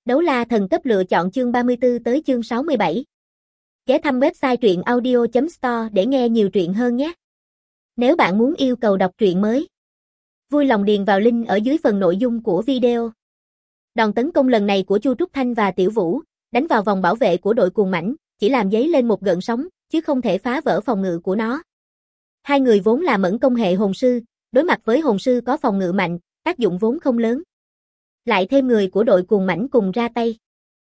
Đấu la thần cấp lựa chọn chương 34 tới chương 67. Ghé thăm website truyện audio.store để nghe nhiều truyện hơn nhé. Nếu bạn muốn yêu cầu đọc truyện mới, vui lòng điền vào link ở dưới phần nội dung của video. Đòn tấn công lần này của Chu Trúc Thanh và Tiểu Vũ, đánh vào vòng bảo vệ của đội cuồng mãnh, chỉ làm dấy lên một gợn sóng, chứ không thể phá vỡ phòng ngự của nó. Hai người vốn là mẫn công hệ hồn sư, đối mặt với hồn sư có phòng ngự mạnh, tác dụng vốn không lớn. Lại thêm người của đội cuồng mãnh cùng ra tay.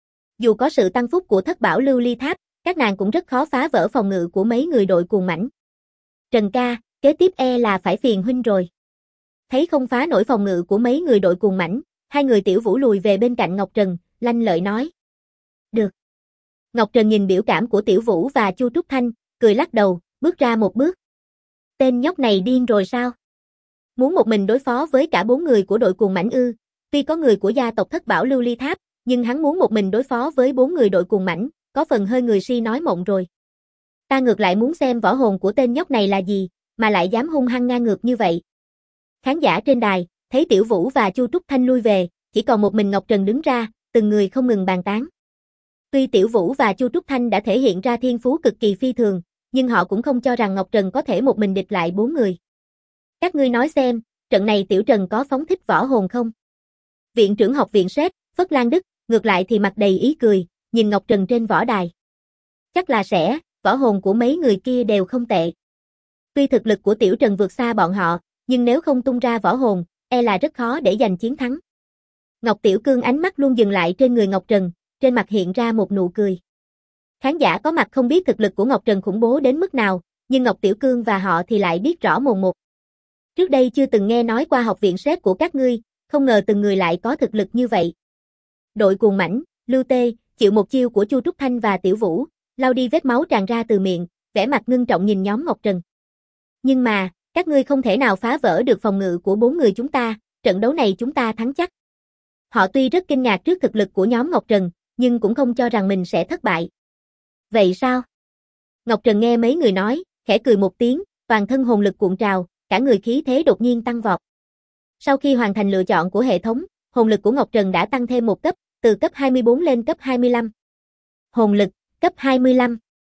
Dù có sự tăng phúc của thất bảo lưu ly tháp, các nàng cũng rất khó phá vỡ phòng ngự của mấy người đội cuồng mãnh. Trần ca, kế tiếp là phải phiền huynh rồi. Thấy không phá nổi phòng ngự của mấy người đội cuồng mãnh, hai người Tiểu Vũ lùi về bên cạnh Ngọc Trần, lanh lợi nói. Được. Ngọc Trần nhìn biểu cảm của Tiểu Vũ và Chu Trúc Thanh, cười lắc đầu, bước ra một bước. Tên nhóc này điên rồi sao? Muốn một mình đối phó với cả 4 người của đội cuồng mãnh ư? Tuy có người của gia tộc thất bảo lưu ly tháp, nhưng hắn muốn một mình đối phó với 4 người đội cuồng mãnh, có phần hơi người si nói mộng rồi. Ta ngược lại muốn xem võ hồn của tên nhóc này là gì, mà lại dám hung hăng ngang ngược như vậy. Khán giả trên đài, thấy Tiểu Vũ và Chu Trúc Thanh lui về, chỉ còn một mình Ngọc Trần đứng ra, từng người không ngừng bàn tán. Tuy Tiểu Vũ và Chu Trúc Thanh đã thể hiện ra thiên phú cực kỳ phi thường, nhưng họ cũng không cho rằng Ngọc Trần có thể một mình địch lại 4 người. Các ngươi nói xem, trận này Tiểu Trần có phóng thích võ hồn không? Viện trưởng học viện Sét, Phất Lan Đức, ngược lại thì mặt đầy ý cười, nhìn Ngọc Trần trên võ đài. Chắc là sẽ, võ hồn của mấy người kia đều không tệ. Tuy thực lực của Tiểu Trần vượt xa bọn họ, nhưng nếu không tung ra võ hồn, là rất khó để giành chiến thắng. Ngọc Tiểu Cương ánh mắt luôn dừng lại trên người Ngọc Trần, trên mặt hiện ra một nụ cười. Khán giả có mặt không biết thực lực của Ngọc Trần khủng bố đến mức nào, nhưng Ngọc Tiểu Cương và họ thì lại biết rõ mồn một. Trước đây chưa từng nghe nói qua học viện Sét của các ngươi, không ngờ từng người lại có thực lực như vậy. Đội cuồng mãnh, Lưu Tê, chịu một chiêu của Chu Trúc Thanh và Tiểu Vũ, lau đi vết máu tràn ra từ miệng, vẻ mặt ngưng trọng nhìn nhóm Ngọc Trần. Nhưng mà, các ngươi không thể nào phá vỡ được phòng ngự của 4 người chúng ta, trận đấu này chúng ta thắng chắc. Họ tuy rất kinh ngạc trước thực lực của nhóm Ngọc Trần, nhưng cũng không cho rằng mình sẽ thất bại. Vậy sao? Ngọc Trần nghe mấy người nói, khẽ cười một tiếng, toàn thân hồn lực cuộn trào, cả người khí thế đột nhiên tăng vọt. Sau khi hoàn thành lựa chọn của hệ thống, hồn lực của Ngọc Trần đã tăng thêm một cấp, từ cấp 24 lên cấp 25. Hồn lực, cấp 25.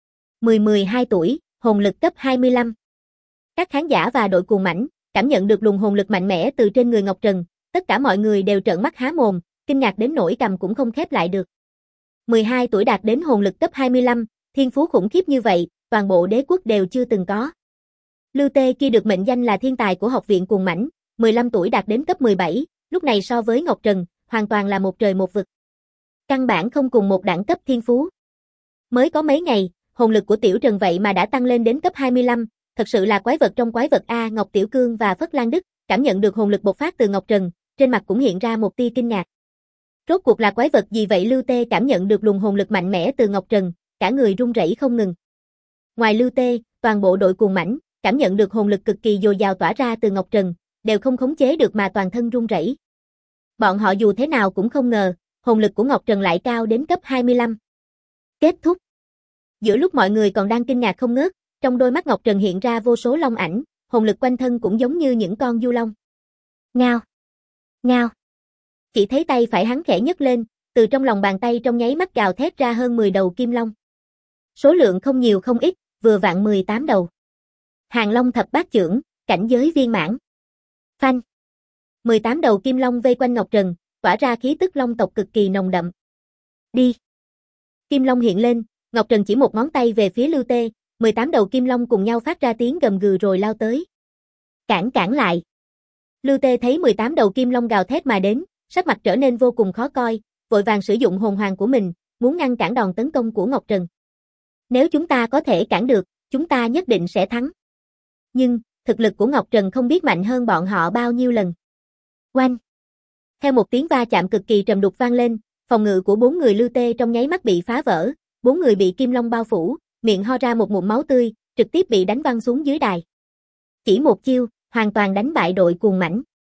12 tuổi, hồn lực cấp 25. Các khán giả và đội cuồng mãnh, cảm nhận được luồng hồn lực mạnh mẽ từ trên người Ngọc Trần, tất cả mọi người đều trợn mắt há mồm, kinh ngạc đến nỗi cằm cũng không khép lại được. 12 tuổi đạt đến hồn lực cấp 25, thiên phú khủng khiếp như vậy, toàn bộ đế quốc đều chưa từng có. Lưu Tê kia được mệnh danh là thiên tài của học viện cuồng mãnh, 15 tuổi đạt đến cấp 17, lúc này so với Ngọc Trần, hoàn toàn là một trời một vực. Căn bản không cùng một đẳng cấp thiên phú. Mới có mấy ngày, hồn lực của Tiểu Trần vậy mà đã tăng lên đến cấp 25, thật sự là quái vật trong quái vật a. Ngọc Tiểu Cương và Phất Lan Đức cảm nhận được hồn lực bộc phát từ Ngọc Trần, trên mặt cũng hiện ra một tia kinh ngạc. Rốt cuộc là quái vật gì vậy? Lưu Tê cảm nhận được luồng hồn lực mạnh mẽ từ Ngọc Trần, cả người run rẩy không ngừng. Ngoài Lưu Tê, toàn bộ đội cuồng mãnh cảm nhận được hồn lực cực kỳ dồi dào tỏa ra từ Ngọc Trần, đều không khống chế được mà toàn thân run rẩy. Bọn họ dù thế nào cũng không ngờ, hồn lực của Ngọc Trần lại cao đến cấp 25. Kết thúc. Giữa lúc mọi người còn đang kinh ngạc không ngớt, trong đôi mắt Ngọc Trần hiện ra vô số long ảnh, hồn lực quanh thân cũng giống như những con du long. Ngao! Ngao! Chỉ thấy tay phải hắn khẽ nhấc lên, từ trong lòng bàn tay trong nháy mắt gào thét ra hơn 10 đầu kim long. Số lượng không nhiều không ít, vừa vặn 18 đầu. Hàng Long thập bát chưởng, cảnh giới viên mãn. Phanh! 18 đầu kim long vây quanh Ngọc Trần, tỏa ra khí tức long tộc cực kỳ nồng đậm. Đi! Kim long hiện lên, Ngọc Trần chỉ một ngón tay về phía Lưu Tê, 18 đầu kim long cùng nhau phát ra tiếng gầm gừ rồi lao tới. Cản lại! Lưu Tê thấy 18 đầu kim long gào thét mà đến, sắc mặt trở nên vô cùng khó coi, vội vàng sử dụng hồn hoàng của mình, muốn ngăn cản đòn tấn công của Ngọc Trần. Nếu chúng ta có thể cản được, chúng ta nhất định sẽ thắng. Nhưng, thực lực của Ngọc Trần không biết mạnh hơn bọn họ bao nhiêu lần. Oanh! Theo một tiếng va chạm cực kỳ trầm đục vang lên, phòng ngự của 4 người Lưu Tê trong nháy mắt bị phá vỡ, 4 người bị kim long bao phủ, miệng ho ra một ngụm máu tươi, trực tiếp bị đánh văng xuống dưới đài. Chỉ một chiêu, hoàn toàn đánh bại đội cuồng mãnh.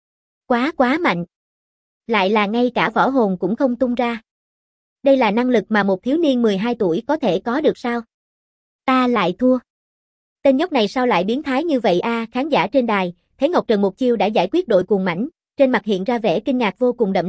Quá mạnh. Lại là ngay cả võ hồn cũng không tung ra. Đây là năng lực mà một thiếu niên 12 tuổi có thể có được sao? Ta lại thua. Tên nhóc này sao lại biến thái như vậy a? Khán giả trên đài, thấy Ngọc Trần một chiêu đã giải quyết đội cuồng mãnh, trên mặt hiện ra vẻ kinh ngạc vô cùng đậm nét,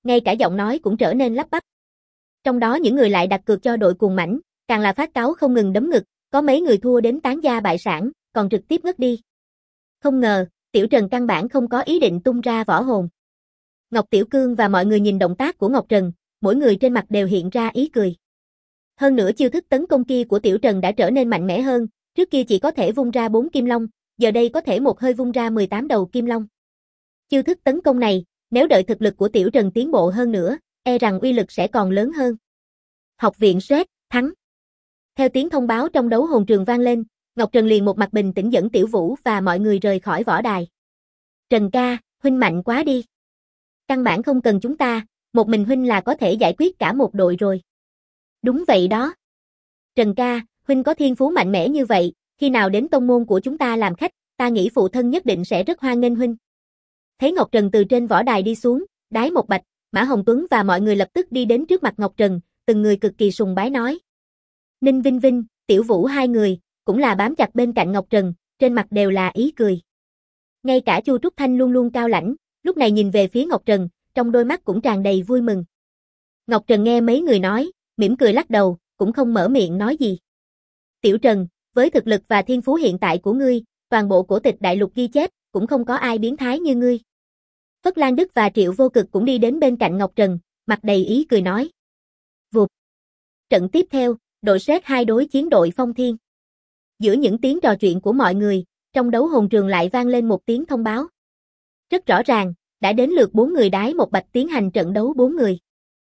ngay cả giọng nói cũng trở nên lắp bắp. Trong đó những người lại đặt cược cho đội cuồng mãnh, càng là phát cáu không ngừng đấm ngực, có mấy người thua đến tán gia bại sản, còn trực tiếp ngất đi. Không ngờ, Tiểu Trần căn bản không có ý định tung ra võ hồn. Ngọc Tiểu Cương và mọi người nhìn động tác của Ngọc Trần, mỗi người trên mặt đều hiện ra ý cười. Hơn nữa chiêu thức tấn công kia của Tiểu Trần đã trở nên mạnh mẽ hơn, trước kia chỉ có thể vung ra 4 kim long, giờ đây có thể một hơi vung ra 18 đầu kim long. Chiêu thức tấn công này, nếu đợi thực lực của Tiểu Trần tiến bộ hơn nữa, e rằng uy lực sẽ còn lớn hơn. Học viện Sét, thắng. Theo tiếng thông báo trong đấu hồn trường vang lên, Ngọc Trần liền một mặt bình tĩnh dẫn Tiểu Vũ và mọi người rời khỏi võ đài. Trần ca, huynh mạnh quá đi. Căn bản không cần chúng ta, một mình huynh là có thể giải quyết cả một đội rồi. Đúng vậy đó. Trần ca, huynh có thiên phú mạnh mẽ như vậy, khi nào đến tông môn của chúng ta làm khách, ta nghĩ phụ thân nhất định sẽ rất hoan nghênh huynh. Thấy Ngọc Trần từ trên võ đài đi xuống, Đái Một Bạch, Mã Hồng Tuấn và mọi người lập tức đi đến trước mặt Ngọc Trần, từng người cực kỳ sùng bái nói. Ninh Vinh Vinh, Tiểu Vũ hai người, cũng là bám chặt bên cạnh Ngọc Trần, trên mặt đều là ý cười. Ngay cả Chu Trúc Thanh luôn luôn cao lãnh, lúc này nhìn về phía Ngọc Trần, trong đôi mắt cũng tràn đầy vui mừng. Ngọc Trần nghe mấy người nói, mỉm cười lắc đầu, cũng không mở miệng nói gì. Tiểu Trần, với thực lực và thiên phú hiện tại của ngươi, toàn bộ cổ tịch đại lục ghi chép, cũng không có ai biến thái như ngươi. Phất Lan Đức và Triệu Vô Cực cũng đi đến bên cạnh Ngọc Trần, mặt đầy ý cười nói. Vụt. Trận tiếp theo, đội Sét 2 đối chiến đội Phong Thiên. Giữa những tiếng trò chuyện của mọi người, trong đấu hồn trường lại vang lên một tiếng thông báo. Rất rõ ràng, đã đến lượt 4 người Đái Một Bạch tiến hành trận đấu 4 người.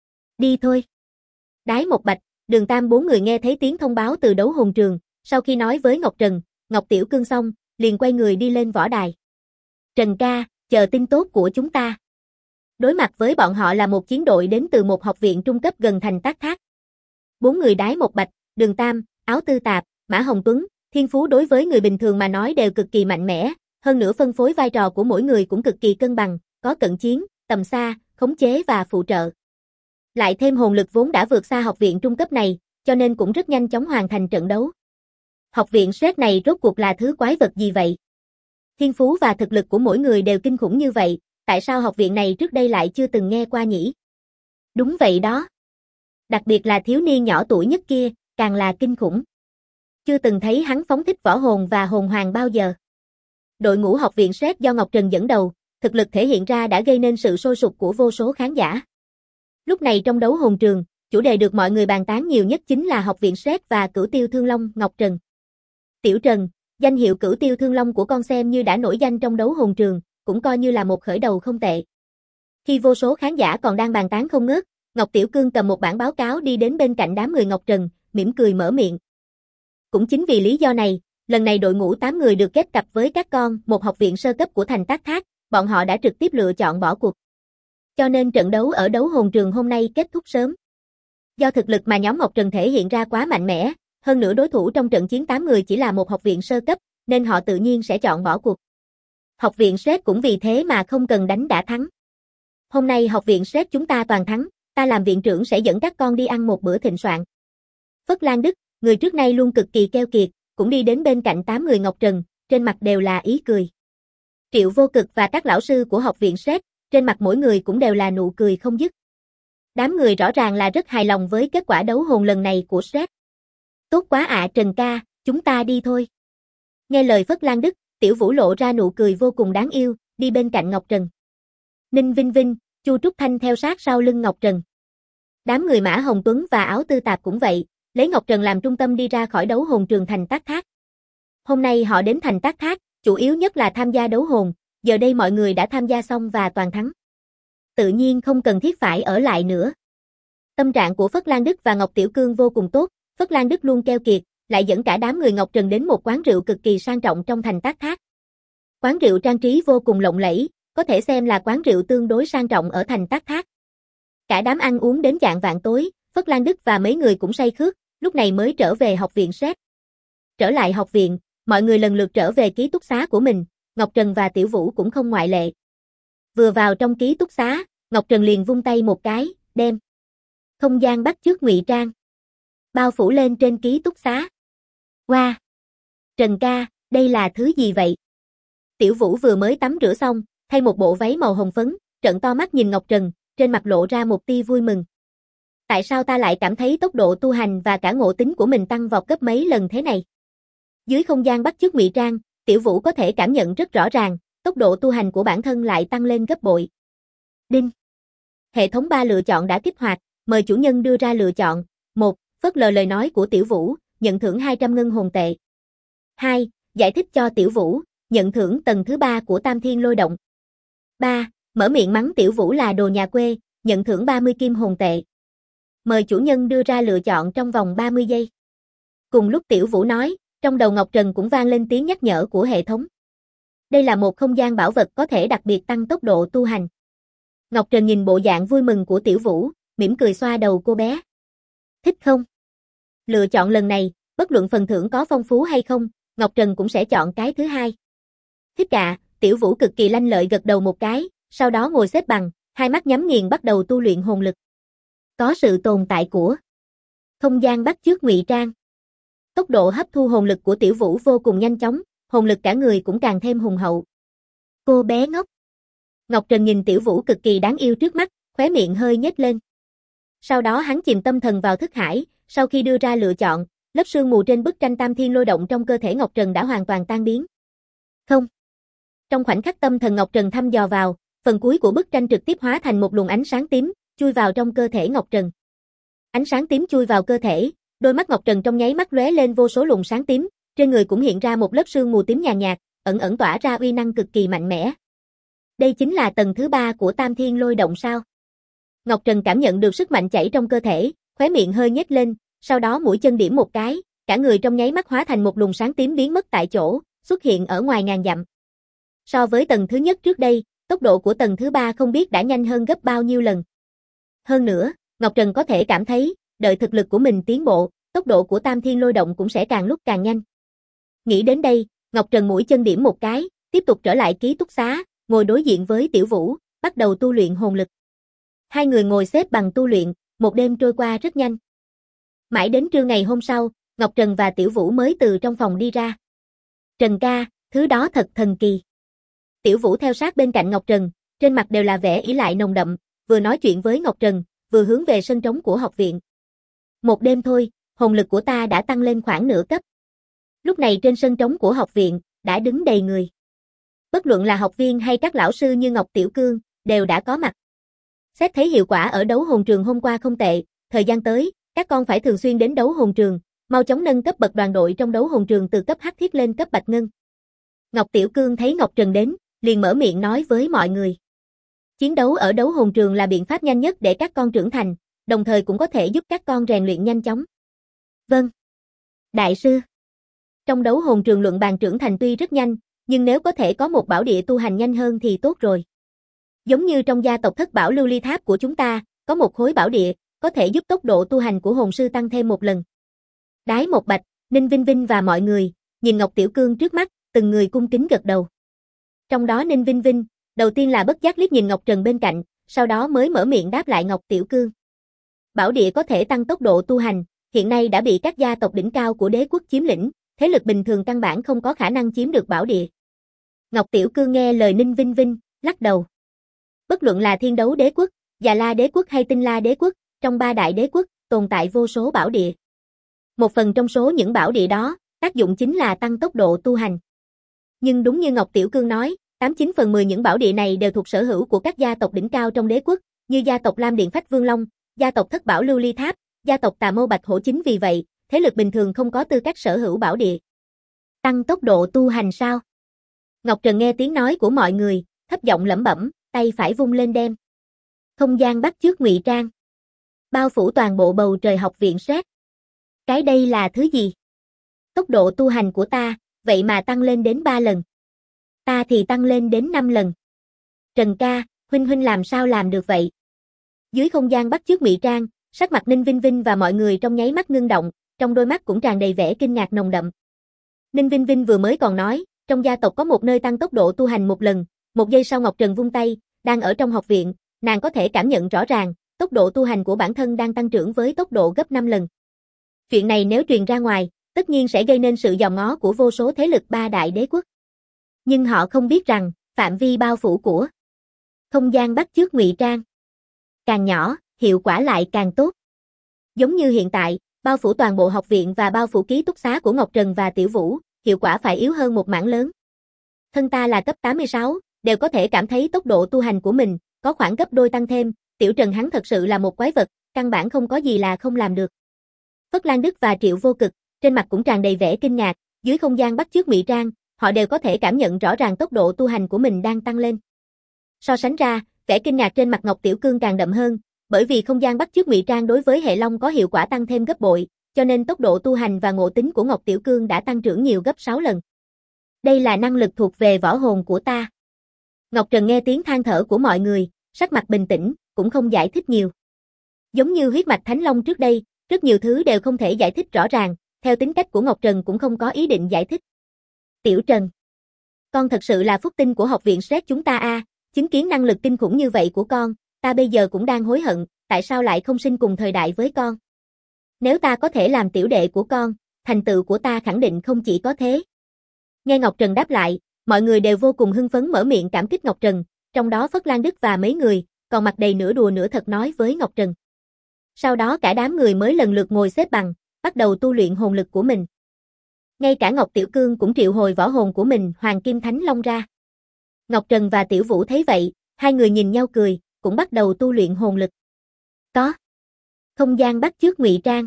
Đi thôi. Đái Một Bạch, Đường Tam 4 người nghe thấy tiếng thông báo từ đấu hồn trường, sau khi nói với Ngọc Trần, Ngọc Tiểu Cương xong, liền quay người đi lên võ đài. Trần ca, chờ tin tốt của chúng ta. Đối mặt với bọn họ là một chiến đội đến từ một học viện trung cấp gần thành Tác Thác. 4 người Đái Một Bạch, Đường Tam, Áo Tư Tạp, Mã Hồng Tuấn, thiên phú đối với người bình thường mà nói đều cực kỳ mạnh mẽ, hơn nữa phân phối vai trò của mỗi người cũng cực kỳ cân bằng, có cận chiến, tầm xa, khống chế và phụ trợ. Lại thêm hồn lực vốn đã vượt xa học viện trung cấp này, cho nên cũng rất nhanh chóng hoàn thành trận đấu. Học viện Sét này rốt cuộc là thứ quái vật gì vậy? Thiên phú và thực lực của mỗi người đều kinh khủng như vậy, tại sao học viện này trước đây lại chưa từng nghe qua nhỉ? Đúng vậy đó. Đặc biệt là thiếu niên nhỏ tuổi nhất kia, càng là kinh khủng. Chưa từng thấy hắn phóng thích võ hồn và hồn hoàng bao giờ. Đội ngũ học viện Sét do Ngọc Trần dẫn đầu, thực lực thể hiện ra đã gây nên sự sôi sục của vô số khán giả. Lúc này trong đấu hồn trường, chủ đề được mọi người bàn tán nhiều nhất chính là học viện Sét và Cửu Tiêu Thương Long Ngọc Trần. Tiểu Trần, danh hiệu Cửu Tiêu Thương Long của con xem như đã nổi danh trong đấu hồn trường, cũng coi như là một khởi đầu không tệ. Khi vô số khán giả còn đang bàn tán không ngớt, Ngọc Tiểu Cương cầm một bản báo cáo đi đến bên cạnh đám người Ngọc Trần, mỉm cười mở miệng. Cũng chính vì lý do này, lần này đội ngũ 8 người được kết cặp với các con một học viện sơ cấp của thành Tác Thác, bọn họ đã trực tiếp lựa chọn bỏ cuộc. Cho nên trận đấu ở đấu hồn trường hôm nay kết thúc sớm. Do thực lực mà nhóm Ngọc Trần thể hiện ra quá mạnh mẽ, hơn nữa đối thủ trong trận chiến 8 người chỉ là một học viện sơ cấp, nên họ tự nhiên sẽ chọn bỏ cuộc. Học viện Sét cũng vì thế mà không cần đánh đã thắng. Hôm nay học viện Sét chúng ta toàn thắng, ta làm viện trưởng sẽ dẫn các con đi ăn một bữa thịnh soạn. Phất Lan Đức, người trước nay luôn cực kỳ keo kiệt, cũng đi đến bên cạnh 8 người Ngọc Trần, trên mặt đều là ý cười. Triệu Vô Cực và các lão sư của học viện Sét, trên mặt mỗi người cũng đều là nụ cười không dứt. Đám người rõ ràng là rất hài lòng với kết quả đấu hồn lần này của Sét. Tốt quá ạ Trần ca, chúng ta đi thôi. Nghe lời Phất Lan Đức, Tiểu Vũ lộ ra nụ cười vô cùng đáng yêu, đi bên cạnh Ngọc Trần. Ninh Vinh Vinh, Chu Trúc Thanh theo sát sau lưng Ngọc Trần. Đám người Mã Hồng Tuấn và Áo Tư Tạp cũng vậy, lấy Ngọc Trần làm trung tâm đi ra khỏi đấu hồn trường thành Tác Thác. Hôm nay họ đến thành Tác Thác, chủ yếu nhất là tham gia đấu hồn, giờ đây mọi người đã tham gia xong và toàn thắng. Tự nhiên không cần thiết phải ở lại nữa. Tâm trạng của Phất Lan Đức và Ngọc Tiểu Cương vô cùng tốt, Phất Lan Đức luôn keo kiệt, lại dẫn cả đám người Ngọc Trần đến một quán rượu cực kỳ sang trọng trong thành Tác Thác. Quán rượu trang trí vô cùng lộng lẫy, có thể xem là quán rượu tương đối sang trọng ở thành Tác Thác. Cả đám ăn uống đến chạng vạng tối, Phất Lan Đức và mấy người cũng say khướt, lúc này mới trở về học viện Sét. Trở lại học viện, mọi người lần lượt trở về ký túc xá của mình, Ngọc Trần và Tiểu Vũ cũng không ngoại lệ. Vừa vào trong ký túc xá, Ngọc Trần liền vung tay một cái, đem không gian bắt chước ngụy trang bao phủ lên trên ký túc xá. Wow! Trần ca, đây là thứ gì vậy? Tiểu Vũ vừa mới tắm rửa xong, thay một bộ váy màu hồng phấn, trợn to mắt nhìn Ngọc Trần, trên mặt lộ ra một tia vui mừng. Tại sao ta lại cảm thấy tốc độ tu hành và cả ngộ tính của mình tăng vọt gấp mấy lần thế này? Dưới không gian bắt chước ngụy trang, Tiểu Vũ có thể cảm nhận rất rõ ràng, tốc độ tu hành của bản thân lại tăng lên gấp bội. Đinh. Hệ thống 3 lựa chọn đã kích hoạt, mời chủ nhân đưa ra lựa chọn. 1. Phớt lờ lời nói của Tiểu Vũ, nhận thưởng 200 ngân hồn tệ. 2. Giải thích cho Tiểu Vũ, nhận thưởng tầng thứ 3 của Tam Thiên Lôi Động. 3. Mở miệng mắng Tiểu Vũ là đồ nhà quê, nhận thưởng 30 kim hồn tệ. Mời chủ nhân đưa ra lựa chọn trong vòng 30 giây. Cùng lúc Tiểu Vũ nói, trong đầu Ngọc Trần cũng vang lên tiếng nhắc nhở của hệ thống. Đây là một không gian bảo vật có thể đặc biệt tăng tốc độ tu hành. Ngọc Trần nhìn bộ dạng vui mừng của Tiểu Vũ, mỉm cười xoa đầu cô bé. Thích không? Lựa chọn lần này, bất luận phần thưởng có phong phú hay không, Ngọc Trần cũng sẽ chọn cái thứ hai. Thích ạ, Tiểu Vũ cực kỳ lanh lợi gật đầu một cái, sau đó ngồi xếp bằng, hai mắt nhắm nghiền bắt đầu tu luyện hồn lực. Có sự tồn tại của không gian bắt chước ngụy trang. Tốc độ hấp thu hồn lực của Tiểu Vũ vô cùng nhanh chóng, hồn lực cả người cũng càng thêm hùng hậu. Cô bé ngốc. Ngọc Trần nhìn Tiểu Vũ cực kỳ đáng yêu trước mắt, khóe miệng hơi nhếch lên. Sau đó hắn chìm tâm thần vào thức hải, sau khi đưa ra lựa chọn, lớp sương mù trên bức tranh Tam Thiên Lôi Động trong cơ thể Ngọc Trần đã hoàn toàn tan biến. Không. Trong khoảnh khắc tâm thần Ngọc Trần thăm dò vào, phần cuối của bức tranh trực tiếp hóa thành một luồng ánh sáng tím, chui vào trong cơ thể Ngọc Trần. Ánh sáng tím chui vào cơ thể, đôi mắt Ngọc Trần trong nháy mắt lóe lên vô số luồng sáng tím, trên người cũng hiện ra một lớp sương mù tím nhàn nhạt, ẩn ẩn tỏa ra uy năng cực kỳ mạnh mẽ. Đây chính là tầng thứ 3 của Tam Thiên Lôi Động sao? Ngọc Trần cảm nhận được sức mạnh chảy trong cơ thể, khóe miệng hơi nhếch lên, sau đó mũi chân điểm một cái, cả người trong nháy mắt hóa thành một luồng sáng tím biến mất tại chỗ, xuất hiện ở ngoài ngàn dặm. So với tầng thứ nhất trước đây, tốc độ của tầng thứ 3 không biết đã nhanh hơn gấp bao nhiêu lần. Hơn nữa, Ngọc Trần có thể cảm thấy, đợi thực lực của mình tiến bộ, tốc độ của Tam Thiên Lôi Động cũng sẽ càng lúc càng nhanh. Nghĩ đến đây, Ngọc Trần mũi chân điểm một cái, tiếp tục trở lại ký túc xá, ngồi đối diện với Tiểu Vũ, bắt đầu tu luyện hồn lực. Hai người ngồi xếp bằng tu luyện, một đêm trôi qua rất nhanh. Mãi đến trưa ngày hôm sau, Ngọc Trần và Tiểu Vũ mới từ trong phòng đi ra. Trần ca, thứ đó thật thần kỳ. Tiểu Vũ theo sát bên cạnh Ngọc Trần, trên mặt đều là vẻ ỷ lại nồng đậm, vừa nói chuyện với Ngọc Trần, vừa hướng về sân trống của học viện. Một đêm thôi, hồn lực của ta đã tăng lên khoảng nửa cấp. Lúc này trên sân trống của học viện, đã đứng đầy người. Bất luận là học viên hay các lão sư như Ngọc Tiểu Cương, đều đã có mặt. Xét thấy hiệu quả ở đấu hồn trường hôm qua không tệ, thời gian tới, các con phải thường xuyên đến đấu hồn trường, mau chóng nâng cấp bậc đoàn đội trong đấu hồn trường từ cấp hắc thiết lên cấp bạch ngân. Ngọc Tiểu Cương thấy Ngọc Trần đến, liền mở miệng nói với mọi người. Chiến đấu ở đấu hồn trường là biện pháp nhanh nhất để các con trưởng thành, đồng thời cũng có thể giúp các con rèn luyện nhanh chóng. Vâng. Đại sư. Trong đấu hồn trường luận bàn trưởng thành tuy rất nhanh, nhưng nếu có thể có một bảo địa tu hành nhanh hơn thì tốt rồi. Giống như trong gia tộc Thất Bảo Lưu Ly Tháp của chúng ta, có một khối bảo địa, có thể giúp tốc độ tu hành của hồn sư tăng thêm một lần. Đái Một Bạch, Ninh Vinh Vinh và mọi người, nhìn Ngọc Tiểu Cương trước mắt, từng người cung kính gật đầu. Trong đó Ninh Vinh Vinh, đầu tiên là bất giác liếc nhìn Ngọc Trần bên cạnh, sau đó mới mở miệng đáp lại Ngọc Tiểu Cương. Bảo địa có thể tăng tốc độ tu hành, hiện nay đã bị các gia tộc đỉnh cao của đế quốc chiếm lĩnh, thế lực bình thường căn bản không có khả năng chiếm được bảo địa. Ngọc Tiểu Cương nghe lời Ninh Vinh Vinh, lắc đầu. Bất luận là Thiên Đấu Đế quốc, Già La Đế quốc hay Tinh La Đế quốc, trong ba đại đế quốc, tồn tại vô số bảo địa. Một phần trong số những bảo địa đó, tác dụng chính là tăng tốc độ tu hành. Nhưng đúng như Ngọc Tiểu Cương nói, 89 phần 10 những bảo địa này đều thuộc sở hữu của các gia tộc đỉnh cao trong đế quốc, như gia tộc Lam Điện Phách Vương Long, gia tộc Thất Bảo Lưu Ly Tháp, gia tộc Tà Mâu Bạch Hổ. Chính vì vậy, thế lực bình thường không có tư cách sở hữu bảo địa. Tăng tốc độ tu hành sao? Ngọc Trần nghe tiếng nói của mọi người, thấp giọng lẩm bẩm, tay phải vung lên đem. Không gian bắt chước ngụy trang. Bao phủ toàn bộ bầu trời học viện sét. Cái đây là thứ gì? Tốc độ tu hành của ta, vậy mà tăng lên đến 3 lần. Ta thì tăng lên đến 5 lần. Trần ca, huynh làm sao làm được vậy? Dưới không gian bắt chước ngụy trang, sắc mặt Ninh Vinh Vinh và mọi người trong nháy mắt ngưng động, trong đôi mắt cũng tràn đầy vẻ kinh ngạc nồng đậm. Ninh Vinh Vinh vừa mới còn nói, trong gia tộc có một nơi tăng tốc độ tu hành một lần, một giây sau Ngọc Trần vung tay, đang ở trong học viện, nàng có thể cảm nhận rõ ràng, tốc độ tu hành của bản thân đang tăng trưởng với tốc độ gấp 5 lần. Chuyện này nếu truyền ra ngoài, tất nhiên sẽ gây nên sự dòm ngó của vô số thế lực ba đại đế quốc. Nhưng họ không biết rằng, phạm vi bao phủ của không gian bắt chước ngụy trang càng nhỏ, hiệu quả lại càng tốt. Giống như hiện tại, bao phủ toàn bộ học viện và bao phủ ký túc xá của Ngọc Trần và Tiểu Vũ, hiệu quả phải yếu hơn một mảng lớn. Thân ta là cấp 86, đều có thể cảm thấy tốc độ tu hành của mình, có khoảng gấp đôi tăng thêm, Tiểu Trần hắn thật sự là một quái vật, căn bản không có gì là không làm được. Phất Lan Đức và Triệu Vô Cực, trên mặt cũng tràn đầy vẻ kinh ngạc, dưới không gian bắt chước ngụy trang, họ đều có thể cảm nhận rõ ràng tốc độ tu hành của mình đang tăng lên. So sánh ra, vẻ kinh ngạc trên mặt Ngọc Tiểu Cương càng đậm hơn, bởi vì không gian bắt chước ngụy trang đối với hệ long có hiệu quả tăng thêm gấp bội, cho nên tốc độ tu hành và ngộ tính của Ngọc Tiểu Cương đã tăng trưởng nhiều gấp 6 lần. Đây là năng lực thuộc về võ hồn của ta. Ngọc Trần nghe tiếng than thở của mọi người, sắc mặt bình tĩnh, cũng không giải thích nhiều. Giống như huyết mạch Thánh Long trước đây, rất nhiều thứ đều không thể giải thích rõ ràng, theo tính cách của Ngọc Trần cũng không có ý định giải thích. Tiểu Trần, con thật sự là phúc tinh của học viện Stress chúng ta a, chứng kiến năng lực kinh khủng như vậy của con, ta bây giờ cũng đang hối hận, tại sao lại không sinh cùng thời đại với con. Nếu ta có thể làm tiểu đệ của con, thành tựu của ta khẳng định không chỉ có thế. Nghe Ngọc Trần đáp lại, mọi người đều vô cùng hưng phấn mở miệng cảm kích Ngọc Trần, trong đó Phất Lan Đức và mấy người, còn mặt đầy nửa đùa nửa thật nói với Ngọc Trần. Sau đó cả đám người mới lần lượt ngồi xếp bằng, bắt đầu tu luyện hồn lực của mình. Ngay cả Ngọc Tiểu Cương cũng triệu hồi võ hồn của mình Hoàng Kim Thánh Long ra. Ngọc Trần và Tiểu Vũ thấy vậy, hai người nhìn nhau cười, cũng bắt đầu tu luyện hồn lực. Có không gian bắt chước ngụy trang.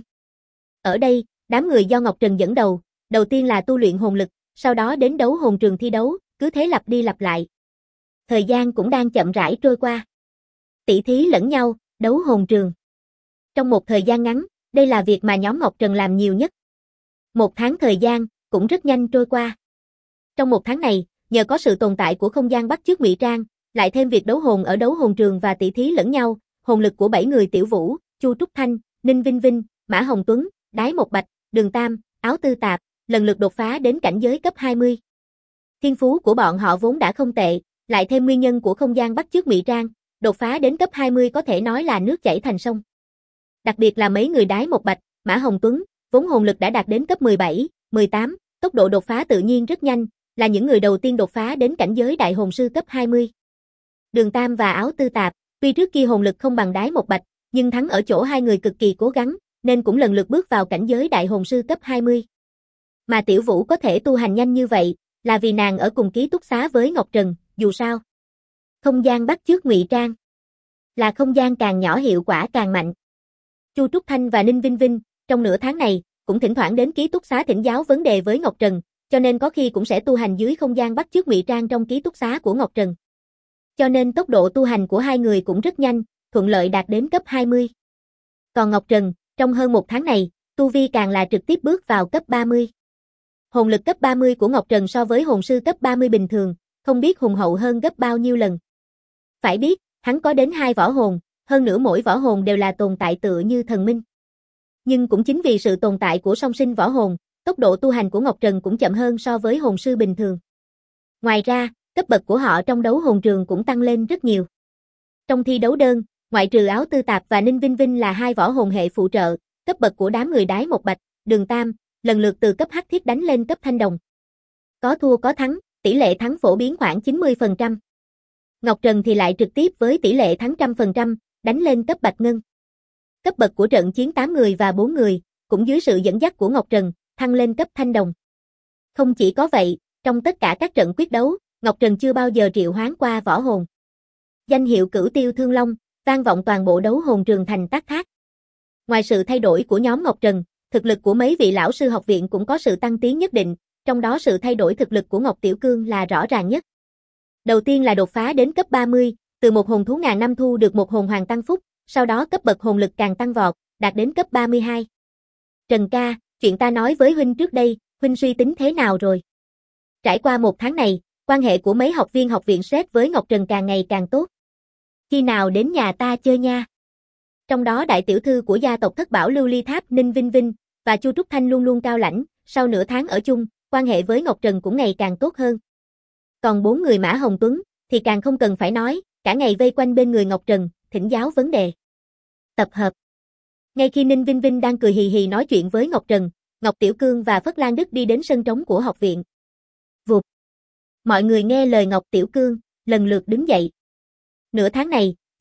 Ở đây, đám người do Ngọc Trần dẫn đầu tiên là tu luyện hồn lực, sau đó đến đấu hồn trường thi đấu, cứ thế lặp đi lặp lại. Thời gian cũng đang chậm rãi trôi qua. Tỷ thí lẫn nhau, đấu hồn trường. Trong một thời gian ngắn, đây là việc mà nhóm Ngọc Trần làm nhiều nhất. Một tháng thời gian, cũng rất nhanh trôi qua. Trong một tháng này, nhờ có sự tồn tại của không gian bắt chước ngụy trang, lại thêm việc đấu hồn ở đấu hồn trường và tỷ thí lẫn nhau, hồn lực của 7 người Tiểu Vũ, Chu Trúc Thanh, Ninh Vinh Vinh, Mã Hồng Tuấn, Đái Một Bạch, Đường Tam, Áo Tư Tạp, lần lượt đột phá đến cảnh giới cấp 20. Thiên phú của bọn họ vốn đã không tệ, lại thêm nguyên nhân của không gian bắt chước ngụy trang, đột phá đến cấp 20 có thể nói là nước chảy thành sông. Đặc biệt là mấy người Đái Một Bạch, Mã Hồng Tuấn, vốn hồn lực đã đạt đến cấp 17, 18, tốc độ đột phá tự nhiên rất nhanh, là những người đầu tiên đột phá đến cảnh giới đại hồn sư cấp 20. Đường Tam và Áo Tư Tạp, tuy trước kia hồn lực không bằng Đái Một Bạch, nhưng thắng ở chỗ hai người cực kỳ cố gắng, nên cũng lần lượt bước vào cảnh giới đại hồn sư cấp 20. Mà Tiểu Vũ có thể tu hành nhanh như vậy, là vì nàng ở cùng ký túc xá với Ngọc Trần, dù sao. Không gian bắt chước ngụy trang. Là không gian càng nhỏ hiệu quả càng mạnh. Chu Trúc Thanh và Ninh Vinh Vinh, trong nửa tháng này, cũng thỉnh thoảng đến ký túc xá thỉnh giáo vấn đề với Ngọc Trần, cho nên có khi cũng sẽ tu hành dưới không gian bắt chước ngụy trang trong ký túc xá của Ngọc Trần. Cho nên tốc độ tu hành của hai người cũng rất nhanh, thuận lợi đạt đến cấp 20. Còn Ngọc Trần, trong hơn một tháng này, tu vi càng là trực tiếp bước vào cấp 30. Hồn lực cấp 30 của Ngọc Trần so với hồn sư cấp 30 bình thường, không biết hùng hậu hơn gấp bao nhiêu lần. Phải biết, hắn có đến 2 võ hồn, hơn nữa mỗi võ hồn đều là tồn tại tựa như thần minh. Nhưng cũng chính vì sự tồn tại của song sinh võ hồn, tốc độ tu hành của Ngọc Trần cũng chậm hơn so với hồn sư bình thường. Ngoài ra, cấp bậc của họ trong đấu hồn trường cũng tăng lên rất nhiều. Trong thi đấu đơn, ngoại trừ Áo Tư Tạp và Ninh Vinh Vinh là 2 võ hồn hệ phụ trợ, cấp bậc của đám người Đái Một Bạch, Đường Tam, lần lượt từ cấp hắc thiết đánh lên cấp thanh đồng. Có thua có thắng, tỷ lệ thắng phổ biến khoảng 90%. Ngọc Trần thì lại trực tiếp với tỷ lệ thắng 100%, đánh lên cấp bạch ngân. Cấp bậc của trận chiến 8 người và 4 người, cũng dưới sự dẫn dắt của Ngọc Trần, thăng lên cấp thanh đồng. Không chỉ có vậy, trong tất cả các trận quyết đấu, Ngọc Trần chưa bao giờ triệu hoán qua võ hồn. Danh hiệu Cửu Tiêu Thương Long, vang vọng toàn bộ đấu hồn trường thành Tác Thác. Ngoài sự thay đổi của nhóm Ngọc Trần, thực lực của mấy vị lão sư học viện cũng có sự tăng tiến nhất định, trong đó sự thay đổi thực lực của Ngọc Tiểu Cương là rõ ràng nhất. Đầu tiên là đột phá đến cấp 30, từ một hồn thú ngàn năm thu được một hồn hoàng tăng phúc, sau đó cấp bậc hồn lực càng tăng vọt, đạt đến cấp 32. Trần ca, chuyện ta nói với huynh trước đây, huynh suy tính thế nào rồi? Trải qua một tháng này, quan hệ của mấy học viên học viện Stress với Ngọc Trần càng ngày càng tốt. Khi nào đến nhà ta chơi nha? Trong đó đại tiểu thư của gia tộc Thất Bảo Lưu Ly Tháp Ninh Vinh Vinh và Chu Trúc Thanh luôn luôn cao lãnh, sau nửa tháng ở chung, quan hệ với Ngọc Trần cũng ngày càng tốt hơn. Còn 4 người Mã Hồng Tuấn thì càng không cần phải nói, cả ngày vây quanh bên người Ngọc Trần, thỉnh giáo vấn đề. Tập hợp. Ngay khi Ninh Vinh Vinh đang cười hì hì nói chuyện với Ngọc Trần, Ngọc Tiểu Cương và Phất Lan Đức đi đến sân trống của học viện. Vụt. Mọi người nghe lời Ngọc Tiểu Cương, lần lượt đứng dậy. Nửa tháng này,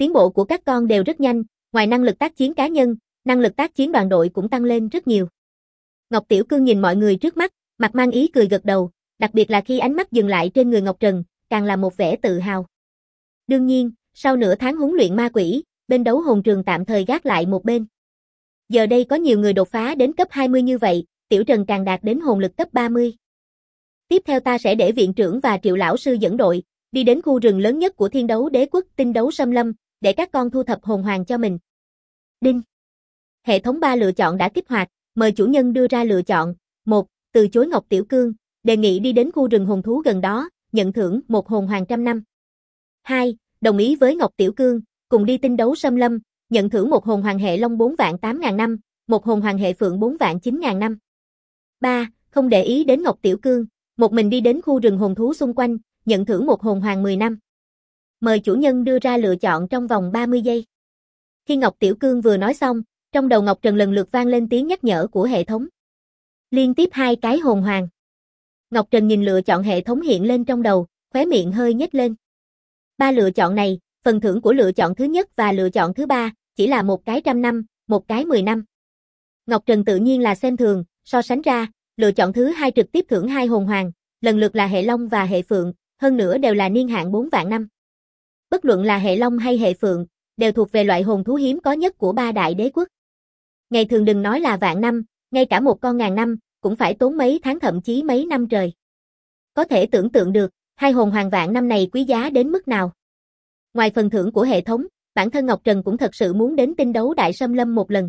Tiến bộ của các con đều rất nhanh, ngoài năng lực tác chiến cá nhân, năng lực tác chiến đoàn đội cũng tăng lên rất nhiều. Ngọc Tiểu Cương nhìn mọi người trước mắt, mặt mang ý cười gật đầu, đặc biệt là khi ánh mắt dừng lại trên người Ngọc Trần, càng là một vẻ tự hào. Đương nhiên, sau nửa tháng huấn luyện ma quỷ, bên đấu hồn trường tạm thời gác lại một bên. Giờ đây có nhiều người đột phá đến cấp 20 như vậy, Tiểu Trần càng đạt đến hồn lực cấp 30. Tiếp theo ta sẽ để viện trưởng và Triệu lão sư dẫn đội, đi đến khu rừng lớn nhất của Thiên Đấu Đế Quốc, Tinh Đấu Xâm Lâm, để các con thu thập hồn hoàng cho mình. Đinh. Hệ thống 3 lựa chọn đã kích hoạt, mời chủ nhân đưa ra lựa chọn. 1. Từ chối Ngọc Tiểu Cương, đề nghị đi đến khu rừng hồn thú gần đó, nhận thưởng một hồn hoàng 100 năm. 2. Đồng ý với Ngọc Tiểu Cương, cùng đi Tinh Đấu Xâm Lâm, nhận thưởng một hồn hoàng hệ Long 4.800.000 năm, một hồn hoàng hệ Phượng 4.900.000 năm. 3. Không để ý đến Ngọc Tiểu Cương, một mình đi đến khu rừng hồn thú xung quanh, nhận thưởng một hồn hoàng 10 năm. Mời chủ nhân đưa ra lựa chọn trong vòng 30 giây. Khi Ngọc Tiểu Cương vừa nói xong, trong đầu Ngọc Trần lần lượt vang lên tiếng nhắc nhở của hệ thống. Liên tiếp 2 cái hồn hoàng. Ngọc Trần nhìn lựa chọn hệ thống hiện lên trong đầu, khóe miệng hơi nhếch lên. 3 lựa chọn này, phần thưởng của lựa chọn thứ nhất và lựa chọn thứ ba, chỉ là một cái 100 năm, một cái 10 năm. Ngọc Trần tự nhiên là xem thường, so sánh ra, lựa chọn thứ hai trực tiếp thưởng 2 hồn hoàng, lần lượt là hệ Long và hệ Phượng, hơn nữa đều là niên hạn 4 vạn năm. Bất luận là hệ Long hay hệ Phượng, đều thuộc về loại hồn thú hiếm có nhất của 3 đại đế quốc. Ngày thường đừng nói là vạn năm, ngay cả một con ngàn năm, cũng phải tốn mấy tháng thậm chí mấy năm trời. Có thể tưởng tượng được, 2 hồn hoàng vạn năm này quý giá đến mức nào. Ngoài phần thưởng của hệ thống, bản thân Ngọc Trần cũng thật sự muốn đến Tinh Đấu Đại Xâm Lâm một lần.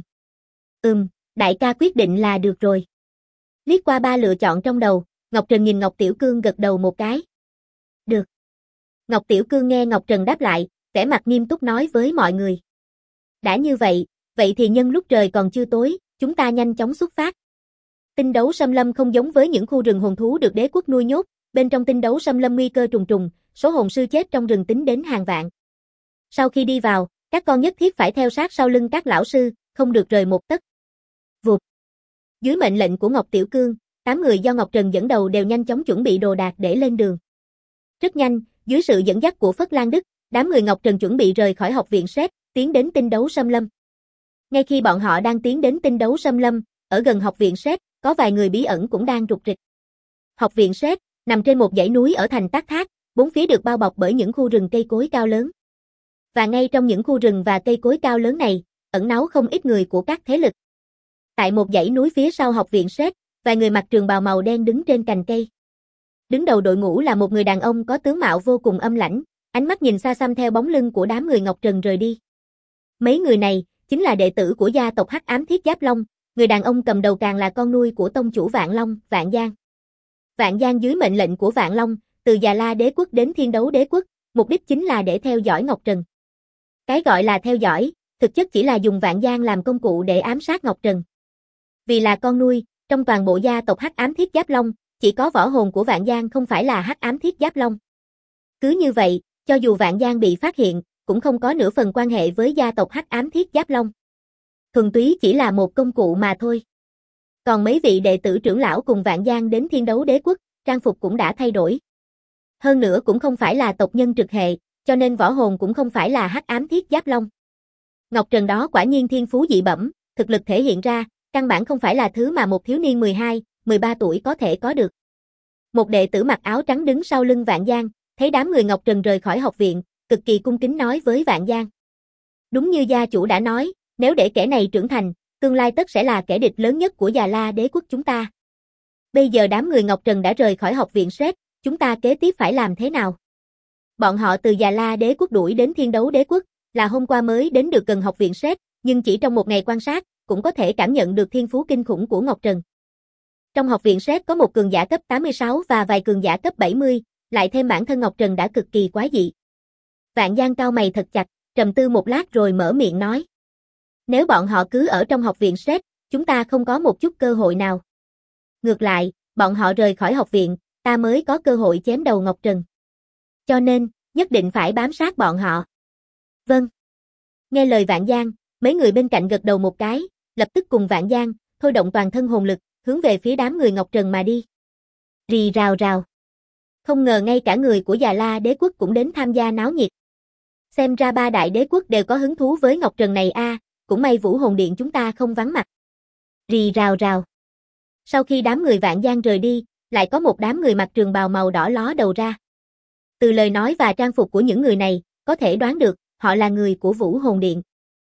Đại ca quyết định là được rồi. Liếc qua 3 lựa chọn trong đầu, Ngọc Trần nhìn Ngọc Tiểu Cương gật đầu một cái. Được. Ngọc Tiểu Cương nghe Ngọc Trần đáp lại, vẻ mặt nghiêm túc nói với mọi người. Đã như vậy, vậy thì nhân lúc trời còn chưa tối, chúng ta nhanh chóng xuất phát. Tinh Đấu Xâm Lâm không giống với những khu rừng hồn thú được đế quốc nuôi nhốt, bên trong Tinh Đấu Xâm Lâm nguy cơ trùng trùng, số hồn sư chết trong rừng tính đến hàng vạn. Sau khi đi vào, các con nhất thiết phải theo sát sau lưng các lão sư, không được rời một tấc. Vụt. Dưới mệnh lệnh của Ngọc Tiểu Cương, 8 người do Ngọc Trần dẫn đầu đều nhanh chóng chuẩn bị đồ đạc để lên đường. Rất nhanh, dưới sự dẫn dắt của Phất Lan Đức, đám người Ngọc Trần chuẩn bị rời khỏi học viện SET, tiến đến Tinh Đấu Xâm Lâm. Ngay khi bọn họ đang tiến đến Tinh Đấu Xâm Lâm, ở gần học viện SET, có vài người bí ẩn cũng đang rục rịch. Học viện SET nằm trên một dãy núi ở thành Tác Thác, bốn phía được bao bọc bởi những khu rừng cây cối cao lớn. Và ngay trong những khu rừng và cây cối cao lớn này, ẩn náu không ít người của các thế lực. Tại một dãy núi phía sau học viện SET, vài người mặc trường bào màu đen đứng trên cành cây. Đứng đầu đội ngũ là một người đàn ông có tướng mạo vô cùng âm lãnh, ánh mắt nhìn xa xăm theo bóng lưng của đám người Ngọc Trần rời đi. Mấy người này chính là đệ tử của gia tộc Hắc Ám Thiết Giáp Long, người đàn ông cầm đầu càng là con nuôi của tông chủ Vạn Long, Vạn Giang. Vạn Giang dưới mệnh lệnh của Vạn Long, từ Già La Đế Quốc đến Thiên Đấu Đế Quốc, mục đích chính là để theo dõi Ngọc Trần. Cái gọi là theo dõi, thực chất chỉ là dùng Vạn Giang làm công cụ để ám sát Ngọc Trần. Vì là con nuôi, trong toàn bộ gia tộc Hắc Ám Thiết Giáp Long, chỉ có võ hồn của Vạn Giang không phải là Hắc Ám Thiết Giáp Long. Cứ như vậy, cho dù Vạn Giang bị phát hiện, cũng không có nửa phần quan hệ với gia tộc Hắc Ám Thiết Giáp Long. Thuần túy chỉ là một công cụ mà thôi. Còn mấy vị đệ tử trưởng lão cùng Vạn Giang đến Thiên Đấu Đế Quốc, trang phục cũng đã thay đổi. Hơn nữa cũng không phải là tộc nhân trực hệ, cho nên võ hồn cũng không phải là Hắc Ám Thiết Giáp Long. Ngọc Trần đó quả nhiên thiên phú dị bẩm, thực lực thể hiện ra, căn bản không phải là thứ mà một thiếu niên 12, 13 tuổi có thể có được. Một đệ tử mặc áo trắng đứng sau lưng Vạn Giang, thấy đám người Ngọc Trần rời khỏi học viện, cực kỳ cung kính nói với Vạn Giang. Đúng như gia chủ đã nói, nếu để kẻ này trưởng thành, tương lai tất sẽ là kẻ địch lớn nhất của Già La Đế Quốc chúng ta. Bây giờ đám người Ngọc Trần đã rời khỏi học viện SET, chúng ta kế tiếp phải làm thế nào? Bọn họ từ Già La Đế Quốc đuổi đến Thiên Đấu Đế Quốc, là hôm qua mới đến được gần học viện SET, nhưng chỉ trong một ngày quan sát, cũng có thể cảm nhận được thiên phú kinh khủng của Ngọc Trần. Trong học viện SET có một cường giả cấp 86 và vài cường giả cấp 70, lại thêm bản thân Ngọc Trần đã cực kỳ quái dị. Vạn Giang cau mày thật chặt, trầm tư một lát rồi mở miệng nói. Nếu bọn họ cứ ở trong học viện SET, chúng ta không có một chút cơ hội nào. Ngược lại, bọn họ rời khỏi học viện, ta mới có cơ hội chém đầu Ngọc Trần. Cho nên, nhất định phải bám sát bọn họ. Vâng. Nghe lời Vạn Giang, mấy người bên cạnh gật đầu một cái, lập tức cùng Vạn Giang, thôi động toàn thân hồn lực, hướng về phía đám người Ngọc Trần mà đi. Rì rào rào. Không ngờ ngay cả người của Già La Đế Quốc cũng đến tham gia náo nhiệt. Xem ra ba đại đế quốc đều có hứng thú với Ngọc Trần này a, cũng may Vũ Hồn Điện chúng ta không vắng mặt. Rì rào rào. Sau khi đám người Vạn Giang rời đi, lại có một đám người mặc trường bào màu đỏ ló đầu ra. Từ lời nói và trang phục của những người này, có thể đoán được, họ là người của Vũ Hồn Điện.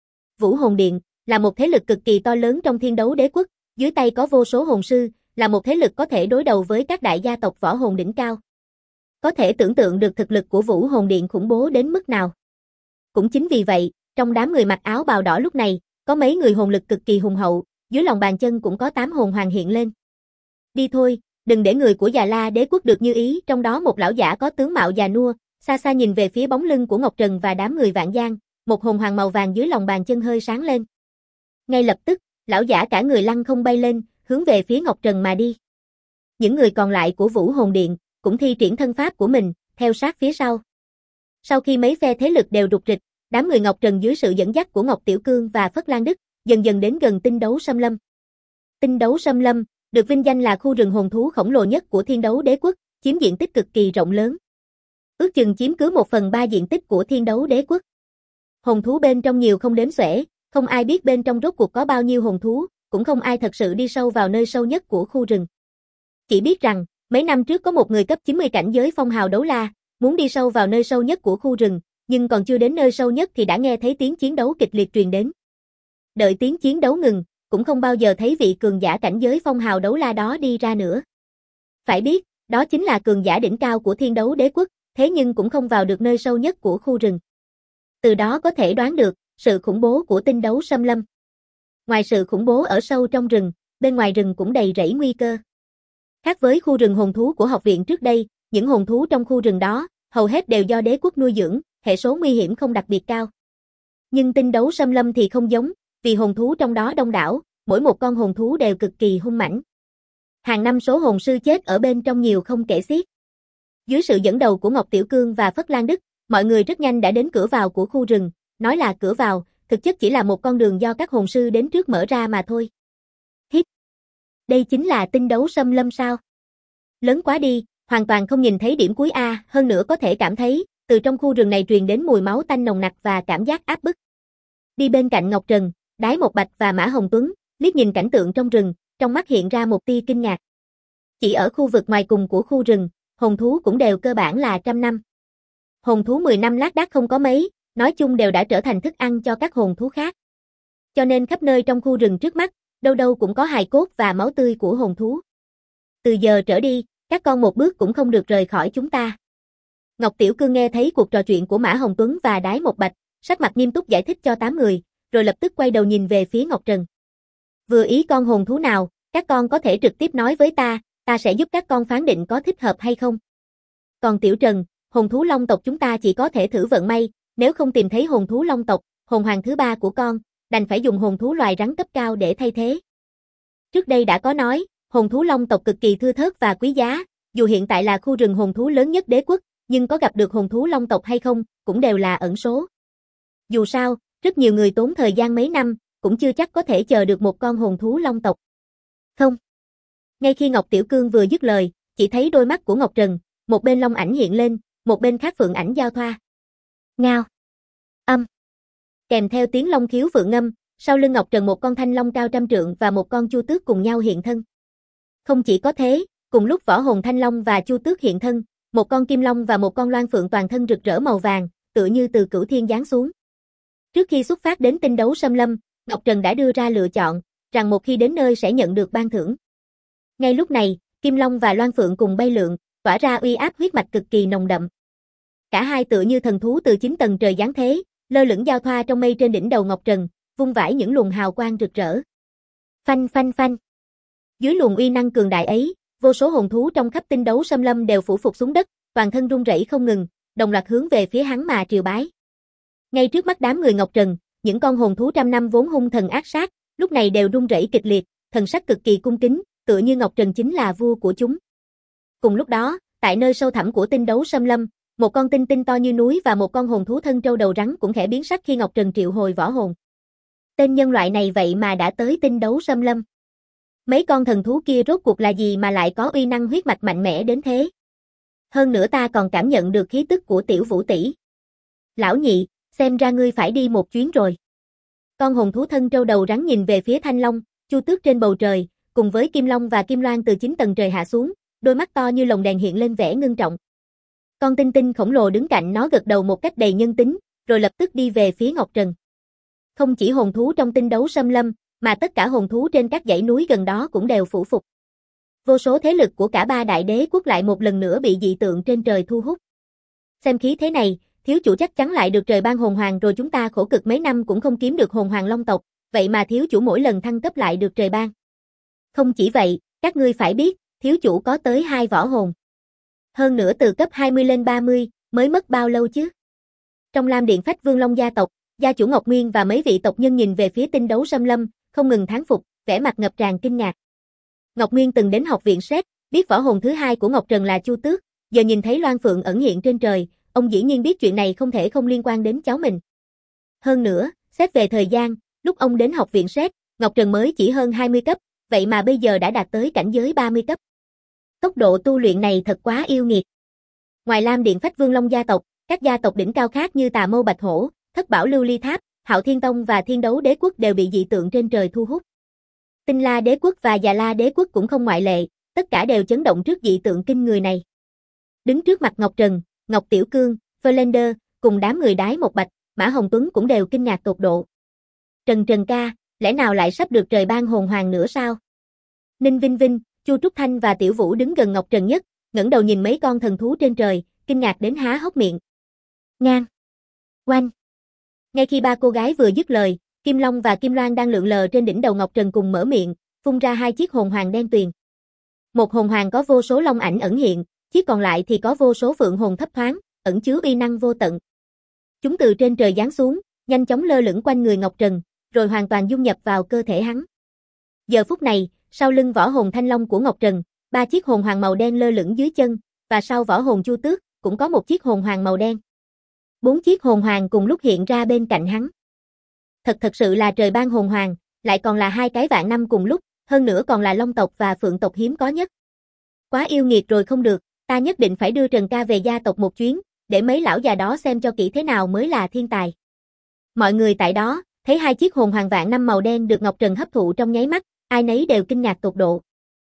Vũ Hồn Điện là một thế lực cực kỳ to lớn trong Thiên Đấu Đế Quốc, dưới tay có vô số hồn sư, là một thế lực có thể đối đầu với các đại gia tộc võ hồn đỉnh cao. Có thể tưởng tượng được thực lực của Vũ Hồn Điện khủng bố đến mức nào. Cũng chính vì vậy, trong đám người mặc áo bào đỏ lúc này, có mấy người hồn lực cực kỳ hùng hậu, dưới lòng bàn chân cũng có 8 hồn hoàng hiện lên. Đi thôi, đừng để người của Già La Đế Quốc được như ý, trong đó một lão giả có tướng mạo già nua, xa xa nhìn về phía bóng lưng của Ngọc Trần và đám người Vạn Giang, một hồn hoàng màu vàng dưới lòng bàn chân hơi sáng lên. Ngay lập tức, lão giả cả người lăng không bay lên, hướng về phía Ngọc Trần mà đi. Những người còn lại của Vũ Hồn Điện cũng thi triển thân pháp của mình, theo sát phía sau. Sau khi mấy phe thế lực đều rục rịch, đám người Ngọc Trần dưới sự dẫn dắt của Ngọc Tiểu Cương và Phất Lan Đức, dần dần đến gần Tinh Đấu Sâm Lâm. Tinh Đấu Sâm Lâm được vinh danh là khu rừng hồn thú khổng lồ nhất của Thiên Đấu Đế Quốc, chiếm diện tích cực kỳ rộng lớn. Ước chừng chiếm cứ 1/3 diện tích của Thiên Đấu Đế Quốc. Hồn thú bên trong nhiều không đếm xuể, không ai biết bên trong rốt cuộc có bao nhiêu hồn thú, cũng không ai thật sự đi sâu vào nơi sâu nhất của khu rừng. Chỉ biết rằng, mấy năm trước có một người cấp 90 cảnh giới phong hào đấu la, muốn đi sâu vào nơi sâu nhất của khu rừng, nhưng còn chưa đến nơi sâu nhất thì đã nghe thấy tiếng chiến đấu kịch liệt truyền đến. Đợi tiếng chiến đấu ngừng, cũng không bao giờ thấy vị cường giả cảnh giới phong hào đấu la đó đi ra nữa. Phải biết, đó chính là cường giả đỉnh cao của Thiên Đấu Đế Quốc, thế nhưng cũng không vào được nơi sâu nhất của khu rừng. Từ đó có thể đoán được sự khủng bố của Tinh Đấu Sâm Lâm. Ngoài sự khủng bố ở sâu trong rừng, bên ngoài rừng cũng đầy rẫy nguy cơ. Khác với khu rừng hồn thú của học viện trước đây, những hồn thú trong khu rừng đó, hầu hết đều do đế quốc nuôi dưỡng, hệ số nguy hiểm không đặc biệt cao. Nhưng Tinh Đấu Sâm Lâm thì không giống, vì hồn thú trong đó đông đảo, mỗi một con hồn thú đều cực kỳ hung mãnh. Hàng năm số hồn sư chết ở bên trong nhiều không kể xiết. Dưới sự dẫn đầu của Ngọc Tiểu Cương và Phất Lan Đức, mọi người rất nhanh đã đến cửa vào của khu rừng, nói là cửa vào, thực chất chỉ là một con đường do các hồn sư đến trước mở ra mà thôi. Hít. Đây chính là Tinh Đấu Sâm Lâm sao? Lớn quá đi, hoàn toàn không nhìn thấy điểm cuối a, hơn nữa có thể cảm thấy, từ trong khu rừng này truyền đến mùi máu tanh nồng nặc và cảm giác áp bức. Đi bên cạnh Ngọc Trần, Đái Một Bạch và Mã Hồng Tuấn, liếc nhìn cảnh tượng trong rừng, trong mắt hiện ra một tia kinh ngạc. Chỉ ở khu vực ngoài cùng của khu rừng, hồn thú cũng đều cơ bản là 100 năm. Hồn thú 10 năm lác đác không có mấy, nói chung đều đã trở thành thức ăn cho các hồn thú khác. Cho nên khắp nơi trong khu rừng trước mắt, đâu đâu cũng có hài cốt và máu tươi của hồn thú. Từ giờ trở đi, các con một bước cũng không được rời khỏi chúng ta. Ngọc Tiểu Cương nghe thấy cuộc trò chuyện của Mã Hồng Tuấn và Đái Một Bạch, sắc mặt nghiêm túc giải thích cho 8 người, rồi lập tức quay đầu nhìn về phía Ngọc Trần. Vừa ý con hồn thú nào, các con có thể trực tiếp nói với ta sẽ giúp các con phán định có thích hợp hay không. Còn Tiểu Trần, hồn thú long tộc chúng ta chỉ có thể thử vận may, nếu không tìm thấy hồn thú long tộc, hồn hoàng thứ 3 của con, đành phải dùng hồn thú loài rắn cấp cao để thay thế. Trước đây đã có nói, hồn thú long tộc cực kỳ thưa thớt và quý giá, dù hiện tại là khu rừng hồn thú lớn nhất đế quốc, nhưng có gặp được hồn thú long tộc hay không, cũng đều là ẩn số. Dù sao, rất nhiều người tốn thời gian mấy năm, cũng chưa chắc có thể chờ được một con hồn thú long tộc. Không. Ngay khi Ngọc Tiểu Cương vừa dứt lời, chỉ thấy đôi mắt của Ngọc Trần, một bên long ảnh hiện lên, một bên khác phượng ảnh giao thoa. Ngao. Âm. Kèm theo tiếng long khiếu phượng ngâm, sau lưng Ngọc Trần một con thanh long cao 100 trượng và một con chu tước cùng nhau hiện thân. Không chỉ có thế, cùng lúc võ hồn thanh long và chu tước hiện thân, một con kim long và một con loan phượng toàn thân rực rỡ màu vàng, tựa như từ cửu thiên giáng xuống. Trước khi xuất phát đến Tinh Đấu Sâm Lâm, Ngọc Trần đã đưa ra lựa chọn, rằng một khi đến nơi sẽ nhận được ban thưởng. Ngay lúc này, Kim Long và Loan Phượng cùng bay lượn, tỏa ra uy áp huyết mạch cực kỳ nồng đậm. Cả hai tựa như thần thú từ 9 tầng trời giáng thế, lơ lửng giao thoa trong mây trên đỉnh đầu Ngọc Trần, vung vãi những luồng hào quang rực rỡ. Phanh phanh phanh. Dưới luồng uy năng cường đại ấy, vô số hồn thú trong khắp Tinh Đấu Sâm Lâm đều phủ phục xuống đất, toàn thân run rẩy không ngừng, đồng loạt hướng về phía hắn mà triều bái. Ngay trước mắt đám người Ngọc Trần, những con hồn thú 100 năm vốn hung thần ác sát, lúc này đều run rẩy kịch liệt, thần sắc cực kỳ cung kính, tựa như Ngọc Trần chính là vua của chúng. Cùng lúc đó, tại nơi sâu thẳm của Tinh Đấu Sâm Lâm, một con tinh tinh to như núi và một con hồn thú thân trâu đầu rắn cũng khẽ biến sắc khi Ngọc Trần triệu hồi võ hồn. Tên nhân loại này vậy mà đã tới Tinh Đấu Sâm Lâm. Mấy con thần thú kia rốt cuộc là gì mà lại có uy năng huyết mạch mạnh mẽ đến thế? Hơn nữa ta còn cảm nhận được khí tức của Tiểu Vũ tỷ. Lão nhị, Xem ra ngươi phải đi một chuyến rồi. Con hồn thú thân trâu đầu rắn nhìn về phía Thanh Long, Chu Tước trên bầu trời, cùng với Kim Long và Kim Loan từ 9 tầng trời hạ xuống, đôi mắt to như lồng đèn hiện lên vẻ ngưng trọng. Con tinh tinh khổng lồ đứng cạnh nó gật đầu một cách đầy nhân tính, rồi lập tức đi về phía Ngọc Trần. Không chỉ hồn thú trong tinh đấu xâm lâm, mà tất cả hồn thú trên các dãy núi gần đó cũng đều phủ phục. Vô số thế lực của cả ba đại đế quốc lại một lần nữa bị dị tượng trên trời thu hút. Xem khí thế này, thiếu chủ chắc chắn lại được trời ban hồn hoàng rồi, chúng ta khổ cực mấy năm cũng không kiếm được hồn hoàng long tộc, vậy mà thiếu chủ mỗi lần thăng cấp lại được trời ban. Không chỉ vậy, các ngươi phải biết, thiếu chủ có tới 2 võ hồn. Hơn nữa từ cấp 20 lên 30, mới mất bao lâu chứ? Trong Lam Điện Phách Vương Long gia tộc, gia chủ Ngọc Nguyên và mấy vị tộc nhân nhìn về phía tinh đấu xâm lâm, không ngừng thán phục, vẻ mặt ngập tràn kinh ngạc. Ngọc Nguyên từng đến học viện xét, biết võ hồn thứ 2 của Ngọc Trần là Chu Tước, giờ nhìn thấy Loan Phượng ẩn hiện trên trời, ông dĩ nhiên biết chuyện này không thể không liên quan đến cháu mình. Hơn nữa, xét về thời gian, lúc ông đến học viện xét, Ngọc Trần mới chỉ hơn 20 cấp, vậy mà bây giờ đã đạt tới cảnh giới 30 cấp. Tốc độ tu luyện này thật quá yêu nghiệt. Ngoài Lam Điện Phách Vương Long gia tộc, các gia tộc đỉnh cao khác như Tà Mâu Bạch Hổ, Thất Bảo Lưu Ly Tháp, Hạo Thiên Tông và Thiên Đấu Đế Quốc đều bị dị tượng trên trời thu hút. Tinh La Đế Quốc và Già La Đế Quốc cũng không ngoại lệ, tất cả đều chấn động trước dị tượng kinh người này. Đứng trước mặt Ngọc Trần, Ngọc Tiểu Cương, Ferlander, cùng đám người Đái Một Bạch, Mã Hồng Tuấn cũng đều kinh ngạc tột độ. Trần ca, lẽ nào lại sắp được trời ban hồn hoàng nữa sao? Ninh Vinh Vinh, Chu Trúc Thanh và Tiểu Vũ đứng gần Ngọc Trần nhất, ngẩng đầu nhìn mấy con thần thú trên trời, kinh ngạc đến há hốc miệng. Ngang, oanh. Ngay khi ba cô gái vừa dứt lời, Kim Long và Kim Loan đang lượn lờ trên đỉnh đầu Ngọc Trần cùng mở miệng, phun ra 2 chiếc hồn hoàng đen tuyền. Một hồn hoàng có vô số long ảnh ẩn hiện, chiếc còn lại thì có vô số phượng hồn thấp thoáng, ẩn chứa uy năng vô tận. Chúng từ trên trời giáng xuống, nhanh chóng lơ lửng quanh người Ngọc Trần, rồi hoàn toàn dung nhập vào cơ thể hắn. Giờ phút này, sau lưng võ hồn Thanh Long của Ngọc Trần, 3 chiếc hồn hoàng màu đen lơ lửng dưới chân, và sau võ hồn Chu Tước, cũng có một chiếc hồn hoàng màu đen. 4 chiếc hồn hoàng cùng lúc hiện ra bên cạnh hắn. Thật sự là trời ban hồn hoàng, lại còn là 2 cái vạn năm cùng lúc, hơn nữa còn là long tộc và phượng tộc hiếm có nhất. Quá yêu nghiệt rồi, không được, ta nhất định phải đưa Trần ca về gia tộc một chuyến, để mấy lão già đó xem cho kỹ thế nào mới là thiên tài. Mọi người tại đó, thấy 2 chiếc hồn hoàng vạn năm màu đen được Ngọc Trần hấp thụ trong nháy mắt, ai nấy đều kinh ngạc tột độ.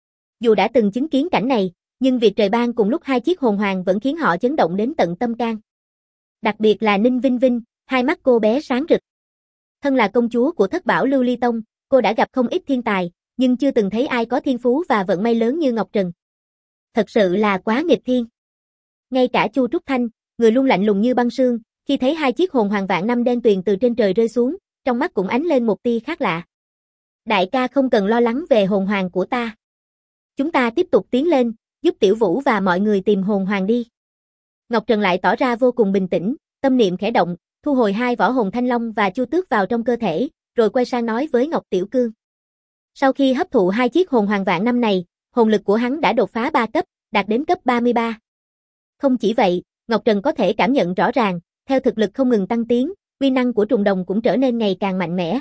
Dù đã từng chứng kiến cảnh này, nhưng việc trời ban cùng lúc 2 chiếc hồn hoàng vẫn khiến họ chấn động đến tận tâm can. Đặc biệt là Ninh Vinh Vinh, hai mắt cô bé sáng rực. Thân là công chúa của Thất Bảo Lưu Ly Tông, cô đã gặp không ít thiên tài, nhưng chưa từng thấy ai có thiên phú và vận may lớn như Ngọc Trần. Thật sự là quá nghịch thiên. Ngay cả Chu Trúc Thanh, người luôn lạnh lùng như băng sương, khi thấy 2 chiếc hồn hoàng vạn năm đen tuyền từ trên trời rơi xuống, trong mắt cũng ánh lên một tia khác lạ. Đại ca không cần lo lắng về hồn hoàng của ta. Chúng ta tiếp tục tiến lên, giúp Tiểu Vũ và mọi người tìm hồn hoàng đi. Ngọc Trần lại tỏ ra vô cùng bình tĩnh, tâm niệm khẽ động, thu hồi 2 võ hồn Thanh Long và Chu Tước vào trong cơ thể, rồi quay sang nói với Ngọc Tiểu Cương. Sau khi hấp thụ 2 chiếc hồn hoàng vạn năm này, hồn lực của hắn đã đột phá 3 cấp, đạt đến cấp 33. Không chỉ vậy, Ngọc Trần có thể cảm nhận rõ ràng, theo thực lực không ngừng tăng tiến, uy năng của trùng đồng cũng trở nên ngày càng mạnh mẽ.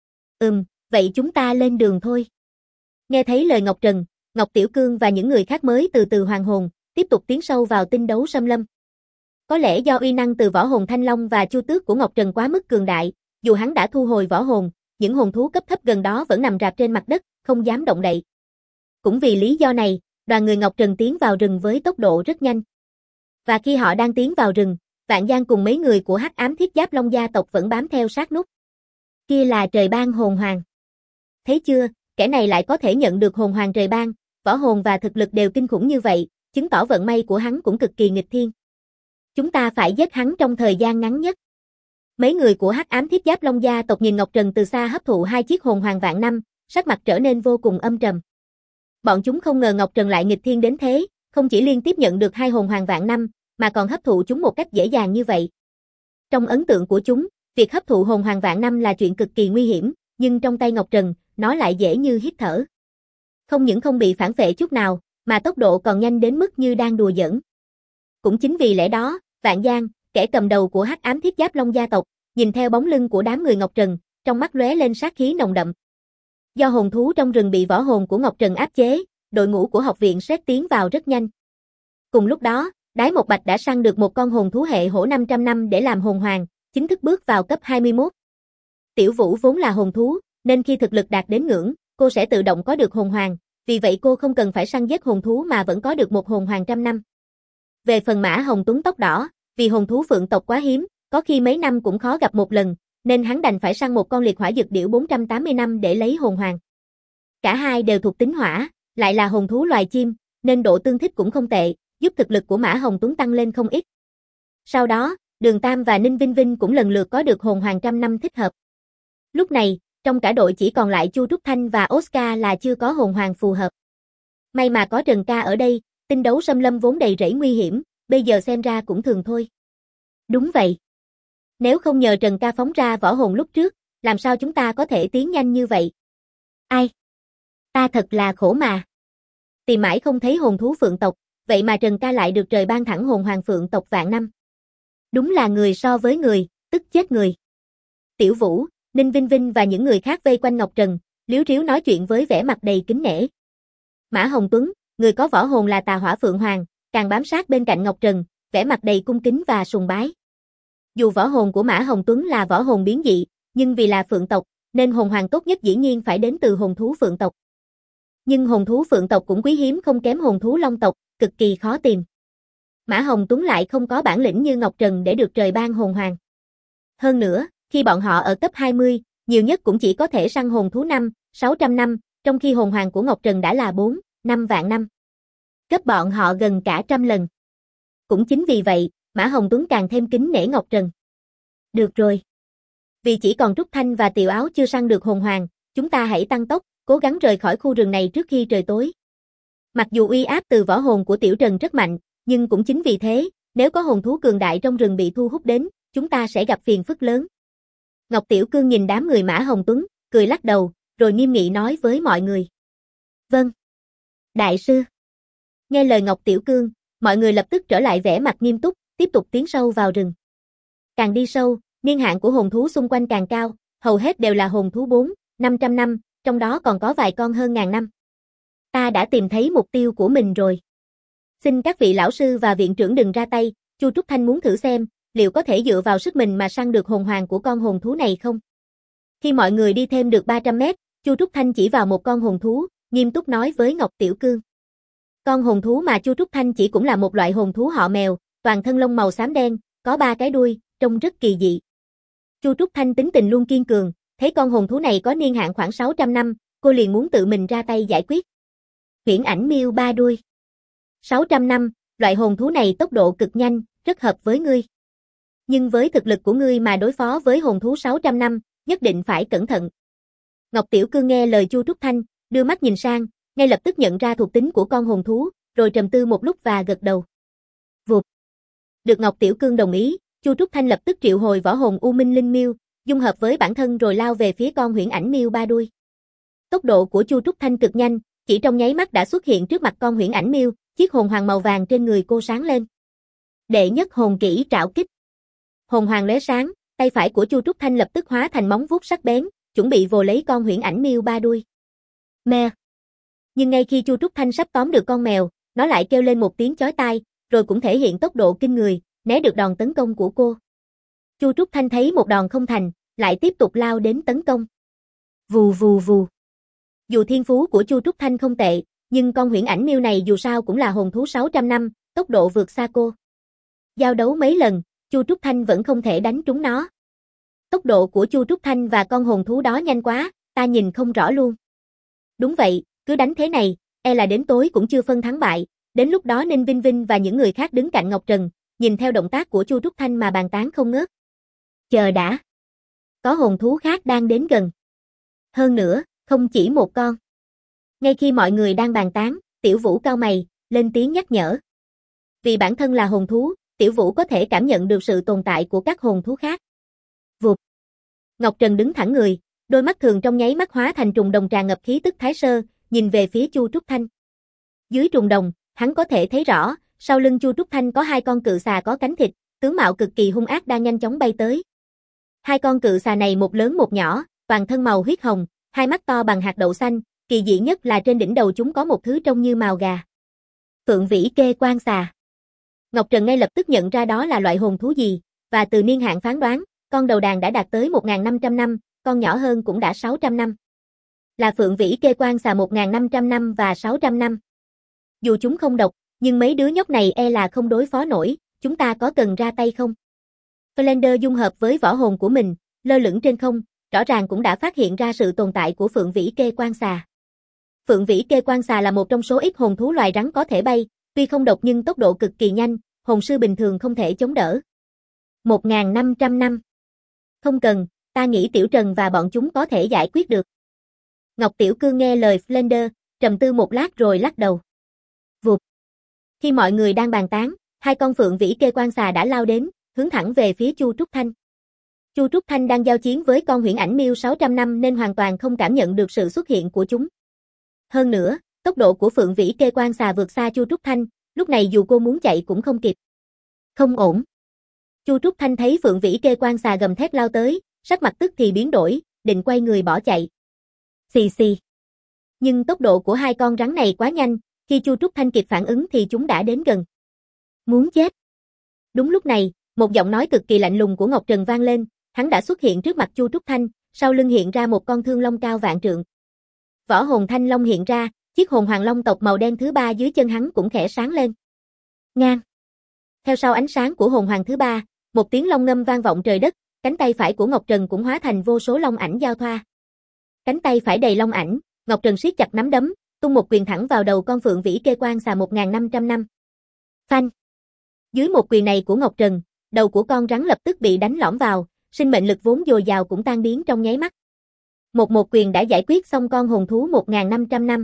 Vậy chúng ta lên đường thôi. Nghe thấy lời Ngọc Trần, Ngọc Tiểu Cương và những người khác mới từ từ hoàn hồn, tiếp tục tiến sâu vào tinh đấu xâm lâm. Có lẽ do uy năng từ võ hồn Thanh Long và Chu Tước của Ngọc Trần quá mức cường đại, dù hắn đã thu hồi võ hồn, những hồn thú cấp thấp gần đó vẫn nằm rạp trên mặt đất, không dám động đậy. Cũng vì lý do này, đoàn người Ngọc Trần tiến vào rừng với tốc độ rất nhanh. Và khi họ đang tiến vào rừng, Vạn Giang cùng mấy người của Hắc Ám Thiết Giáp Long gia tộc vẫn bám theo sát nút. Kia là trời ban hồn hoàng. Thấy chưa, kẻ này lại có thể nhận được hồn hoàng trời ban, võ hồn và thực lực đều kinh khủng như vậy, chứng tỏ vận may của hắn cũng cực kỳ nghịch thiên. Chúng ta phải giết hắn trong thời gian ngắn nhất. Mấy người của Hắc Ám Thiết Giáp Long gia tộc nhìn Ngọc Trần từ xa hấp thụ 2 chiếc hồn hoàng vạn năm, sắc mặt trở nên vô cùng âm trầm. Bọn chúng không ngờ Ngọc Trần lại nghịch thiên đến thế, không chỉ liên tiếp nhận được 2 hồn hoàng vạn năm, mà còn hấp thụ chúng một cách dễ dàng như vậy. Trong ấn tượng của chúng, việc hấp thụ hồn hoàng vạn năm là chuyện cực kỳ nguy hiểm, nhưng trong tay Ngọc Trần, nó lại dễ như hít thở. Không những không bị phản phệ chút nào, mà tốc độ còn nhanh đến mức như đang đùa giỡn. Cũng chính vì lẽ đó, Vạn Giang, kẻ cầm đầu của Hắc Ám Thiết Giáp Long gia tộc, nhìn theo bóng lưng của đám người Ngọc Trần, trong mắt lóe lên sát khí nồng đậm. Do hồn thú trong rừng bị võ hồn của Ngọc Trần áp chế, đội ngũ của học viện xét tiến vào rất nhanh. Cùng lúc đó, Đái Một Bạch đã săn được một con hồn thú hệ hổ 500 năm để làm hồn hoàng, chính thức bước vào cấp 21. Tiểu Vũ vốn là hồn thú, nên khi thực lực đạt đến ngưỡng, cô sẽ tự động có được hồn hoàng, vì vậy cô không cần phải săn giết hồn thú mà vẫn có được một hồn hoàng trăm năm. Về phần Mã Hồng Tuấn tóc đỏ, vì hồn thú phượng tộc quá hiếm, có khi mấy năm cũng khó gặp một lần, nên hắn đành phải săn một con liệt hỏa dực điểu 480 năm để lấy hồn hoàng. Cả hai đều thuộc tính hỏa, lại là hồn thú loài chim, nên độ tương thích cũng không tệ, giúp thực lực của Mã Hồng Tuấn tăng lên không ít. Sau đó, Đường Tam và Ninh Vinh Vinh cũng lần lượt có được hồn hoàng trăm năm thích hợp. Lúc này, trong cả đội chỉ còn lại Chu Trúc Thanh và Oscar là chưa có hồn hoàng phù hợp. May mà có Trần Ca ở đây, tinh đấu xâm lâm vốn đầy rẫy nguy hiểm, bây giờ xem ra cũng thường thôi. Đúng vậy. Nếu không nhờ Trần Ca phóng ra võ hồn lúc trước, làm sao chúng ta có thể tiến nhanh như vậy? Ai? Ta thật là khổ mà. Tìm mãi không thấy hồn thú phượng tộc, vậy mà Trần Ca lại được trời ban thẳng hồn hoàng phượng tộc vạn năm. Đúng là người so với người, tức chết người. Tiểu Vũ, Ninh Vinh Vinh và những người khác vây quanh Ngọc Trần, líu ríu nói chuyện với vẻ mặt đầy kính nể. Mã Hồng Tuấn, người có võ hồn là Tà Hỏa Phượng Hoàng, càng bám sát bên cạnh Ngọc Trần, vẻ mặt đầy cung kính và sùng bái. Dù võ hồn của Mã Hồng Tuấn là võ hồn biến dị, nhưng vì là phượng tộc, nên hồn hoàng tốt nhất dĩ nhiên phải đến từ hồn thú phượng tộc. Nhưng hồn thú phượng tộc cũng quý hiếm không kém hồn thú long tộc, cực kỳ khó tìm. Mã Hồng Tuấn lại không có bản lĩnh như Ngọc Trần để được trời ban hồn hoàng. Hơn nữa, khi bọn họ ở cấp 20, nhiều nhất cũng chỉ có thể săn hồn thú 600 năm, trong khi hồn hoàng của Ngọc Trần đã là 5 vạn năm. Cấp bọn họ gần cả 100 lần. Cũng chính vì vậy, Mã Hồng Tuấn càng thêm kính nể Ngọc Trần. Được rồi. Vì chỉ còn Trúc Thanh và Tiểu Áo chưa săn được hồn hoàng, chúng ta hãy tăng tốc, cố gắng rời khỏi khu rừng này trước khi trời tối. Mặc dù uy áp từ võ hồn của Tiểu Trần rất mạnh, nhưng cũng chính vì thế, nếu có hồn thú cường đại trong rừng bị thu hút đến, chúng ta sẽ gặp phiền phức lớn. Ngọc Tiểu Cương nhìn đám người Mã Hồng Tuấn, cười lắc đầu, rồi nghiêm nghị nói với mọi người. Vâng. Đại sư. Nghe lời Ngọc Tiểu Cương, mọi người lập tức trở lại vẻ mặt nghiêm túc, tiếp tục tiến sâu vào rừng. Càng đi sâu, niên hạn của hồn thú xung quanh càng cao, hầu hết đều là hồn thú 500 năm, trong đó còn có vài con hơn 1000 năm. Ta đã tìm thấy mục tiêu của mình rồi. Xin các vị lão sư và viện trưởng đừng ra tay, Chu Trúc Thanh muốn thử xem, liệu có thể dựa vào sức mình mà săn được hồn hoàng của con hồn thú này không? Khi mọi người đi thêm được 300 mét, Chu Trúc Thanh chỉ vào một con hồn thú, nghiêm túc nói với Ngọc Tiểu Cương. Con hồn thú mà Chu Trúc Thanh chỉ cũng là một loại hồn thú họ mèo, toàn thân lông màu xám đen, có 3 cái đuôi, trông rất kỳ dị. Chu Trúc Thanh tính tình luôn kiên cường, thấy con hồn thú này có niên hạn khoảng 600 năm, cô liền muốn tự mình ra tay giải quyết. Huyễn Ảnh Miêu 3 đuôi. 600 năm, loại hồn thú này tốc độ cực nhanh, rất hợp với ngươi. Nhưng với thực lực của ngươi mà đối phó với hồn thú 600 năm, nhất định phải cẩn thận. Ngọc Tiểu Cương nghe lời Chu Trúc Thanh, đưa mắt nhìn sang, ngay lập tức nhận ra thuộc tính của con hồn thú, rồi trầm tư một lúc và gật đầu. Vụt. Được Ngọc Tiểu Cương đồng ý, Chu Trúc Thanh lập tức triệu hồi võ hồn U Minh Linh Miêu, dung hợp với bản thân rồi lao về phía con Huyễn Ảnh Miêu 3 đuôi. Tốc độ của Chu Trúc Thanh cực nhanh, chỉ trong nháy mắt đã xuất hiện trước mặt con Huyễn Ảnh Miêu, chiếc hồn hoàng màu vàng trên người cô sáng lên. Đệ nhất hồn kỹ trảo kích. Hồn hoàng lóe sáng, tay phải của Chu Trúc Thanh lập tức hóa thành móng vuốt sắc bén, chuẩn bị vồ lấy con Huyễn Ảnh Miêu 3 đuôi. Mè. Nhưng ngay khi Chu Trúc Thanh sắp tóm được con mèo, nó lại kêu lên một tiếng chói tai, rồi cũng thể hiện tốc độ kinh người, né được đòn tấn công của cô. Chu Trúc Thanh thấy một đòn không thành, lại tiếp tục lao đến tấn công. Vù vù vù. Dù thiên phú của Chu Trúc Thanh không tệ, nhưng con Huyễn Ảnh Miêu này dù sao cũng là hồn thú 600 năm, tốc độ vượt xa cô. Giao đấu mấy lần, Chu Trúc Thanh vẫn không thể đánh trúng nó. Tốc độ của Chu Trúc Thanh và con hồn thú đó nhanh quá, ta nhìn không rõ luôn. Đúng vậy, cứ đánh thế này, e là đến tối cũng chưa phân thắng bại, đến lúc đó Ninh Vinh Vinh và những người khác đứng cạnh Ngọc Trần, nhìn theo động tác của Chu Trúc Thanh mà bàn tán không ngớt. Chờ đã. Có hồn thú khác đang đến gần. Hơn nữa, không chỉ một con. Ngay khi mọi người đang bàn tán, Tiểu Vũ cau mày, lên tiếng nhắc nhở. Vì bản thân là hồn thú, Tiểu Vũ có thể cảm nhận được sự tồn tại của các hồn thú khác. Vụt. Ngọc Trần đứng thẳng người, đôi mắt thường trong nháy mắt hóa thành trùng đồng tràn ngập khí tức thái sơ, nhìn về phía Chu Trúc Thanh. Dưới trùng đồng, hắn có thể thấy rõ, sau lưng Chu Trúc Thanh có 2 con cự xà có cánh thịt, tướng mạo cực kỳ hung ác đang nhanh chóng bay tới. 2 con cự xà này một lớn một nhỏ, toàn thân màu huyết hồng, 2 mắt to bằng hạt đậu xanh, kỳ dị nhất là trên đỉnh đầu chúng có một thứ trông như mào gà. Phượng Vĩ Kê Quan Xà. Ngọc Trần ngay lập tức nhận ra đó là loại hồn thú gì, và từ niên hạn phán đoán, con đầu đàn đã đạt tới 1.500 năm, con nhỏ hơn cũng đã 600 năm. Là phượng vĩ kê quan xà 1.500 năm và 600 năm. Dù chúng không độc, nhưng mấy đứa nhóc này e là không đối phó nổi, chúng ta có cần ra tay không? Flander dung hợp với võ hồn của mình, lơ lửng trên không, rõ ràng cũng đã phát hiện ra sự tồn tại của phượng vĩ kê quan xà. Phượng vĩ kê quan xà là một trong số ít hồn thú loài rắn có thể bay, tuy không độc nhưng tốc độ cực kỳ nhanh, hồn sư bình thường không thể chống đỡ. 1.500 năm. Không cần, ta nghĩ Tiểu Trần và bọn chúng có thể giải quyết được. Ngọc Tiểu Cương nghe lời Flander, trầm tư một lát rồi lắc đầu. Vụt. Khi mọi người đang bàn tán, hai con phượng vĩ kê quan xà đã lao đến, hướng thẳng về phía Chu Trúc Thanh. Chu Trúc Thanh đang giao chiến với con huyễn ảnh miêu 600 năm nên hoàn toàn không cảm nhận được sự xuất hiện của chúng. Hơn nữa, tốc độ của phượng vĩ kê quan xà vượt xa Chu Trúc Thanh, lúc này dù cô muốn chạy cũng không kịp. Không ổn. Chu Trúc Thanh thấy phượng vĩ kê quan xà gầm thét lao tới, sắc mặt tức thì biến đổi, định quay người bỏ chạy. Xì xì. Nhưng tốc độ của hai con rắn này quá nhanh, khi Chu Trúc Thanh kịp phản ứng thì chúng đã đến gần. Muốn chết. Đúng lúc này, một giọng nói cực kỳ lạnh lùng của Ngọc Trần vang lên, hắn đã xuất hiện trước mặt Chu Trúc Thanh, sau lưng hiện ra một con thương long cao vạn trượng. Võ hồn thanh long hiện ra, chiếc hồn hoàng long tộc màu đen thứ ba dưới chân hắn cũng khẽ sáng lên. Ngang. Theo sau ánh sáng của hồn hoàng thứ ba, một tiếng long ngâm vang vọng trời đất, cánh tay phải của Ngọc Trần cũng hóa thành vô số long ảnh giao thoa. Cánh tay phải đầy long ảnh, Ngọc Trần siết chặt nắm đấm, tung một quyền thẳng vào đầu con phượng vĩ kê quan xà 1.500 năm. Phanh. Dưới một quyền này của Ngọc Trần, đầu của con rắn lập tức bị đánh lõm vào, sinh mệnh lực vốn dồi dào cũng tan biến trong nháy mắt. Một quyền đã giải quyết xong con hồn thú 1.500 năm.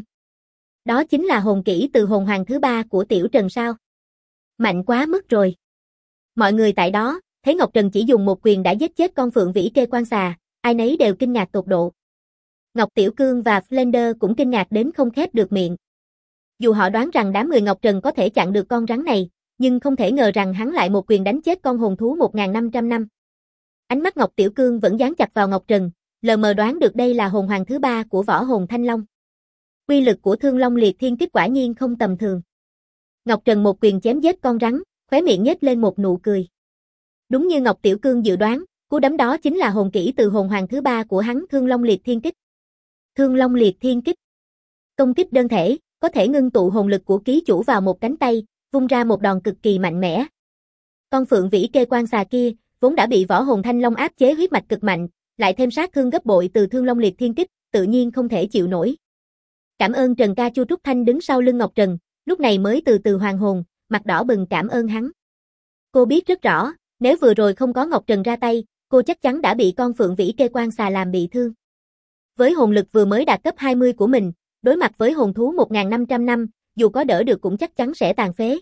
Đó chính là hồn kỹ từ hồn hoàng thứ ba của Tiểu Trần sao? Mạnh quá mức rồi. Mọi người tại đó, thấy Ngọc Trần chỉ dùng một quyền đã giết chết con phượng vĩ kê quan xà, ai nấy đều kinh ngạc tột độ. Ngọc Tiểu Cương và Flander cũng kinh ngạc đến không khép được miệng. Dù họ đoán rằng đám người Ngọc Trần có thể chặn được con rắn này, nhưng không thể ngờ rằng hắn lại một quyền đánh chết con hồn thú 1.500 năm. Ánh mắt Ngọc Tiểu Cương vẫn dán chặt vào Ngọc Trần, lờ mờ đoán được đây là hồn hoàng thứ ba của võ hồn thanh long. Uy lực của Thương Long Liệt Thiên Kích quả nhiên không tầm thường. Ngọc Trần một quyền chém giết con rắn, khóe miệng nhếch lên một nụ cười. Đúng như Ngọc Tiểu Cương dự đoán, cú đấm đó chính là hồn kỹ từ hồn hoàng thứ ba của hắn, Thương Long Liệt Thiên Kích. Thương Long Liệt Thiên Kích. Công kích đơn thể, có thể ngưng tụ hồn lực của ký chủ vào một cánh tay, vung ra một đòn cực kỳ mạnh mẽ. Con phượng vĩ kê quan xà kia, vốn đã bị võ hồn thanh long áp chế huyết mạch cực mạnh, lại thêm sát thương gấp bội từ Thương Long Liệt Thiên Kích, tự nhiên không thể chịu nổi. Cảm ơn Trần ca. Chu Trúc Thanh đứng sau lưng Ngọc Trần, lúc này mới từ từ hoàn hồn, mặt đỏ bừng cảm ơn hắn. Cô biết rất rõ, nếu vừa rồi không có Ngọc Trần ra tay, cô chắc chắn đã bị con phượng vĩ kê quan xà làm bị thương. Với hồn lực vừa mới đạt cấp 20 của mình, đối mặt với hồn thú 1.500 năm, dù có đỡ được cũng chắc chắn sẽ tàn phế.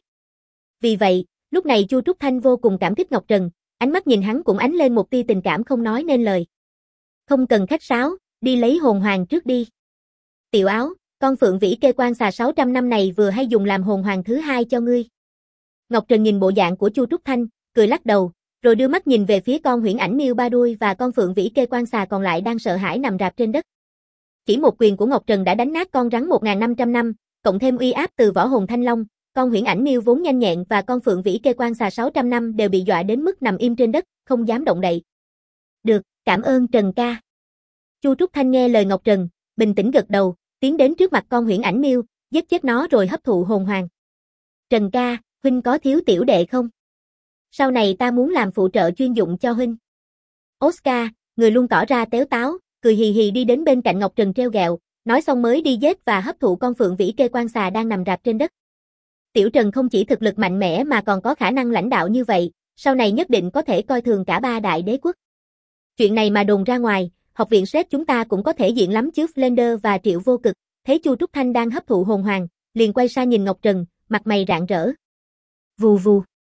Vì vậy, lúc này Chu Trúc Thanh vô cùng cảm kích Ngọc Trần, ánh mắt nhìn hắn cũng ánh lên một tia tình cảm không nói nên lời. Không cần khách sáo, đi lấy hồn hoàng trước đi. Tiểu Áo, con phượng vĩ kê quan xà 600 năm này vừa hay dùng làm hồn hoàng thứ hai cho ngươi. Ngọc Trần nhìn bộ dạng của Chu Trúc Thanh, cười lắc đầu, rồi đưa mắt nhìn về phía con huyễn ảnh miêu ba đuôi và con phượng vĩ kê quan xà còn lại đang sợ hãi nằm rạp trên đất. Chỉ một quyền của Ngọc Trần đã đánh nát con rắn 1.500 năm, cộng thêm uy áp từ võ hồn thanh long, con huyễn ảnh miêu vốn nhanh nhẹn và con phượng vĩ kê quan xà 600 năm đều bị dọa đến mức nằm im trên đất, không dám động đậy. Được, cảm ơn Trần ca. Chu Trúc Thanh nghe lời Ngọc Trần, bình tĩnh gật đầu, tiến đến trước mặt con huyễn ảnh miêu, giết chết nó rồi hấp thụ hồn hoàng. Trần ca, huynh có thiếu tiểu đệ không? Sau này ta muốn làm phụ trợ chuyên dụng cho huynh. Oscar, người luôn tỏ ra téo táo, cười hì hì đi đến bên cạnh Ngọc Trần treo gẹo, nói xong mới đi giết và hấp thụ con phượng vĩ kê quan xà đang nằm rạp trên đất. Tiểu Trần không chỉ thực lực mạnh mẽ mà còn có khả năng lãnh đạo như vậy, sau này nhất định có thể coi thường cả ba đại đế quốc. Chuyện này mà đồn ra ngoài, học viện Sét chúng ta cũng có thể diện lắm chứ. Flander và Triệu Vô Cực, thấy Chu Trúc Thanh đang hấp thụ hồn hoàng, liền quay sang nhìn Ngọc Trần, mặt mày rạng rỡ. Vù vù.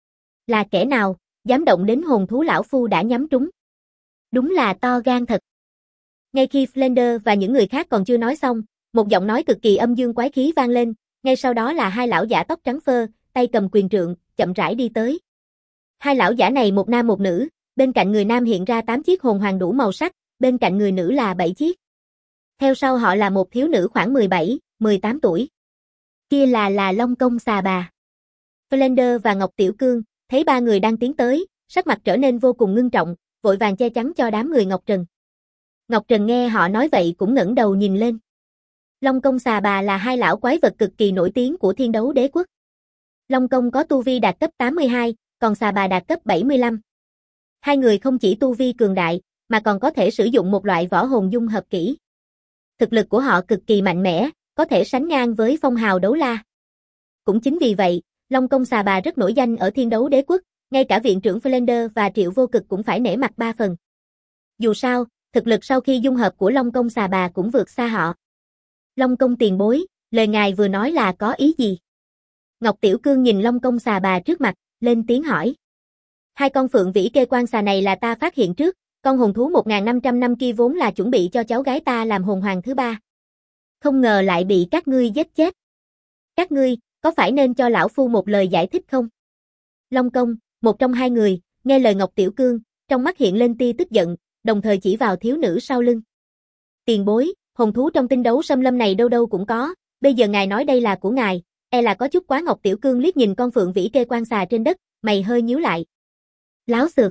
Là kẻ nào, dám động đến hồn thú lão phu đã nhắm trúng. Đúng là to gan thật. Ngay khi Flander và những người khác còn chưa nói xong, một giọng nói cực kỳ âm dương quái khí vang lên, ngay sau đó là hai lão giả tóc trắng phơ, tay cầm quyền trượng, chậm rãi đi tới. Hai lão giả này một nam một nữ, bên cạnh người nam hiện ra 8 chiếc hồn hoàng đủ màu sắc, bên cạnh người nữ là 7 chiếc. Theo sau họ là một thiếu nữ khoảng 17, 18 tuổi. Kia là Long Công xà bà. Flander và Ngọc Tiểu Cương, thấy ba người đang tiến tới, sắc mặt trở nên vô cùng ngưng trọng, vội vàng che chắn cho đám người Ngọc Trần. Ngọc Trần nghe họ nói vậy cũng ngẩng đầu nhìn lên. Long Công Xà Bà là hai lão quái vật cực kỳ nổi tiếng của Thiên Đấu Đế Quốc. Long Công có tu vi đạt cấp 82, còn Xà Bà đạt cấp 75. Hai người không chỉ tu vi cường đại, mà còn có thể sử dụng một loại võ hồn dung hợp kỹ. Thực lực của họ cực kỳ mạnh mẽ, có thể sánh ngang với phong hào đấu la. Cũng chính vì vậy, Long Công Xà Bà rất nổi danh ở Thiên Đấu Đế Quốc, ngay cả viện trưởng Flander và Triệu Vô Cực cũng phải nể mặt ba phần. Dù sao, thực lực sau khi dung hợp của Long Công Xà Bà cũng vượt xa họ. Long Công tiền bối, lời ngài vừa nói là có ý gì? Ngọc Tiểu Cương nhìn Long Công Xà Bà trước mặt, lên tiếng hỏi. Hai con phượng vĩ kê quan xà này là ta phát hiện trước, con hồn thú 1.500 năm kia vốn là chuẩn bị cho cháu gái ta làm hồn hoàng thứ ba. Không ngờ lại bị các ngươi giết chết. Các ngươi, có phải nên cho lão phu một lời giải thích không? Long Công, một trong hai người, nghe lời Ngọc Tiểu Cương, trong mắt hiện lên tia tức giận, đồng thời chỉ vào thiếu nữ sau lưng. Tiền bối, hồn thú trong tinh đấu xâm lâm này đâu đâu cũng có, bây giờ ngài nói đây là của ngài, e là có chút quá. Ngọc Tiểu Cương liếc nhìn con phượng vĩ kê quan xà trên đất, mày hơi nhíu lại. Láo xược.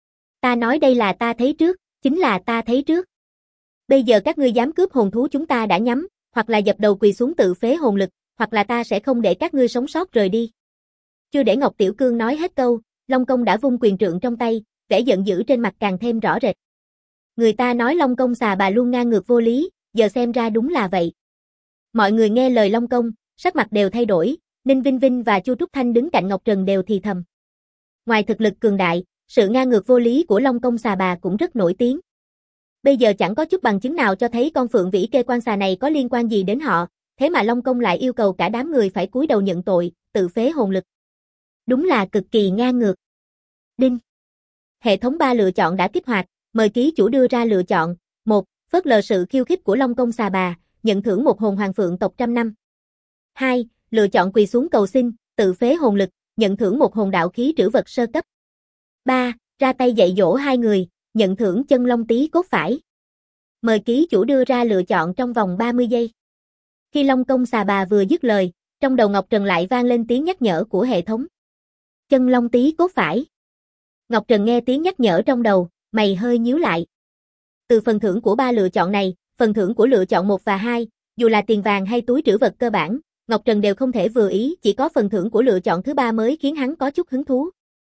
Ta nói đây là ta thấy trước, chính là ta thấy trước. Bây giờ các ngươi dám cướp hồn thú chúng ta đã nhắm, hoặc là dập đầu quỳ xuống tự phế hồn lực, hoặc là ta sẽ không để các ngươi sống sót rời đi. Chưa để Ngọc Tiểu Cương nói hết câu, Long Công đã vung quyền trượng trong tay, vẻ giận dữ trên mặt càng thêm rõ rệt. Người ta nói Long Công Xà Bà luôn ngang ngược vô lý, giờ xem ra đúng là vậy. Mọi người nghe lời Long Công, sắc mặt đều thay đổi, Ninh Vinh Vinh và Chu Trúc Thanh đứng cạnh Ngọc Trần đều thì thầm. Ngoài thực lực cường đại, sự ngang ngược vô lý của Long Công Xà Bà cũng rất nổi tiếng. Bây giờ chẳng có chút bằng chứng nào cho thấy con phượng vĩ kê quan xà này có liên quan gì đến họ, thế mà Long Công lại yêu cầu cả đám người phải cúi đầu nhận tội, tự phế hồn lực. Đúng là cực kỳ ngang ngược. Đinh. Hệ thống 3 lựa chọn đã kích hoạt, mời ký chủ đưa ra lựa chọn. 1. Phớt lờ sự khiêu khích của Long Công Xà Bà, nhận thưởng một hồn hoàng phượng tộc 100 năm. 2. Lựa chọn quỳ xuống cầu xin, tự phế hồn lực, nhận thưởng một hồn đạo khí trữ vật sơ cấp. 3. Ra tay dạy dỗ hai người, nhận thưởng chân long tí cốt phải. Mời ký chủ đưa ra lựa chọn trong vòng 30 giây. Khi Long Công Xà Bà vừa dứt lời, trong đầu Ngọc Trần lại vang lên tiếng nhắc nhở của hệ thống. Chân long tí cốt phải. Ngọc Trần nghe tiếng nhắc nhở trong đầu, mày hơi nhíu lại. Từ phần thưởng của 3 lựa chọn này, phần thưởng của lựa chọn 1 và 2, dù là tiền vàng hay túi trữ vật cơ bản, Ngọc Trần đều không thể vừa ý, chỉ có phần thưởng của lựa chọn thứ 3 mới khiến hắn có chút hứng thú.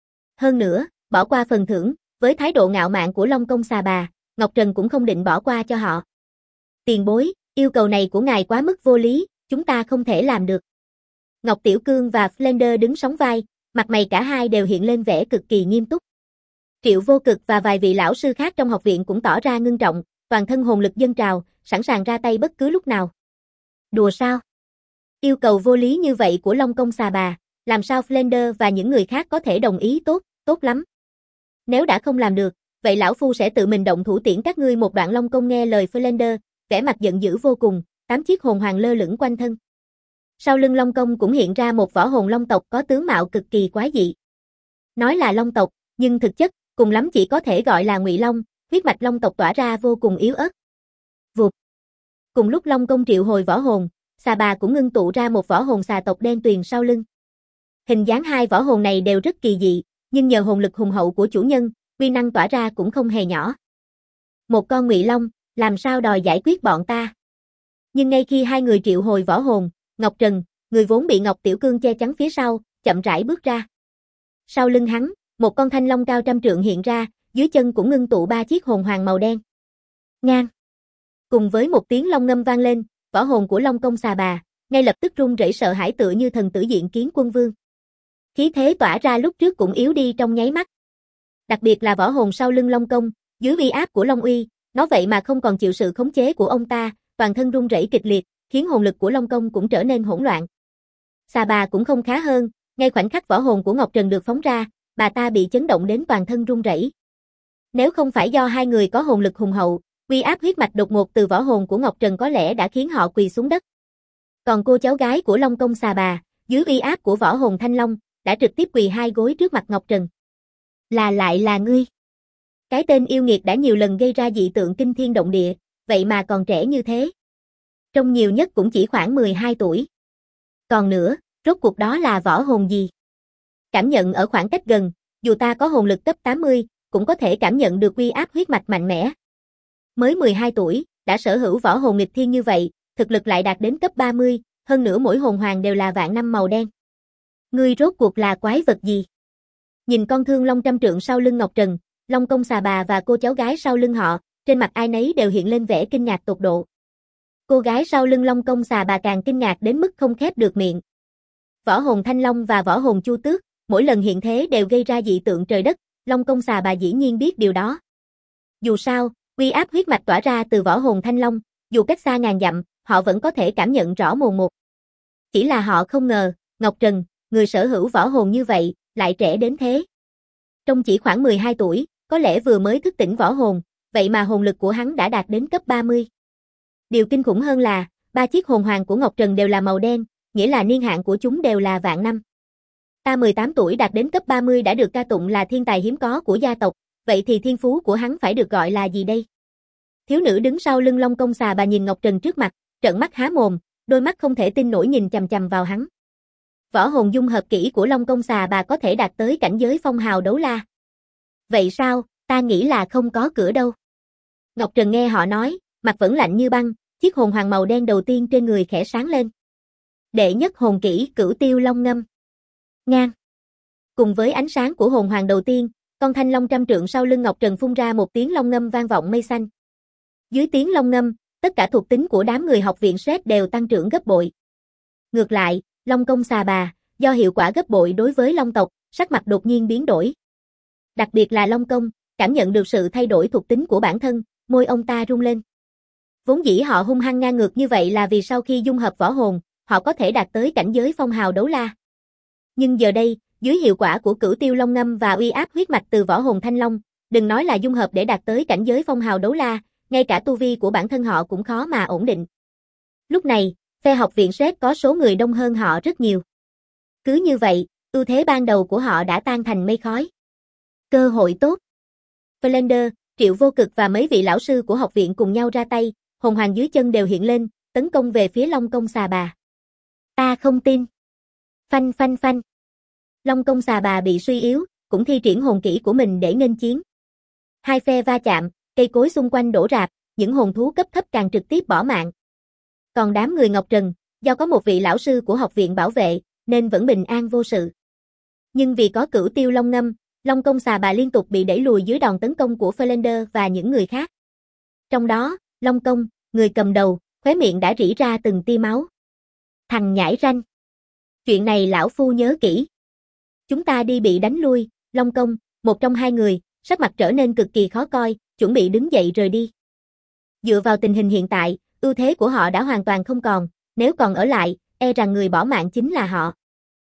Hơn nữa, bỏ qua phần thưởng, với thái độ ngạo mạn của Long Công Xà Bà, Ngọc Trần cũng không định bỏ qua cho họ. Tiền bối, yêu cầu này của ngài quá mức vô lý, chúng ta không thể làm được. Ngọc Tiểu Cương và Flander đứng sóng vai, mặt mày cả hai đều hiện lên vẻ cực kỳ nghiêm túc. Triệu Vô Cực và vài vị lão sư khác trong học viện cũng tỏ ra ngưng trọng, toàn thân hồn lực dâng trào, sẵn sàng ra tay bất cứ lúc nào. Đùa sao? Yêu cầu vô lý như vậy của Long Công Xà Bà, làm sao Flander và những người khác có thể đồng ý? Tốt lắm. Nếu đã không làm được, vậy lão phu sẽ tự mình động thủ tiễn các ngươi một đoạn. Long Công nghe lời Flander, vẻ mặt giận dữ vô cùng, 8 chiếc hồn hoàng lơ lửng quanh thân. Sau lưng Long Công cũng hiện ra một võ hồn long tộc có tướng mạo cực kỳ quái dị. Nói là long tộc, nhưng thực chất, cùng lắm chỉ có thể gọi là ngụy long, huyết mạch long tộc tỏa ra vô cùng yếu ớt. Vụt. Cùng lúc Long Công triệu hồi võ hồn, Xà Bà cũng ngưng tụ ra một võ hồn xà tộc đen tuyền sau lưng. Hình dáng hai võ hồn này đều rất kỳ dị, nhưng nhờ hồn lực hùng hậu của chủ nhân, uy năng tỏa ra cũng không hề nhỏ. Một con ngụy long, làm sao đòi giải quyết bọn ta? Nhưng ngay khi hai người triệu hồi võ hồn, Ngọc Trần, người vốn bị Ngọc Tiểu Cương che chắn phía sau, chậm rãi bước ra. Sau lưng hắn, một con thanh long cao trăm trượng hiện ra, dưới chân cũng ngưng tụ 3 chiếc hồn hoàng màu đen. Ngang. Cùng với một tiếng long ngâm vang lên, võ hồn của Long Công Xà Bà ngay lập tức run rẩy sợ hãi tựa như thần tử diện kiến quân vương. Khí thế tỏa ra lúc trước cũng yếu đi trong nháy mắt. Đặc biệt là võ hồn sau lưng Long Công, dưới uy áp của Long Uy, nó vậy mà không còn chịu sự khống chế của ông ta, toàn thân run rẩy kịch liệt, khiến hồn lực của Long Công cũng trở nên hỗn loạn. Xà Bà cũng không khá hơn, ngay khoảnh khắc võ hồn của Ngọc Trần được phóng ra, bà ta bị chấn động đến toàn thân run rẩy. Nếu không phải do hai người có hồn lực hùng hậu, uy áp huyết mạch đột ngột từ võ hồn của Ngọc Trần có lẽ đã khiến họ quỳ xuống đất. Còn cô cháu gái của Long Công Xà Bà, dưới uy áp của võ hồn Thanh Long, đã trực tiếp quỳ 2 gối trước mặt Ngọc Trần. Lại là ngươi. Cái tên yêu nghiệt đã nhiều lần gây ra dị tượng kinh thiên động địa, vậy mà còn trẻ như thế. Trông nhiều nhất cũng chỉ khoảng 12 tuổi. Còn nữa, rốt cuộc đó là võ hồn gì? Cảm nhận ở khoảng cách gần, dù ta có hồn lực cấp 80, cũng có thể cảm nhận được uy áp huyết mạch mạnh mẽ. Mới 12 tuổi, đã sở hữu võ hồn nghịch thiên như vậy, thực lực lại đạt đến cấp 30, hơn nữa mỗi hồn hoàng đều là vạn năm màu đen. Ngươi rốt cuộc là quái vật gì? Nhìn con thương long trăm trượng sau lưng Ngọc Trần, Long Công Xà Bà và cô cháu gái sau lưng họ, trên mặt ai nấy đều hiện lên vẻ kinh ngạc tột độ. Cô gái sau lưng Long Công Xà Bà càng kinh ngạc đến mức không khép được miệng. Võ hồn Thanh Long và võ hồn Chu Tước, mỗi lần hiện thế đều gây ra dị tượng trời đất, Long Công Xà Bà dĩ nhiên biết điều đó. Dù sao, uy áp huyết mạch tỏa ra từ võ hồn Thanh Long, dù cách xa ngàn dặm, họ vẫn có thể cảm nhận rõ mồn một. Chỉ là họ không ngờ, Ngọc Trần, người sở hữu võ hồn như vậy, lại trẻ đến thế. Trong chỉ khoảng 12 tuổi, có lẽ vừa mới thức tỉnh võ hồn, vậy mà hồn lực của hắn đã đạt đến cấp 30. Điều kinh khủng hơn là, 3 chiếc hồn hoàng của Ngọc Trần đều là màu đen, nghĩa là niên hạn của chúng đều là vạn năm. Ta 18 tuổi đạt đến cấp 30 đã được ca tụng là thiên tài hiếm có của gia tộc, vậy thì thiên phú của hắn phải được gọi là gì đây? Thiếu nữ đứng sau lưng Long Công Xà Bà nhìn Ngọc Trần trước mặt, trợn mắt há mồm, đôi mắt không thể tin nổi nhìn chằm chằm vào hắn. Võ hồn dung hợp kỹ của Long Công Xà Bà có thể đạt tới cảnh giới phong hào đấu la. Vậy sao, ta nghĩ là không có cửa đâu. Ngọc Trần nghe họ nói, mặt vẫn lạnh như băng, chiếc hồn hoàng màu đen đầu tiên trên người khẽ sáng lên. Đệ nhất hồn kỹ Cửu Tiêu Long Ngâm. Ngang. Cùng với ánh sáng của hồn hoàng đầu tiên, con thanh long trăm trượng sau lưng Ngọc Trần phun ra một tiếng long ngâm vang vọng mây xanh. Dưới tiếng long ngâm, tất cả thuộc tính của đám người học viện SRED đều tăng trưởng gấp bội. Ngược lại, Long Công Xà Bà, do hiệu quả gấp bội đối với long tộc, sắc mặt đột nhiên biến đổi. Đặc biệt là Long Công, cảm nhận được sự thay đổi thuộc tính của bản thân, môi ông ta rung lên. Vốn dĩ họ hung hăng ngang ngược như vậy là vì sau khi dung hợp võ hồn, họ có thể đạt tới cảnh giới phong hào đấu la. Nhưng giờ đây, dưới hiệu quả của Cửu Tiêu Long Ngâm và uy áp huyết mạch từ võ hồn Thanh Long, đừng nói là dung hợp để đạt tới cảnh giới phong hào đấu la, ngay cả tu vi của bản thân họ cũng khó mà ổn định. Lúc này, phe học viện SRED có số người đông hơn họ rất nhiều. Cứ như vậy, ưu thế ban đầu của họ đã tan thành mây khói. Cơ hội tốt. Flander, Triệu Vô Cực và mấy vị lão sư của học viện cùng nhau ra tay, hồn hoàng dưới chân đều hiện lên, tấn công về phía Long Công Xà Bà. Ta không tin. Phanh phanh phanh. Long Công Xà Bà bị suy yếu, cũng thi triển hồn kỹ của mình để nghênh chiến. Hai phe va chạm, cây cối xung quanh đổ rạp, những hồn thú cấp thấp càng trực tiếp bỏ mạng. Còn đám người Ngọc Trần, do có một vị lão sư của học viện bảo vệ, nên vẫn bình an vô sự. Nhưng vì có Cửu Tiêu Long Ngâm, Long Công Xà Bà liên tục bị đẩy lùi dưới đòn tấn công của Flander và những người khác. Trong đó, Long Công, người cầm đầu, khóe miệng đã rỉ ra từng tia máu. Thằng nhãi ranh. Chuyện này lão phu nhớ kỹ. Chúng ta đi bị đánh lui, Long Công, một trong hai người, sắc mặt trở nên cực kỳ khó coi, chuẩn bị đứng dậy rời đi. Dựa vào tình hình hiện tại, ưu thế của họ đã hoàn toàn không còn, nếu còn ở lại, e rằng người bỏ mạng chính là họ.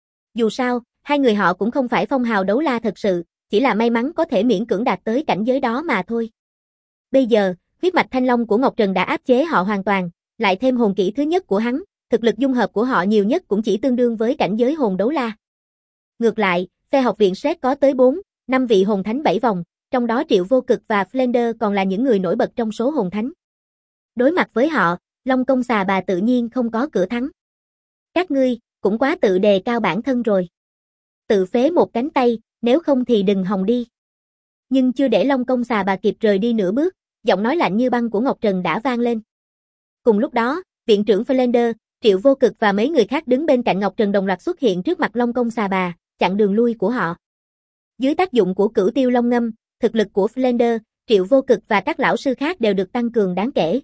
Dù sao, hai người họ cũng không phải phong hào đấu la thật sự, chỉ là may mắn có thể miễn cưỡng đạt tới cảnh giới đó mà thôi. Bây giờ, huyết mạch Thanh Long của Ngọc Trần đã áp chế họ hoàn toàn, lại thêm hồn kỹ thứ nhất của hắn, thực lực dung hợp của họ nhiều nhất cũng chỉ tương đương với cảnh giới hồn đấu la. Ngược lại, phe học viện SRED có tới 4, 5 vị hồn thánh 7 vòng, trong đó Triệu Vô Cực và Flander còn là những người nổi bật trong số hồn thánh. Đối mặt với họ, Long Công Xà Bà tự nhiên không có cửa thắng. Các ngươi, cũng quá tự đề cao bản thân rồi. Tự phế một cánh tay, nếu không thì đừng hòng đi. Nhưng chưa để Long Công Xà Bà kịp rời đi nửa bước, giọng nói lạnh như băng của Ngọc Trần đã vang lên. Cùng lúc đó, viện trưởng Flander, Triệu Vô Cực và mấy người khác đứng bên cạnh Ngọc Trần đồng loạt xuất hiện trước mặt Long Công Xà Bà, chặn đường lui của họ. Dưới tác dụng của Cửu Tiêu Long Ngâm, thực lực của Flander, Triệu Vô Cực và các lão sư khác đều được tăng cường đáng kể.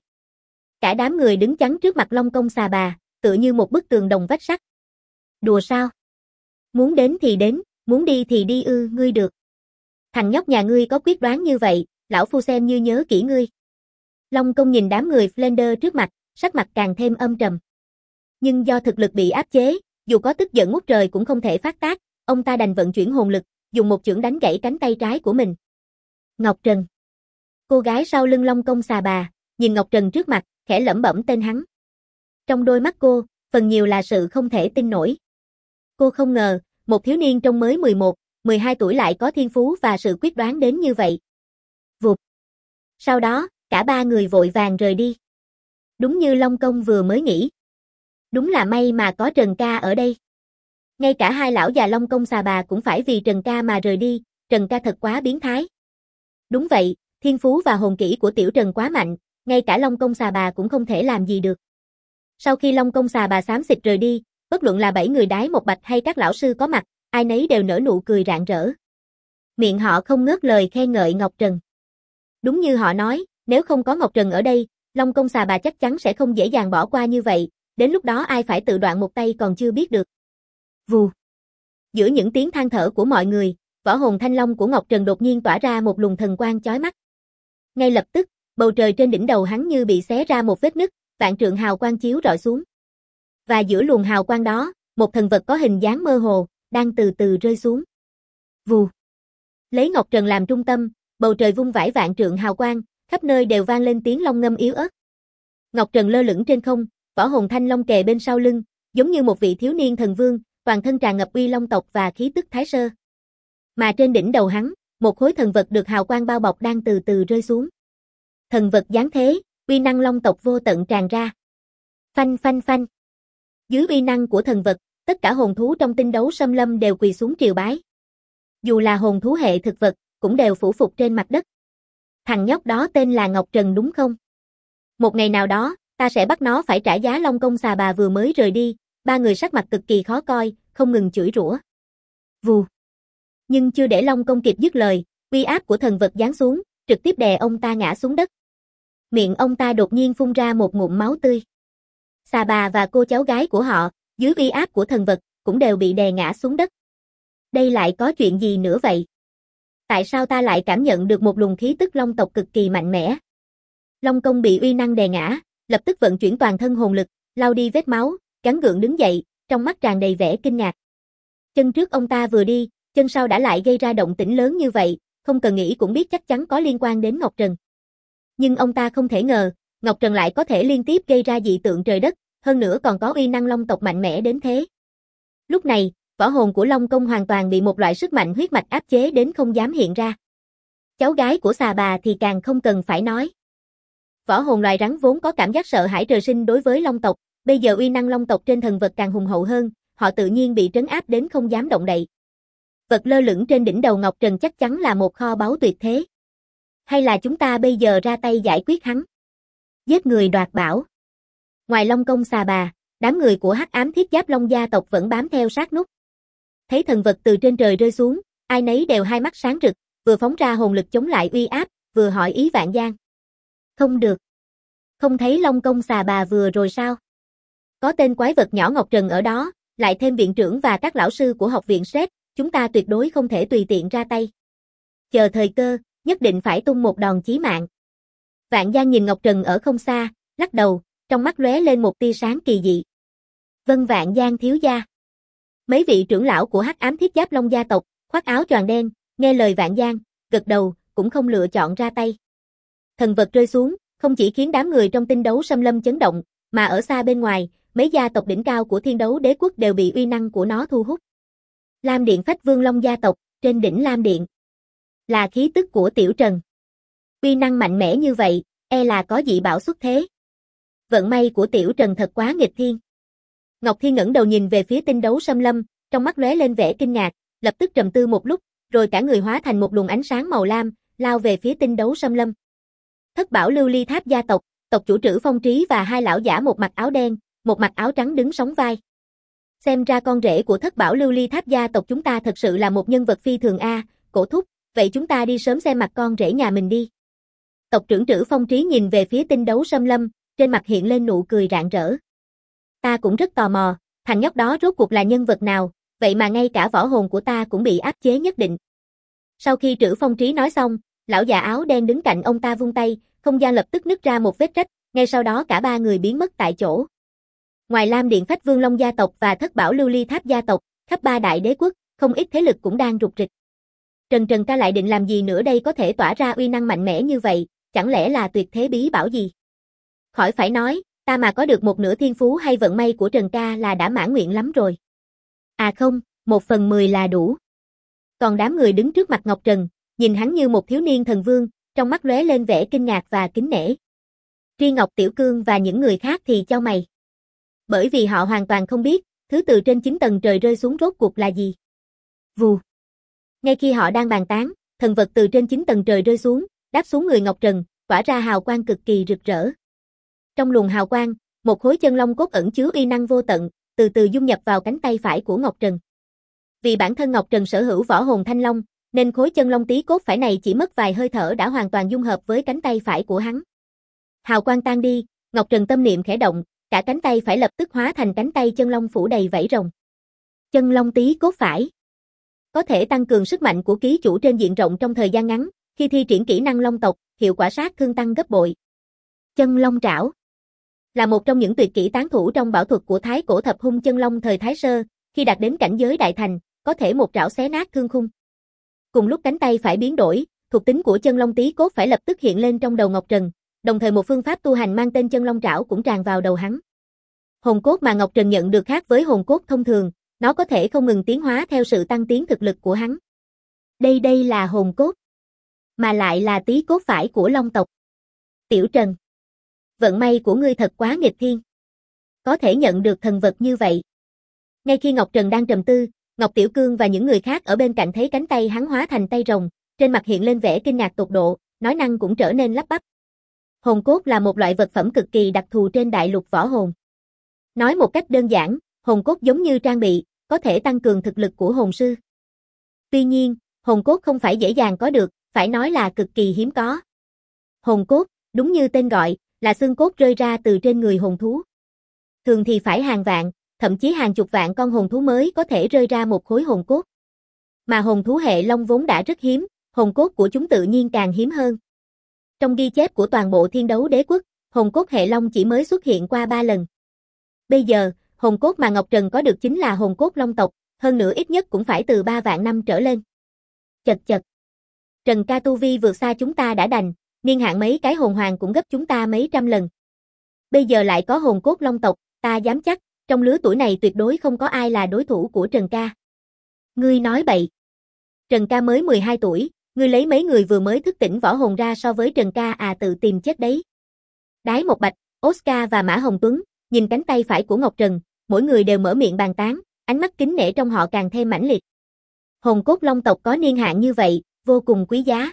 Cả đám người đứng chắn trước mặt Long Công Xà Bà, tựa như một bức tường đồng vách sắt. Đùa sao? Muốn đến thì đến, muốn đi thì đi ư, ngươi được. Thằng nhóc nhà ngươi có quyết đoán như vậy, lão phu xem như nhớ kỹ ngươi. Long Công nhìn đám người Flander trước mặt, sắc mặt càng thêm âm trầm. Nhưng do thực lực bị áp chế, dù có tức giận ngút trời cũng không thể phát tác, ông ta đành vận chuyển hồn lực, dùng một chưởng đánh gãy cánh tay trái của mình. Ngọc Trần. Cô gái sau lưng Long Công Xà Bà, nhìn Ngọc Trần trước mặt, khẽ lẩm bẩm tên hắn. Trong đôi mắt cô, phần nhiều là sự không thể tin nổi. Cô không ngờ, một thiếu niên trong mới 11, 12 tuổi lại có thiên phú và sự quyết đoán đến như vậy. Vụt. Sau đó, cả ba người vội vàng rời đi. Đúng như Long Công vừa mới nghĩ. Đúng là may mà có Trần ca ở đây. Ngay cả hai lão già Long Công Xà Bà cũng phải vì Trần ca mà rời đi, Trần ca thật quá biến thái. Đúng vậy, thiên phú và hồn kỹ của Tiểu Trần quá mạnh, ngay cả Long Công Xà Bà cũng không thể làm gì được. Sau khi Long Công Xà Bà xám xịt rời đi, bất luận là 7 người đái một bạch hay các lão sư có mặt, ai nấy đều nở nụ cười rạng rỡ. Miệng họ không ngớt lời khen ngợi Ngọc Trần. Đúng như họ nói, nếu không có Ngọc Trần ở đây, Long Công Xà Bà chắc chắn sẽ không dễ dàng bỏ qua như vậy, đến lúc đó ai phải tự đoạn một tay còn chưa biết được. Vù. Giữa những tiếng than thở của mọi người, võ hồn thanh long của Ngọc Trần đột nhiên tỏa ra một luồng thần quang chói mắt. Ngay lập tức, bầu trời trên đỉnh đầu hắn như bị xé ra một vết nứt, vạn trượng hào quang chiếu rọi xuống. Và giữa luồng hào quang đó, một thần vật có hình dáng mơ hồ, đang từ từ rơi xuống. Vù. Lấy Ngọc Trần làm trung tâm, bầu trời vung vãi vạn trượng hào quang, khắp nơi đều vang lên tiếng long ngâm yếu ớt. Ngọc Trần lơ lửng trên không, võ hồn thanh long kề bên sau lưng, giống như một vị thiếu niên thần vương, toàn thân tràn ngập uy long tộc và khí tức thái sơ. Mà trên đỉnh đầu hắn, một khối thần vật được hào quang bao bọc đang từ từ rơi xuống. Thần vật giáng thế, uy năng long tộc vô tận tràn ra. Phanh phanh phanh. Dưới uy năng của thần vật, tất cả hồn thú trong tinh đấu xâm lâm đều quỳ xuống triều bái. Dù là hồn thú hệ thực vật, cũng đều phủ phục trên mặt đất. Thằng nhóc đó tên là Ngọc Trần đúng không? Một ngày nào đó, ta sẽ bắt nó phải trả giá. Long Công Xà Bà vừa mới rời đi, ba người sắc mặt cực kỳ khó coi, không ngừng chửi rủa. Vù. Nhưng chưa để Long Công kịp dứt lời, uy áp của thần vật giáng xuống, trực tiếp đè ông ta ngã xuống đất. Miệng ông ta đột nhiên phun ra một ngụm máu tươi. Xà Bà và cô cháu gái của họ, dưới uy áp của thần vật, cũng đều bị đè ngã xuống đất. Đây lại có chuyện gì nữa vậy? Tại sao ta lại cảm nhận được một luồng khí tức long tộc cực kỳ mạnh mẽ? Long Công bị uy năng đè ngã, lập tức vận chuyển toàn thân hồn lực, lau đi vết máu, gắng gượng đứng dậy, trong mắt tràn đầy vẻ kinh ngạc. Chân trước ông ta vừa đi, chân sau đã lại gây ra động tĩnh lớn như vậy, không cần nghĩ cũng biết chắc chắn có liên quan đến Ngọc Trần. Nhưng ông ta không thể ngờ, Ngọc Trần lại có thể liên tiếp gây ra dị tượng trời đất, hơn nữa còn có uy năng long tộc mạnh mẽ đến thế. Lúc này, võ hồn của Long Công hoàn toàn bị một loại sức mạnh huyết mạch áp chế đến không dám hiện ra. Cháu gái của Xà Bà thì càng không cần phải nói. Võ hồn loài rắn vốn có cảm giác sợ hãi trời sinh đối với long tộc, bây giờ uy năng long tộc trên thần vật càng hùng hậu hơn, họ tự nhiên bị trấn áp đến không dám động đậy. Vật lơ lửng trên đỉnh đầu Ngọc Trần chắc chắn là một kho báu tuyệt thế. Hay là chúng ta bây giờ ra tay giải quyết hắn? Giết người đoạt bảo. Ngoài Long Công Xà Bà, đám người của Hắc Ám Thiết Giáp Long gia tộc vẫn bám theo sát nút. Thấy thần vật từ trên trời rơi xuống, ai nấy đều hai mắt sáng rực, vừa phóng ra hồn lực chống lại uy áp, vừa hỏi ý Vạn Giang. Không được. Không thấy Long Công Xà Bà vừa rồi sao? Có tên quái vật nhỏ Ngọc Trần ở đó, lại thêm viện trưởng và các lão sư của học viện SRED, chúng ta tuyệt đối không thể tùy tiện ra tay. Chờ thời cơ, nhất định phải tung một đòn chí mạng. Vạn Giang nhìn Ngọc Trần ở không xa, lắc đầu, trong mắt lóe lên một tia sáng kỳ dị. Vâng Vạn Giang thiếu gia. Mấy vị trưởng lão của Hắc Ám Thiết Giáp Long gia tộc, khoác áo choàng đen, nghe lời Vạn Giang, gật đầu, cũng không lựa chọn ra tay. Thần vật rơi xuống, không chỉ khiến đám người trong tinh đấu xâm lâm chấn động, mà ở xa bên ngoài, mấy gia tộc đỉnh cao của Thiên Đấu Đế quốc đều bị uy năng của nó thu hút. Lam Điện Phách Vương Long gia tộc, trên đỉnh Lam Điện. Là khí tức của Tiểu Trần. Uy năng mạnh mẽ như vậy, e là có dị bảo xuất thế. Vận may của Tiểu Trần thật quá nghịch thiên. Ngọc Thiên ngẩng đầu nhìn về phía tinh đấu xâm lâm, trong mắt lóe lên vẻ kinh ngạc, lập tức trầm tư một lúc, rồi cả người hóa thành một luồng ánh sáng màu lam, lao về phía tinh đấu xâm lâm. Thất Bảo Lưu Ly Tháp gia tộc, tộc chủ Trử Phong Trí và hai lão giả một mặc áo đen, một mặc áo trắng đứng sóng vai. Xem ra con rể của Thất Bảo Lưu Ly Tháp gia tộc chúng ta thật sự là một nhân vật phi thường a, Cổ thúc, vậy chúng ta đi sớm xem mặt con rể nhà mình đi. Tộc trưởng Trử Phong Trí nhìn về phía tinh đấu xâm lâm, trên mặt hiện lên nụ cười rạng rỡ. Ta cũng rất tò mò, thằng nhóc đó rốt cuộc là nhân vật nào, vậy mà ngay cả võ hồn của ta cũng bị áp chế nhất định. Sau khi Trử Phong Trí nói xong, lão già áo đen đứng cạnh ông ta vung tay, không gian lập tức nứt ra một vết rách, ngay sau đó cả ba người biến mất tại chỗ. Ngoài Lam Điện Phách Vương Long gia tộc và Thất Bảo Lưu Ly Tháp gia tộc, khắp ba đại đế quốc, không ít thế lực cũng đang rục rịch. Trần ca lại định làm gì nữa đây, có thể tỏa ra uy năng mạnh mẽ như vậy, chẳng lẽ là tuyệt thế bí bảo gì? Khỏi phải nói, ta mà có được một nửa thiên phú hay vận may của Trần ca là đã mãn nguyện lắm rồi. À không, 1/10 là đủ. Còn đám người đứng trước mặt Ngọc Trần, nhìn hắn như một thiếu niên thần vương, trong mắt lóe lên vẻ kinh ngạc và kính nể. Riêng Ngọc Tiểu Cương và những người khác thì chau mày. Bởi vì họ hoàn toàn không biết, thứ từ trên 9 tầng trời rơi xuống rốt cuộc là gì. Vù. Ngay khi họ đang bàn tán, thần vật từ trên 9 tầng trời rơi xuống, đáp xuống người Ngọc Trần, tỏa ra hào quang cực kỳ rực rỡ. Trong luồng hào quang, một khối chân long cốt ẩn chứa uy năng vô tận, từ từ dung nhập vào cánh tay phải của Ngọc Trần. Vì bản thân Ngọc Trần sở hữu võ hồn thanh long, nên khối chân long tí cốt phải này chỉ mất vài hơi thở đã hoàn toàn dung hợp với cánh tay phải của hắn. Hào quang tan đi, Ngọc Trần tâm niệm khẽ động, cả cánh tay phải lập tức hóa thành cánh tay chân long phủ đầy vảy rồng. Chân long tí cốt phải có thể tăng cường sức mạnh của ký chủ trên diện rộng trong thời gian ngắn, khi thi triển kỹ năng long tộc, hiệu quả sát thương tăng gấp bội. Chân long trảo là một trong những tuyệt kỹ tán thủ trong bảo thuật của Thái Cổ Thập Hung chân long thời Thái Sơ, khi đạt đến cảnh giới đại thành, có thể một trảo xé nát thương khung. Cùng lúc cánh tay phải biến đổi, thuộc tính của chân long tí cốt phải lập tức hiện lên trong đầu Ngọc Trần, đồng thời một phương pháp tu hành mang tên chân long trảo cũng tràn vào đầu hắn. Hồn cốt mà Ngọc Trần nhận được khác với hồn cốt thông thường, nó có thể không ngừng tiến hóa theo sự tăng tiến thực lực của hắn. Đây là hồn cốt, mà lại là tí cốt phải của long tộc. Tiểu Trần, vận may của ngươi thật quá nghịch thiên. Có thể nhận được thần vật như vậy. Ngay khi Ngọc Trần đang trầm tư, Ngọc Tiểu Cương và những người khác ở bên cạnh thấy cánh tay hắn hóa thành tay rồng, trên mặt hiện lên vẻ kinh ngạc tột độ, nói năng cũng trở nên lắp bắp. Hồn cốt là một loại vật phẩm cực kỳ đặc thù trên đại lục võ hồn. Nói một cách đơn giản, hồn cốt giống như trang bị, có thể tăng cường thực lực của hồn sư. Tuy nhiên, hồn cốt không phải dễ dàng có được, phải nói là cực kỳ hiếm có. Hồn cốt, đúng như tên gọi, là xương cốt rơi ra từ trên người hồn thú. Thường thì phải hàng vạn, thậm chí hàng chục vạn con hồn thú mới có thể rơi ra một khối hồn cốt. Mà hồn thú hệ long vốn đã rất hiếm, hồn cốt của chúng tự nhiên càng hiếm hơn. Trong ghi chép của toàn bộ Thiên Đấu Đế Quốc, hồn cốt hệ long chỉ mới xuất hiện qua 3 lần. Bây giờ, hồn cốt mà Ngọc Trần có được chính là hồn cốt long tộc, hơn nữa ít nhất cũng phải từ 3 vạn năm trở lên. Chật chật. Trần ca tu vi vượt xa chúng ta đã đành, niên hạn mấy cái hồn hoàng cũng gấp chúng ta mấy trăm lần. Bây giờ lại có hồn cốt long tộc, ta dám chắc, trong lứa tuổi này tuyệt đối không có ai là đối thủ của Trần ca. Ngươi nói bậy. Trần ca mới 12 tuổi, ngươi lấy mấy người vừa mới thức tỉnh võ hồn ra so với Trần ca tự tìm chết đấy. Đái Một Bạch, Oscar và Mã Hồng Tuấn, nhìn cánh tay phải của Ngọc Trần, mỗi người đều mở miệng bàn tán, ánh mắt kính nể trong họ càng thêm mãnh liệt. Hồn cốt long tộc có niên hạn như vậy, vô cùng quý giá.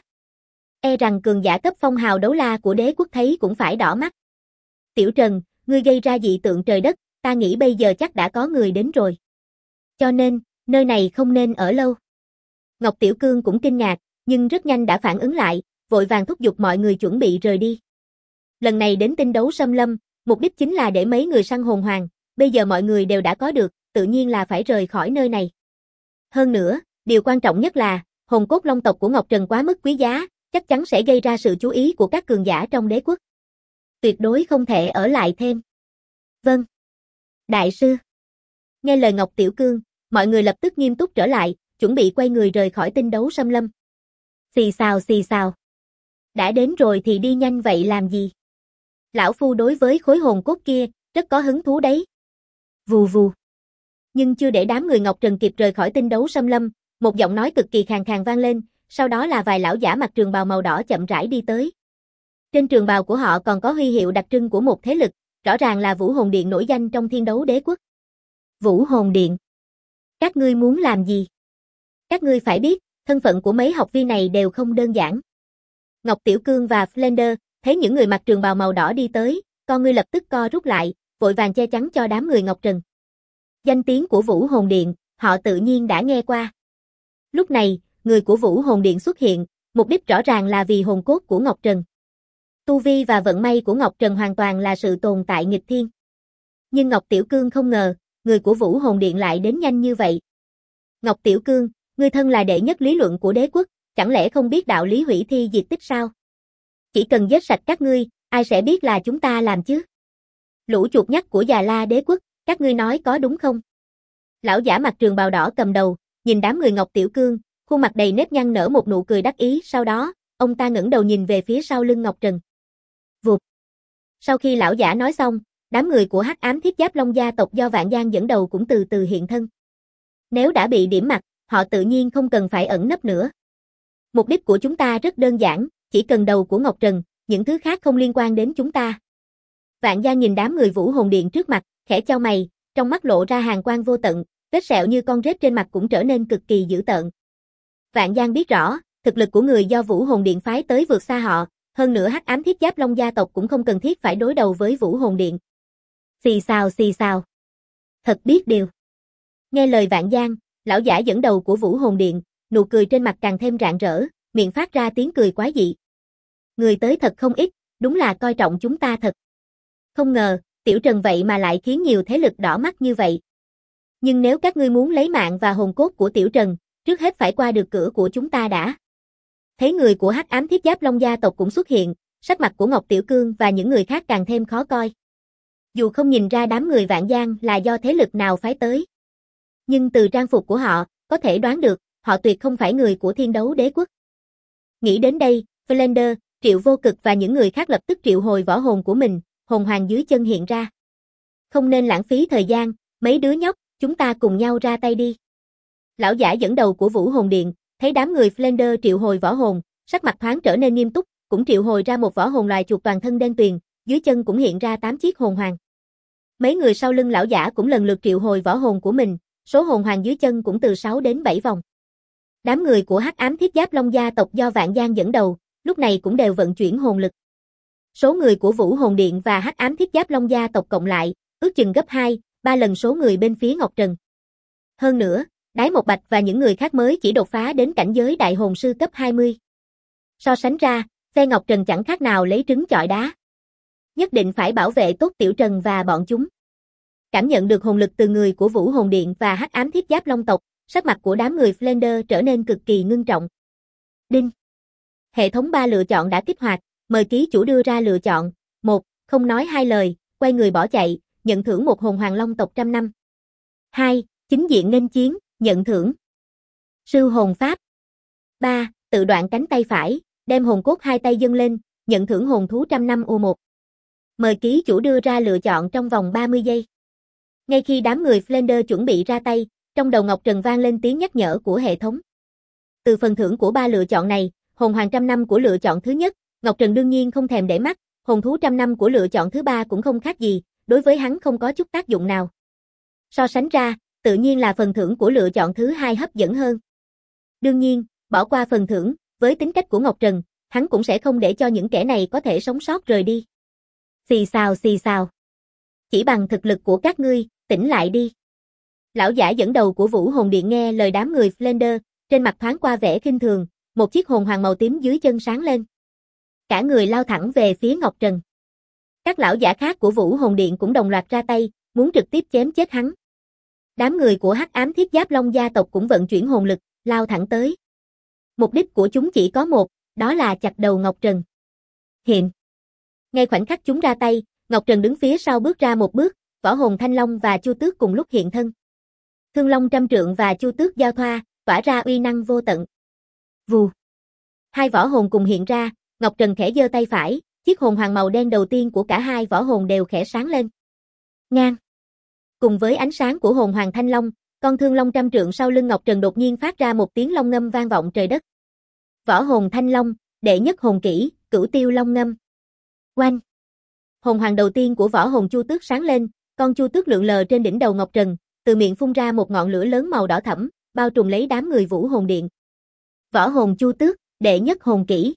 E rằng cường giả cấp phong hào đấu la của đế quốc thấy cũng phải đỏ mắt. Tiểu Trần, ngươi gây ra dị tượng trời đất, ta nghĩ bây giờ chắc đã có người đến rồi. Cho nên, nơi này không nên ở lâu. Ngọc Tiểu Cương cũng kinh ngạc, nhưng rất nhanh đã phản ứng lại, vội vàng thúc giục mọi người chuẩn bị rời đi. Lần này đến Tinh Đấu Xâm Lâm, mục đích chính là để mấy người săn hồn hoàng, bây giờ mọi người đều đã có được, tự nhiên là phải rời khỏi nơi này. Hơn nữa, điều quan trọng nhất là, hồn cốt long tộc của Ngọc Trần quá mức quý giá, chắc chắn sẽ gây ra sự chú ý của các cường giả trong đế quốc. Tuyệt đối không thể ở lại thêm. Vâng. Đại sư. Nghe lời Ngọc Tiểu Cương, mọi người lập tức nghiêm túc trở lại, chuẩn bị quay người rời khỏi Tinh Đấu Xâm Lâm. Xì xào xì xào. Đã đến rồi thì đi nhanh vậy làm gì? Lão phu đối với khối hồn cốt kia, rất có hứng thú đấy. Vù vù. Nhưng chưa để đám người Ngọc Trần kịp rời khỏi Tinh Đấu Xâm Lâm, một giọng nói cực kỳ khàn khàn vang lên, sau đó là vài lão giả mặc trường bào màu đỏ chậm rãi đi tới. Trên trường bào của họ còn có huy hiệu đặc trưng của một thế lực, rõ ràng là Vũ Hồn Điện nổi danh trong Thiên Đấu Đế Quốc. Vũ Hồn Điện. Các ngươi muốn làm gì? Các ngươi phải biết, thân phận của mấy học viên này đều không đơn giản. Ngọc Tiểu Cương và Flender thấy những người mặc trường bào màu đỏ đi tới, con ngươi lập tức co rút lại, vội vàng che chắn cho đám người Ngọc Trần. Danh tiếng của Vũ Hồn Điện, họ tự nhiên đã nghe qua. Lúc này, người của Vũ Hồn Điện xuất hiện, mục đích rõ ràng là vì hồn cốt của Ngọc Trần. Tu vi và vận may của Ngọc Trần hoàn toàn là sự tồn tại nghịch thiên. Nhưng Ngọc Tiểu Cương không ngờ, người của Vũ Hồn Điện lại đến nhanh như vậy. Ngọc Tiểu Cương, ngươi thân là đệ nhất lý luận của đế quốc, chẳng lẽ không biết đạo lý hủy thi diệt tích sao? Chỉ cần giết sạch các ngươi, ai sẽ biết là chúng ta làm chứ? Lũ chuột nhắt của Già La Đế Quốc, các ngươi nói có đúng không? Lão giả mặc trường bào đỏ cầm đầu, nhìn đám người Ngọc Tiểu Cương, khuôn mặt đầy nếp nhăn nở một nụ cười đắc ý, sau đó, ông ta ngẩng đầu nhìn về phía sau lưng Ngọc Trần. Vụt. Sau khi lão giả nói xong, đám người của Hắc Ám Thiết Giáp Long gia tộc do Vạn Giang dẫn đầu cũng từ từ hiện thân. Nếu đã bị điểm mặt, họ tự nhiên không cần phải ẩn nấp nữa. Mục đích của chúng ta rất đơn giản, chỉ cần đầu của Ngọc Trần, những thứ khác không liên quan đến chúng ta. Vạn Giang nhìn đám người Vũ Hồn Điện trước mặt, khẽ chau mày, trong mắt lộ ra hàn quang vô tận, vết sẹo như con rết trên mặt cũng trở nên cực kỳ dữ tợn. Vạn Giang biết rõ, thực lực của người do Vũ Hồn Điện phái tới vượt xa họ, hơn nữa Hắc Ám Thiết Giáp Long gia tộc cũng không cần thiết phải đối đầu với Vũ Hồn Điện. Xì xào xì xào. Thật biết điều. Nghe lời Vạn Giang, lão giả dẫn đầu của Vũ Hồn Điện, nụ cười trên mặt càng thêm rạng rỡ, miệng phát ra tiếng cười quái dị. Người tới thật không ít, đúng là coi trọng chúng ta thật. Không ngờ, Tiểu Trần vậy mà lại khiến nhiều thế lực đỏ mắt như vậy. Nhưng nếu các ngươi muốn lấy mạng và hồn cốt của Tiểu Trần, trước hết phải qua được cửa của chúng ta đã. Thấy người của Hắc Ám Thiết Giáp Long gia tộc cũng xuất hiện, sắc mặt của Ngọc Tiểu Cương và những người khác càng thêm khó coi. Dù không nhìn ra đám người Vạn Giang là do thế lực nào phái tới, nhưng từ trang phục của họ, có thể đoán được, họ tuyệt không phải người của Thiên Đấu Đế Quốc. Nghĩ đến đây, Flander, Triệu Vô Cực và những người khác lập tức triệu hồi võ hồn của mình, hồn hoàng dưới chân hiện ra. Không nên lãng phí thời gian, mấy đứa nhóc, chúng ta cùng nhau ra tay đi. Lão giả dẫn đầu của Vũ Hồn Điện, thấy đám người Flander triệu hồi võ hồn, sắc mặt thoáng trở nên nghiêm túc, cũng triệu hồi ra một võ hồn loài chuột toàn thân đen tuyền, dưới chân cũng hiện ra 8 chiếc hồn hoàng. Mấy người sau lưng lão giả cũng lần lượt triệu hồi võ hồn của mình, số hồn hoàng dưới chân cũng từ 6 đến 7 vòng. Đám người của Hắc Ám Thiết Giáp Long gia tộc do Vạn Giang dẫn đầu, lúc này cũng đều vận chuyển hồn lực. Số người của Vũ Hồn Điện và Hắc Ám Thiết Giáp Long gia tộc cộng lại, ước chừng gấp 2, 3 lần số người bên phía Ngọc Trần. Hơn nữa, Đái Một Bạch và những người khác mới chỉ đột phá đến cảnh giới đại hồn sư cấp 20. So sánh ra, phe Ngọc Trần chẳng khác nào lấy trứng chọi đá. Nhất định phải bảo vệ tốt Tiểu Trần và bọn chúng. Cảm nhận được hồn lực từ người của Vũ Hồn Điện và Hắc Ám Thiết Giáp Long tộc, sắc mặt của đám người Flander trở nên cực kỳ ngưng trọng. Đinh. Hệ thống 3 lựa chọn đã kích hoạt, mời ký chủ đưa ra lựa chọn. 1. Không nói hai lời, quay người bỏ chạy, nhận thưởng một hồn hoàng long tộc 100 năm. 2. Chính diện nghênh chiến, nhận thưởng sư hồn pháp. 3. Tự đoạn cánh tay phải, đem hồn cốt hai tay dâng lên, nhận thưởng hồn thú 100 năm U1. Mời ký chủ đưa ra lựa chọn trong vòng 30 giây. Ngay khi đám người Flander chuẩn bị ra tay, trong đầu Ngọc Trần vang lên tiếng nhắc nhở của hệ thống. Từ phần thưởng của 3 lựa chọn này, hồn hoàng 100 năm của lựa chọn thứ nhất, Ngọc Trần đương nhiên không thèm để mắt, hồn thú 100 năm của lựa chọn thứ 3 cũng không khác gì, đối với hắn không có chút tác dụng nào. So sánh ra, tự nhiên là phần thưởng của lựa chọn thứ 2 hấp dẫn hơn. Đương nhiên, bỏ qua phần thưởng, với tính cách của Ngọc Trần, hắn cũng sẽ không để cho những kẻ này có thể sống sót rời đi. Xì xào xì xào. Chỉ bằng thực lực của các ngươi, tỉnh lại đi. Lão giả dẫn đầu của Vũ Hồn Điện nghe lời đám người Flander, trên mặt thoáng qua vẻ khinh thường, một chiếc hồn hoàng màu tím dưới chân sáng lên. Cả người lao thẳng về phía Ngọc Trần. Các lão giả khác của Vũ Hồn Điện cũng đồng loạt ra tay, muốn trực tiếp chém chết hắn. Đám người của Hắc Ám Thiết Giáp Long gia tộc cũng vận chuyển hồn lực, lao thẳng tới. Mục đích của chúng chỉ có một, đó là chặt đầu Ngọc Trần. Hiện. Ngay khoảnh khắc chúng ra tay, Ngọc Trần đứng phía sau bước ra một bước, võ hồn Thanh Long và Chu Tước cùng lúc hiện thân. Thương Long trăm trượng và Chu Tước giao thoa, tỏa ra uy năng vô tận. Vù. Hai võ hồn cùng hiện ra, Ngọc Trần khẽ giơ tay phải, chiếc hồn hoàng màu đen đầu tiên của cả hai võ hồn đều khẽ sáng lên. Ngang. Cùng với ánh sáng của hồn hoàng Thanh Long, con Thương Long trăm trượng sau lưng Ngọc Trần đột nhiên phát ra một tiếng long ngâm vang vọng trời đất. Võ hồn Thanh Long, đệ nhất hồn kỹ, Cửu Tiêu Long ngâm. Oanh. Hồn hoàng đầu tiên của võ hồn Chu Tước sáng lên, con Chu Tước lượn lờ trên đỉnh đầu Ngọc Trần, từ miệng phun ra một ngọn lửa lớn màu đỏ thẫm, bao trùm lấy đám người Vũ Hồn Điện. Võ hồn Chu Tước, đệ nhất hồn kỹ.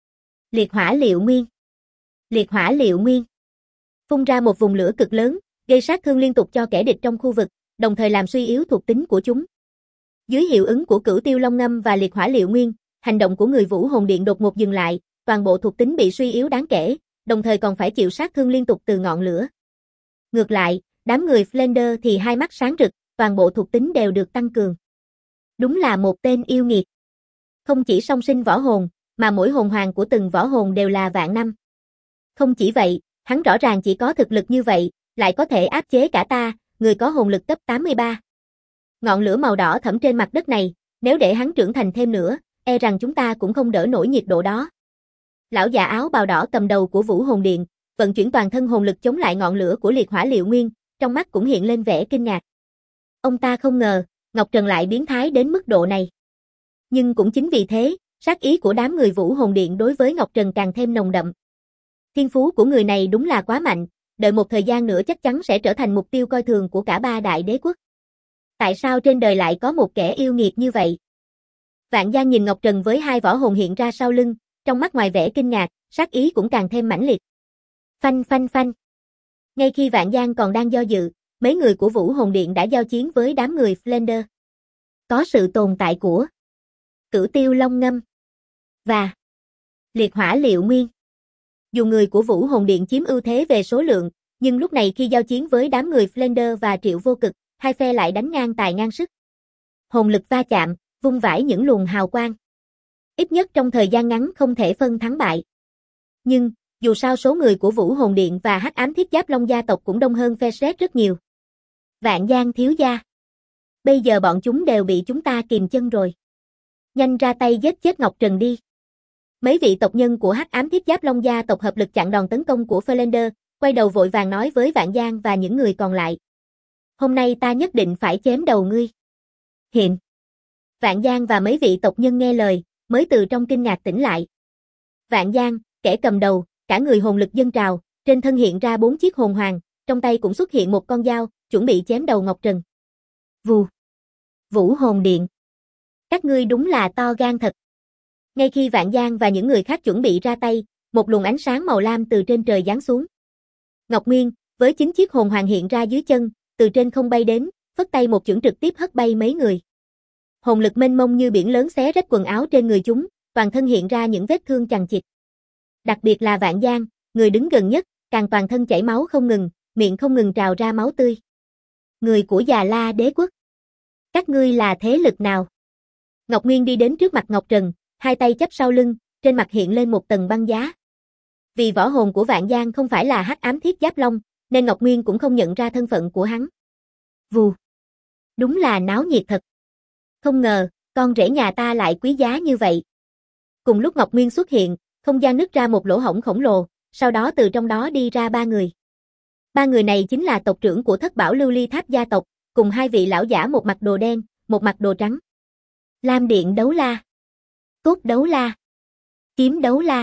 Liệt hỏa liệu nguyên. Liệt hỏa liệu nguyên. Phun ra một vùng lửa cực lớn, gây sát thương liên tục cho kẻ địch trong khu vực, đồng thời làm suy yếu thuộc tính của chúng. Dưới hiệu ứng của Cửu Tiêu Long ngâm và liệt hỏa liệu nguyên, hành động của người Vũ Hồn Điện đột ngột dừng lại, toàn bộ thuộc tính bị suy yếu đáng kể, đồng thời còn phải chịu sát thương liên tục từ ngọn lửa. Ngược lại, đám người Flander thì hai mắt sáng rực, toàn bộ thuộc tính đều được tăng cường. Đúng là một tên yêu nghiệt. Không chỉ song sinh võ hồn, mà mỗi hồn hoàng của từng võ hồn đều là vạn năm. Không chỉ vậy, hắn rõ ràng chỉ có thực lực như vậy, lại có thể áp chế cả ta, người có hồn lực cấp 83. Ngọn lửa màu đỏ thẫm trên mặt đất này, nếu để hắn trưởng thành thêm nữa, e rằng chúng ta cũng không đỡ nổi nhiệt độ đó. Lão già áo bào đỏ cầm đầu của Vũ Hồn Điện, vận chuyển toàn thân hồn lực chống lại ngọn lửa của liệt hỏa liệu nguyên, trong mắt cũng hiện lên vẻ kinh ngạc. Ông ta không ngờ, Ngọc Trần lại biến thái đến mức độ này. Nhưng cũng chính vì thế, sát ý của đám người Vũ Hồn Điện đối với Ngọc Trần càng thêm nồng đậm. Thiên phú của người này đúng là quá mạnh, đợi một thời gian nữa chắc chắn sẽ trở thành mục tiêu coi thường của cả ba đại đế quốc. Tại sao trên đời lại có một kẻ yêu nghiệt như vậy? Vạn Giang nhìn Ngọc Trần với hai võ hồn hiện ra sau lưng, trong mắt ngoài vẻ kinh ngạc, sát ý cũng càng thêm mãnh liệt. Phanh phanh phanh. Ngay khi Vạn Giang còn đang do dự, mấy người của Vũ Hồn Điện đã giao chiến với đám người Flander. Có sự tồn tại của Cửu Tiêu Long Ngâm và Liệt Hỏa Liệu Nguyên. Dù người của Vũ Hồn Điện chiếm ưu thế về số lượng, nhưng lúc này khi giao chiến với đám người Flander và Triệu Vô Cực, hai phe lại đánh ngang tài ngang sức. Hồn lực va chạm, vung vãi những luồng hào quang. Ít nhất trong thời gian ngắn không thể phân thắng bại. Nhưng, dù sao số người của Vũ Hồn Điện và Hắc Ám Thiết Giáp Long gia tộc cũng đông hơn phe Sret rất nhiều. Vạn Giang thiếu gia. Bây giờ bọn chúng đều bị chúng ta kìm chân rồi. Nhanh ra tay giết chết Ngọc Trần đi. Mấy vị tộc nhân của Hắc Ám Thiết Giáp Long gia tộc hợp lực chặn đòn tấn công của Flander, quay đầu vội vàng nói với Vạn Giang và những người còn lại. Hôm nay ta nhất định phải chém đầu ngươi. Hiện. Vạn Giang và mấy vị tộc nhân nghe lời, mới từ trong kinh ngạc tỉnh lại. Vạn Giang, kẻ cầm đầu, cả người hồn lực dâng trào, trên thân hiện ra 4 chiếc hồn hoàng, trong tay cũng xuất hiện một con dao, chuẩn bị chém đầu Ngọc Trần. Vù. Vũ Hồn Điện. Các ngươi đúng là to gan thật. Ngay khi Vạn Giang và những người khác chuẩn bị ra tay, một luồng ánh sáng màu lam từ trên trời giáng xuống. Ngọc Nguyên, với 9 chiếc hồn hoàng hiện ra dưới chân, từ trên không bay đến, phất tay một chưởng trực tiếp hất bay mấy người. Hồn lực mênh mông như biển lớn xé rách quần áo trên người chúng, toàn thân hiện ra những vết thương chằng chịt. Đặc biệt là Vạn Giang, người đứng gần nhất, càng toàn thân chảy máu không ngừng, miệng không ngừng trào ra máu tươi. Người của Già La Đế quốc. Các ngươi là thế lực nào? Ngọc Nguyên đi đến trước mặt Ngọc Trần, hai tay chắp sau lưng, trên mặt hiện lên một tầng băng giá. Vì võ hồn của Vạn Giang không phải là Hắc Ám Thiết Giáp Long, nên Ngọc Nguyên cũng không nhận ra thân phận của hắn. Vù. Đúng là náo nhiệt thật. Không ngờ, con rể nhà ta lại quý giá như vậy. Cùng lúc Ngọc Nguyên xuất hiện, không gian nứt ra một lỗ hổng khổng lồ, sau đó từ trong đó đi ra 3 người. 3 người này chính là tộc trưởng của Thất Bảo Lưu Ly Tháp gia tộc, cùng hai vị lão giả một mặc đồ đen, một mặc đồ trắng. Lam Điện Đấu La, Cốt Đấu La, Kiếm Đấu La.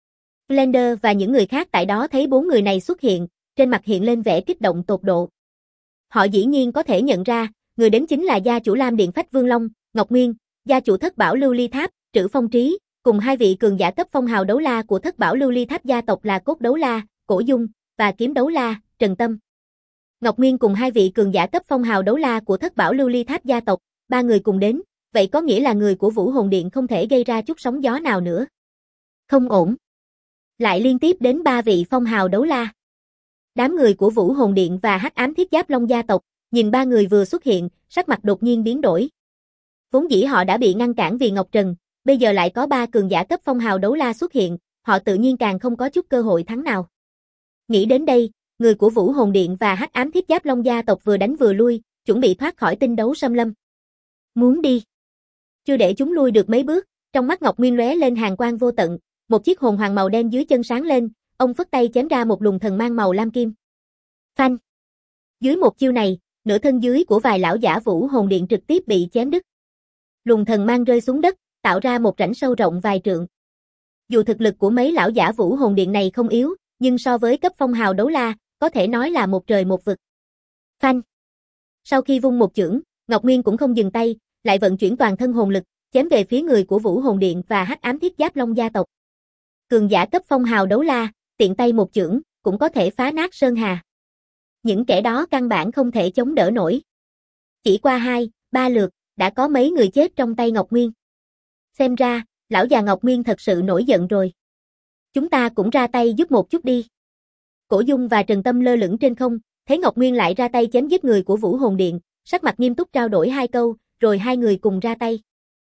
Blender và những người khác tại đó thấy 4 người này xuất hiện, trên mặt hiện lên vẻ kích động tột độ. Họ dĩ nhiên có thể nhận ra, người đến chính là gia chủ Lam Điện Phách Vương Long, Ngọc Nguyên, gia chủ Thất Bảo Lưu Ly Tháp, Trữ Phong Trí, cùng hai vị cường giả cấp phong hào đấu la của Thất Bảo Lưu Ly Tháp gia tộc là Cốt Đấu La, Cổ Dung, và Kiếm Đấu La, Trần Tâm. Ngọc Nguyên cùng hai vị cường giả cấp phong hào đấu la của Thất Bảo Lưu Ly Tháp gia tộc, 3 người cùng đến, vậy có nghĩa là người của Vũ Hồn Điện không thể gây ra chút sóng gió nào nữa. Không ổn. Lại liên tiếp đến 3 vị phong hào đấu la. Đám người của Vũ Hồn Điện và Hắc Ám Thiết Giáp Long gia tộc, nhìn 3 người vừa xuất hiện, sắc mặt đột nhiên biến đổi. Vốn dĩ họ đã bị ngăn cản vì Ngọc Trần, bây giờ lại có 3 cường giả cấp phong hào đấu la xuất hiện, họ tự nhiên càng không có chút cơ hội thắng nào. Nghĩ đến đây, người của Vũ Hồn Điện và Hắc Ám Thiết Giáp Long gia tộc vừa đánh vừa lui, chuẩn bị thoát khỏi tinh đấu xâm lâm. Muốn đi. Chưa để chúng lui được mấy bước, trong mắt Ngọc Nguyên lóe lên hàn quang vô tận, một chiếc hồn hoàng màu đen dưới chân sáng lên, ông phất tay chém ra một luồng thần mang màu lam kim. Phanh. Dưới một chiêu này, nửa thân dưới của vài lão giả Vũ Hồn Điện trực tiếp bị chém đứt. Luồng thần mang rơi xuống đất, tạo ra một rãnh sâu rộng vài trượng. Dù thực lực của mấy lão giả Vũ Hồn Điện này không yếu, nhưng so với cấp phong hào đấu la, có thể nói là một trời một vực. Phanh. Sau khi vung một chưởng, Ngọc Nguyên cũng không dừng tay, lại vận chuyển toàn thân hồn lực, chém về phía người của Vũ Hồn Điện và Hắc Ám Thiết Giáp Long gia tộc. Cường giả cấp phong hào đấu la, tiện tay một chưởng, cũng có thể phá nát sơn hà. Những kẻ đó căn bản không thể chống đỡ nổi. Chỉ qua 2-3 lượt, đã có mấy người chết trong tay Ngọc Nguyên. Xem ra, lão già Ngọc Nguyên thật sự nổi giận rồi. Chúng ta cũng ra tay giúp một chút đi. Cổ Dung và Trần Tâm lơ lửng trên không, thấy Ngọc Nguyên lại ra tay chém giết người của Vũ Hồn Điện, sắc mặt nghiêm túc trao đổi 2 câu, rồi 2 người cùng ra tay.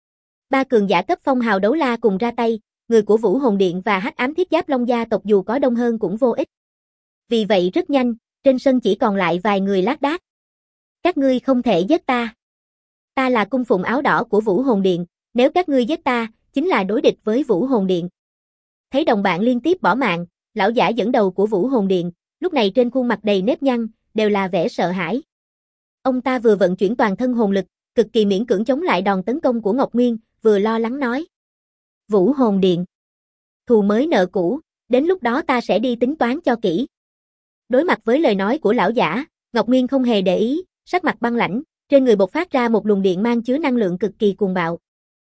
3 cường giả cấp phong hào đấu la cùng ra tay, người của Vũ Hồn Điện và Hắc Ám Thiết Giáp Long gia tộc dù có đông hơn cũng vô ích. Vì vậy rất nhanh, trên sân chỉ còn lại vài người lác đác. Các ngươi không thể giết ta. Ta là cung phụng áo đỏ của Vũ Hồn Điện, nếu các ngươi giết ta, chính là đối địch với Vũ Hồn Điện. Thấy đồng bạn liên tiếp bỏ mạng, lão giả dẫn đầu của Vũ Hồn Điện, lúc này trên khuôn mặt đầy nếp nhăn, đều là vẻ sợ hãi. Ông ta vừa vận chuyển toàn thân hồn lực, cực kỳ miễn cưỡng chống lại đòn tấn công của Ngọc Nguyên, vừa lo lắng nói. Vũ Hồn Điện. Thù mới nợ cũ, đến lúc đó ta sẽ đi tính toán cho kỹ. Đối mặt với lời nói của lão giả, Ngọc Nguyên không hề để ý, sắc mặt băng lãnh, trên người bộc phát ra một luồng điện mang chứa năng lượng cực kỳ cuồng bạo.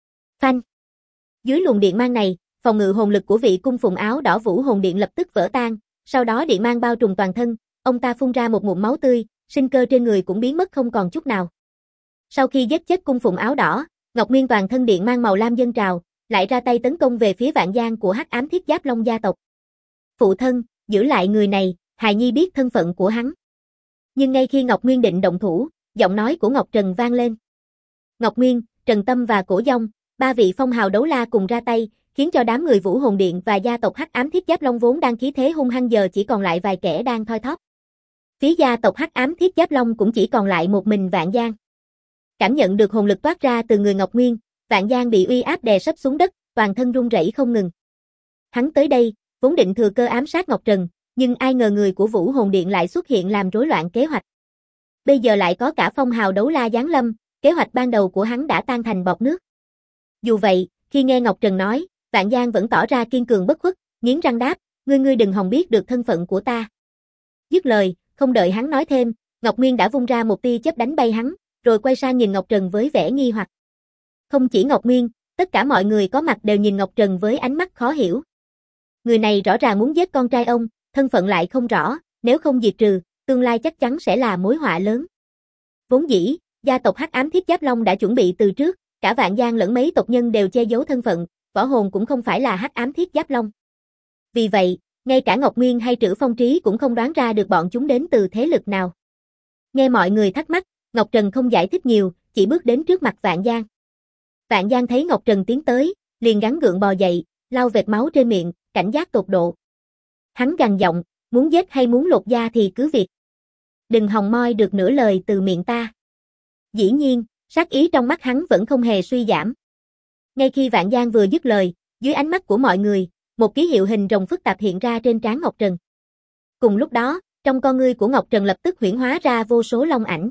Phanh. Dưới luồng điện mang này, phòng ngự hồn lực của vị cung phụng áo đỏ Vũ Hồn Điện lập tức vỡ tan, sau đó điện mang bao trùm toàn thân, ông ta phun ra một ngụm máu tươi, sinh cơ trên người cũng biến mất không còn chút nào. Sau khi giết chết cung phụng áo đỏ, Ngọc Nguyên toàn thân điện mang màu lam dâng trào, lại ra tay tấn công về phía Vạn Giang của Hắc Ám Thiết Giáp Long gia tộc. Phụ thân, giữ lại người này, hài nhi biết thân phận của hắn. Nhưng ngay khi Ngọc Nguyên định động thủ, giọng nói của Ngọc Trần vang lên. Ngọc Nguyên, Trần Tâm và Cổ Dông, ba vị phong hào đấu la cùng ra tay, khiến cho đám người Vũ Hồn Điện và gia tộc Hắc Ám Thiết Giáp Long vốn đang khí thế hung hăng giờ chỉ còn lại vài kẻ đang thoi thóp. Phía gia tộc Hắc Ám Thiết Giáp Long cũng chỉ còn lại một mình Vạn Giang. Cảm nhận được hồn lực toát ra từ người Ngọc Nguyên, Vạn Giang bị uy áp đè sấp xuống đất, toàn thân run rẩy không ngừng. Hắn tới đây, vốn định thừa cơ ám sát Ngọc Trần, nhưng ai ngờ người của Vũ Hồn Điện lại xuất hiện làm rối loạn kế hoạch. Bây giờ lại có cả phong hào đấu la giáng lâm, kế hoạch ban đầu của hắn đã tan thành bọt nước. Dù vậy, khi nghe Ngọc Trần nói, Vạn Giang vẫn tỏ ra kiên cường bất khuất, nghiến răng đáp, ngươi đừng hòng biết được thân phận của ta. Dứt lời, không đợi hắn nói thêm, Ngọc Nguyên đã vung ra một tia chớp đánh bay hắn, rồi quay sang nhìn Ngọc Trần với vẻ nghi hoặc. Không chỉ Ngọc Nguyên, tất cả mọi người có mặt đều nhìn Ngọc Trần với ánh mắt khó hiểu. Người này rõ ràng muốn giết con trai ông, thân phận lại không rõ, nếu không diệt trừ, tương lai chắc chắn sẽ là mối họa lớn. Vốn dĩ, gia tộc Hắc Ám Thiết Giáp Long đã chuẩn bị từ trước, cả Vạn Giang lẫn mấy tộc nhân đều che giấu thân phận, võ hồn cũng không phải là Hắc Ám Thiết Giáp Long. Vì vậy, ngay cả Ngọc Nguyên hay Trữ Phong Trí cũng không đoán ra được bọn chúng đến từ thế lực nào. Nghe mọi người thắc mắc, Ngọc Trần không giải thích nhiều, chỉ bước đến trước mặt Vạn Giang. Vạn Giang thấy Ngọc Trần tiến tới, liền gắng gượng bò dậy, lau vệt máu trên miệng, cảnh giác tột độ. Hắn gằn giọng, muốn giết hay muốn lột da thì cứ việc. Đừng hòng moi được nửa lời từ miệng ta. Dĩ nhiên, sát ý trong mắt hắn vẫn không hề suy giảm. Ngay khi Vạn Giang vừa dứt lời, dưới ánh mắt của mọi người, một ký hiệu hình rồng phức tạp hiện ra trên trán Ngọc Trần. Cùng lúc đó, trong con ngươi của Ngọc Trần lập tức huyễn hóa ra vô số long ảnh.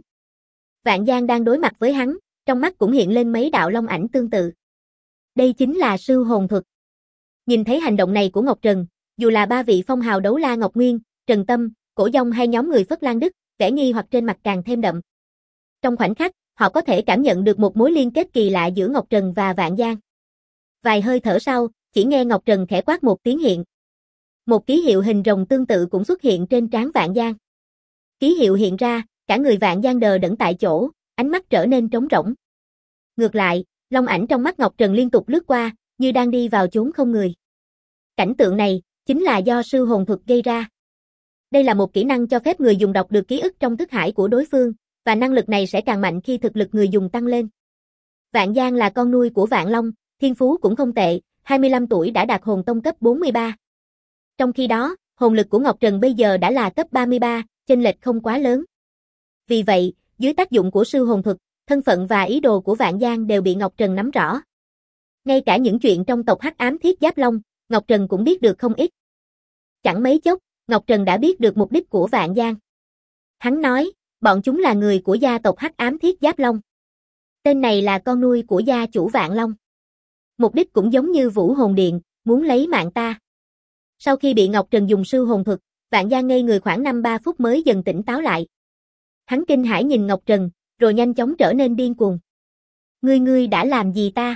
Vạn Giang đang đối mặt với hắn, trong mắt cũng hiện lên mấy đạo long ảnh tương tự. Đây chính là sư hồn thuật. Nhìn thấy hành động này của Ngọc Trần, dù là ba vị phong hào đấu la Ngọc Nguyên, Trần Tâm, Cổ Dông hay nhóm người Phất Lan Đức, vẻ nghi hoặc trên mặt càng thêm đậm. Trong khoảnh khắc, họ có thể cảm nhận được một mối liên kết kỳ lạ giữa Ngọc Trần và Vạn Giang. Vài hơi thở sau, chỉ nghe Ngọc Trần khẽ quát một tiếng hiện. Một ký hiệu hình rồng tương tự cũng xuất hiện trên trán Vạn Giang. Ký hiệu hiện ra, cả người Vạn Giang đờ đẫn tại chỗ, ánh mắt trở nên trống rỗng. Ngược lại, long ảnh trong mắt Ngọc Trần liên tục lướt qua, như đang đi vào chốn không người. Cảnh tượng này, chính là do sư hồn thuật gây ra. Đây là một kỹ năng cho phép người dùng đọc được ký ức trong thức hải của đối phương, và năng lực này sẽ càng mạnh khi thực lực người dùng tăng lên. Vạn Giang là con nuôi của Vạn Long, thiên phú cũng không tệ, 25 tuổi đã đạt hồn tông cấp 43. Trong khi đó, hồn lực của Ngọc Trần bây giờ đã là cấp 33, chênh lệch không quá lớn. Vì vậy, dưới tác dụng của sư hồn thuật, thân phận và ý đồ của Vạn Giang đều bị Ngọc Trần nắm rõ. Ngay cả những chuyện trong tộc Hắc Ám Thiết Giáp Long, Ngọc Trần cũng biết được không ít. Chẳng mấy chốc, Ngọc Trần đã biết được mục đích của Vạn Giang. Hắn nói, bọn chúng là người của gia tộc Hắc Ám Thiết Giáp Long. Tên này là con nuôi của gia chủ Vạn Long. Mục đích cũng giống như Vũ Hồn Điện, muốn lấy mạng ta. Sau khi bị Ngọc Trần dùng sư hồn thuật, Vạn Giang ngây người khoảng 5-3 phút mới dần tỉnh táo lại. Hắn kinh hãi nhìn Ngọc Trần, rồi nhanh chóng trở nên điên cuồng. Ngươi đã làm gì ta?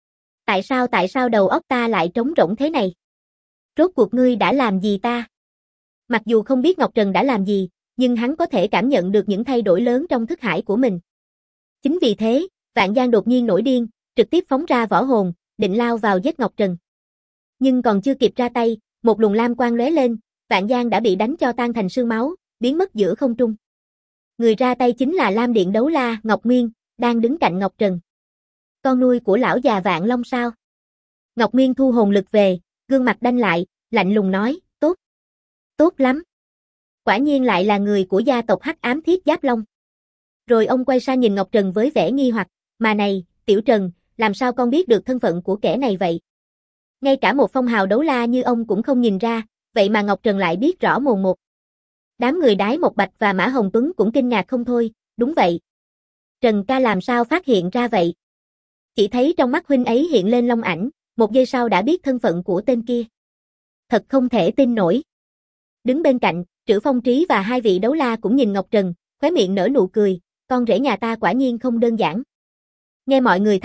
Tại sao đầu óc ta lại trống rỗng thế này? Rốt cuộc ngươi đã làm gì ta? Mặc dù không biết Ngọc Trần đã làm gì, nhưng hắn có thể cảm nhận được những thay đổi lớn trong thức hải của mình. Chính vì thế, Vạn Giang đột nhiên nổi điên, trực tiếp phóng ra võ hồn, định lao vào giết Ngọc Trần. Nhưng còn chưa kịp ra tay, một luồng lam quang lóe lên, Vạn Giang đã bị đánh cho tan thành sương máu, biến mất giữa không trung. Người ra tay chính là Lam Điện đấu la Ngọc Nguyên, đang đứng cạnh Ngọc Trần. Con nuôi của lão già Vạn Long sao? Ngọc Nguyên thu hồn lực về, gương mặt đanh lại, lạnh lùng nói, tốt. Tốt lắm. Quả nhiên lại là người của gia tộc Hắc Ám Thiết Giáp Long. Rồi ông quay sang nhìn Ngọc Trần với vẻ nghi hoặc, mà này, Tiểu Trần, làm sao con biết được thân phận của kẻ này vậy? Ngay cả một phong hào đấu la như ông cũng không nhìn ra, vậy mà Ngọc Trần lại biết rõ mồn một. Đám người Đái Một Bạch và Mã Hồng Tuấn cũng kinh ngạc không thôi, đúng vậy. Trần ca làm sao phát hiện ra vậy? Chỉ thấy trong mắt huynh ấy hiện lên long ảnh, một giây sau đã biết thân phận của tên kia. Thật không thể tin nổi. Đứng bên cạnh, Trữ Phong Trí và hai vị đấu la cũng nhìn Ngọc Trần, khóe miệng nở nụ cười, con rể nhà ta quả nhiên không đơn giản. Nghe mọi người thắc mắc,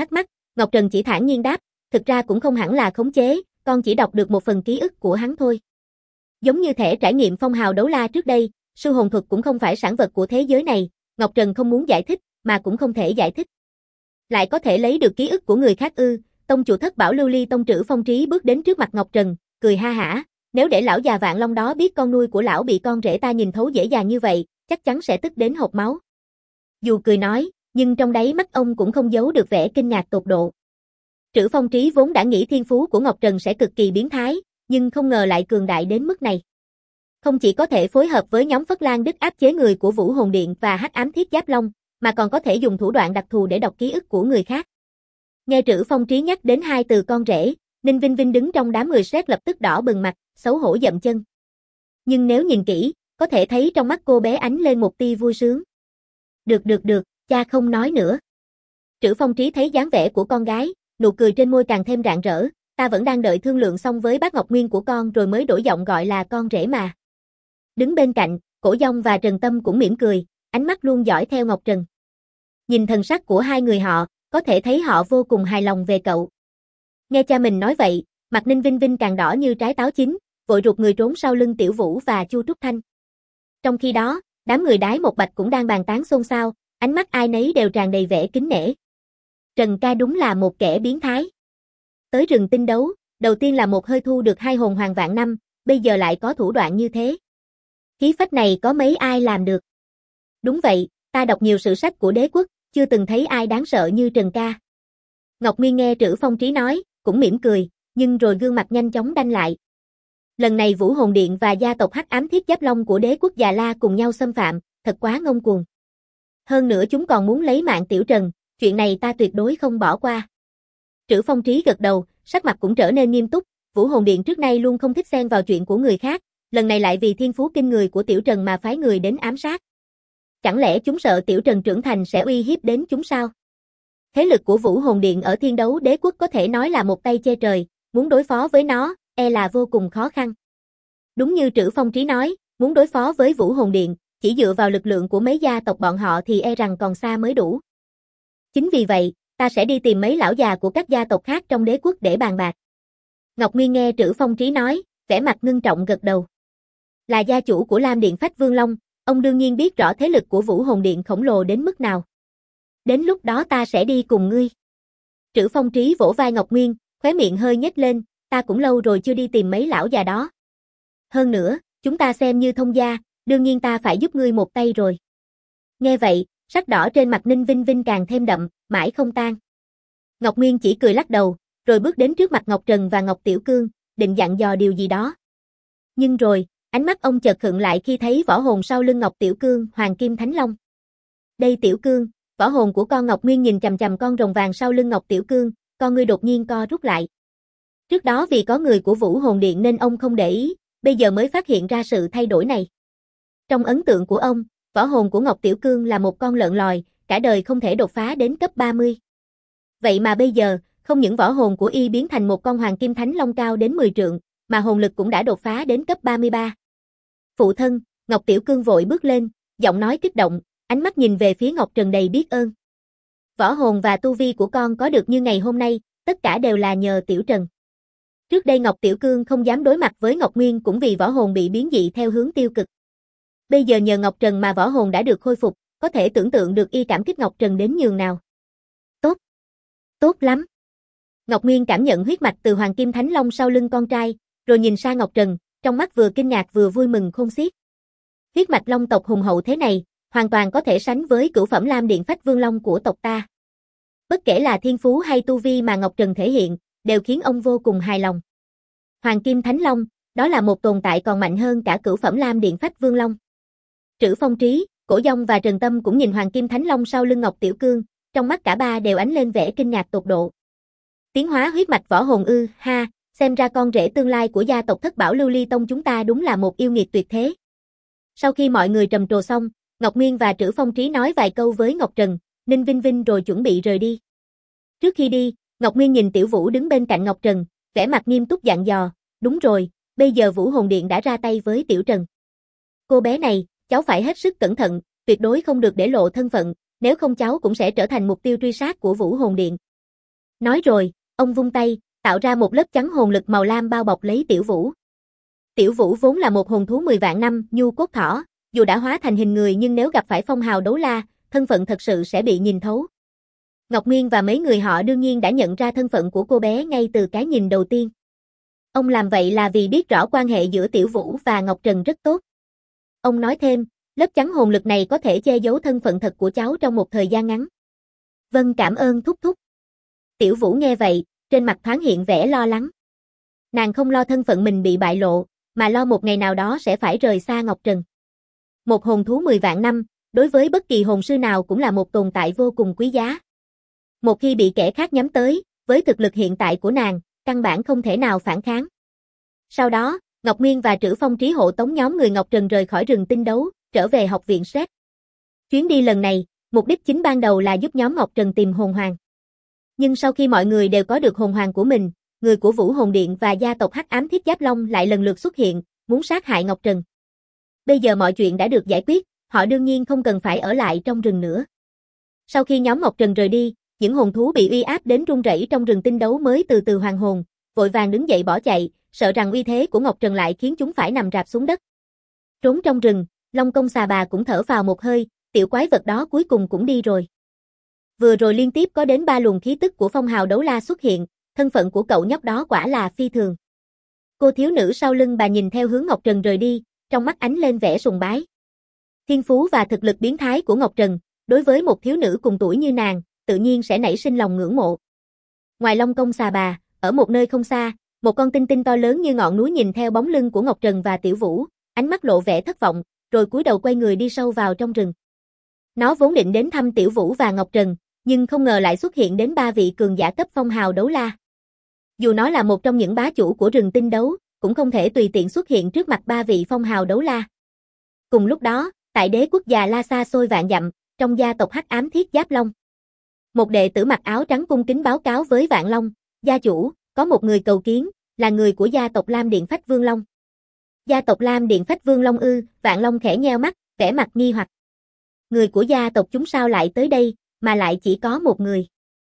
Ngọc Trần chỉ thản nhiên đáp, thực ra cũng không hẳn là khống chế, con chỉ đọc được một phần ký ức của hắn thôi. Giống như thể trải nghiệm phong hào đấu la trước đây, sư hồn thuật cũng không phải sản vật của thế giới này, Ngọc Trần không muốn giải thích, mà cũng không thể giải thích. Lại có thể lấy được ký ức của người khác ư? Tông chủ Thất Bảo Lưu Ly Tông Trữ Phong Trí bước đến trước mặt Ngọc Trần, cười ha hả, nếu để lão già Vạn Long đó biết con nuôi của lão bị con rể ta nhìn thấu dễ dàng như vậy, chắc chắn sẽ tức đến hộc máu. Dù cười nói, nhưng trong đáy mắt ông cũng không giấu được vẻ kinh ngạc tột độ. Trữ Phong Trí vốn đã nghĩ thiên phú của Ngọc Trần sẽ cực kỳ biến thái, nhưng không ngờ lại cường đại đến mức này. Không chỉ có thể phối hợp với nhóm Phất Lan Đức áp chế người của Vũ Hồn Điện và Hắc Ám Thiết Giáp Long, mà còn có thể dùng thủ đoạn đặc thù để đọc ký ức của người khác. Nghe Trữ Phong Trí nhắc đến hai từ con rể, Ninh Vinh Vinh đứng trong đám người sét lập tức đỏ bừng mặt, xấu hổ dậm chân. Nhưng nếu nhìn kỹ, có thể thấy trong mắt cô bé ánh lên một tia vui sướng. Được, cha không nói nữa. Trữ Phong Trí thấy dáng vẻ của con gái, nụ cười trên môi càng thêm rạng rỡ, ta vẫn đang đợi thương lượng xong với bác Ngọc Nguyên của con rồi mới đổi giọng gọi là con rể mà. Đứng bên cạnh, Cổ Dông và Trần Tâm cũng mỉm cười, ánh mắt luôn dõi theo Ngọc Trần. Nhìn thần sắc của hai người họ, có thể thấy họ vô cùng hài lòng về cậu. Nghe cha mình nói vậy, mặt Ninh Vinh Vinh càng đỏ như trái táo chín, vội rụt người trốn sau lưng Tiểu Vũ và Chu Trúc Thanh. Trong khi đó, đám người Đái Một Bạch cũng đang bàn tán xôn xao, ánh mắt ai nấy đều tràn đầy vẻ kính nể. Trần ca đúng là một kẻ biến thái. Tới rừng tinh đấu, đầu tiên là một hơi thu được 2 hồn hoàng vạn năm, bây giờ lại có thủ đoạn như thế. Khí phách này có mấy ai làm được. Đúng vậy, ta đọc nhiều sử sách của đế quốc, chưa từng thấy ai đáng sợ như Trần ca. Ngọc Nguyên nghe Trữ Phong Trí nói, cũng mỉm cười, nhưng rồi gương mặt nhanh chóng đanh lại. Lần này Vũ Hồn Điện và gia tộc Hắc Ám Thiết Giáp Long của đế quốc Già La cùng nhau xâm phạm, thật quá ngông cuồng. Hơn nữa chúng còn muốn lấy mạng Tiểu Trần, chuyện này ta tuyệt đối không bỏ qua. Trữ Phong Trí gật đầu, sắc mặt cũng trở nên nghiêm túc, Vũ Hồn Điện trước nay luôn không thích xen vào chuyện của người khác, lần này lại vì thiên phú kinh người của Tiểu Trần mà phái người đến ám sát. Chẳng lẽ chúng sợ Tiểu Trần trưởng thành sẽ uy hiếp đến chúng sao? Thế lực của Vũ Hồn Điện ở Thiên Đấu Đế quốc có thể nói là một tay che trời, muốn đối phó với nó, e là vô cùng khó khăn. Đúng như Trữ Phong Trí nói, muốn đối phó với Vũ Hồn Điện, chỉ dựa vào lực lượng của mấy gia tộc bọn họ thì e rằng còn xa mới đủ. Chính vì vậy, ta sẽ đi tìm mấy lão già của các gia tộc khác trong đế quốc để bàn bạc. Ngọc Nguyên nghe Trữ Phong Trí nói, vẻ mặt ngưng trọng gật đầu. Là gia chủ của Lam Điện Phách Vương Long, ông đương nhiên biết rõ thế lực của Vũ Hồn Điện khổng lồ đến mức nào. Đến lúc đó ta sẽ đi cùng ngươi. Trữ Phong Trí vỗ vai Ngọc Nguyên, khóe miệng hơi nhếch lên, ta cũng lâu rồi chưa đi tìm mấy lão già đó. Hơn nữa, chúng ta xem như thông gia, đương nhiên ta phải giúp ngươi một tay rồi. Nghe vậy, sắc đỏ trên mặt Ninh Vinh Vinh càng thêm đậm, mãi không tan. Ngọc Nguyên chỉ cười lắc đầu, rồi bước đến trước mặt Ngọc Trần và Ngọc Tiểu Cương, định dặn dò điều gì đó. Nhưng rồi, ánh mắt ông chợt khựng lại khi thấy võ hồn sau lưng Ngọc Tiểu Cương, Hoàng Kim Thánh Long. Đây Tiểu Cương, võ hồn của con Ngọc Nguyên nhìn chằm chằm con rồng vàng sau lưng Ngọc Tiểu Cương, con ngươi đột nhiên co rút lại. Trước đó vì có người của Vũ Hồn Điện nên ông không để ý, bây giờ mới phát hiện ra sự thay đổi này. Trong ấn tượng của ông, võ hồn của Ngọc Tiểu Cương là một con lợn lòi, cả đời không thể đột phá đến cấp 30. Vậy mà bây giờ, không những võ hồn của y biến thành một con Hoàng Kim Thánh Long cao đến 10 trượng, mà hồn lực cũng đã đột phá đến cấp 33. Phụ thân, Ngọc Tiểu Cương vội bước lên, giọng nói kích động, ánh mắt nhìn về phía Ngọc Trần đầy biết ơn. Võ hồn và tu vi của con có được như ngày hôm nay, tất cả đều là nhờ Tiểu Trần. Trước đây Ngọc Tiểu Cương không dám đối mặt với Ngọc Nguyên cũng vì võ hồn bị biến dị theo hướng tiêu cực. Bây giờ nhờ Ngọc Trần mà võ hồn đã được khôi phục, có thể tưởng tượng được y cảm kích Ngọc Trần đến nhường nào. Tốt. Tốt lắm. Ngọc Nguyên cảm nhận huyết mạch từ Hoàng Kim Thánh Long sau lưng con trai, rồi nhìn sang Ngọc Trần, trong mắt vừa kinh ngạc vừa vui mừng khôn xiết. Huyết mạch Long tộc hùng hậu thế này, hoàn toàn có thể sánh với cửu phẩm Lam Điện Phách Vương Long của tộc ta. Bất kể là thiên phú hay tu vi mà Ngọc Trần thể hiện, đều khiến ông vô cùng hài lòng. Hoàng Kim Thánh Long, đó là một tồn tại còn mạnh hơn cả cửu phẩm Lam Điện Phách Vương Long. Trữ Phong Trí, Cổ Dông và Trần Tâm cũng nhìn Hoàng Kim Thánh Long sau lưng Ngọc Tiểu Cương, trong mắt cả ba đều ánh lên vẻ kinh ngạc tột độ. Tiến hóa huyết mạch võ hồn ư, ha, xem ra con rể tương lai của gia tộc Thất Bảo Lưu Ly Tông chúng ta đúng là một yêu nghiệt tuyệt thế. Sau khi mọi người trầm trồ xong, Ngọc Nguyên và Trữ Phong Trí nói vài câu với Ngọc Trần, Ninh Vinh Vinh rồi chuẩn bị rời đi. Trước khi đi, Ngọc Nguyên nhìn Tiểu Vũ đứng bên cạnh Ngọc Trần, vẻ mặt nghiêm túc dặn dò, đúng rồi, bây giờ Vũ Hồn Điện đã ra tay với Tiểu Trần. Cô bé này, cháu phải hết sức cẩn thận, tuyệt đối không được để lộ thân phận, nếu không cháu cũng sẽ trở thành mục tiêu truy sát của Vũ Hồn Điện. Nói rồi, ông vung tay, tạo ra một lớp chắn hồn lực màu lam bao bọc lấy Tiểu Vũ. Tiểu Vũ vốn là một hồn thú 10 vạn năm, nhu cốt thỏ, dù đã hóa thành hình người nhưng nếu gặp phải phong hào đấu la, thân phận thật sự sẽ bị nhìn thấu. Ngọc Nguyên và mấy người họ đương nhiên đã nhận ra thân phận của cô bé ngay từ cái nhìn đầu tiên. Ông làm vậy là vì biết rõ quan hệ giữa Tiểu Vũ và Ngọc Trần rất tốt. Ông nói thêm, lớp chắn hồn lực này có thể che giấu thân phận thật của cháu trong một thời gian ngắn. Vâng, cảm ơn thúc thúc. Tiểu Vũ nghe vậy, trên mặt thoáng hiện vẻ lo lắng. Nàng không lo thân phận mình bị bại lộ, mà lo một ngày nào đó sẽ phải rời xa Ngọc Trần. Một hồn thú 10 vạn năm, đối với bất kỳ hồn sư nào cũng là một tồn tại vô cùng quý giá. Một khi bị kẻ khác nhắm tới, với thực lực hiện tại của nàng, căn bản không thể nào phản kháng. Sau đó, Ngọc Nguyên và Trữ Phong Trí hộ tống nhóm người Ngọc Trần rời khỏi rừng tinh đấu, trở về học viện Sét. Chuyến đi lần này, mục đích chính ban đầu là giúp nhóm Ngọc Trần tìm hồn hoàng. Nhưng sau khi mọi người đều có được hồn hoàng của mình, người của Vũ Hồn Điện và gia tộc Hắc Ám Thiết Giáp Long lại lần lượt xuất hiện, muốn sát hại Ngọc Trần. Bây giờ mọi chuyện đã được giải quyết, họ đương nhiên không cần phải ở lại trong rừng nữa. Sau khi nhóm Ngọc Trần rời đi, những hồn thú bị uy áp đến run rẩy trong rừng tinh đấu mới từ từ hoàn hồn, vội vàng đứng dậy bỏ chạy, sợ rằng uy thế của Ngọc Trần lại khiến chúng phải nằm rạp xuống đất. Trốn trong rừng, Long Công Xà Bà cũng thở phào một hơi, tiểu quái vật đó cuối cùng cũng đi rồi. Vừa rồi liên tiếp có đến 3 luồng khí tức của phong hào đấu la xuất hiện, thân phận của cậu nhóc đó quả là phi thường. Cô thiếu nữ sau lưng bà nhìn theo hướng Ngọc Trần rời đi, trong mắt ánh lên vẻ sùng bái. Thiên phú và thực lực biến thái của Ngọc Trần, đối với một thiếu nữ cùng tuổi như nàng, tự nhiên sẽ nảy sinh lòng ngưỡng mộ. Ngoài Long Công Xà Bà, ở một nơi không xa, một con tinh tinh to lớn như ngọn núi nhìn theo bóng lưng của Ngọc Trần và Tiểu Vũ, ánh mắt lộ vẻ thất vọng, rồi cúi đầu quay người đi sâu vào trong rừng. Nó vốn định đến thăm Tiểu Vũ và Ngọc Trần, nhưng không ngờ lại xuất hiện đến 3 vị cường giả cấp phong hào đấu la. Dù nó là một trong những bá chủ của rừng tinh đấu, cũng không thể tùy tiện xuất hiện trước mặt 3 vị phong hào đấu la. Cùng lúc đó, tại đế quốc già La xa xôi vạn dặm, trong gia tộc Hắc Ám Thiết Giáp Long. Một đệ tử mặc áo trắng cung kính báo cáo với Vạn Long, gia chủ, có một người cầu kiến, là người của gia tộc Lam Điện Phách Vương Long. Gia tộc Lam Điện Phách Vương Long ư? Vạn Long khẽ nheo mắt, vẻ mặt nghi hoặc. Người của gia tộc chúng sao lại tới đây, mà lại chỉ có một người.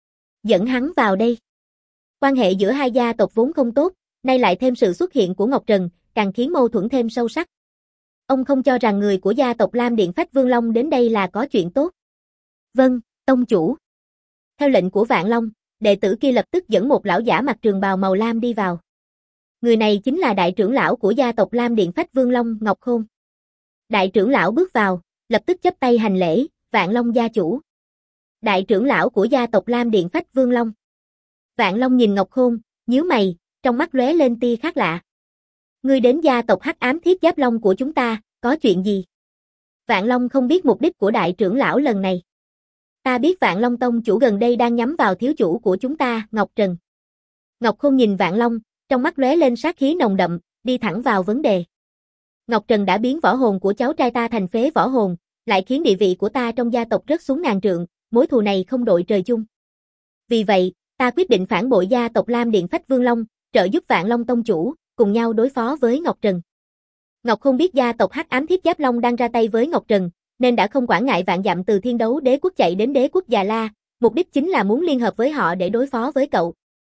Dẫn hắn vào đây. Quan hệ giữa hai gia tộc vốn không tốt, nay lại thêm sự xuất hiện của Ngọc Trần, càng khiến mâu thuẫn thêm sâu sắc. Ông không cho rằng người của gia tộc Lam Điện Phách Vương Long đến đây là có chuyện tốt. Vâng, tông chủ. Theo lệnh của Vạn Long, đệ tử kia lập tức dẫn một lão giả mặc trường bào màu lam đi vào. Người này chính là đại trưởng lão của gia tộc Lam Điện Phách Vương Long, Ngọc Khôn. Đại trưởng lão bước vào, lập tức chắp tay hành lễ, Vạn Long gia chủ. Đại trưởng lão của gia tộc Lam Điện Phách Vương Long. Vạn Long nhìn Ngọc Khôn, nhíu mày, trong mắt lóe lên tia khác lạ. Ngươi đến gia tộc Hắc Ám Thiết Giáp Long của chúng ta, có chuyện gì? Vạn Long không biết mục đích của đại trưởng lão lần này. Ta biết Vạn Long tông chủ gần đây đang nhắm vào thiếu chủ của chúng ta, Ngọc Trần. Ngọc Khôn nhìn Vạn Long, trong mắt lóe lên sát khí nồng đậm, đi thẳng vào vấn đề. Ngọc Trần đã biến võ hồn của cháu trai ta thành phế võ hồn, lại khiến địa vị của ta trong gia tộc rớt xuống ngàn trượng, mối thù này không đội trời chung. Vì vậy, ta quyết định phản bội gia tộc Lam Điện Phách Vương Long, trợ giúp Vạn Long tông chủ, cùng nhau đối phó với Ngọc Trần. Ngọc Khôn biết gia tộc Hắc Ám Thiết Giáp Long đang ra tay với Ngọc Trần, nên đã không quản ngại vạn dặm từ Thiên Đấu Đế quốc chạy đến Đế quốc Già La, mục đích chính là muốn liên hợp với họ để đối phó với cậu.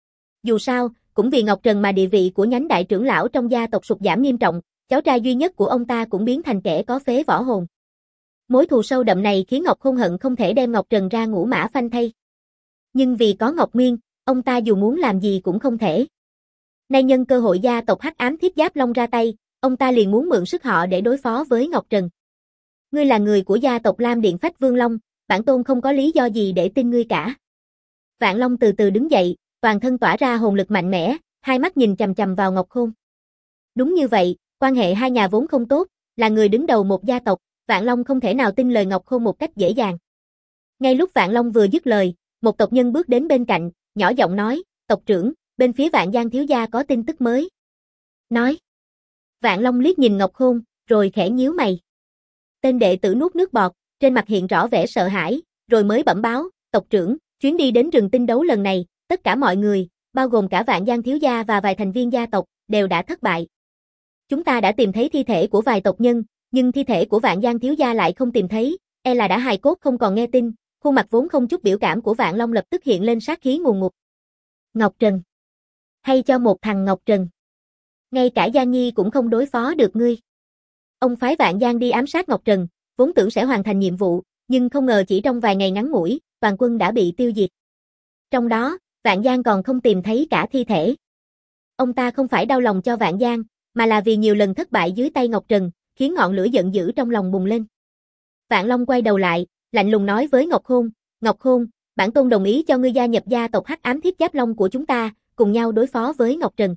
Dù sao, cũng vì Ngọc Trần mà địa vị của nhánh đại trưởng lão trong gia tộc sụt giảm nghiêm trọng, cháu trai duy nhất của ông ta cũng biến thành kẻ có phế võ hồn. Mối thù sâu đậm này khiến Ngọc Khôn hận không thể đem Ngọc Trần ra ngũ mã phanh thây. Nhưng vì có Ngọc Nguyên, ông ta dù muốn làm gì cũng không thể. Nay nhân cơ hội gia tộc Hắc Ám Thiết Giáp Long ra tay, ông ta liền muốn mượn sức họ để đối phó với Ngọc Trần. Ngươi là người của gia tộc Lam Điện Phách Vương Long, bản tôn không có lý do gì để tin ngươi cả. Vạn Long từ từ đứng dậy, toàn thân tỏa ra hồn lực mạnh mẽ, hai mắt nhìn chằm chằm vào Ngọc Khôn. Đúng như vậy, quan hệ hai nhà vốn không tốt, là người đứng đầu một gia tộc, Vạn Long không thể nào tin lời Ngọc Khôn một cách dễ dàng. Ngay lúc Vạn Long vừa dứt lời, một tộc nhân bước đến bên cạnh, nhỏ giọng nói, tộc trưởng, bên phía Vạn Giang thiếu gia có tin tức mới. Nói. Vạn Long liếc nhìn Ngọc Khôn, rồi khẽ nhíu mày. Tên đệ tử nuốt nước bọt, trên mặt hiện rõ vẻ sợ hãi, rồi mới bẩm báo, tộc trưởng, chuyến đi đến rừng tinh đấu lần này, tất cả mọi người, bao gồm cả Vạn Giang thiếu gia và vài thành viên gia tộc, đều đã thất bại. Chúng ta đã tìm thấy thi thể của vài tộc nhân, nhưng thi thể của Vạn Giang thiếu gia lại không tìm thấy, e là đã hài cốt không còn nghe tin. Khuôn mặt vốn không chút biểu cảm của Vạn Long lập tức hiện lên sát khí ngùn ngụt. Ngọc Trần. Hay cho một thằng Ngọc Trần. Ngay cả Gia Nhi cũng không đối phó được ngươi. Ông phái Vạn Giang đi ám sát Ngọc Trần, vốn tưởng sẽ hoàn thành nhiệm vụ, nhưng không ngờ chỉ trong vài ngày ngắn ngủi, toàn quân đã bị tiêu diệt. Trong đó, Vạn Giang còn không tìm thấy cả thi thể. Ông ta không phải đau lòng cho Vạn Giang, mà là vì nhiều lần thất bại dưới tay Ngọc Trần, khiến ngọn lửa giận dữ trong lòng bùng lên. Vạn Long quay đầu lại, lạnh lùng nói với Ngọc Khôn, bản tôn đồng ý cho ngươi gia nhập gia tộc Hắc Ám Thiết Giáp Long của chúng ta, cùng nhau đối phó với Ngọc Trần.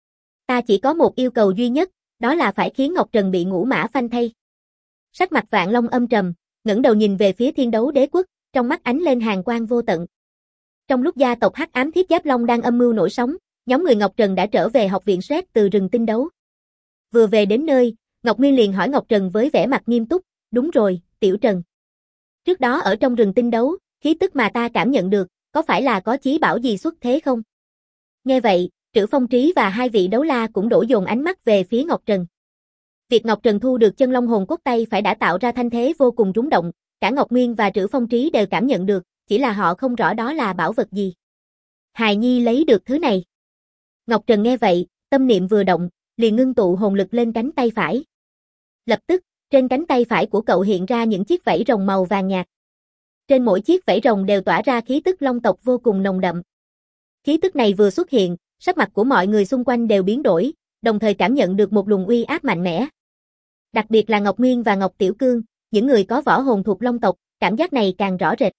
Ta chỉ có một yêu cầu duy nhất, đó là phải khiến Ngọc Trần bị ngũ mã phanh thây. Sắc mặt Vạn Long âm trầm, ngẩng đầu nhìn về phía Thiên Đấu Đế Quốc, trong mắt ánh lên hàn quang vô tận. Trong lúc gia tộc Hắc Ám Thiết Giáp Long đang âm mưu nổi sóng, nhóm người Ngọc Trần đã trở về học viện Sét từ rừng tinh đấu. Vừa về đến nơi, Ngọc Miên liền hỏi Ngọc Trần với vẻ mặt nghiêm túc, đúng rồi, Tiểu Trần. Trước đó ở trong rừng tinh đấu, khí tức mà ta cảm nhận được, có phải là có chí bảo gì xuất thế không? Nghe vậy, Trữ Phong Trí và hai vị đấu la cũng đổ dồn ánh mắt về phía Ngọc Trần. Việc Ngọc Trần thu được chân long hồn cốt tay phải đã tạo ra thanh thế vô cùng rúng động, cả Ngọc Nguyên và Trữ Phong Trí đều cảm nhận được, chỉ là họ không rõ đó là bảo vật gì. Hài Nhi lấy được thứ này. Ngọc Trần nghe vậy, tâm niệm vừa động, liền ngưng tụ hồn lực lên cánh tay phải. Lập tức, trên cánh tay phải của cậu hiện ra những chiếc vảy rồng màu vàng nhạt. Trên mỗi chiếc vảy rồng đều tỏa ra khí tức long tộc vô cùng nồng đậm. Khí tức này vừa xuất hiện, sắc mặt của mọi người xung quanh đều biến đổi, đồng thời cảm nhận được một luồng uy áp mạnh mẽ. Đặc biệt là Ngọc Nguyên và Ngọc Tiểu Cương, những người có võ hồn thuộc long tộc, cảm giác này càng rõ rệt.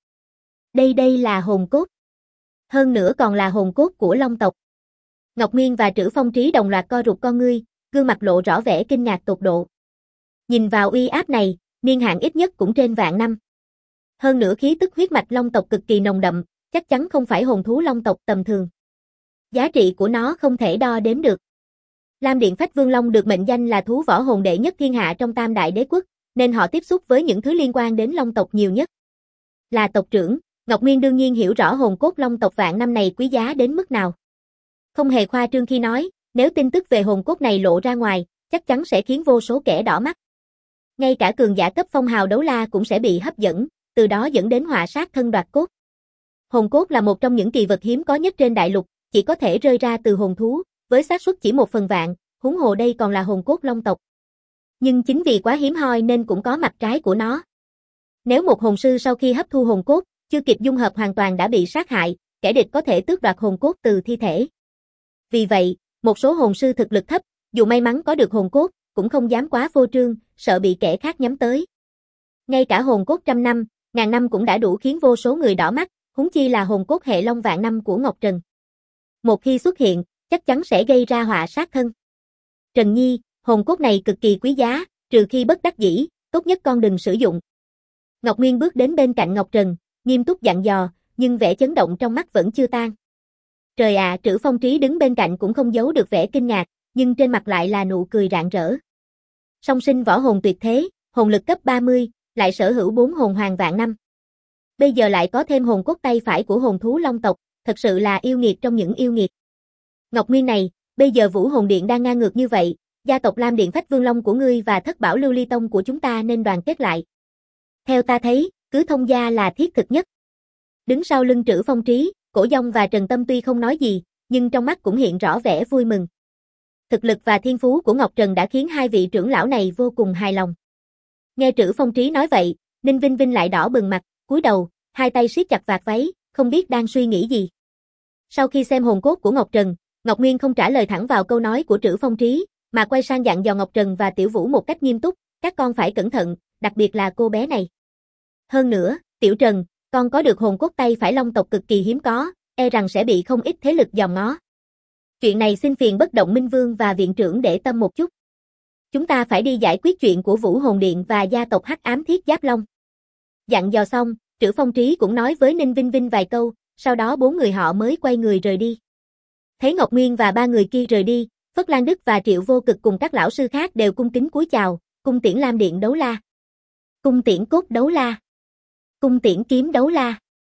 Đây là hồn cốt. Hơn nữa còn là hồn cốt của long tộc. Ngọc Nguyên và Trữ Phong Trí đồng loạt co rụt con ngươi, gương mặt lộ rõ vẻ kinh ngạc tột độ. Nhìn vào uy áp này, niên hạn ít nhất cũng trên vạn năm. Hơn nữa khí tức huyết mạch long tộc cực kỳ nồng đậm, chắc chắn không phải hồn thú long tộc tầm thường. Giá trị của nó không thể đo đếm được. Lam Điện Phách Vương Long được mệnh danh là thú võ hồn đệ nhất thiên hạ trong Tam Đại Đế Quốc, nên họ tiếp xúc với những thứ liên quan đến long tộc nhiều nhất. Là tộc trưởng, Ngọc Nguyên đương nhiên hiểu rõ hồn cốt long tộc vạn năm này quý giá đến mức nào. Không hề khoa trương khi nói, nếu tin tức về hồn cốt này lộ ra ngoài, chắc chắn sẽ khiến vô số kẻ đỏ mắt. Ngay cả cường giả cấp phong hào đấu la cũng sẽ bị hấp dẫn, từ đó dẫn đến họa sát thân đoạt cốt. Hồn cốt là một trong những kỳ vật hiếm có nhất trên đại lục, chỉ có thể rơi ra từ hồn thú, với xác suất chỉ 1/1000, huống hồ đây còn là hồn cốt long tộc. Nhưng chính vì quá hiếm hoi nên cũng có mặt trái của nó. Nếu một hồn sư sau khi hấp thu hồn cốt, chưa kịp dung hợp hoàn toàn đã bị sát hại, kẻ địch có thể tước đoạt hồn cốt từ thi thể. Vì vậy, một số hồn sư thực lực thấp, dù may mắn có được hồn cốt, cũng không dám quá phô trương, sợ bị kẻ khác nhắm tới. Ngay cả hồn cốt 100 năm, 1000 năm cũng đã đủ khiến vô số người đỏ mắt, huống chi là hồn cốt hệ long vạn năm của Ngọc Trần. Một khi xuất hiện, chắc chắn sẽ gây ra họa sát thân. Trần Nhi, hồn cốt này cực kỳ quý giá, trừ khi bất đắc dĩ, tốt nhất con đừng sử dụng. Ngọc Nguyên bước đến bên cạnh Ngọc Trần, nghiêm túc dặn dò, nhưng vẻ chấn động trong mắt vẫn chưa tan. Trời ạ, Trữ Phong Trí đứng bên cạnh cũng không giấu được vẻ kinh ngạc, nhưng trên mặt lại là nụ cười rạng rỡ. Song sinh võ hồn tuyệt thế, hồn lực cấp 30, lại sở hữu 4 hồn hoàng vạn năm. Bây giờ lại có thêm hồn cốt tay phải của hồn thú long tộc, thật sự là yêu nghiệt trong những yêu nghiệt. Ngọc Nguyên này, bây giờ Vũ Hồn Điện đang ngang ngược như vậy, gia tộc Lam Điện Phách Vương Long của ngươi và Thất Bảo Lưu Ly Tông của chúng ta nên đoàn kết lại. Theo ta thấy, cứ thông gia là thiết thực nhất. Đứng sau lưng Trữ Phong Trí, Cổ Dông và Trần Tâm tuy không nói gì, nhưng trong mắt cũng hiện rõ vẻ vui mừng. Thực lực và thiên phú của Ngọc Trần đã khiến hai vị trưởng lão này vô cùng hài lòng. Nghe Trữ Phong Trí nói vậy, Ninh Vinh Vinh lại đỏ bừng mặt, cúi đầu, hai tay siết chặt vạt váy, không biết đang suy nghĩ gì. Sau khi xem hồn cốt của Ngọc Trần, Ngọc Nguyên không trả lời thẳng vào câu nói của Trữ Phong Trí, mà quay sang dặn dò Ngọc Trần và Tiểu Vũ một cách nghiêm túc, các con phải cẩn thận, đặc biệt là cô bé này. Hơn nữa, Tiểu Trần, con có được hồn cốt tay phải long tộc cực kỳ hiếm có, e rằng sẽ bị không ít thế lực dòm ngó. Chuyện này xin phiền Bất Động Minh Vương và viện trưởng để tâm một chút. Chúng ta phải đi giải quyết chuyện của Vũ Hồn Điện và gia tộc Hắc Ám Thiết Giáp Long. Dặn dò xong, Trữ Phong Trí cũng nói với Ninh Vinh Vinh vài câu, sau đó 4 người họ mới quay người rời đi. Thấy Ngọc Nguyên và 3 người kia rời đi, Phất Lan Đức và Triệu Vô Cực cùng các lão sư khác đều cung kính cúi chào, cung tiễn Lam Điện đấu la, cung tiễn cốt đấu la, cung tiễn kiếm đấu la.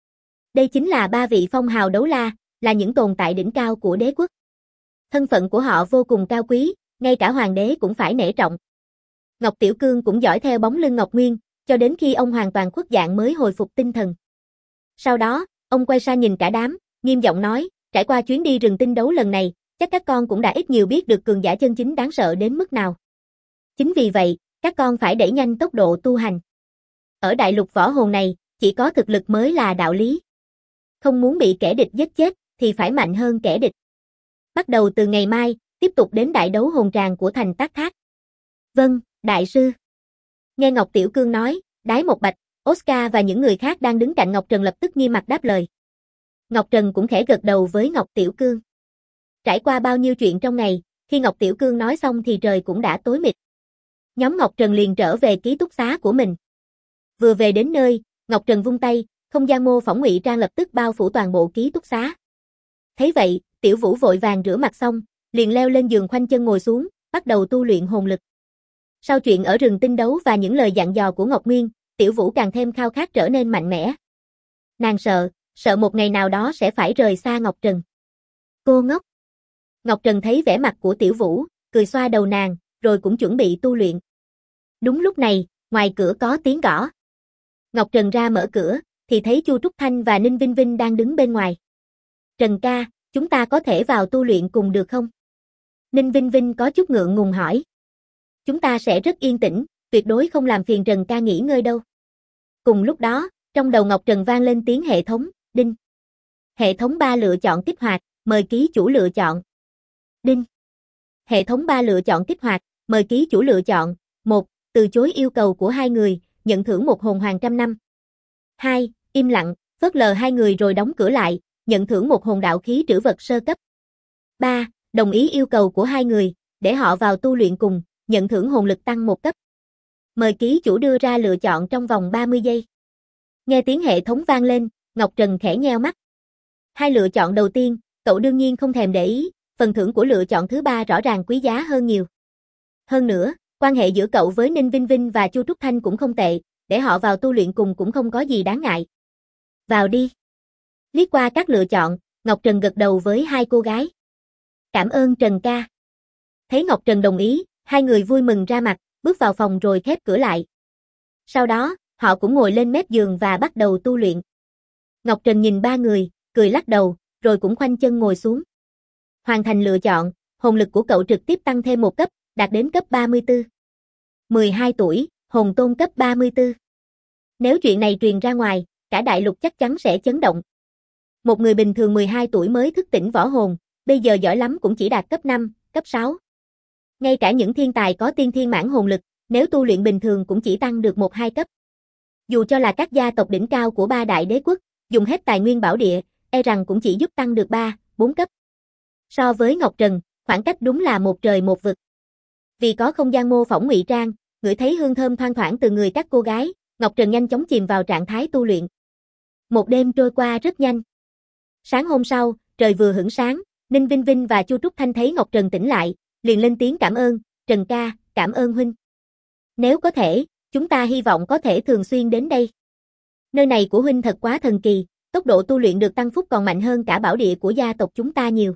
Đây chính là 3 vị phong hào đấu la, là những tồn tại đỉnh cao của đế quốc. Thân phận của họ vô cùng cao quý, ngay cả hoàng đế cũng phải nể trọng. Ngọc Tiểu Cương cũng dõi theo bóng lưng Ngọc Nguyên, cho đến khi ông hoàn toàn khuất dạng mới hồi phục tinh thần. Sau đó, ông quay sang nhìn cả đám, nghiêm giọng nói, trải qua chuyến đi rừng tinh đấu lần này, chắc các con cũng đã ít nhiều biết được cường giả chân chính đáng sợ đến mức nào. Chính vì vậy, các con phải đẩy nhanh tốc độ tu hành. Ở đại lục võ hồn này, chỉ có thực lực mới là đạo lý. Không muốn bị kẻ địch giết chết, thì phải mạnh hơn kẻ địch. Bắt đầu từ ngày mai, tiếp tục đến đại đấu hồn tràng của thành Tác Thác. Vâng, đại sư. Nghe Ngọc Tiểu Cương nói, Đái Một Bạch, Oscar và những người khác đang đứng cạnh Ngọc Trần lập tức nghiêm mặt đáp lời. Ngọc Trần cũng khẽ gật đầu với Ngọc Tiểu Cương. Trải qua bao nhiêu chuyện trong ngày, khi Ngọc Tiểu Cương nói xong thì trời cũng đã tối mịt. Nhóm Ngọc Trần liền trở về ký túc xá của mình. Vừa về đến nơi, Ngọc Trần vung tay, không gian mô phỏng ngụy trang lập tức bao phủ toàn bộ ký túc xá. Thấy vậy, Tiểu Vũ vội vàng rửa mặt xong, liền leo lên giường khoanh chân ngồi xuống, bắt đầu tu luyện hồn lực. Sau chuyện ở rừng tinh đấu và những lời dặn dò của Ngọc Nguyên, Tiểu Vũ càng thêm khao khát trở nên mạnh mẽ. Nàng sợ một ngày nào đó sẽ phải rời xa Ngọc Trần. Cô ngốc. Ngọc Trần thấy vẻ mặt của Tiểu Vũ, cười xoa đầu nàng, rồi cũng chuẩn bị tu luyện. Đúng lúc này, ngoài cửa có tiếng gõ. Ngọc Trần ra mở cửa, thì thấy Chu Trúc Thanh và Ninh Vinh Vinh đang đứng bên ngoài. Trần ca, chúng ta có thể vào tu luyện cùng được không? Ninh Vinh Vinh có chút ngượng ngùng hỏi. Chúng ta sẽ rất yên tĩnh, tuyệt đối không làm phiền Trần ca nghỉ ngơi đâu. Cùng lúc đó, trong đầu Ngọc Trần vang lên tiếng hệ thống, đinh. Hệ thống 3 lựa chọn kích hoạt, mời ký chủ lựa chọn. Đinh. Hệ thống 3 lựa chọn kích hoạt, mời ký chủ lựa chọn. 1. Từ chối yêu cầu của hai người, nhận thưởng một hồn hoàng trăm năm. 2. Im lặng, phớt lờ hai người rồi đóng cửa lại, nhận thưởng một hồn đạo khí trữ vật sơ cấp. 3. Đồng ý yêu cầu của hai người, để họ vào tu luyện cùng, nhận thưởng hồn lực tăng 1 cấp. Mời ký chủ đưa ra lựa chọn trong vòng 30 giây. Nghe tiếng hệ thống vang lên, Ngọc Trần khẽ nheo mắt. Hai lựa chọn đầu tiên, cậu đương nhiên không thèm để ý, phần thưởng của lựa chọn thứ ba rõ ràng quý giá hơn nhiều. Hơn nữa, quan hệ giữa cậu với Ninh Vinh Vinh và Chu Trúc Thanh cũng không tệ, để họ vào tu luyện cùng cũng không có gì đáng ngại. Vào đi. Liếc qua các lựa chọn, Ngọc Trần gật đầu với hai cô gái. Cảm ơn Trần ca. Thấy Ngọc Trần đồng ý, hai người vui mừng ra mặt, bước vào phòng rồi khép cửa lại. Sau đó, họ cũng ngồi lên mép giường và bắt đầu tu luyện. Ngọc Trần nhìn ba người, cười lắc đầu, rồi cũng khoanh chân ngồi xuống. Hoàn thành lựa chọn, hồn lực của cậu trực tiếp tăng thêm 1 cấp, đạt đến cấp 34. 12 tuổi, hồn tôn cấp 34. Nếu chuyện này truyền ra ngoài, cả đại lục chắc chắn sẽ chấn động. Một người bình thường 12 tuổi mới thức tỉnh võ hồn, bây giờ giỏi lắm cũng chỉ đạt cấp 5, cấp 6. Ngay cả những thiên tài có tiên thiên mãn hồn lực, nếu tu luyện bình thường cũng chỉ tăng được 1-2 cấp. Dù cho là các gia tộc đỉnh cao của 3 đại đế quốc, dùng hết tài nguyên bảo địa, e rằng cũng chỉ giúp tăng được 3-4 cấp. So với Ngọc Trần, khoảng cách đúng là một trời một vực. Vì có không gian mô phỏng ngụy trang, ngửi thấy hương thơm thoang thoảng từ người các cô gái, Ngọc Trần nhanh chóng chìm vào trạng thái tu luyện. Một đêm trôi qua rất nhanh. Sáng hôm sau, trời vừa hửng sáng, Ninh Vinh Vinh và Chu Trúc Thanh thấy Ngọc Trần tỉnh lại, liền lên tiếng cảm ơn, Trần ca, cảm ơn huynh. Nếu có thể, chúng ta hy vọng có thể thường xuyên đến đây. Nơi này của huynh thật quá thần kỳ, tốc độ tu luyện được tăng phúc còn mạnh hơn cả bảo địa của gia tộc chúng ta nhiều.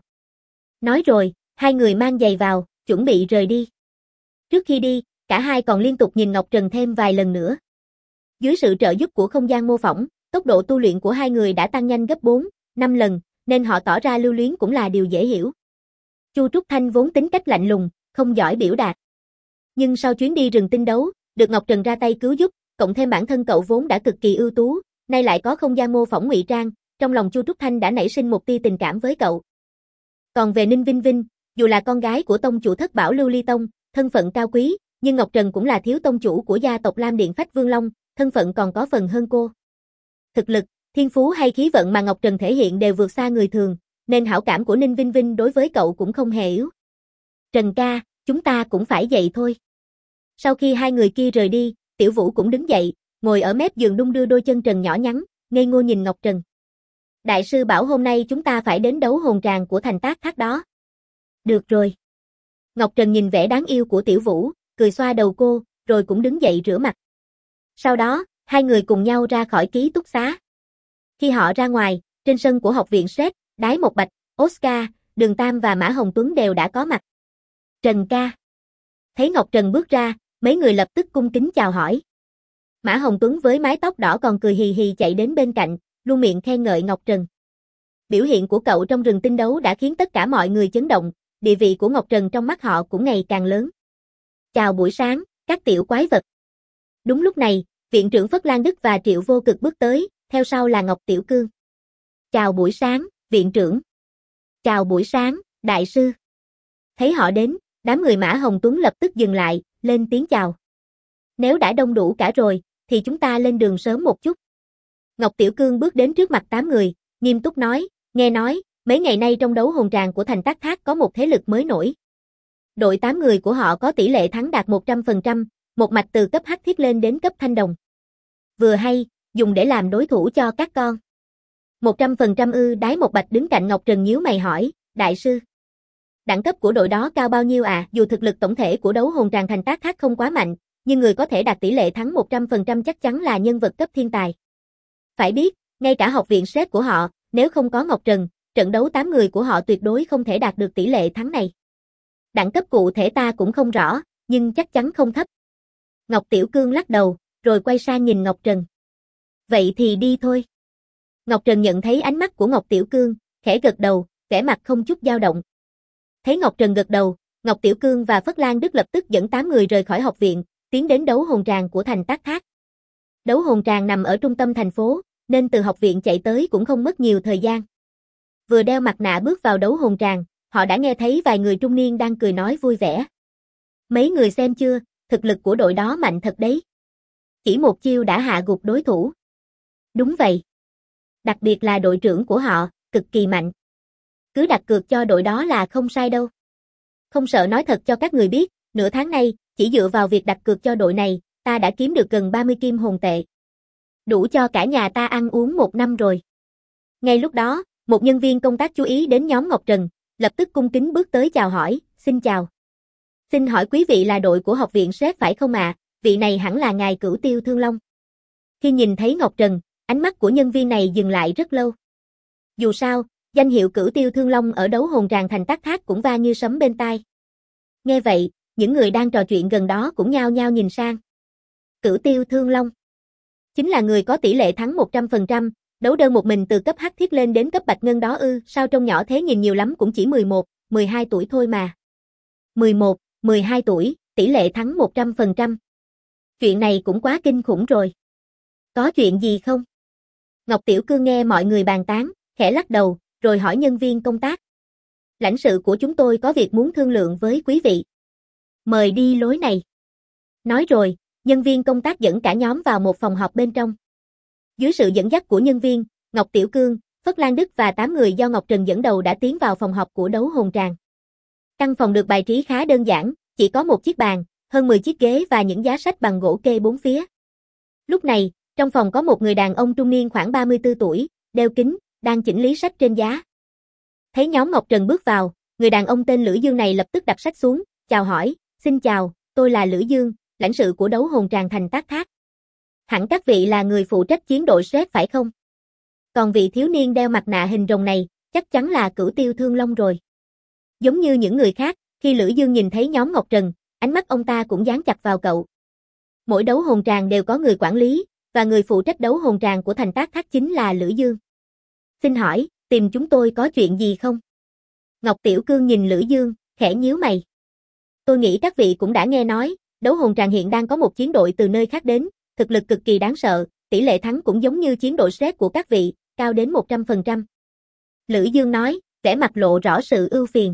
Nói rồi, hai người mang giày vào, chuẩn bị rời đi. Trước khi đi, cả hai còn liên tục nhìn Ngọc Trần thêm vài lần nữa. Dưới sự trợ giúp của không gian mô phỏng, tốc độ tu luyện của hai người đã tăng nhanh gấp 4-5 lần, nên họ tỏ ra lưu luyến cũng là điều dễ hiểu. Chu Trúc Thanh vốn tính cách lạnh lùng, không giỏi biểu đạt. Nhưng sau chuyến đi rừng tinh đấu, được Ngọc Trần ra tay cứu giúp, cộng thêm bản thân cậu vốn đã cực kỳ ưu tú, nay lại có không gian mô phỏng ngụy trang, trong lòng Chu Trúc Thanh đã nảy sinh một tia tình cảm với cậu. Còn về Ninh Vinh Vinh, dù là con gái của tông chủ Thất Bảo Lưu Ly Tông, thân phận cao quý, nhưng Ngọc Trần cũng là thiếu tông chủ của gia tộc Lam Điện Phách Vương Long, thân phận còn có phần hơn cô. Thực lực, thiên phú hay khí vận mà Ngọc Trần thể hiện đều vượt xa người thường, nên hảo cảm của Ninh Vinh Vinh đối với cậu cũng không hề yếu. Trần ca, chúng ta cũng phải dậy thôi. Sau khi hai người kia rời đi, Tiểu Vũ cũng đứng dậy, ngồi ở mép giường đung đưa đôi chân trần nhỏ nhắn, ngây ngô nhìn Ngọc Trần. Đại sư bảo hôm nay chúng ta phải đến đấu hồn tràng của thành Tác Thác đó. Được rồi. Ngọc Trần nhìn vẻ đáng yêu của Tiểu Vũ, cười xoa đầu cô, rồi cũng đứng dậy rửa mặt. Sau đó, hai người cùng nhau ra khỏi ký túc xá. Khi họ ra ngoài, trên sân của học viện Sret, Đái Một Bạch, Oscar, Đường Tam và Mã Hồng Tuấn đều đã có mặt. Trần ca. Thấy Ngọc Trần bước ra, mấy người lập tức cung kính chào hỏi. Mã Hồng Tuấn với mái tóc đỏ còn cười hì hì chạy đến bên cạnh, luôn miệng khen ngợi Ngọc Trần. Biểu hiện của cậu trong rừng tinh đấu đã khiến tất cả mọi người chấn động, địa vị của Ngọc Trần trong mắt họ cũng ngày càng lớn. Chào buổi sáng, các tiểu quái vật. Đúng lúc này, viện trưởng Phất Lan Đức và Triệu Vô Cực bước tới, theo sau là Ngọc Tiểu Cương. Chào buổi sáng, viện trưởng. Chào buổi sáng, đại sư. Thấy họ đến, đám người Mã Hồng Tuấn lập tức dừng lại, lên tiếng chào. Nếu đã đông đủ cả rồi, thì chúng ta lên đường sớm một chút. Ngọc Tiểu Cương bước đến trước mặt 8 người, nghiêm túc nói, nghe nói, mấy ngày nay trong đấu hồn tràng của thành Tác Thác có một thế lực mới nổi. Đội 8 người của họ có tỷ lệ thắng đạt 100%, một mạch từ cấp hắc thiết lên đến cấp thanh đồng. Vừa hay, dùng để làm đối thủ cho các con. 100% ư? Đái Một Bạch đứng cạnh Ngọc Trần nhíu mày hỏi, đại sư. Đẳng cấp của đội đó cao bao nhiêu à? Dù thực lực tổng thể của đấu hồn tràng thành Tác Thác không quá mạnh, nhưng người có thể đạt tỷ lệ thắng 100% chắc chắn là nhân vật cấp thiên tài. Phải biết, ngay cả học viện sếp của họ, nếu không có Ngọc Trần, trận đấu 8 người của họ tuyệt đối không thể đạt được tỷ lệ thắng này. Đẳng cấp cụ thể ta cũng không rõ, nhưng chắc chắn không thấp. Ngọc Tiểu Cương lắc đầu, rồi quay sang nhìn Ngọc Trần. Vậy thì đi thôi. Ngọc Trần nhận thấy ánh mắt của Ngọc Tiểu Cương, khẽ gật đầu, vẻ mặt không chút dao động. Thấy Ngọc Trần gật đầu, Ngọc Tiểu Cương và Phất Lan Đức lập tức dẫn 8 người rời khỏi học viện, tiến đến đấu hồn tràng của thành Tác Thác. Đấu hồn tràng nằm ở trung tâm thành phố, nên từ học viện chạy tới cũng không mất nhiều thời gian. Vừa đeo mặt nạ bước vào đấu hồn tràng, họ đã nghe thấy vài người trung niên đang cười nói vui vẻ. Mấy người xem chưa, thực lực của đội đó mạnh thật đấy. Chỉ một chiêu đã hạ gục đối thủ. Đúng vậy. Đặc biệt là đội trưởng của họ, cực kỳ mạnh. Cứ đặt cược cho đội đó là không sai đâu. Không sợ nói thật cho các người biết, nửa tháng nay, chỉ dựa vào việc đặt cược cho đội này, ta đã kiếm được gần 30 kim hồn tệ. Đủ cho cả nhà ta ăn uống 1 năm rồi. Ngay lúc đó, một nhân viên công tác chú ý đến nhóm Ngọc Trần, lập tức cung kính bước tới chào hỏi, xin chào. Xin hỏi quý vị là đội của học viện sếp phải không ạ? Vị này hẳn là ngài Cửu Tiêu Thương Long. Khi nhìn thấy Ngọc Trần, ánh mắt của nhân viên này dừng lại rất lâu. Dù sao, danh hiệu Cửu Tiêu Thương Long ở đấu hồn tràng thành Tác Thác cũng vang như sấm bên tai. Nghe vậy, những người đang trò chuyện gần đó cũng nhao nhao nhìn sang. Cửu Tiêu Thương Long chính là người có tỷ lệ thắng 100%, đấu đơn một mình từ cấp hắc thiết lên đến cấp bạch ngân đó ư? Sao trông nhỏ thế, nhìn nhiều lắm cũng chỉ 11, 12 tuổi thôi mà. 11, 12 tuổi, tỷ lệ thắng 100%. Chuyện này cũng quá kinh khủng rồi. Có chuyện gì không? Ngọc Tiểu Cương nghe mọi người bàn tán, khẽ lắc đầu, rồi hỏi nhân viên công tác. Lãnh sự của chúng tôi có việc muốn thương lượng với quý vị. Mời đi lối này. Nói rồi, nhân viên công tác dẫn cả nhóm vào một phòng họp bên trong. Dưới sự dẫn dắt của nhân viên, Ngọc Tiểu Cương, Phất Lan Đức và 8 người do Ngọc Trần dẫn đầu đã tiến vào phòng họp của đấu hồn tràng. Căn phòng được bài trí khá đơn giản, chỉ có một chiếc bàn, hơn 10 chiếc ghế và những giá sách bằng gỗ kê bốn phía. Lúc này, trong phòng có một người đàn ông trung niên khoảng 34 tuổi, đeo kính, đang chỉnh lý sách trên giá. Thấy nhóm Ngọc Trần bước vào, người đàn ông tên Lữ Dương này lập tức đặt sách xuống, chào hỏi, xin chào, tôi là Lữ Dương, lãnh sự của đấu hồn tràng thành Tác Thác. Hẳn các vị là người phụ trách chiến đội sếp phải không? Còn vị thiếu niên đeo mặt nạ hình rồng này, chắc chắn là Cửu Tiêu Thương Long rồi. Giống như những người khác, khi Lữ Dương nhìn thấy nhóm Ngọc Trần, ánh mắt ông ta cũng dán chặt vào cậu. Mỗi đấu hồn tràng đều có người quản lý, và người phụ trách đấu hồn tràng của thành Tác Thác chính là Lữ Dương. Xin hỏi, tìm chúng tôi có chuyện gì không? Ngọc Tiểu Cương nhìn Lữ Dương, khẽ nhíu mày. Tôi nghĩ các vị cũng đã nghe nói, đấu hồn tràng hiện đang có một chiến đội từ nơi khác đến, thực lực cực kỳ đáng sợ, tỷ lệ thắng cũng giống như chiến đội sếp của các vị, cao đến 100%. Lữ Dương nói, vẻ mặt lộ rõ sự ưu phiền.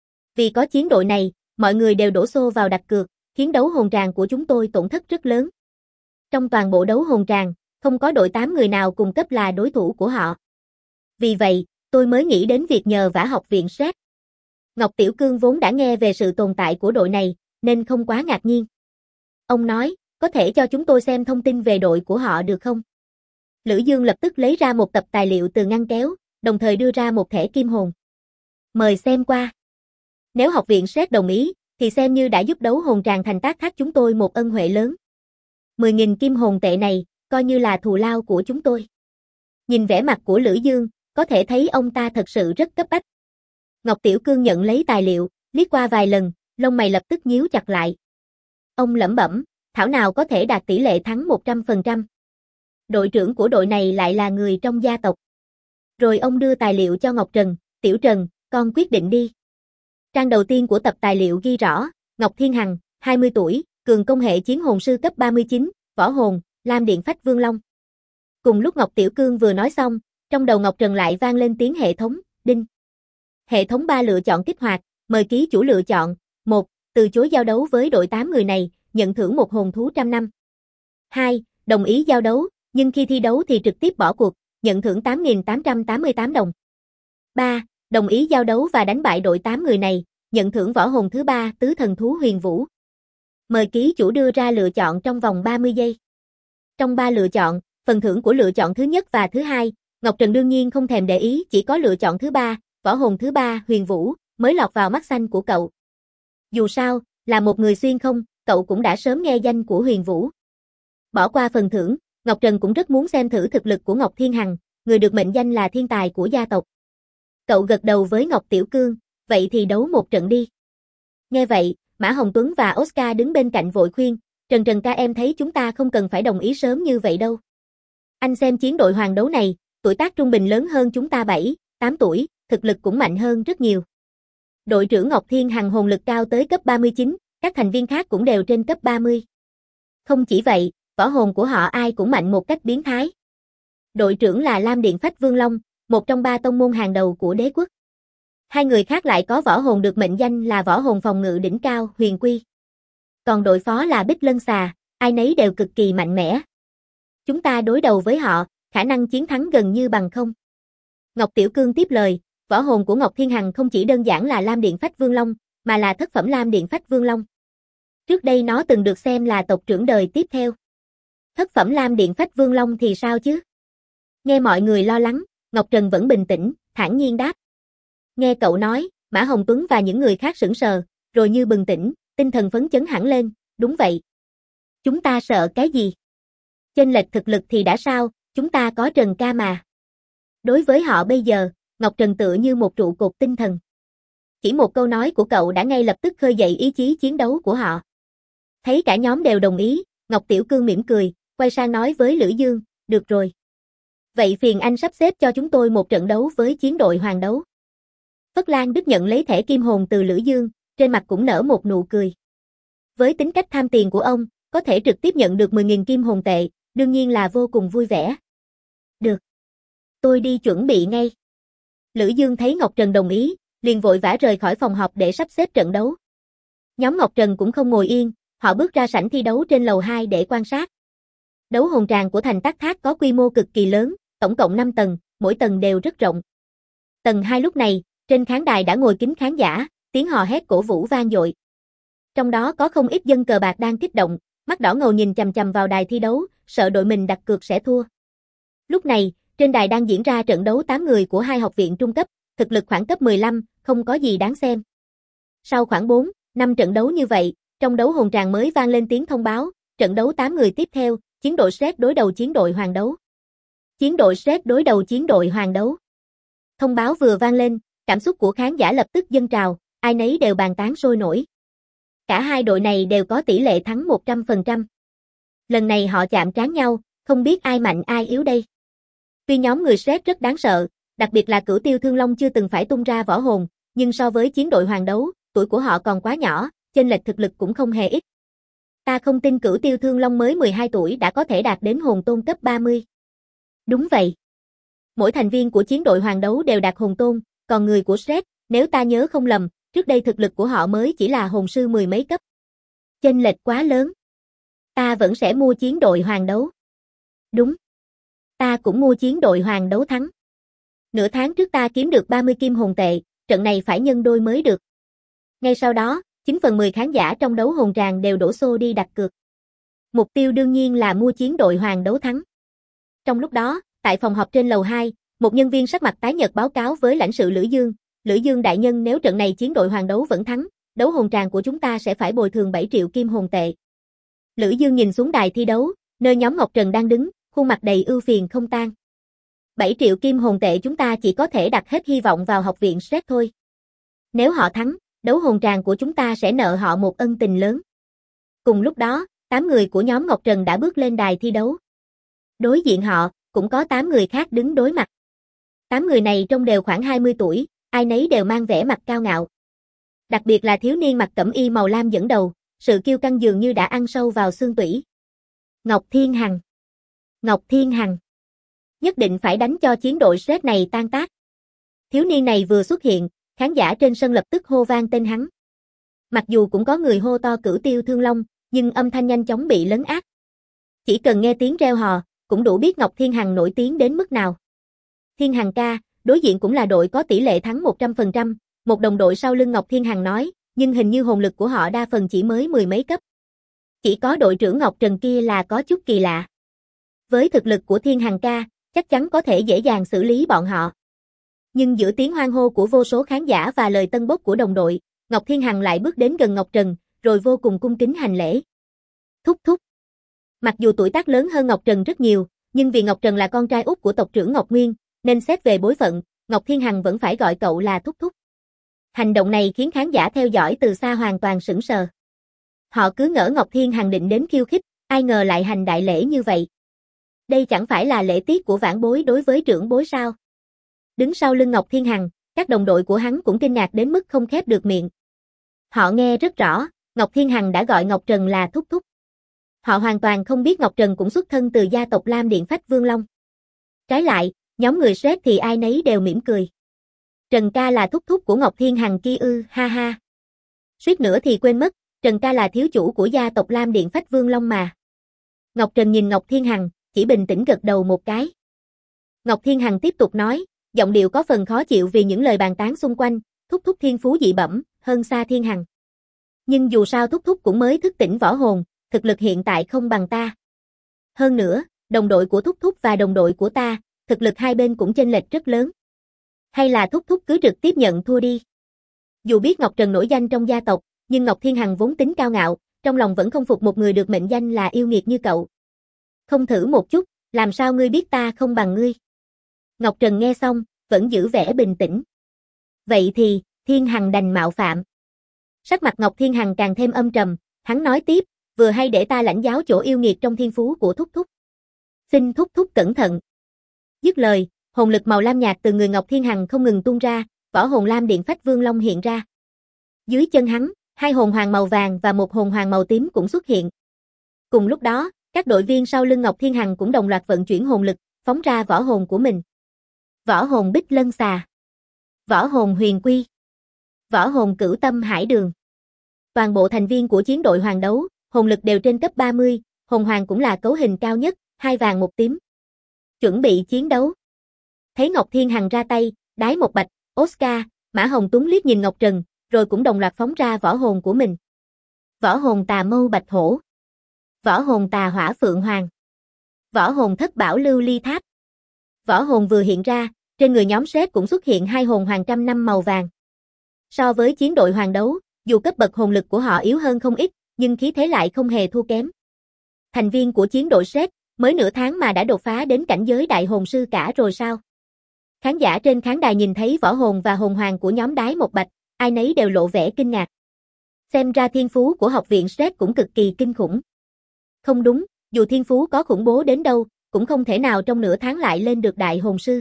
Vì có chiến đội này, mọi người đều đổ xô vào đặt cược, khiến đấu hồn tràng của chúng tôi tổn thất rất lớn. Trong toàn bộ đấu hồn tràng, không có đội 8 người nào cùng cấp là đối thủ của họ. Vì vậy, tôi mới nghĩ đến việc nhờ vả học viện sếp. Ngọc Tiểu Cương vốn đã nghe về sự tồn tại của đội này, nên không quá ngạc nhiên. Ông nói, có thể cho chúng tôi xem thông tin về đội của họ được không? Lữ Dương lập tức lấy ra một tập tài liệu từ ngăn kéo, đồng thời đưa ra một thẻ kim hồn. Mời xem qua. Nếu học viện sếp đồng ý, thì xem như đã giúp đấu hồn tràng thành Tác Thác chúng tôi một ân huệ lớn. 10.000 kim hồn tệ này, coi như là thù lao của chúng tôi. Nhìn vẻ mặt của Lữ Dương, có thể thấy ông ta thật sự rất cấp bách. Ngọc Tiểu Cương nhận lấy tài liệu, liếc qua vài lần, lông mày lập tức nhíu chặt lại. Ông lẩm bẩm, thảo nào có thể đạt tỷ lệ thắng 100%. Đội trưởng của đội này lại là người trong gia tộc. Rồi ông đưa tài liệu cho Ngọc Trần, Tiểu Trần, con quyết định đi. Trang đầu tiên của tập tài liệu ghi rõ, Ngọc Thiên Hằng, 20 tuổi, cường công hệ chiến hồn sư cấp 39, võ hồn, Lam Điện Phách Vương Long. Cùng lúc Ngọc Tiểu Cương vừa nói xong, trong đầu Ngọc Trần lại vang lên tiếng hệ thống, đinh. Hệ thống 3 lựa chọn kích hoạt, mời ký chủ lựa chọn, 1. Từ chối giao đấu với đội 8 người này, nhận thưởng một hồn thú trăm năm. 2. Đồng ý giao đấu, nhưng khi thi đấu thì trực tiếp bỏ cuộc, nhận thưởng 8.888 đồng. 3. Đồng ý giao đấu và đánh bại đội 8 người này, nhận thưởng võ hồn thứ 3 tứ thần thú huyền vũ. Mời ký chủ đưa ra lựa chọn trong vòng 30 giây. Trong 3 lựa chọn, phần thưởng của lựa chọn thứ nhất và thứ hai, Ngọc Trần đương nhiên không thèm để ý, chỉ có lựa chọn thứ 3, võ hồn thứ 3 huyền vũ, mới lọt vào mắt xanh của cậu. Dù sao, là một người xuyên không, cậu cũng đã sớm nghe danh của huyền vũ. Bỏ qua phần thưởng, Ngọc Trần cũng rất muốn xem thử thực lực của Ngọc Thiên Hằng, người được mệnh danh là thiên tài của gia tộc. Cậu gật đầu với Ngọc Tiểu Cương, vậy thì đấu một trận đi. Nghe vậy, Mã Hồng Tuấn và Oscar đứng bên cạnh vội khuyên, Trần ca, em thấy chúng ta không cần phải đồng ý sớm như vậy đâu. Anh xem chiến đội hoàng đấu này, tuổi tác trung bình lớn hơn chúng ta 7, 8 tuổi, thực lực cũng mạnh hơn rất nhiều. Đội trưởng Ngọc Thiên Hằng hồn lực cao tới cấp 39, các thành viên khác cũng đều trên cấp 30. Không chỉ vậy, võ hồn của họ ai cũng mạnh một cách biến thái. Đội trưởng là Lam Điện Phách Vương Long, một trong 3 tông môn hàng đầu của đế quốc. Hai người khác lại có võ hồn được mệnh danh là võ hồn phòng ngự đỉnh cao, Huyền Quy. Còn đội phó là Bích Lân Xà, ai nấy đều cực kỳ mạnh mẽ. Chúng ta đối đầu với họ, khả năng chiến thắng gần như bằng không. Ngọc Tiểu Cương tiếp lời, võ hồn của Ngọc Thiên Hằng không chỉ đơn giản là Lam Điện Phách Vương Long, mà là thất phẩm Lam Điện Phách Vương Long. Trước đây nó từng được xem là tộc trưởng đời tiếp theo. Thất phẩm Lam Điện Phách Vương Long thì sao chứ? Nghe mọi người lo lắng, Ngọc Trần vẫn bình tĩnh, thản nhiên đáp. Nghe cậu nói, Mã Hồng Tuấn và những người khác sững sờ, rồi như bừng tỉnh, tinh thần phấn chấn hẳn lên, đúng vậy. Chúng ta sợ cái gì? Chênh lệch thực lực thì đã sao, chúng ta có Trần ca mà. Đối với họ bây giờ, Ngọc Trần tựa như một trụ cột tinh thần. Chỉ một câu nói của cậu đã ngay lập tức khơi dậy ý chí chiến đấu của họ. Thấy cả nhóm đều đồng ý, Ngọc Tiểu Cương mỉm cười, quay sang nói với Lữ Dương, được rồi. Vậy phiền anh sắp xếp cho chúng tôi một trận đấu với chiến đội hoàng đấu. Phất Lan Đức nhận lấy thẻ kim hồn từ Lữ Dương, trên mặt cũng nở một nụ cười. Với tính cách tham tiền của ông, có thể trực tiếp nhận được 10.000 kim hồn tệ, đương nhiên là vô cùng vui vẻ. Được. Tôi đi chuẩn bị ngay. Lữ Dương thấy Ngọc Trần đồng ý, liền vội vã rời khỏi phòng họp để sắp xếp trận đấu. Nhóm Ngọc Trần cũng không ngồi yên, họ bước ra sảnh thi đấu trên lầu 2 để quan sát. Đấu hồn tràng của thành Tắc Thác có quy mô cực kỳ lớn, tổng cộng 5 tầng, mỗi tầng đều rất rộng. Tầng 2 lúc này, trên khán đài đã ngồi kín khán giả, tiếng hò hét cổ vũ vang dội. Trong đó có không ít dân cờ bạc đang kích động, mắt đỏ ngầu nhìn chằm chằm vào đài thi đấu, sợ đội mình đặt cược sẽ thua. Lúc này, trên đài đang diễn ra trận đấu 8 người của 2 học viện trung cấp, thực lực khoảng cấp 15, không có gì đáng xem. Sau khoảng 4, 5 trận đấu như vậy, trong đấu hồn tràng mới vang lên tiếng thông báo, trận đấu 8 người tiếp theo, chiến đội Sret đối đầu chiến đội hoàng đấu. Chiến đội Sret đối đầu chiến đội hoàng đấu. Thông báo vừa vang lên, cảm xúc của khán giả lập tức dâng trào, ai nấy đều bàn tán sôi nổi. Cả hai đội này đều có tỷ lệ thắng 100%. Lần này họ chạm trán nhau, không biết ai mạnh ai yếu đây. Tuy nhóm người Sret rất đáng sợ, đặc biệt là Cửu Tiêu Thương Long chưa từng phải tung ra võ hồn, nhưng so với chiến đội hoàng đấu, tuổi của họ còn quá nhỏ, chênh lệch thực lực cũng không hề ít. Ta không tin Cửu Tiêu Thương Long mới 12 tuổi đã có thể đạt đến hồn tôn cấp 30. Đúng vậy. Mỗi thành viên của chiến đội hoàng đấu đều đạt hồn tôn, còn người của Sret, nếu ta nhớ không lầm, trước đây thực lực của họ mới chỉ là hồn sư 10 mấy cấp. Chênh lệch quá lớn. Ta vẫn sẽ mua chiến đội hoàng đấu. Đúng. Ta cũng mua chiến đội hoàng đấu thắng. Nửa tháng trước ta kiếm được 30 kim hồn tệ, trận này phải nhân đôi mới được. Ngay sau đó, 9/10 khán giả trong đấu hồn tràng đều đổ xô đi đặt cược. Mục tiêu đương nhiên là mua chiến đội hoàng đấu thắng. Trong lúc đó, tại phòng họp trên lầu 2, một nhân viên sắc mặt tái nhợt báo cáo với lãnh sự Lữ Dương. Lữ Dương đại nhân, nếu trận này chiến đội hoàng đấu vẫn thắng, đấu hồn tràng của chúng ta sẽ phải bồi thường 7 triệu kim hồn tệ. Lữ Dương nhìn xuống đài thi đấu, nơi nhóm Ngọc Trần đang đứng, khuôn mặt đầy ưu phiền không tan. 7 triệu kim hồn tệ chúng ta chỉ có thể đặt hết hy vọng vào học viện Sret thôi. Nếu họ thắng, đấu hồn tràng của chúng ta sẽ nợ họ một ân tình lớn. Cùng lúc đó, 8 người của nhóm Ngọc Trần đã bước lên đài thi đấu. Đối diện họ, cũng có 8 người khác đứng đối mặt. 8 người này trông đều khoảng 20 tuổi, ai nấy đều mang vẻ mặt cao ngạo. Đặc biệt là thiếu niên mặc cẩm y màu lam dẫn đầu, sự kiêu căng dường như đã ăn sâu vào xương tủy. Ngọc Thiên Hằng. Ngọc Thiên Hằng. Nhất định phải đánh cho chiến đội Shrek này tan tác. Thiếu niên này vừa xuất hiện, khán giả trên sân lập tức hô vang tên hắn. Mặc dù cũng có người hô to Cửu Tiêu Thương Long, nhưng âm thanh nhanh chóng bị lấn át. Chỉ cần nghe tiếng reo hò, cũng đủ biết Ngọc Thiên Hằng nổi tiếng đến mức nào. Thiên Hằng ca, đối diện cũng là đội có tỷ lệ thắng 100%, một đồng đội sau lưng Ngọc Thiên Hằng nói, nhưng hình như hồn lực của họ đa phần chỉ mới 10 mấy cấp. Chỉ có đội trưởng Ngọc Trần kia là có chút kỳ lạ. Với thực lực của Thiên Hằng ca, chắc chắn có thể dễ dàng xử lý bọn họ. Nhưng giữa tiếng hoan hô của vô số khán giả và lời tân bốc của đồng đội, Ngọc Thiên Hằng lại bước đến gần Ngọc Trần, rồi vô cùng cung kính hành lễ. Thúc thúc. Mặc dù tuổi tác lớn hơn Ngọc Trần rất nhiều, nhưng vì Ngọc Trần là con trai út của tộc trưởng Ngọc Nguyên, nên xét về bối phận, Ngọc Thiên Hằng vẫn phải gọi cậu là thúc thúc. Hành động này khiến khán giả theo dõi từ xa hoàn toàn sững sờ. Họ cứ ngỡ Ngọc Thiên Hằng định đến khiêu khích, ai ngờ lại hành đại lễ như vậy. Đây chẳng phải là lễ tiết của vãn bối đối với trưởng bối sao? Đứng sau lưng Ngọc Thiên Hằng, các đồng đội của hắn cũng kinh ngạc đến mức không khép được miệng. Họ nghe rất rõ, Ngọc Thiên Hằng đã gọi Ngọc Trần là thúc thúc. Họ hoàn toàn không biết Ngọc Trần cũng xuất thân từ gia tộc Lam Điện Phách Vương Long. Trái lại, nhóm người Shrek thì ai nấy đều mỉm cười. Trần ca là thúc thúc của Ngọc Thiên Hằng kia ư, ha ha. Suýt nữa thì quên mất, Trần ca là thiếu chủ của gia tộc Lam Điện Phách Vương Long mà. Ngọc Trần nhìn Ngọc Thiên Hằng, chỉ bình tĩnh gật đầu một cái. Ngọc Thiên Hằng tiếp tục nói, giọng điệu có phần khó chịu vì những lời bàn tán xung quanh, thúc thúc thiên phú dị bẩm, hơn xa Thiên Hằng. Nhưng dù sao thúc thúc cũng mới thức tỉnh võ hồn, thực lực hiện tại không bằng ta. Hơn nữa, đồng đội của thúc thúc và đồng đội của ta, thực lực hai bên cũng chênh lệch rất lớn. Hay là thúc thúc cứ trực tiếp nhận thua đi. Dù biết Ngọc Trần nổi danh trong gia tộc, nhưng Ngọc Thiên Hằng vốn tính cao ngạo, trong lòng vẫn không phục một người được mệnh danh là yêu nghiệt như cậu. Không thử một chút, làm sao ngươi biết ta không bằng ngươi? Ngọc Trần nghe xong, vẫn giữ vẻ bình tĩnh. Vậy thì, Thiên Hằng đành mạo phạm. Sắc mặt Ngọc Thiên Hằng càng thêm âm trầm, hắn nói tiếp, vừa hay để ta lãnh giáo chỗ yêu nghiệt trong thiên phú của thúc thúc. Xin thúc thúc cẩn thận. Dứt lời, hồn lực màu lam nhạt từ người Ngọc Thiên Hằng không ngừng tuôn ra, võ hồn lam điện phách vương long hiện ra. Dưới chân hắn, hai hồn hoàng màu vàng và một hồn hoàng màu tím cũng xuất hiện. Cùng lúc đó, các đội viên sau lưng Ngọc Thiên Hằng cũng đồng loạt vận chuyển hồn lực, phóng ra võ hồn của mình. Võ hồn Bích Lân Xà, võ hồn Huyền Quy, võ hồn Cửu Tâm Hải Đường. Toàn bộ thành viên của chiến đội hoàng đấu, hồn lực đều trên cấp 30, hồn hoàng cũng là cấu hình cao nhất, 2 vàng 1 tím. Chuẩn bị chiến đấu. Thấy Ngọc Thiên Hằng ra tay, Đái Một Bạch, Oscar, Mã Hồng Tuấn liếc nhìn Ngọc Trần, rồi cũng đồng loạt phóng ra võ hồn của mình. Võ hồn Tà Mâu Bạch Hổ, võ hồn Tà Hỏa Phượng Hoàng, võ hồn Thất Bảo Lưu Ly Tháp. Võ hồn vừa hiện ra, trên người nhóm Shrek cũng xuất hiện hai hồn hoàng trăm năm màu vàng. So với chiến đội hoàng đấu, dù cấp bậc hồn lực của họ yếu hơn không ít, nhưng khí thế lại không hề thua kém. Thành viên của chiến đội Shrek, mới nửa tháng mà đã đột phá đến cảnh giới đại hồn sư cả rồi sao? Khán giả trên khán đài nhìn thấy võ hồn và hồn hoàng của nhóm Đái Một Bạch, ai nấy đều lộ vẻ kinh ngạc. Xem ra thiên phú của học viện Shrek cũng cực kỳ kinh khủng. Không đúng, dù thiên phú có khủng bố đến đâu, cũng không thể nào trong nửa tháng lại lên được đại hồn sư.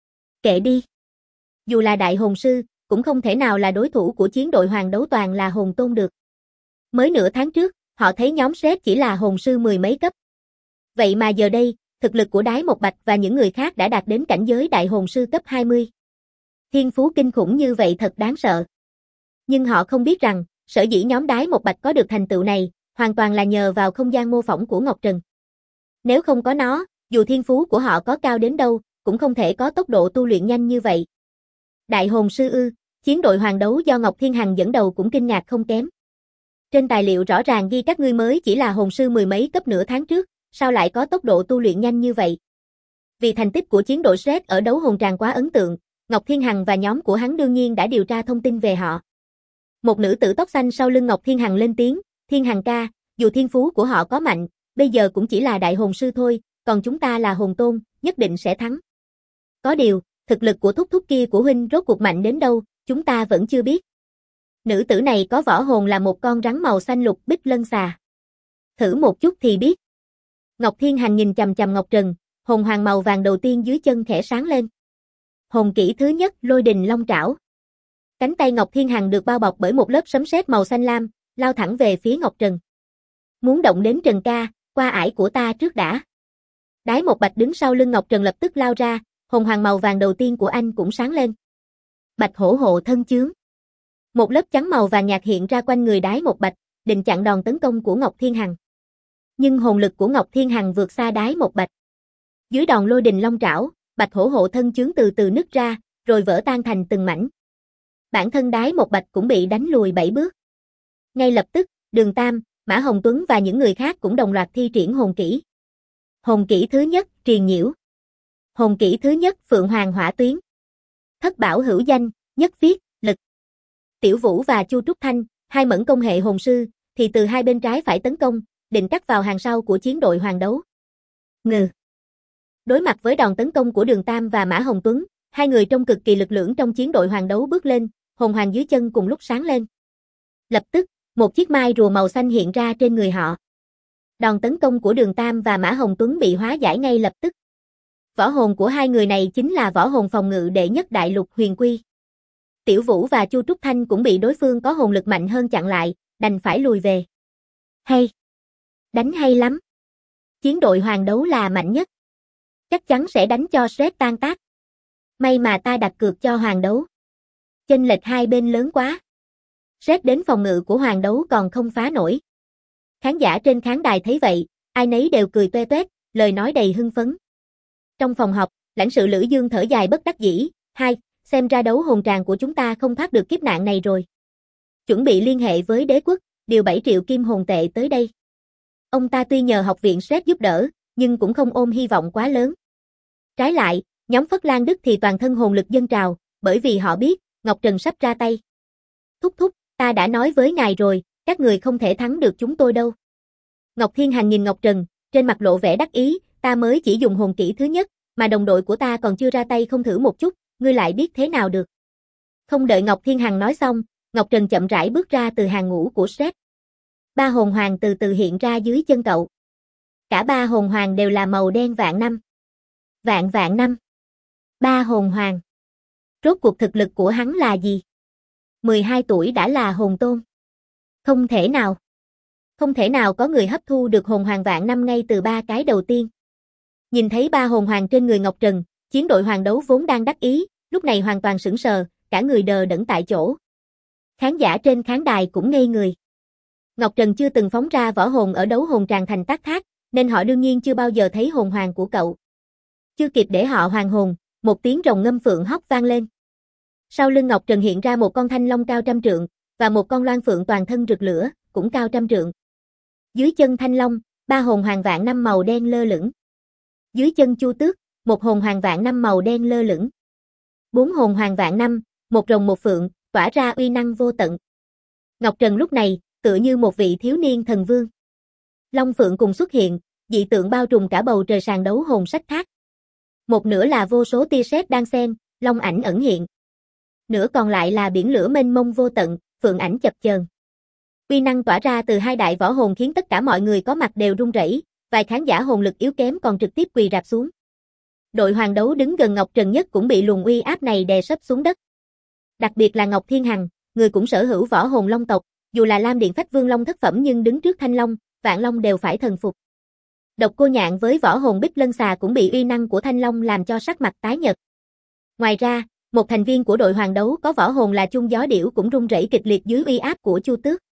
Kệ đi. Dù là đại hồn sư, cũng không thể nào là đối thủ của chiến đội hoàng đấu toàn là hồn tôn được. Mới nửa tháng trước, họ thấy nhóm Shrek chỉ là hồn sư 10 mấy cấp. Vậy mà giờ đây, thực lực của Đái Một Bạch và những người khác đã đạt đến cảnh giới đại hồn sư cấp 20. Thiên phú kinh khủng như vậy thật đáng sợ. Nhưng họ không biết rằng, sở dĩ nhóm Đái Một Bạch có được thành tựu này, hoàn toàn là nhờ vào không gian mô phỏng của Ngọc Trần. Nếu không có nó, dù thiên phú của họ có cao đến đâu, cũng không thể có tốc độ tu luyện nhanh như vậy. Đại hồn sư ư, chiến đội hoàng đấu do Ngọc Thiên Hằng dẫn đầu cũng kinh ngạc không kém. Trên tài liệu rõ ràng ghi các ngươi mới chỉ là hồn sư 10 mấy cấp nửa tháng trước, sao lại có tốc độ tu luyện nhanh như vậy? Vì thành tích của chiến đội Shrek ở đấu hồn tràng quá ấn tượng, Ngọc Thiên Hằng và nhóm của hắn đương nhiên đã điều tra thông tin về họ. Một nữ tử tóc xanh sau lưng Ngọc Thiên Hằng lên tiếng, Thiên Hằng ca, dù thiên phú của họ có mạnh, bây giờ cũng chỉ là đại hồn sư thôi, còn chúng ta là hồn tôn, nhất định sẽ thắng. Có điều, thực lực của thúc thúc kia của huynh rốt cuộc mạnh đến đâu, chúng ta vẫn chưa biết. Nữ tử này có võ hồn là một con rắn màu xanh lục Bích Lân Xà. Thử một chút thì biết. Ngọc Thiên Hằng nhìn chằm chằm Ngọc Trần, hồn hoàng màu vàng đầu tiên dưới chân khẽ sáng lên. Hồn kỹ thứ nhất, Lôi Đình Long Trảo. Cánh tay Ngọc Thiên Hằng được bao bọc bởi một lớp sấm sét màu xanh lam, lao thẳng về phía Ngọc Trần. Muốn động đến Trần ca, qua ải của ta trước đã. Đái Một Bạch đứng sau lưng Ngọc Trần lập tức lao ra, hồn hoàng màu vàng đầu tiên của anh cũng sáng lên. Bạch hổ hộ thân chướng. Một lớp trắng màu vàng nhạt hiện ra quanh người Đái Một Bạch, định chặn đòn tấn công của Ngọc Thiên Hằng. Nhưng hồn lực của Ngọc Thiên Hằng vượt xa Đái Một Bạch. Dưới đòn Lôi Đình Long Trảo, Bạch hổ hộ thân chướng từ từ nứt ra, rồi vỡ tan thành từng mảnh. Bản thân Đái Một Bạch cũng bị đánh lùi 7 bước. Ngay lập tức, Đường Tam, Mã Hồng Tuấn và những người khác cũng đồng loạt thi triển hồn kỹ. Hồn kỹ thứ nhất, Triền Nhiễu. Hồn kỹ thứ nhất, Phượng Hoàng Hỏa Tuyến. Thất bảo hữu danh, nhất viết, lực. Tiểu Vũ và Chu Trúc Thanh, hai mẫn công hệ hồn sư, thì từ hai bên trái phải tấn công, định cắt vào hàng sau của chiến đội hoàng đấu. Ngừ. Đối mặt với đòn tấn công của Đường Tam và Mã Hồng Tuấn, hai người trong cực kỳ lực lưỡng trong chiến đội hoàng đấu bước lên, hồn hoàng dưới chân cùng lúc sáng lên. Lập tức, một chiếc mai rùa màu xanh hiện ra trên người họ. Đòn tấn công của Đường Tam và Mã Hồng Tuấn bị hóa giải ngay lập tức. Võ hồn của hai người này chính là võ hồn phòng ngự đệ nhất đại lục Huyền Quy. Tiểu Vũ và Chu Trúc Thanh cũng bị đối phương có hồn lực mạnh hơn chặn lại, đành phải lùi về. Hay! Đánh hay lắm! Chiến đội hoàng đấu là mạnh nhất. Chắc chắn sẽ đánh cho Shrek tan tác. May mà ta đặt cược cho hoàng đấu. Chênh lệch hai bên lớn quá. Shrek đến phòng ngự của hoàng đấu còn không phá nổi. Khán giả trên khán đài thấy vậy, ai nấy đều cười toe toét, lời nói đầy hưng phấn. Trong phòng họp, lãnh sự Lữ Dương thở dài bất đắc dĩ, xem ra đấu hồn tràng của chúng ta không thoát được kiếp nạn này rồi. Chuẩn bị liên hệ với đế quốc, điều 7 triệu kim hồn tệ tới đây. Ông ta tuy nhờ học viện Shrek giúp đỡ, nhưng cũng không ôm hy vọng quá lớn. Trái lại, nhóm Phất Lan Đức thì toàn thân hồn lực dâng trào, bởi vì họ biết, Ngọc Trần sắp ra tay. Thúc thúc, ta đã nói với ngài rồi, các người không thể thắng được chúng tôi đâu. Ngọc Thiên Hành nhìn Ngọc Trần, trên mặt lộ vẻ đắc ý, ta mới chỉ dùng hồn kỹ thứ nhất, mà đồng đội của ta còn chưa ra tay không thử một chút, ngươi lại biết thế nào được. Không đợi Ngọc Thiên Hằng nói xong, Ngọc Trần chậm rãi bước ra từ hàng ngũ của Shrek. Ba hồn hoàng từ từ hiện ra dưới chân cậu. Cả ba hồn hoàng đều là màu đen vạn năm. Vạn năm. Ba hồn hoàng. Rốt cuộc thực lực của hắn là gì? 12 tuổi đã là hồn tôn. Không thể nào. Không thể nào có người hấp thu được hồn hoàng vạn năm ngay từ ba cái đầu tiên. Nhìn thấy ba hồn hoàng trên người Ngọc Trần, chiến đội hoàng đấu vốn đang đắc ý, lúc này hoàn toàn sững sờ, cả người đờ đẫn tại chỗ. Khán giả trên khán đài cũng ngây người. Ngọc Trần chưa từng phóng ra võ hồn ở đấu hồn tràng thành Tác Thác, nên họ đương nhiên chưa bao giờ thấy hồn hoàng của cậu. Chưa kịp để họ hoàn hồn, một tiếng rồng ngâm phượng hót vang lên. Sau lưng Ngọc Trần hiện ra một con thanh long cao 100 trượng, và một con loan phượng toàn thân rực lửa, cũng cao 100 trượng. Dưới chân thanh long, ba hồn hoàng vạn năm màu đen lơ lửng. Dưới chân Chu Tước, một hồn hoàng vạn năm màu đen lơ lửng. 4 hồn hoàng vạn năm, một rồng một phượng, tỏa ra uy năng vô tận. Ngọc Trần lúc này, tựa như một vị thiếu niên thần vương. Long phượng cùng xuất hiện, dị tượng bao trùm cả bầu trời sàn đấu hồn sách thác. Một nửa là vô số tia sét đan xen, long ảnh ẩn hiện. Nửa còn lại là biển lửa mênh mông vô tận, phượng ảnh chập chờn. Uy năng tỏa ra từ hai đại võ hồn khiến tất cả mọi người có mặt đều run rẩy, vài khán giả hồn lực yếu kém còn trực tiếp quỳ rạp xuống. Đội hoàng đấu đứng gần Ngọc Trần nhất cũng bị luồng uy áp này đè sấp xuống đất. Đặc biệt là Ngọc Thiên Hằng, người cũng sở hữu võ hồn long tộc, dù là Lam Điện Phách Vương Long thất phẩm nhưng đứng trước Thanh Long, Vạn Long đều phải thần phục. Độc Cô Nhạn với võ hồn Bích Lân Xà cũng bị uy năng của Thanh Long làm cho sắc mặt tái nhợt. Ngoài ra, một thành viên của đội hoàng đấu có võ hồn là Chung Gió Điểu cũng run rẩy kịch liệt dưới uy áp của Chu Tước.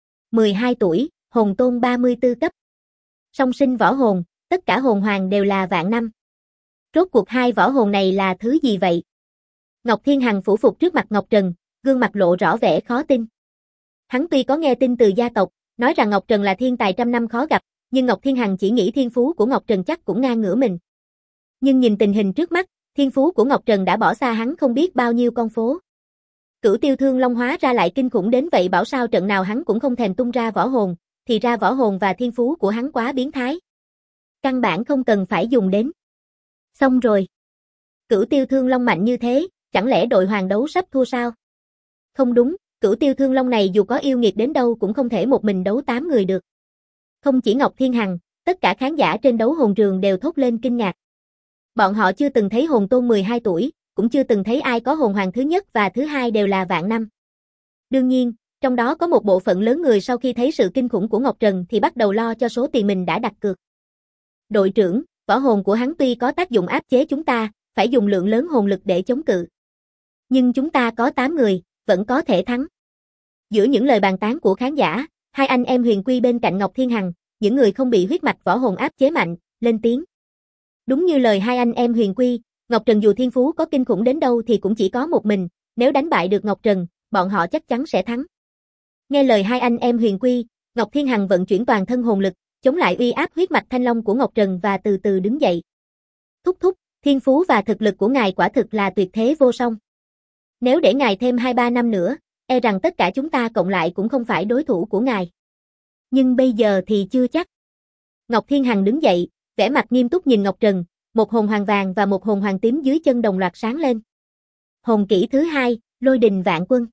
12 tuổi, hồn tôn 34 cấp. Song sinh võ hồn, tất cả hồn hoàng đều là vạn năm. Rốt cuộc hai võ hồn này là thứ gì vậy? Ngọc Thiên Hằng phủ phục trước mặt Ngọc Trần, gương mặt lộ rõ vẻ khó tin. Hắn tuy có nghe tin từ gia tộc, nói rằng Ngọc Trần là thiên tài trăm năm khó gặp, nhưng Ngọc Thiên Hằng chỉ nghĩ thiên phú của Ngọc Trần chắc cũng ngang ngửa mình. Nhưng nhìn tình hình trước mắt, thiên phú của Ngọc Trần đã bỏ xa hắn không biết bao nhiêu con phố. Cửu Tiêu Thương Long hóa ra lại kinh khủng đến vậy, bảo sao trận nào hắn cũng không thèm tung ra võ hồn, thì ra võ hồn và thiên phú của hắn quá biến thái. Căn bản không cần phải dùng đến. Xong rồi. Cửu Tiêu Thương Long mạnh như thế, chẳng lẽ đội hoàng đấu sắp thua sao? Không đúng, Cửu Tiêu Thương Long này dù có yêu nghiệt đến đâu cũng không thể một mình đấu 8 người được. Không chỉ Ngọc Thiên Hằng, tất cả khán giả trên đấu hồn trường đều thốt lên kinh ngạc. Bọn họ chưa từng thấy hồn tôn 12 tuổi, cũng chưa từng thấy ai có hồn hoàng thứ nhất và thứ hai đều là vạn năm. Đương nhiên, trong đó có một bộ phận lớn người sau khi thấy sự kinh khủng của Ngọc Trần thì bắt đầu lo cho số tiền mình đã đặt cược. Đội trưởng, võ hồn của hắn tuy có tác dụng áp chế chúng ta, phải dùng lượng lớn hồn lực để chống cự. Nhưng chúng ta có 8 người, vẫn có thể thắng. Giữa những lời bàn tán của khán giả, hai anh em Huyền Quy bên cạnh Ngọc Thiên Hằng, những người không bị huyết mạch võ hồn áp chế mạnh, lên tiếng. Đúng như lời hai anh em Huyền Quy, Ngọc Trần dù thiên phú có kinh khủng đến đâu thì cũng chỉ có một mình, nếu đánh bại được Ngọc Trần, bọn họ chắc chắn sẽ thắng. Nghe lời hai anh em Huyền Quy, Ngọc Thiên Hằng vận chuyển toàn thân hồn lực, chống lại uy áp huyết mạch thanh long của Ngọc Trần và từ từ đứng dậy. Thúc thúc, thiên phú và thực lực của ngài quả thực là tuyệt thế vô song. Nếu để ngài thêm 2-3 năm nữa, e rằng tất cả chúng ta cộng lại cũng không phải đối thủ của ngài. Nhưng bây giờ thì chưa chắc. Ngọc Thiên Hằng đứng dậy, vẻ mặt nghiêm túc nhìn Ngọc Trần, một hồn hoàng vàng và một hồn hoàng tím dưới chân đồng loạt sáng lên. Hồn kỹ thứ 2, Lôi Đình Vạn Quân.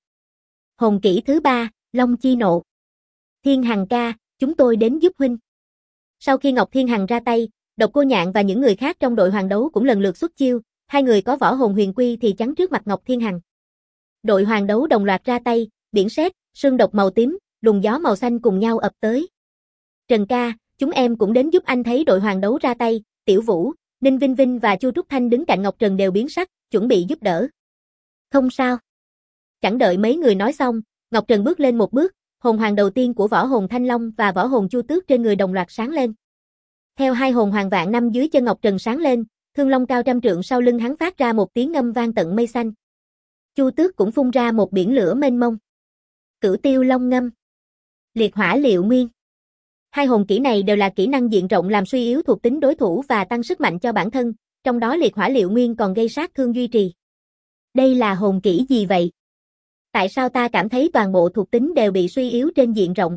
Hồn kỹ thứ 3, Long Chi Nộ. Thiên Hằng ca, chúng tôi đến giúp huynh. Sau khi Ngọc Thiên Hằng ra tay, Độc Cô Nhạn và những người khác trong đội hoàng đấu cũng lần lượt xuất chiêu, hai người có võ hồn huyền quy thì chắn trước mặt Ngọc Thiên Hằng. Đội hoàng đấu đồng loạt ra tay, biển sét, sương độc màu tím, luồng gió màu xanh cùng nhau ập tới. Trần ca, chúng em cũng đến giúp anh. Thấy đội hoàng đấu ra tay, Tiểu Vũ, Ninh Vinh Vinh và Chu Trúc Thanh đứng cạnh Ngọc Trần đều biến sắc, chuẩn bị giúp đỡ. Không sao. Chẳng đợi mấy người nói xong, Ngọc Trần bước lên một bước, hồn hoàng đầu tiên của võ hồn Thanh Long và võ hồn Chu Tước trên người đồng loạt sáng lên. Theo hai hồn hoàng vạn năm dưới chân Ngọc Trần sáng lên, thương long cao trăm trượng sau lưng hắn phát ra một tiếng ngâm vang tận mây xanh. Chu Tước cũng phun ra một biển lửa mênh mông. Cửu Tiêu Long Ngâm, Liệt Hỏa Liệu Nguyên. Hai hồn kỹ này đều là kỹ năng diện rộng làm suy yếu thuộc tính đối thủ và tăng sức mạnh cho bản thân, trong đó Liệt Hỏa Liệu Nguyên còn gây sát thương duy trì. Đây là hồn kỹ gì vậy? Tại sao ta cảm thấy toàn bộ thuộc tính đều bị suy yếu trên diện rộng?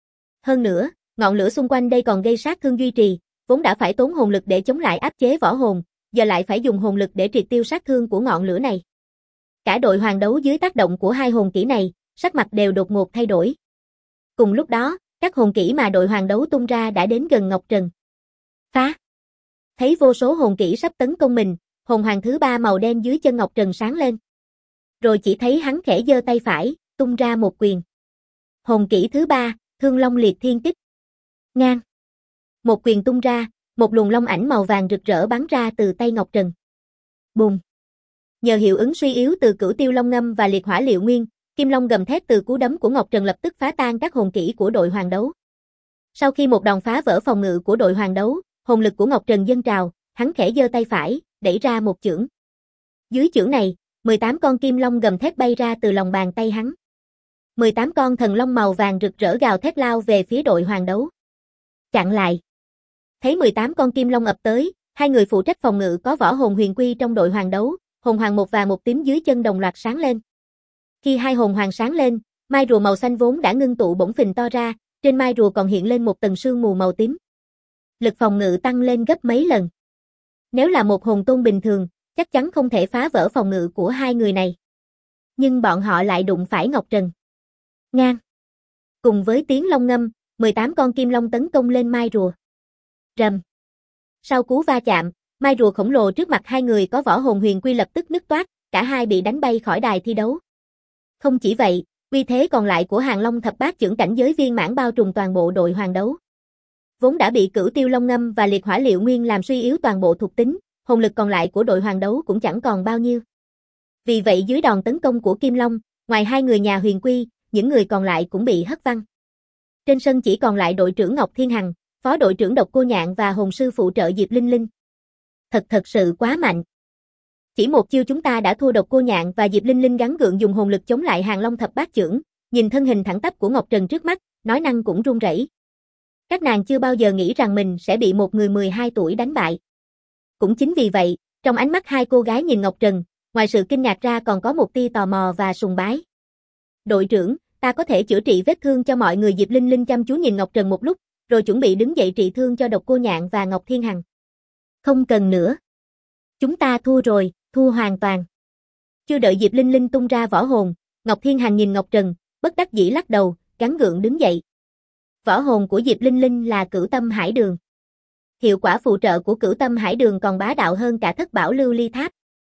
Hơn nữa, ngọn lửa xung quanh đây còn gây sát thương duy trì, vốn đã phải tốn hồn lực để chống lại áp chế võ hồn, giờ lại phải dùng hồn lực để triệt tiêu sát thương của ngọn lửa này. Cả đội hoàng đấu dưới tác động của hai hồn kỹ này, sắc mặt đều đột ngột thay đổi. Cùng lúc đó, các hồn kỹ mà đội hoàng đấu tung ra đã đến gần Ngọc Trần. Phá! Thấy vô số hồn kỹ sắp tấn công mình, hồn hoàng thứ 3 màu đen dưới chân Ngọc Trần sáng lên. Rồi chỉ thấy hắn khẽ giơ tay phải, tung ra một quyền. Hồn kỹ thứ 3, Thương Long Liệt Thiên Kích. Ngang! Một quyền tung ra, một luồng long ảnh màu vàng rực rỡ bắn ra từ tay Ngọc Trần. Bùng! Nhờ hiệu ứng suy yếu từ Cửu Tiêu Long Ngâm và Liệt Hỏa Liệu Nguyên, Kim Long gầm thét từ cú đấm của Ngọc Trần lập tức phá tan các hồn kỹ của đội hoàng đấu. Sau khi một đòn phá vỡ phòng ngự của đội hoàng đấu, hồn lực của Ngọc Trần dâng trào, hắn khẽ giơ tay phải, đẩy ra một chưởng. Dưới chưởng này, 18 con kim long gầm thét bay ra từ lòng bàn tay hắn. 18 con thần long màu vàng rực rỡ gào thét lao về phía đội hoàng đấu. Chặn lại. Thấy 18 con kim long ập tới, hai người phụ trách phòng ngự có võ hồn huyền quy trong đội hoàng đấu, hồn hoàng một và một tím dưới chân đồng loạt sáng lên. Khi hai hồn hoàng sáng lên, mai rùa màu xanh vốn đã ngưng tụ bỗng phình to ra, trên mai rùa còn hiện lên một tầng sương mù màu tím. Lực phòng ngự tăng lên gấp mấy lần. Nếu là một hồn tôn bình thường, chắc chắn không thể phá vỡ phòng ngự của hai người này. Nhưng bọn họ lại đụng phải Ngọc Trần. Ngang! Cùng với tiếng long ngâm, 18 con kim long tấn công lên mai rùa. Rầm! Sau cú va chạm, mai rùa khổng lồ trước mặt hai người có võ hồn huyền quy lập tức nứt toác, cả hai bị đánh bay khỏi đài thi đấu. Không chỉ vậy, uy thế còn lại của Hàng Long thập bát chưởng cảnh giới viên mãn bao trùm toàn bộ đội hoàng đấu. Vốn đã bị Cửu Tiêu Long Ngâm và Liệt Hỏa Liệu Nguyên làm suy yếu toàn bộ thuộc tính, hồn lực còn lại của đội hoàng đấu cũng chẳng còn bao nhiêu. Vì vậy dưới đòn tấn công của Kim Long, ngoài hai người nhà huyền quy, những người còn lại cũng bị hất văng. Trên sân chỉ còn lại đội trưởng Ngọc Thiên Hằng, phó đội trưởng Độc Cô Nhạn và hồn sư phụ trợ Diệp Linh Linh. Thật sự quá mạnh. Chỉ một chiêu chúng ta đã thua. Độc Cô Nhạn và Diệp Linh Linh gắng gượng dùng hồn lực chống lại Hàng Long thập bát chưởng, nhìn thân hình thẳng tắp của Ngọc Trần trước mắt, nói năng cũng run rẩy. Các nàng chưa bao giờ nghĩ rằng mình sẽ bị một người 12 tuổi đánh bại. Cũng chính vì vậy, trong ánh mắt hai cô gái nhìn Ngọc Trần, ngoài sự kinh ngạc ra còn có một tia tò mò và sùng bái. Đội trưởng, ta có thể chữa trị vết thương cho mọi người. Diệp Linh Linh chăm chú nhìn Ngọc Trần một lúc, rồi chuẩn bị đứng dậy trị thương cho Độc Cô Nhạn và Ngọc Thiên Hằng. Không cần nữa. Chúng ta thua rồi, thua hoàn toàn. Chưa đợi Diệp Linh Linh tung ra võ hồn, Ngọc Thiên Hằng nhìn Ngọc Trần, bất đắc dĩ lắc đầu, gắng gượng đứng dậy. Võ hồn của Diệp Linh Linh là Cửu Tâm Hải Đường. Hiệu quả phụ trợ của Cửu Tâm Hải Đường còn bá đạo hơn cả Thất Bảo Lưu Ly Tháp.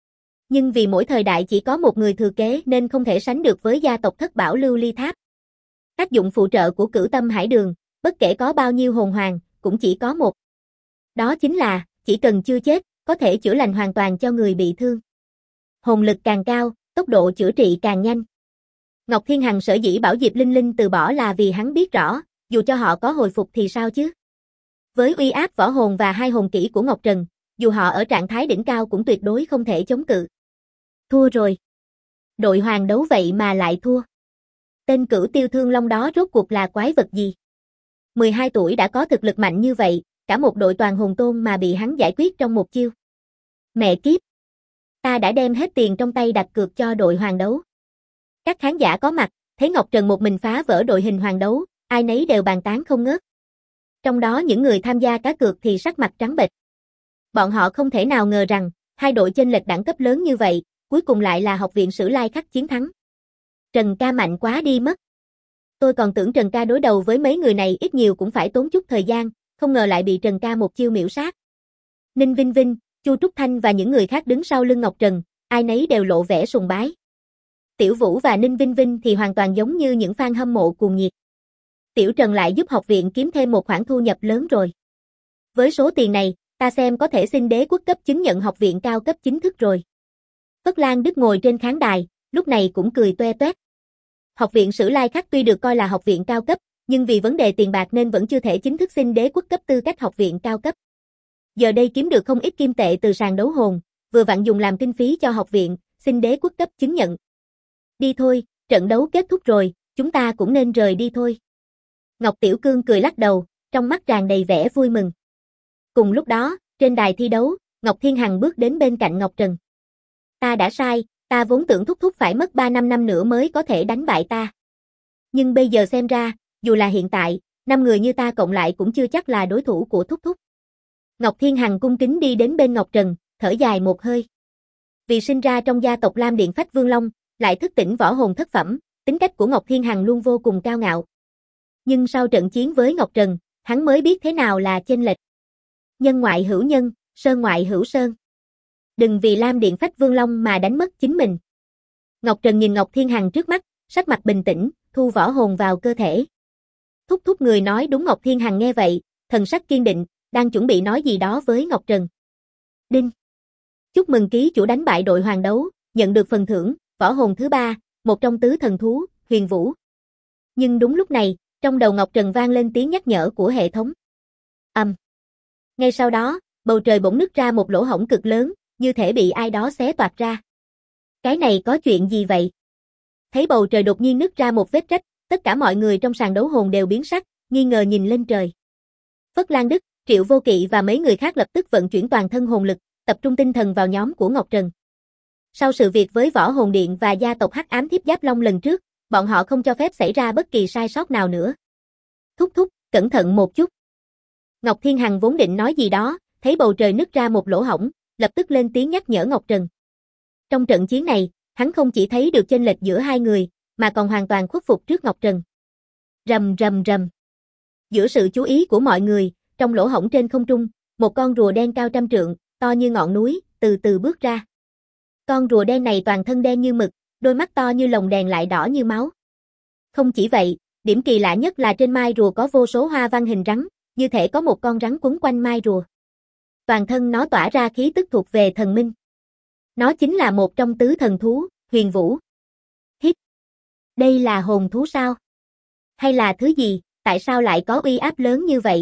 Nhưng vì mỗi thời đại chỉ có một người thừa kế nên không thể sánh được với gia tộc Thất Bảo Lưu Ly Tháp. Tác dụng phụ trợ của Cửu Tâm Hải Đường, bất kể có bao nhiêu hồn hoàng, cũng chỉ có một. Đó chính là, chỉ cần chưa chết, có thể chữa lành hoàn toàn cho người bị thương. Hồn lực càng cao, tốc độ chữa trị càng nhanh. Ngọc Thiên Hằng sở dĩ bảo Diệp Linh Linh từ bỏ là vì hắn biết rõ, dù cho họ có hồi phục thì sao chứ? Với uy áp võ hồn và hai hồn kỹ của Ngọc Trần, dù họ ở trạng thái đỉnh cao cũng tuyệt đối không thể chống cự. Thua rồi. Đội hoàng đấu vậy mà lại thua. Tên Cửu Tiêu Thương Long đó rốt cuộc là quái vật gì? 12 tuổi đã có thực lực mạnh như vậy, cả một đội toàn hồn tôn mà bị hắn giải quyết trong một chiêu. Mẹ kiếp! Ta đã đem hết tiền trong tay đặt cược cho đội hoàng đấu. Các khán giả có mặt, thấy Ngọc Trần một mình phá vỡ đội hình hoàng đấu, ai nấy đều bàn tán không ngớt. Trong đó những người tham gia cá cược thì sắc mặt trắng bệch. Bọn họ không thể nào ngờ rằng, hai đội chênh lệch đẳng cấp lớn như vậy, cuối cùng lại là Học viện Sử Lai Khắc chiến thắng. Trần ca mạnh quá đi mất. Tôi còn tưởng Trần ca đối đầu với mấy người này ít nhiều cũng phải tốn chút thời gian, không ngờ lại bị Trần ca một chiêu miểu sát. Ninh Vinh Vinh, Chu Trúc Thanh và những người khác đứng sau lưng Ngọc Trần, ai nấy đều lộ vẻ sùng bái. Tiểu Vũ và Ninh Vinh Vinh thì hoàn toàn giống như những fan hâm mộ cuồng nhiệt. Tiểu Trần lại giúp học viện kiếm thêm một khoản thu nhập lớn rồi. Với số tiền này, ta xem có thể xin đế quốc cấp chứng nhận học viện cao cấp chính thức rồi. Phất Lan Đức ngồi trên khán đài, lúc này cũng cười toe toét. Học viện Sử Lai Khắc tuy được coi là học viện cao cấp, nhưng vì vấn đề tiền bạc nên vẫn chưa thể chính thức xin đế quốc cấp tư cách học viện cao cấp. Giờ đây kiếm được không ít kim tệ từ sàn đấu hồn, vừa vặn dùng làm kinh phí cho học viện, xin đế quốc cấp chứng nhận. Đi thôi, trận đấu kết thúc rồi, chúng ta cũng nên rời đi thôi. Ngọc Tiểu Cương cười lắc đầu, trong mắt tràn đầy vẻ vui mừng. Cùng lúc đó, trên đài thi đấu, Ngọc Thiên Hằng bước đến bên cạnh Ngọc Trần. Ta đã sai, ta vốn tưởng Thúc Thúc phải mất 3-5 năm nữa mới có thể đánh bại ta. Nhưng bây giờ xem ra, dù là hiện tại, 5 người như ta cộng lại cũng chưa chắc là đối thủ của Thúc Thúc. Ngọc Thiên Hằng cung kính đi đến bên Ngọc Trần, thở dài một hơi. Vì sinh ra trong gia tộc Lam Điện Phách Vương Long, lại thức tỉnh võ hồn thất phẩm, tính cách của Ngọc Thiên Hằng luôn vô cùng cao ngạo. Nhưng sau trận chiến với Ngọc Trần, hắn mới biết thế nào là chênh lệch. Nhân ngoại hữu nhân, sơn ngoại hữu sơn. Đừng vì Lam Điện Phách Vương Long mà đánh mất chính mình. Ngọc Trần nhìn Ngọc Thiên Hằng trước mắt, sắc mặt bình tĩnh, thu võ hồn vào cơ thể. Thúc thúc người nói đúng. Ngọc Thiên Hằng nghe vậy, thần sắc kiên định, đang chuẩn bị nói gì đó với Ngọc Trần. Đinh. Chúc mừng ký chủ đánh bại đội hoàng đấu, nhận được phần thưởng, võ hồn thứ 3, một trong tứ thần thú, Huyền Vũ. Nhưng đúng lúc này, trong đầu Ngọc Trần vang lên tiếng nhắc nhở của hệ thống. Ngay sau đó, bầu trời bỗng nứt ra một lỗ hổng cực lớn, như thể bị ai đó xé toạc ra. Cái này có chuyện gì vậy? Thấy bầu trời đột nhiên nứt ra một vết rách, tất cả mọi người trong sàn đấu hồn đều biến sắc, nghi ngờ nhìn lên trời. Phất Lan Đức, Triệu Vô Kỵ và mấy người khác lập tức vận chuyển toàn thân hồn lực, tập trung tinh thần vào nhóm của Ngọc Trần. Sau sự việc với Võ Hồn Điện và gia tộc Hắc Ám Thiếp Giáp Long lần trước, bọn họ không cho phép xảy ra bất kỳ sai sót nào nữa. Thúc thúc, cẩn thận một chút. Ngọc Thiên Hằng vốn định nói gì đó, thấy bầu trời nứt ra một lỗ hổng, lập tức lên tiếng nhắc nhở Ngọc Trần. Trong trận chiến này, hắn không chỉ thấy được chênh lệch giữa hai người, mà còn hoàn toàn khuất phục trước Ngọc Trần. Rầm rầm rầm. Giữa sự chú ý của mọi người, trong lỗ hổng trên không trung, một con rùa đen cao trăm trượng, to như ngọn núi, từ từ bước ra. Con rùa đen này toàn thân đen như mực, đôi mắt to như lồng đèn lại đỏ như máu. Không chỉ vậy, điểm kỳ lạ nhất là trên mai rùa có vô số hoa văn hình rắn, như thể có một con rắn quấn quanh mai rùa. Toàn thân nó tỏa ra khí tức thuộc về thần minh. Nó chính là một trong tứ thần thú, Huyền Vũ. Hít. Đây là hồn thú sao? Hay là thứ gì, tại sao lại có uy áp lớn như vậy?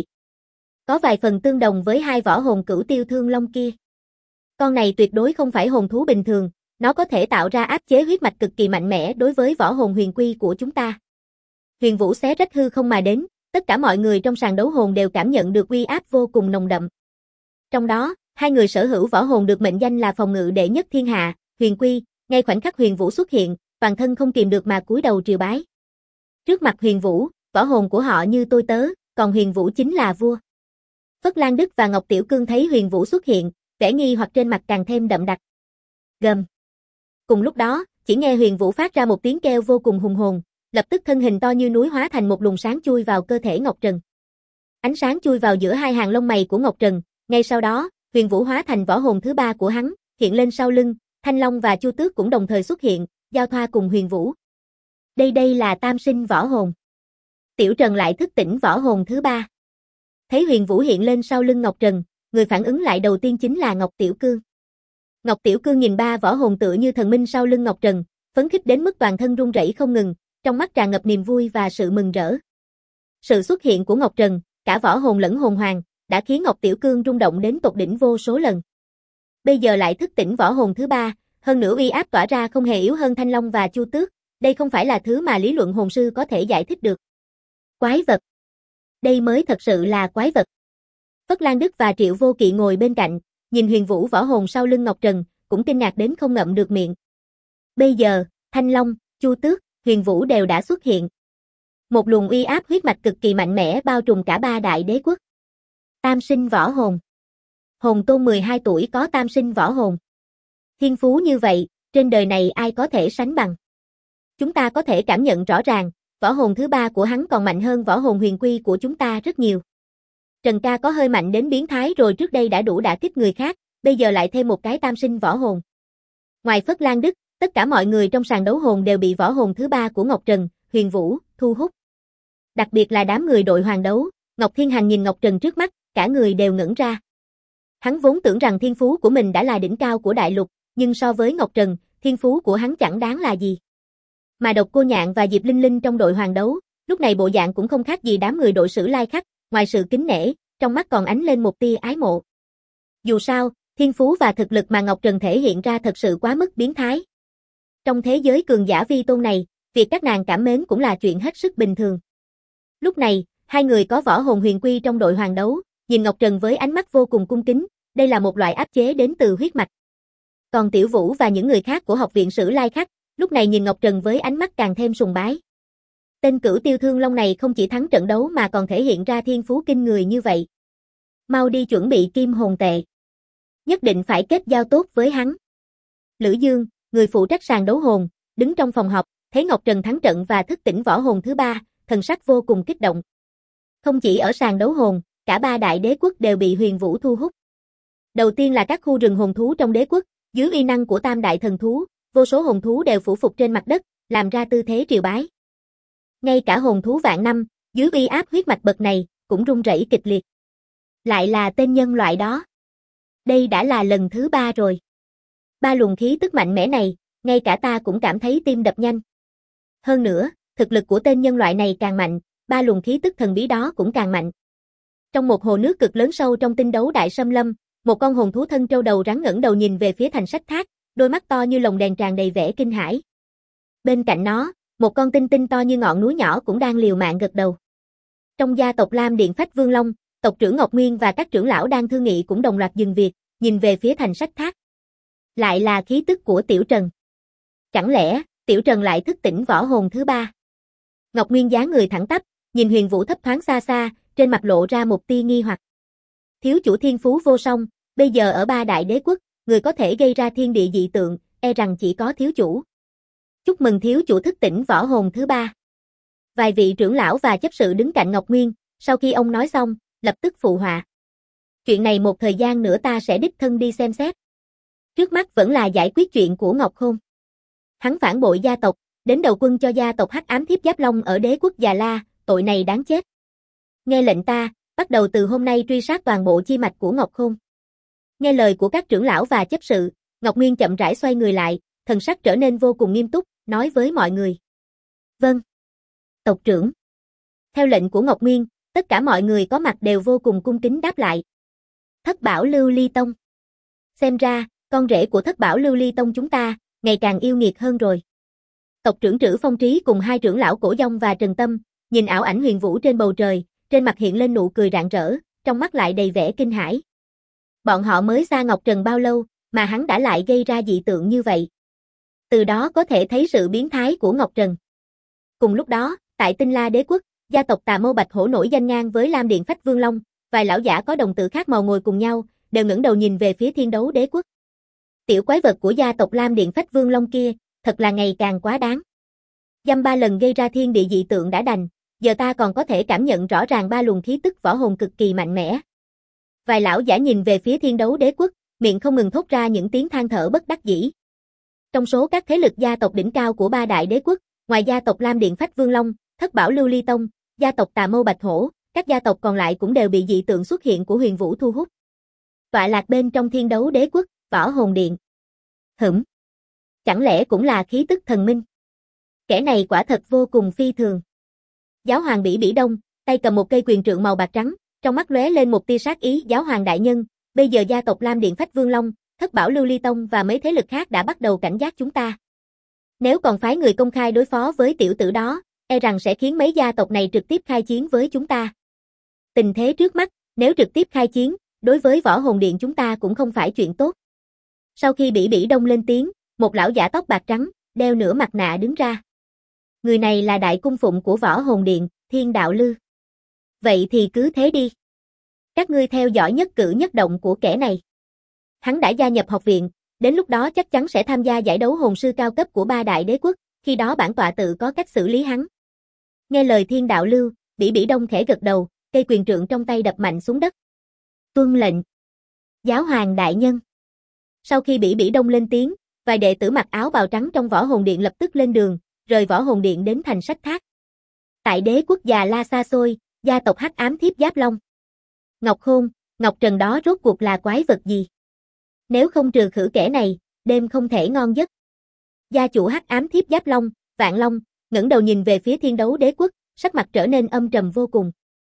Có vài phần tương đồng với hai võ hồn Cửu Tiêu Thương Long kia. Con này tuyệt đối không phải hồn thú bình thường, nó có thể tạo ra áp chế huyết mạch cực kỳ mạnh mẽ đối với võ hồn huyền quy của chúng ta. Huyền Vũ xé rách hư không mà đến, tất cả mọi người trong sàn đấu hồn đều cảm nhận được uy áp vô cùng nồng đậm. Trong đó, hai người sở hữu võ hồn được mệnh danh là phòng ngự đệ nhất thiên hạ, Huyền Quy, ngay khoảnh khắc Huyền Vũ xuất hiện, toàn thân không kìm được mà cúi đầu triều bái. Trước mặt Huyền Vũ, võ hồn của họ như tôi tớ, còn Huyền Vũ chính là vua. Phất Lan Đức và Ngọc Tiểu Cương thấy Huyền Vũ xuất hiện, vẻ nghi hoặc trên mặt càng thêm đậm đặc. Gầm. Cùng lúc đó, chỉ nghe Huyền Vũ phát ra một tiếng kêu vô cùng hùng hồn, lập tức thân hình to như núi hóa thành một luồng sáng chui vào cơ thể Ngọc Trần. Ánh sáng chui vào giữa hai hàng lông mày của Ngọc Trần, ngay sau đó, Huyền Vũ hóa thành võ hồn thứ 3 của hắn, hiện lên sau lưng, Thanh Long và Chu Tước cũng đồng thời xuất hiện, giao thoa cùng Huyền Vũ. Đây là tam sinh võ hồn. Tiểu Trần lại thức tỉnh võ hồn thứ 3. Thấy Huyền Vũ hiện lên sau lưng Ngọc Trần, người phản ứng lại đầu tiên chính là Ngọc Tiểu Cương. Ngọc Tiểu Cương nhìn ba võ hồn tựa như thần minh sau lưng Ngọc Trần, phấn khích đến mức toàn thân run rẩy không ngừng, trong mắt tràn ngập niềm vui và sự mừng rỡ. Sự xuất hiện của Ngọc Trần, cả võ hồn lẫn hồn hoàng, đã khiến Ngọc Tiểu Cương rung động đến tột đỉnh vô số lần. Bây giờ lại thức tỉnh võ hồn thứ 3, hơn nữa uy áp tỏa ra không hề yếu hơn Thanh Long và Chu Tước, đây không phải là thứ mà lý luận hồn sư có thể giải thích được. Quái vật. Đây mới thật sự là quái vật. Phất Lan Đức và Triệu Vô Kỵ ngồi bên cạnh, nhìn Huyền Vũ võ hồn sau lưng Ngọc Trần, cũng kinh ngạc đến không ngậm được miệng. Bây giờ, Thanh Long, Chu Tước, Huyền Vũ đều đã xuất hiện. Một luồng uy áp huyết mạch cực kỳ mạnh mẽ bao trùm cả ba đại đế quốc. Tam sinh võ hồn. Hồn Tôn 12 tuổi có tam sinh võ hồn. Thiên phú như vậy, trên đời này ai có thể sánh bằng. Chúng ta có thể cảm nhận rõ ràng, võ hồn thứ 3 của hắn còn mạnh hơn võ hồn huyền quy của chúng ta rất nhiều. Trần ca có hơi mạnh đến biến thái rồi, trước đây đã đủ đả kích người khác, bây giờ lại thêm một cái tam sinh võ hồn. Ngoài Phất Lan Đức, tất cả mọi người trong sàn đấu hồn đều bị võ hồn thứ 3 của Ngọc Trần, Huyền Vũ, thu hút. Đặc biệt là đám người đội hoàng đấu, Ngọc Thiên Hành nhìn Ngọc Trần trước mắt, cả người đều ngẩn ra. Hắn vốn tưởng rằng thiên phú của mình đã là đỉnh cao của đại lục, nhưng so với Ngọc Trần, thiên phú của hắn chẳng đáng là gì. Mà Độc Cô Nhạn và Diệp Linh Linh trong đội hoàng đấu, lúc này bộ dạng cũng không khác gì đám người đội Sử Lai Khắc, ngoài sự kính nể, trong mắt còn ánh lên một tia ái mộ. Dù sao, thiên phú và thực lực mà Ngọc Trần thể hiện ra thật sự quá mức biến thái. Trong thế giới cường giả vi tôn này, việc các nàng cảm mến cũng là chuyện hết sức bình thường. Lúc này, hai người có võ hồn huyền quy trong đội hoàng đấu, nhìn Ngọc Trần với ánh mắt vô cùng cung kính, đây là một loại áp chế đến từ huyết mạch. Còn Tiểu Vũ và những người khác của học viện Sử Lai Khắc, lúc này nhìn Ngọc Trần với ánh mắt càng thêm sùng bái. Tên Cửu Tiêu Thương Long này không chỉ thắng trận đấu mà còn thể hiện ra thiên phú kinh người như vậy. Mau đi chuẩn bị kim hồn tệ. Nhất định phải kết giao tốt với hắn. Lữ Dương, người phụ trách sàn đấu hồn, đứng trong phòng họp, thấy Ngọc Trần thắng trận và thức tỉnh võ hồn thứ 3, thần sắc vô cùng kích động. Không chỉ ở sàn đấu hồn, cả ba đại đế quốc đều bị Huyền Vũ thu hút. Đầu tiên là các khu rừng hồn thú trong đế quốc, dưới uy năng của tam đại thần thú, vô số hồn thú đều phủ phục trên mặt đất, làm ra tư thế triều bái. Ngay cả hồn thú vạn năm, dưới uy áp huyết mạch bậc này, cũng rung rẩy kịch liệt. Lại là tên nhân loại đó. Đây đã là lần thứ 3 rồi. Ba luồng khí tức mạnh mẽ này, ngay cả ta cũng cảm thấy tim đập nhanh. Hơn nữa, thực lực của tên nhân loại này càng mạnh, ba luồng khí tức thần bí đó cũng càng mạnh. Trong một hồ nước cực lớn sâu trong tinh đấu đại xâm lâm, một con hồn thú thân trâu đầu rắn ngẩng đầu nhìn về phía thành sách thác, đôi mắt to như lồng đèn tràn đầy vẻ kinh hãi. Bên cạnh nó, một con tinh tinh to như ngọn núi nhỏ cũng đang liều mạng gật đầu. Trong gia tộc Lam Điện Phách Vương Long, tộc trưởng Ngọc Nguyên và các trưởng lão đang thương nghị cũng đồng loạt dừng việc, nhìn về phía thành sách thác. Lại là khí tức của Tiểu Trần. Chẳng lẽ, Tiểu Trần lại thức tỉnh võ hồn thứ 3? Ngọc Nguyên dáng người thẳng tắp, nhìn Huyền Vũ thấp thoáng xa xa, trên mặt lộ ra một tia nghi hoặc. Thiếu chủ thiên phú vô song, bây giờ ở ba đại đế quốc, người có thể gây ra thiên địa dị tượng, e rằng chỉ có thiếu chủ. Chúc mừng thiếu chủ thức tỉnh võ hồn thứ 3. Vài vị trưởng lão và chấp sự đứng cạnh Ngọc Nguyên, sau khi ông nói xong, lập tức phụ họa. Chuyện này một thời gian nữa ta sẽ đích thân đi xem xét. Trước mắt vẫn là giải quyết chuyện của Ngọc Khôn. Hắn phản bội gia tộc, đến đầu quân cho gia tộc Hắc Ám Thiếp Giáp Long ở đế quốc Già La, tội này đáng chết. Nghe lệnh ta, bắt đầu từ hôm nay truy sát toàn bộ chi mạch của Ngọc Khôn. Nghe lời của các trưởng lão và chấp sự, Ngọc Nguyên chậm rãi xoay người lại, thần sắc trở nên vô cùng nghiêm túc, nói với mọi người. Vâng. Tộc trưởng. Theo lệnh của Ngọc Nguyên, tất cả mọi người có mặt đều vô cùng cung kính đáp lại. Thất Bảo Lưu Ly Tông. Xem ra, con rể của Thất Bảo Lưu Ly Tông chúng ta, ngày càng yêu nghiệt hơn rồi. Tộc trưởng Trữ Phong Trí cùng hai trưởng lão Cổ Dông và Trần Tâm, nhìn ảo ảnh Huyền Vũ trên bầu trời, trên mặt hiện lên nụ cười rạng rỡ, trong mắt lại đầy vẻ kinh hãi. Bọn họ mới xa Ngọc Trần bao lâu, mà hắn đã lại gây ra dị tượng như vậy. Từ đó có thể thấy sự biến thái của Ngọc Trần. Cùng lúc đó, tại Tinh La Đế Quốc, gia tộc Tà Mâu Bạch Hổ nổi danh ngang với Lam Điện Phách Vương Long, vài lão giả có đồng tử khác màu ngồi cùng nhau, đều ngẩng đầu nhìn về phía Thiên Đấu Đế Quốc. Tiểu quái vật của gia tộc Lam Điện Phách Vương Long kia, thật là ngày càng quá đáng. Dăm 3 lần gây ra thiên địa dị tượng đã đành, giờ ta còn có thể cảm nhận rõ ràng ba luồng khí tức võ hồn cực kỳ mạnh mẽ. Vài lão giả nhìn về phía Thiên Đấu Đế Quốc, miệng không ngừng thốt ra những tiếng than thở bất đắc dĩ. Trong số các thế lực gia tộc đỉnh cao của ba đại đế quốc, ngoài gia tộc Lam Điện Phách Vương Long, Thất Bảo Lưu Ly Tông, gia tộc Tà Mâu Bạch Hổ, các gia tộc còn lại cũng đều bị dị tượng xuất hiện của Huyền Vũ thu hút. Tọa lạc bên trong Thiên Đấu Đế Quốc, Võ Hồn Điện. Chẳng lẽ cũng là khí tức thần minh? Kẻ này quả thật vô cùng phi thường. Giáo hoàng Bỉ Bỉ Đông, tay cầm một cây quyền trượng màu bạc trắng, trong mắt lóe lên một tia sát ý. Giáo hoàng đại nhân, bây giờ gia tộc Lam Điện Phách Vương Long, Thất Bảo Lưu Ly Tông và mấy thế lực khác đã bắt đầu cảnh giác chúng ta. Nếu còn phái người công khai đối phó với tiểu tử đó, e rằng sẽ khiến mấy gia tộc này trực tiếp khai chiến với chúng ta. Tình thế trước mắt, nếu trực tiếp khai chiến, đối với Võ Hồn Điện chúng ta cũng không phải chuyện tốt. Sau khi Bỉ Bỉ Đông lên tiếng, một lão giả tóc bạc trắng, đeo nửa mặt nạ đứng ra. Người này là đại cung phụng của Võ Hồn Điện, Thiên Đạo Lư. Vậy thì cứ thế đi. Các ngươi theo dõi nhất cử nhất động của kẻ này. Hắn đã gia nhập học viện, đến lúc đó chắc chắn sẽ tham gia giải đấu hồn sư cao cấp của ba đại đế quốc, khi đó bản tọa tự có cách xử lý hắn. Nghe lời Thiên Đạo Lưu, Bỉ Bỉ Đông khẽ gật đầu, cây quyền trượng trong tay đập mạnh xuống đất. Tuân lệnh. Giáo hoàng đại nhân. Sau khi Bỉ Bỉ Đông lên tiếng, vài đệ tử mặc áo bào trắng trong Võ Hồn Điện lập tức lên đường, rời Võ Hồn Điện đến thành Sách Thác. Tại đế quốc già La xa xôi, gia tộc Hắc Ám Thiếp Giáp Long. Ngọc Khôn, Ngọc Trần đó rốt cuộc là quái vật gì? Nếu không trừ khử kẻ này, đêm không thể ngon giấc. Gia chủ Hắc Ám Thiếp Giáp Long, Vạn Long, ngẩng đầu nhìn về phía Thiên Đấu Đế Quốc, sắc mặt trở nên âm trầm vô cùng.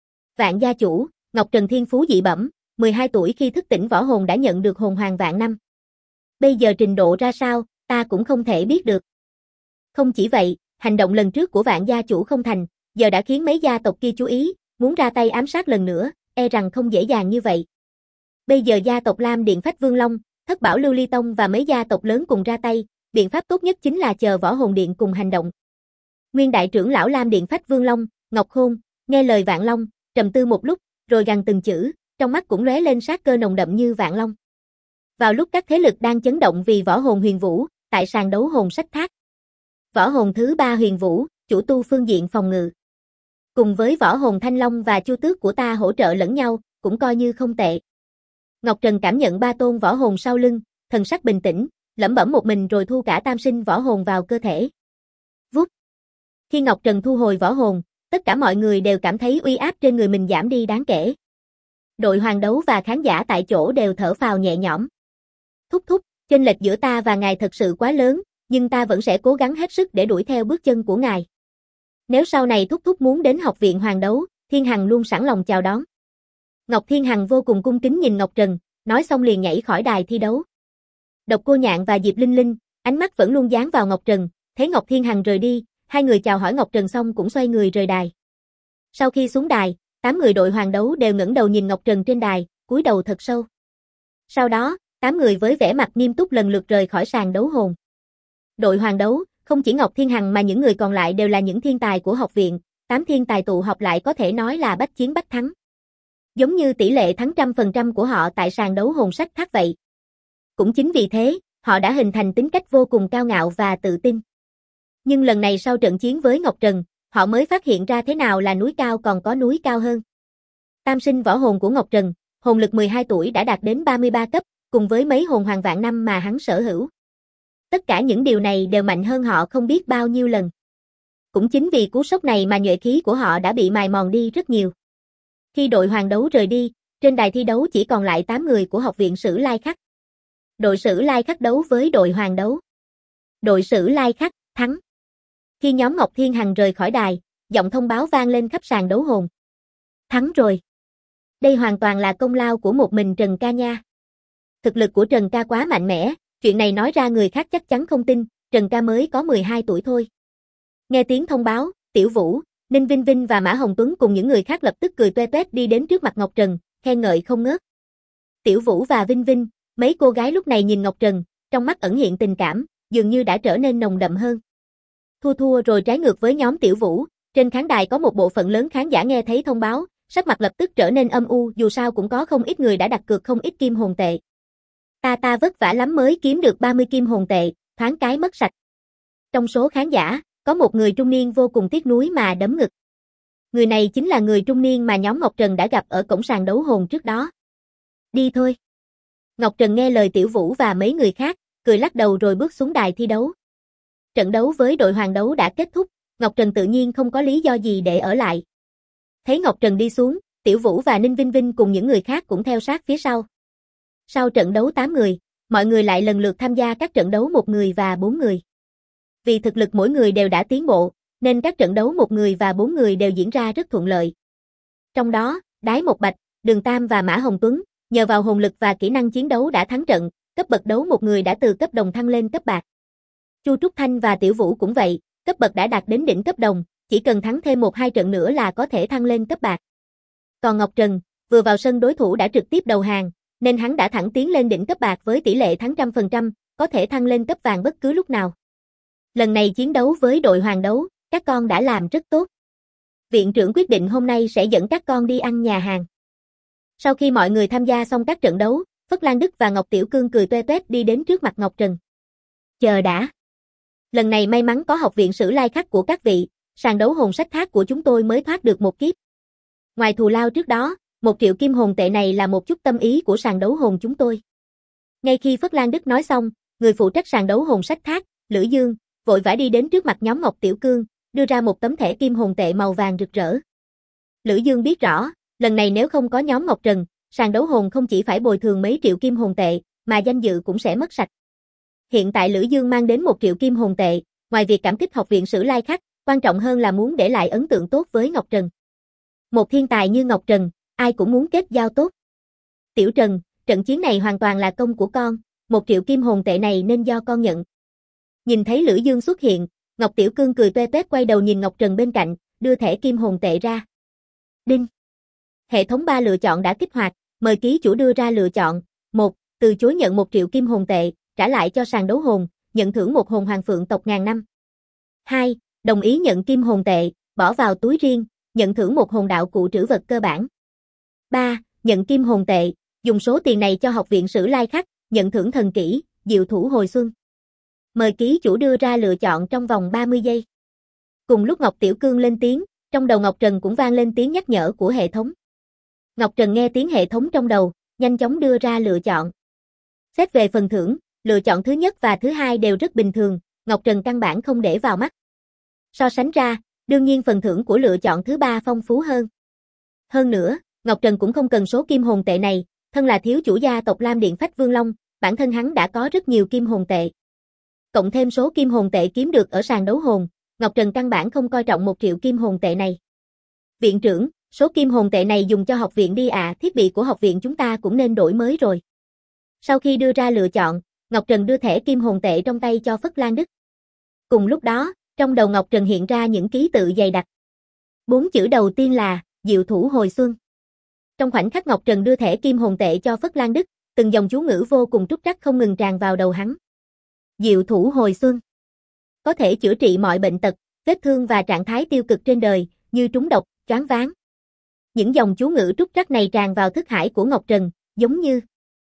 Vạn gia chủ, Ngọc Trần thiên phú dị bẩm, 12 tuổi khi thức tỉnh võ hồn đã nhận được hồn hoàng vạn năm. Bây giờ trình độ ra sao, ta cũng không thể biết được. Không chỉ vậy, hành động lần trước của Vạn gia chủ không thành, giờ đã khiến mấy gia tộc kia chú ý, muốn ra tay ám sát lần nữa, e rằng không dễ dàng như vậy. Bây giờ gia tộc Lam Điện Phách Vương Long, Thất Bảo Lưu Ly Tông và mấy gia tộc lớn cùng ra tay, biện pháp tốt nhất chính là chờ Võ Hồn Điện cùng hành động. Nguyên đại trưởng lão Lam Điện Phách Vương Long, Ngọc Khôn, nghe lời Vạn Long, trầm tư một lúc, rồi gằn từng chữ, trong mắt cũng lóe lên sát cơ nồng đậm như Vạn Long. Vào lúc các thế lực đang chấn động vì võ hồn Huyền Vũ, tại sàn đấu hồn Sách Thác. Võ hồn thứ 3 Huyền Vũ, chủ tu phương diện phòng ngự. Cùng với võ hồn Thanh Long và Chu Tước của ta hỗ trợ lẫn nhau, cũng coi như không tệ. Ngọc Trần cảm nhận ba tôn võ hồn sau lưng, thần sắc bình tĩnh, lẩm bẩm một mình rồi thu cả tam sinh võ hồn vào cơ thể. Vút. Khi Ngọc Trần thu hồi võ hồn, tất cả mọi người đều cảm thấy uy áp trên người mình giảm đi đáng kể. Đội hoàng đấu và khán giả tại chỗ đều thở phào nhẹ nhõm. Thúc thúc, chênh lệch giữa ta và ngài thật sự quá lớn, nhưng ta vẫn sẽ cố gắng hết sức để đuổi theo bước chân của ngài. Nếu sau này thúc thúc muốn đến học viện hoàng đấu, Thiên Hằng luôn sẵn lòng chào đón. Ngọc Thiên Hằng vô cùng cung kính nhìn Ngọc Trần, nói xong liền nhảy khỏi đài thi đấu. Độc Cô Nhạn và Diệp Linh Linh, ánh mắt vẫn luôn dán vào Ngọc Trần, thấy Ngọc Thiên Hằng rời đi, hai người chào hỏi Ngọc Trần xong cũng xoay người rời đài. Sau khi xuống đài, 8 người đội hoàng đấu đều ngẩng đầu nhìn Ngọc Trần trên đài, cúi đầu thật sâu. Sau đó, 8 người với vẻ mặt nghiêm túc lần lượt rời khỏi sàn đấu hồn. Đội hoàng đấu, không chỉ Ngọc Thiên Hằng mà những người còn lại đều là những thiên tài của học viện, 8 thiên tài tụ họp lại có thể nói là bách chiến bách thắng. Giống như tỷ lệ thắng 100% của họ tại sàn đấu hồn Sách Thác vậy. Cũng chính vì thế, họ đã hình thành tính cách vô cùng cao ngạo và tự tin. Nhưng lần này sau trận chiến với Ngọc Trần, họ mới phát hiện ra thế nào là núi cao còn có núi cao hơn. Tam sinh võ hồn của Ngọc Trần, hồn lực 12 tuổi đã đạt đến 33 cấp, cùng với mấy hồn hoàng vạn năm mà hắn sở hữu. Tất cả những điều này đều mạnh hơn họ không biết bao nhiêu lần. Cũng chính vì cú sốc này mà nhuệ khí của họ đã bị mài mòn đi rất nhiều. Khi đội hoàng đấu rời đi, trên đài thi đấu chỉ còn lại 8 người của học viện Sử Lai Khắc. Đội Sử Lai Khắc đấu với đội hoàng đấu. Đội Sử Lai Khắc thắng. Khi nhóm Ngọc Thiên Hằng rời khỏi đài, giọng thông báo vang lên khắp sàn đấu hồn. Thắng rồi. Đây hoàn toàn là công lao của một mình Trần ca nha. Thực lực của Trần ca quá mạnh mẽ, chuyện này nói ra người khác chắc chắn không tin, Trần ca mới có 12 tuổi thôi. Nghe tiếng thông báo, Tiểu Vũ, Ninh Vinh Vinh và Mã Hồng Tuấn cùng những người khác lập tức cười toe toét đi đến trước mặt Ngọc Trần, khen ngợi không ngớt. Tiểu Vũ và Vinh Vinh, mấy cô gái lúc này nhìn Ngọc Trần, trong mắt ẩn hiện tình cảm, dường như đã trở nên nồng đậm hơn. Thua rồi trái ngược với nhóm Tiểu Vũ, trên khán đài có một bộ phận lớn khán giả nghe thấy thông báo, sắc mặt lập tức trở nên âm u, dù sao cũng có không ít người đã đặt cược không ít kim hồn tệ. Ta vất vả lắm mới kiếm được 30 kim hồn tệ, thoáng cái mất sạch. Trong số khán giả, có một người trung niên vô cùng tiếc nuối mà đấm ngực. Người này chính là người trung niên mà nhóm Ngọc Trần đã gặp ở cổng sàn đấu hồn trước đó. Đi thôi. Ngọc Trần nghe lời Tiểu Vũ và mấy người khác, cười lắc đầu rồi bước xuống đài thi đấu. Trận đấu với đội Hoàng Đấu đã kết thúc, Ngọc Trần tự nhiên không có lý do gì để ở lại. Thấy Ngọc Trần đi xuống, Tiểu Vũ và Ninh Vinh Vinh cùng những người khác cũng theo sát phía sau. Sau trận đấu 8 người, mọi người lại lần lượt tham gia các trận đấu 1 người và 4 người. Vì thực lực mỗi người đều đã tiến bộ, nên các trận đấu 1 người và 4 người đều diễn ra rất thuận lợi. Trong đó, Đái Một Bạch, Đường Tam và Mã Hồng Tuấn, nhờ vào hồn lực và kỹ năng chiến đấu đã thắng trận, cấp bậc đấu 1 người đã từ cấp đồng thăng lên cấp bạc. Chu Trúc Thanh và Tiểu Vũ cũng vậy, cấp bậc đã đạt đến đỉnh cấp đồng, chỉ cần thắng thêm 1-2 trận nữa là có thể thăng lên cấp bạc. Còn Ngọc Trần, vừa vào sân đối thủ đã trực tiếp đầu hàng, nên hắn đã thẳng tiến lên đỉnh cấp bạc với tỷ lệ thắng 100%, có thể thăng lên cấp vàng bất cứ lúc nào. Lần này chiến đấu với đội Hoàng Đấu, các con đã làm rất tốt. Viện trưởng quyết định hôm nay sẽ dẫn các con đi ăn nhà hàng. Sau khi mọi người tham gia xong các trận đấu, Phất Lan Đức và Ngọc Tiểu Cương cười toe toét đi đến trước mặt Ngọc Trần. Chờ đã. Lần này may mắn có học viện Sử Lai Khắc của các vị, sàn đấu hồn sách thác của chúng tôi mới thoát được một kiếp. Ngoài thù lao trước đó, 1 triệu kim hồn tệ này là một chút tâm ý của sàn đấu hồn chúng tôi. Ngay khi Phất Lan Đức nói xong, người phụ trách sàn đấu hồn sách thác, Lữ Dương, vội vã đi đến trước mặt nhóm Ngọc Tiểu Cương, đưa ra một tấm thẻ kim hồn tệ màu vàng rực rỡ. Lữ Dương biết rõ, lần này nếu không có nhóm Ngọc Trần, sàn đấu hồn không chỉ phải bồi thường mấy triệu kim hồn tệ, mà danh dự cũng sẽ mất sạch. Hiện tại Lữ Dương mang đến 1 triệu kim hồn tệ, ngoài việc cảm kích học viện Sử Lai Khắc, quan trọng hơn là muốn để lại ấn tượng tốt với Ngọc Trần. Một thiên tài như Ngọc Trần, ai cũng muốn kết giao tốt. Tiểu Trần, trận chiến này hoàn toàn là công của con, 1 triệu kim hồn tệ này nên do con nhận. Nhìn thấy Lữ Dương xuất hiện, Ngọc Tiểu Cương cười toe toét quay đầu nhìn Ngọc Trần bên cạnh, đưa thẻ kim hồn tệ ra. Đinh. Hệ thống 3 lựa chọn đã kích hoạt, mời ký chủ đưa ra lựa chọn. 1. Từ chối nhận 1 triệu kim hồn tệ, trả lại cho sàn đấu hồn, nhận thưởng 1 hồn hoàng phượng tộc ngàn năm. 2. Đồng ý nhận kim hồn tệ, bỏ vào túi riêng, nhận thưởng 1 hồn đạo cụ trữ vật cơ bản. 3. Nhận kim hồn tệ, dùng số tiền này cho học viện Sử Lai Khắc, nhận thưởng thần kỹ, diệu thủ hồi xuân. Mời ký chủ đưa ra lựa chọn trong vòng 30 giây. Cùng lúc Ngọc Tiểu Cương lên tiếng, trong đầu Ngọc Trần cũng vang lên tiếng nhắc nhở của hệ thống. Ngọc Trần nghe tiếng hệ thống trong đầu, nhanh chóng đưa ra lựa chọn. Xét về phần thưởng, lựa chọn thứ nhất và thứ hai đều rất bình thường, Ngọc Trần căn bản không để vào mắt. So sánh ra, đương nhiên phần thưởng của lựa chọn thứ ba phong phú hơn. Hơn nữa, Ngọc Trần cũng không cần số kim hồn tệ này, thân là thiếu chủ gia tộc Lam Điện Phách Vương Long, bản thân hắn đã có rất nhiều kim hồn tệ. Cộng thêm số kim hồn tệ kiếm được ở sàn đấu hồn, Ngọc Trần căn bản không coi trọng 1 triệu kim hồn tệ này. Viện trưởng, số kim hồn tệ này dùng cho học viện đi ạ, thiết bị của học viện chúng ta cũng nên đổi mới rồi. Sau khi đưa ra lựa chọn, Ngọc Trần đưa thẻ kim hồn tệ trong tay cho Phất Lan Đức. Cùng lúc đó, trong đầu Ngọc Trần hiện ra những ký tự dày đặc. 4 chữ đầu tiên là diệu thủ hồi xuân. Trong khoảnh khắc Ngọc Trần đưa thẻ kim hồn tệ cho Phất Lan Đức, từng dòng chú ngữ vô cùng trúc trắc không ngừng tràn vào đầu hắn. Diệu thủ hồi xuân. Có thể chữa trị mọi bệnh tật, vết thương và trạng thái tiêu cực trên đời, như trúng độc, choáng váng. Những dòng chú ngữ trúc trắc này tràn vào thức hải của Ngọc Trần, giống như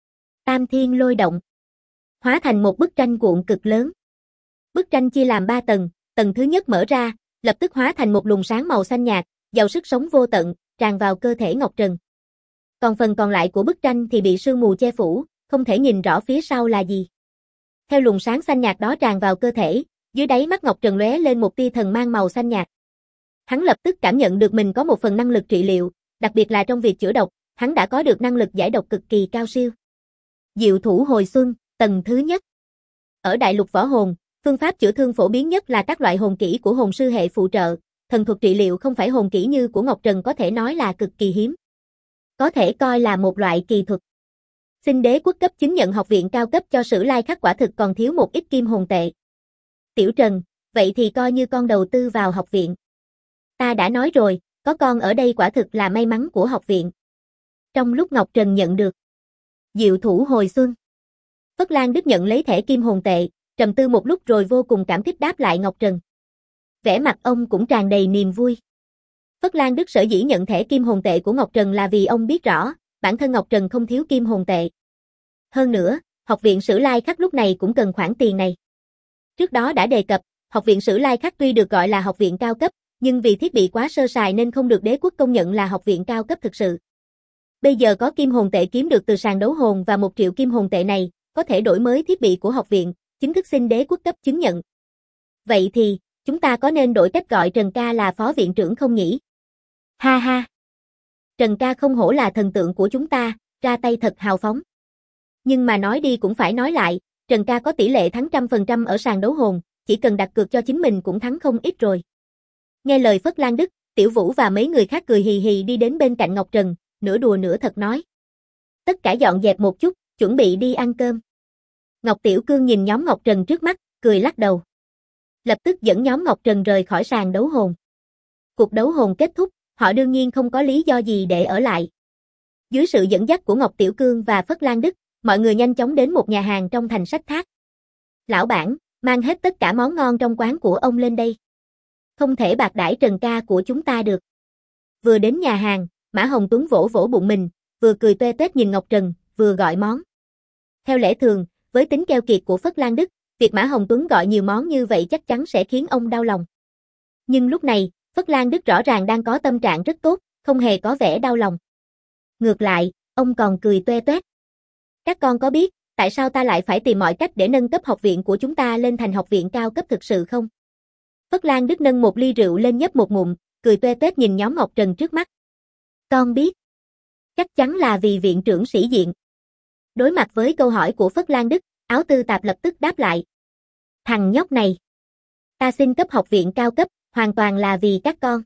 tam thiên lôi động, hóa thành một bức tranh cuộn cực lớn. Bức tranh chia làm 3 tầng, tầng thứ nhất mở ra, lập tức hóa thành một luồng sáng màu xanh nhạt, giàu sức sống vô tận, tràn vào cơ thể Ngọc Trần. Còn phần còn lại của bức tranh thì bị sương mù che phủ, không thể nhìn rõ phía sau là gì. Theo luồng sáng xanh nhạt đó tràn vào cơ thể, dưới đáy mắt Ngọc Trần lóe lên một tia thần mang màu xanh nhạt. Hắn lập tức cảm nhận được mình có một phần năng lực trị liệu, đặc biệt là trong việc chữa độc, hắn đã có được năng lực giải độc cực kỳ cao siêu. Diệu thủ hồi xuân, tầng thứ nhất. Ở đại lục võ hồn, phương pháp chữa thương phổ biến nhất là các loại hồn kỹ của hồn sư hệ phụ trợ, thần thuật trị liệu không phải hồn kỹ như của Ngọc Trần có thể nói là cực kỳ hiếm. Có thể coi là một loại kỳ thuật. Xin đế quốc cấp chứng nhận học viện cao cấp cho Sử Lai Khắc quả thực còn thiếu một ít kim hồn tệ. Tiểu Trần, vậy thì coi như con đầu tư vào học viện. Ta đã nói rồi, có con ở đây quả thực là may mắn của học viện. Trong lúc Ngọc Trần nhận được diệu thủ hồi xuân, Phất Lan Đức nhận lấy thẻ kim hồn tệ, trầm tư một lúc rồi vô cùng cảm kích đáp lại Ngọc Trần. Vẻ mặt ông cũng tràn đầy niềm vui. Phất Lan Đức sở dĩ nhận thẻ kim hồn tệ của Ngọc Trần là vì ông biết rõ, bản thân Ngọc Trần không thiếu kim hồn tệ. Hơn nữa, học viện Sử Lai Khắc lúc này cũng cần khoản tiền này. Trước đó đã đề cập, học viện Sử Lai Khắc tuy được gọi là học viện cao cấp, nhưng vì thiết bị quá sơ sài nên không được đế quốc công nhận là học viện cao cấp thực sự. Bây giờ có kim hồn tệ kiếm được từ sàn đấu hồn và 1 triệu kim hồn tệ này, có thể đổi mới thiết bị của học viện, chính thức xin đế quốc cấp chứng nhận. Vậy thì, chúng ta có nên đổi cách gọi Trần ca là phó viện trưởng không nhỉ? Ha ha! Trần ca không hổ là thần tượng của chúng ta, ra tay thật hào phóng. Nhưng mà nói đi cũng phải nói lại, Trần ca có tỷ lệ thắng 100% ở sàn đấu hồn, chỉ cần đặt cược cho chính mình cũng thắng không ít rồi. Nghe lời Phất Lan Đức, Tiểu Vũ và mấy người khác cười hì hì đi đến bên cạnh Ngọc Trần, nửa đùa nửa thật nói. Tất cả dọn dẹp một chút, chuẩn bị đi ăn cơm. Ngọc Tiểu Cương nhìn nhóm Ngọc Trần trước mắt, cười lắc đầu. Lập tức dẫn nhóm Ngọc Trần rời khỏi sàn đấu hồn. Cuộc đấu hồn kết thúc, họ đương nhiên không có lý do gì để ở lại. Dưới sự dẫn dắt của Ngọc Tiểu Cương và Phất Lan Đức, mọi người nhanh chóng đến một nhà hàng trong thành Sách Thác. Lão bản, mang hết tất cả món ngon trong quán của ông lên đây. Không thể bạc đãi Trần ca của chúng ta được. Vừa đến nhà hàng, Mã Hồng Tuấn vỗ vỗ bụng mình, vừa cười toe toét nhìn Ngọc Trần, vừa gọi món. Theo lẽ thường, với tính keo kiệt của Phất Lan Đức, việc Mã Hồng Tuấn gọi nhiều món như vậy chắc chắn sẽ khiến ông đau lòng. Nhưng lúc này, Phất Lan Đức rõ ràng đang có tâm trạng rất tốt, không hề có vẻ đau lòng. Ngược lại, ông còn cười toe toét. Các con có biết, tại sao ta lại phải tìm mọi cách để nâng cấp học viện của chúng ta lên thành học viện cao cấp thực sự không? Phất Lan Đức nâng một ly rượu lên nhấp một ngụm, cười toe toét nhìn nhóm Ngọc Trần trước mắt. Con biết. Chắc chắn là vì viện trưởng sĩ diện. Đối mặt với câu hỏi của Phất Lan Đức, Áo Tư Tạp lập tức đáp lại. Thằng nhóc này. Ta xin cấp học viện cao cấp, hoàn toàn là vì các con.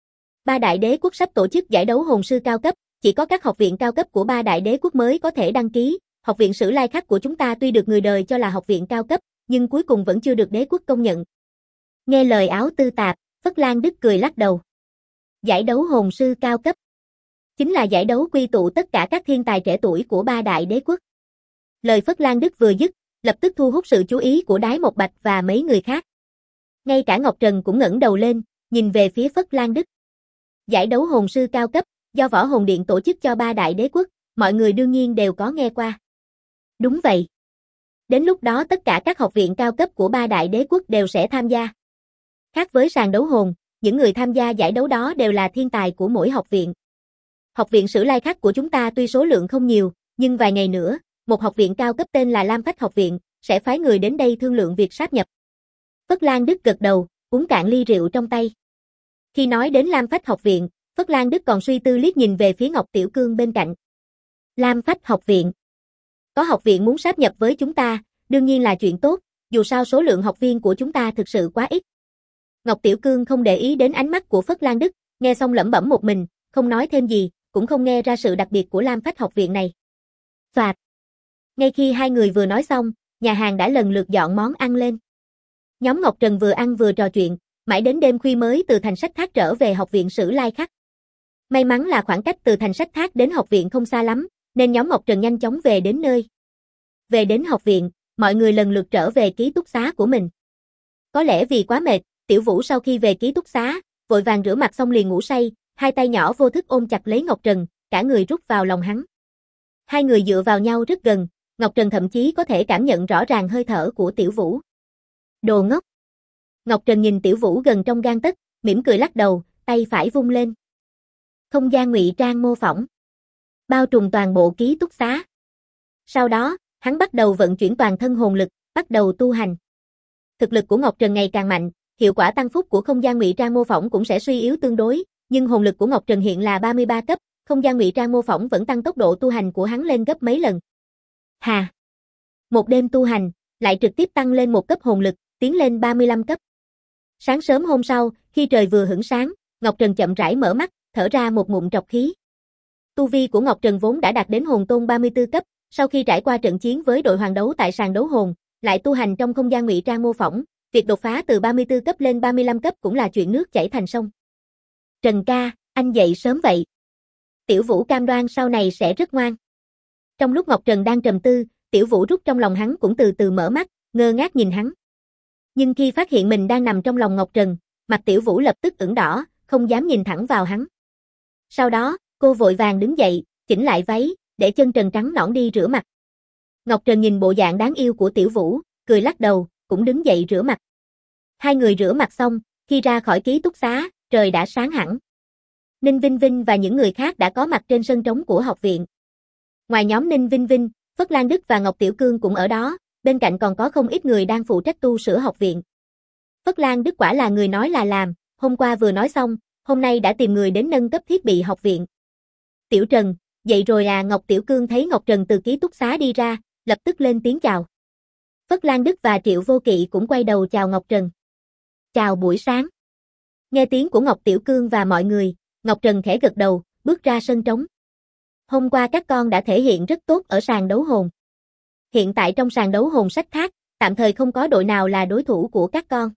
Ba đại đế quốc sắp tổ chức giải đấu hồn sư cao cấp, chỉ có các học viện cao cấp của ba đại đế quốc mới có thể đăng ký. Học viện Sử Lai Khắc của chúng ta tuy được người đời cho là học viện cao cấp, nhưng cuối cùng vẫn chưa được đế quốc công nhận. Nghe lời Áo Tư Tạp, Phất Lan Đức cười lắc đầu. Giải đấu hồn sư cao cấp chính là giải đấu quy tụ tất cả các thiên tài trẻ tuổi của ba đại đế quốc. Lời Phất Lan Đức vừa dứt, lập tức thu hút sự chú ý của Đái Một Bạch và mấy người khác. Ngay cả Ngọc Trần cũng ngẩng đầu lên, nhìn về phía Phất Lan Đức. Giải đấu hồn sư cao cấp, do Võ Hồn Điện tổ chức cho ba đại đế quốc, mọi người đương nhiên đều có nghe qua. Đúng vậy. Đến lúc đó tất cả các học viện cao cấp của ba đại đế quốc đều sẽ tham gia. Khác với sàn đấu hồn, những người tham gia giải đấu đó đều là thiên tài của mỗi học viện. Học viện Sử Lai Khắc của chúng ta tuy số lượng không nhiều, nhưng vài ngày nữa, một học viện cao cấp tên là Lam Phách học viện, sẽ phái người đến đây thương lượng việc sáp nhập. Phất Lan Đức gật đầu, uống cạn ly rượu trong tay. Khi nói đến Lam Phách học viện, Phất Lan Đức còn suy tư liếc nhìn về phía Ngọc Tiểu Cương bên cạnh. Lam Phách học viện. Có học viện muốn sáp nhập với chúng ta, đương nhiên là chuyện tốt, dù sao số lượng học viên của chúng ta thực sự quá ít. Ngọc Tiểu Cương không để ý đến ánh mắt của Phất Lan Đức, nghe xong lẩm bẩm một mình, không nói thêm gì, cũng không nghe ra sự đặc biệt của Lam Phách học viện này. Phạt. Ngay khi hai người vừa nói xong, nhà hàng đã lần lượt dọn món ăn lên. Nhóm Ngọc Trần vừa ăn vừa trò chuyện, mãi đến đêm khuya mới từ thành Sách Thác trở về học viện Sử Lai Khắc. May mắn là khoảng cách từ thành Sách Thác đến học viện không xa lắm, nên nhóm Ngọc Trần nhanh chóng về đến nơi. Về đến học viện, mọi người lần lượt trở về ký túc xá của mình. Có lẽ vì quá mệt, Tiểu Vũ sau khi về ký túc xá, vội vàng rửa mặt xong liền ngủ say, hai tay nhỏ vô thức ôm chặt lấy Ngọc Trần, cả người rút vào lòng hắn. Hai người dựa vào nhau rất gần, Ngọc Trần thậm chí có thể cảm nhận rõ ràng hơi thở của Tiểu Vũ. Đồ ngốc. Ngọc Trần nhìn Tiểu Vũ gần trong gang tấc, mỉm cười lắc đầu, tay phải vung lên. Không gian ngụy trang mô phỏng, bao trùm toàn bộ ký túc xá. Sau đó, hắn bắt đầu vận chuyển toàn thân hồn lực, bắt đầu tu hành. Thực lực của Ngọc Trần ngày càng mạnh, hiệu quả tăng phúc của không gian ngụy trang mô phỏng cũng sẽ suy yếu tương đối, nhưng hồn lực của Ngọc Trần hiện là 33 cấp, không gian ngụy trang mô phỏng vẫn tăng tốc độ tu hành của hắn lên gấp mấy lần. Hà! Một đêm tu hành, lại trực tiếp tăng lên một cấp hồn lực, tiến lên 35 cấp. Sáng sớm hôm sau, khi trời vừa hửng sáng, Ngọc Trần chậm rãi mở mắt, thở ra một ngụm trọc khí. Tu vi của Ngọc Trần vốn đã đạt đến hồn tôn 34 cấp, sau khi trải qua trận chiến với đội hoàng đấu tại sàn đấu hồn, lại tu hành trong không gian ngụy trang mô phỏng, việc đột phá từ 34 cấp lên 35 cấp cũng là chuyện nước chảy thành sông. Trần ca, anh dậy sớm vậy. Tiểu Vũ cam đoan sau này sẽ rất ngoan. Trong lúc Ngọc Trần đang trầm tư, Tiểu Vũ rút trong lòng hắn cũng từ từ mở mắt, ngơ ngác nhìn hắn. Nhưng khi phát hiện mình đang nằm trong lòng Ngọc Trần, mặt Tiểu Vũ lập tức ửng đỏ, không dám nhìn thẳng vào hắn. Sau đó, cô vội vàng đứng dậy, chỉnh lại váy, để chân trần trắng nõn đi rửa mặt. Ngọc Trần nhìn bộ dạng đáng yêu của Tiểu Vũ, cười lắc đầu, cũng đứng dậy rửa mặt. Hai người rửa mặt xong, khi ra khỏi ký túc xá, trời đã sáng hẳn. Ninh Vinh Vinh và những người khác đã có mặt trên sân trống của học viện. Ngoài nhóm Ninh Vinh Vinh, Phất Lan Đức và Ngọc Tiểu Cương cũng ở đó, bên cạnh còn có không ít người đang phụ trách tu sửa học viện. Phất Lan Đức quả là người nói là làm, hôm qua vừa nói xong, hôm nay đã tìm người đến nâng cấp thiết bị học viện. Tiểu Trần, dậy rồi à? Ngọc Tiểu Cương thấy Ngọc Trần từ ký túc xá đi ra, lập tức lên tiếng chào. Phất Lan Đức và Triệu Vô Kỵ cũng quay đầu chào Ngọc Trần. Chào buổi sáng. Nghe tiếng của Ngọc Tiểu Cương và mọi người, Ngọc Trần khẽ gật đầu, bước ra sân trống. Hôm qua các con đã thể hiện rất tốt ở sàn đấu hồn. Hiện tại trong sàn đấu hồn sách thác, tạm thời không có đội nào là đối thủ của các con.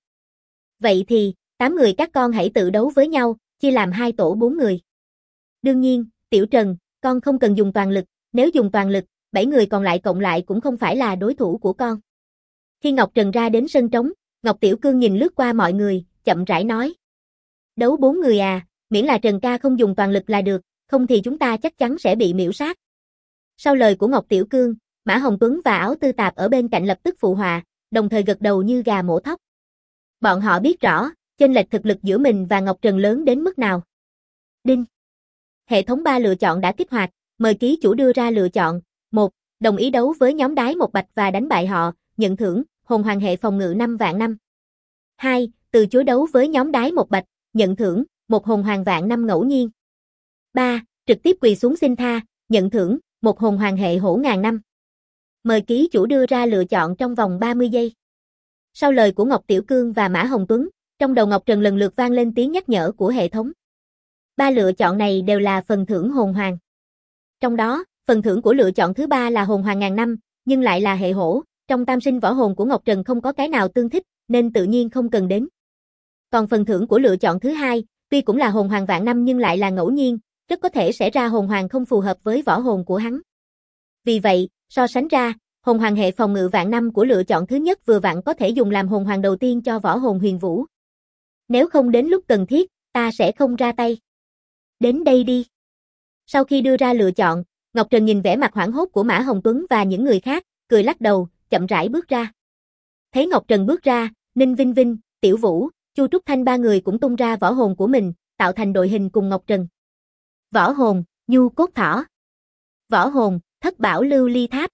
Vậy thì, 8 người các con hãy tự đấu với nhau, chia làm 2 tổ 4 người. Đương nhiên, Tiểu Trần, con không cần dùng toàn lực, nếu dùng toàn lực, 7 người còn lại cộng lại cũng không phải là đối thủ của con. Khi Ngọc Trần ra đến sân trống, Ngọc Tiểu Cương nhìn lướt qua mọi người, chậm rãi nói. Đấu 4 người à, miễn là Trần ca không dùng toàn lực là được, không thì chúng ta chắc chắn sẽ bị miễu sát. Sau lời của Ngọc Tiểu Cương, Mã Hồng Tuấn và Áo Tư Tạp ở bên cạnh lập tức phụ họa, đồng thời gật đầu như gà mổ thóc. Bọn họ biết rõ, chênh lệch thực lực giữa mình và Ngọc Trần lớn đến mức nào. Đinh. Hệ thống 3 lựa chọn đã kích hoạt, mời ký chủ đưa ra lựa chọn. 1. Đồng ý đấu với nhóm đái một bạch và đánh bại họ, nhận thưởng, hồn hoàng hệ phòng ngự 5 vạn năm. 2. Từ chối đấu với nhóm đái một bạch, nhận thưởng, một hồn hoàng vạn năm ngẫu nhiên. 3. Trực tiếp quỳ xuống xin tha, nhận thưởng, một hồn hoàng hệ hổ ngàn năm. Mời ký chủ đưa ra lựa chọn trong vòng 30 giây. Sau lời của Ngọc Tiểu Cương và Mã Hồng Tuấn, trong đầu Ngọc Trần lần lượt vang lên tiếng nhắc nhở của hệ thống. 3 lựa chọn này đều là phần thưởng hồn hoàng. Trong đó, phần thưởng của lựa chọn thứ 3 là hồn hoàng ngàn năm, nhưng lại là hệ hổ, trong tam sinh võ hồn của Ngọc Trần không có cái nào tương thích, nên tự nhiên không cần đến. Còn phần thưởng của lựa chọn thứ 2, tuy cũng là hồn hoàng vạn năm nhưng lại là ngẫu nhiên, rất có thể sẽ ra hồn hoàng không phù hợp với võ hồn của hắn. Vì vậy, so sánh ra, hồn hoàng hệ phòng ngự vạn năm của lựa chọn thứ nhất vừa vặn có thể dùng làm hồn hoàng đầu tiên cho võ hồn huyền vũ. Nếu không đến lúc cần thiết, ta sẽ không ra tay. Đến đây đi. Sau khi đưa ra lựa chọn, Ngọc Trần nhìn vẻ mặt hoảng hốt của Mã Hồng Tuấn và những người khác, cười lắc đầu, chậm rãi bước ra. Thấy Ngọc Trần bước ra, Ninh Vinh Vinh, Tiểu Vũ, Chu Trúc Thanh ba người cũng tung ra võ hồn của mình, tạo thành đội hình cùng Ngọc Trần. Võ hồn, Nhu Cốt Thỏ. Võ hồn, Thất Bảo Lưu Ly Tháp.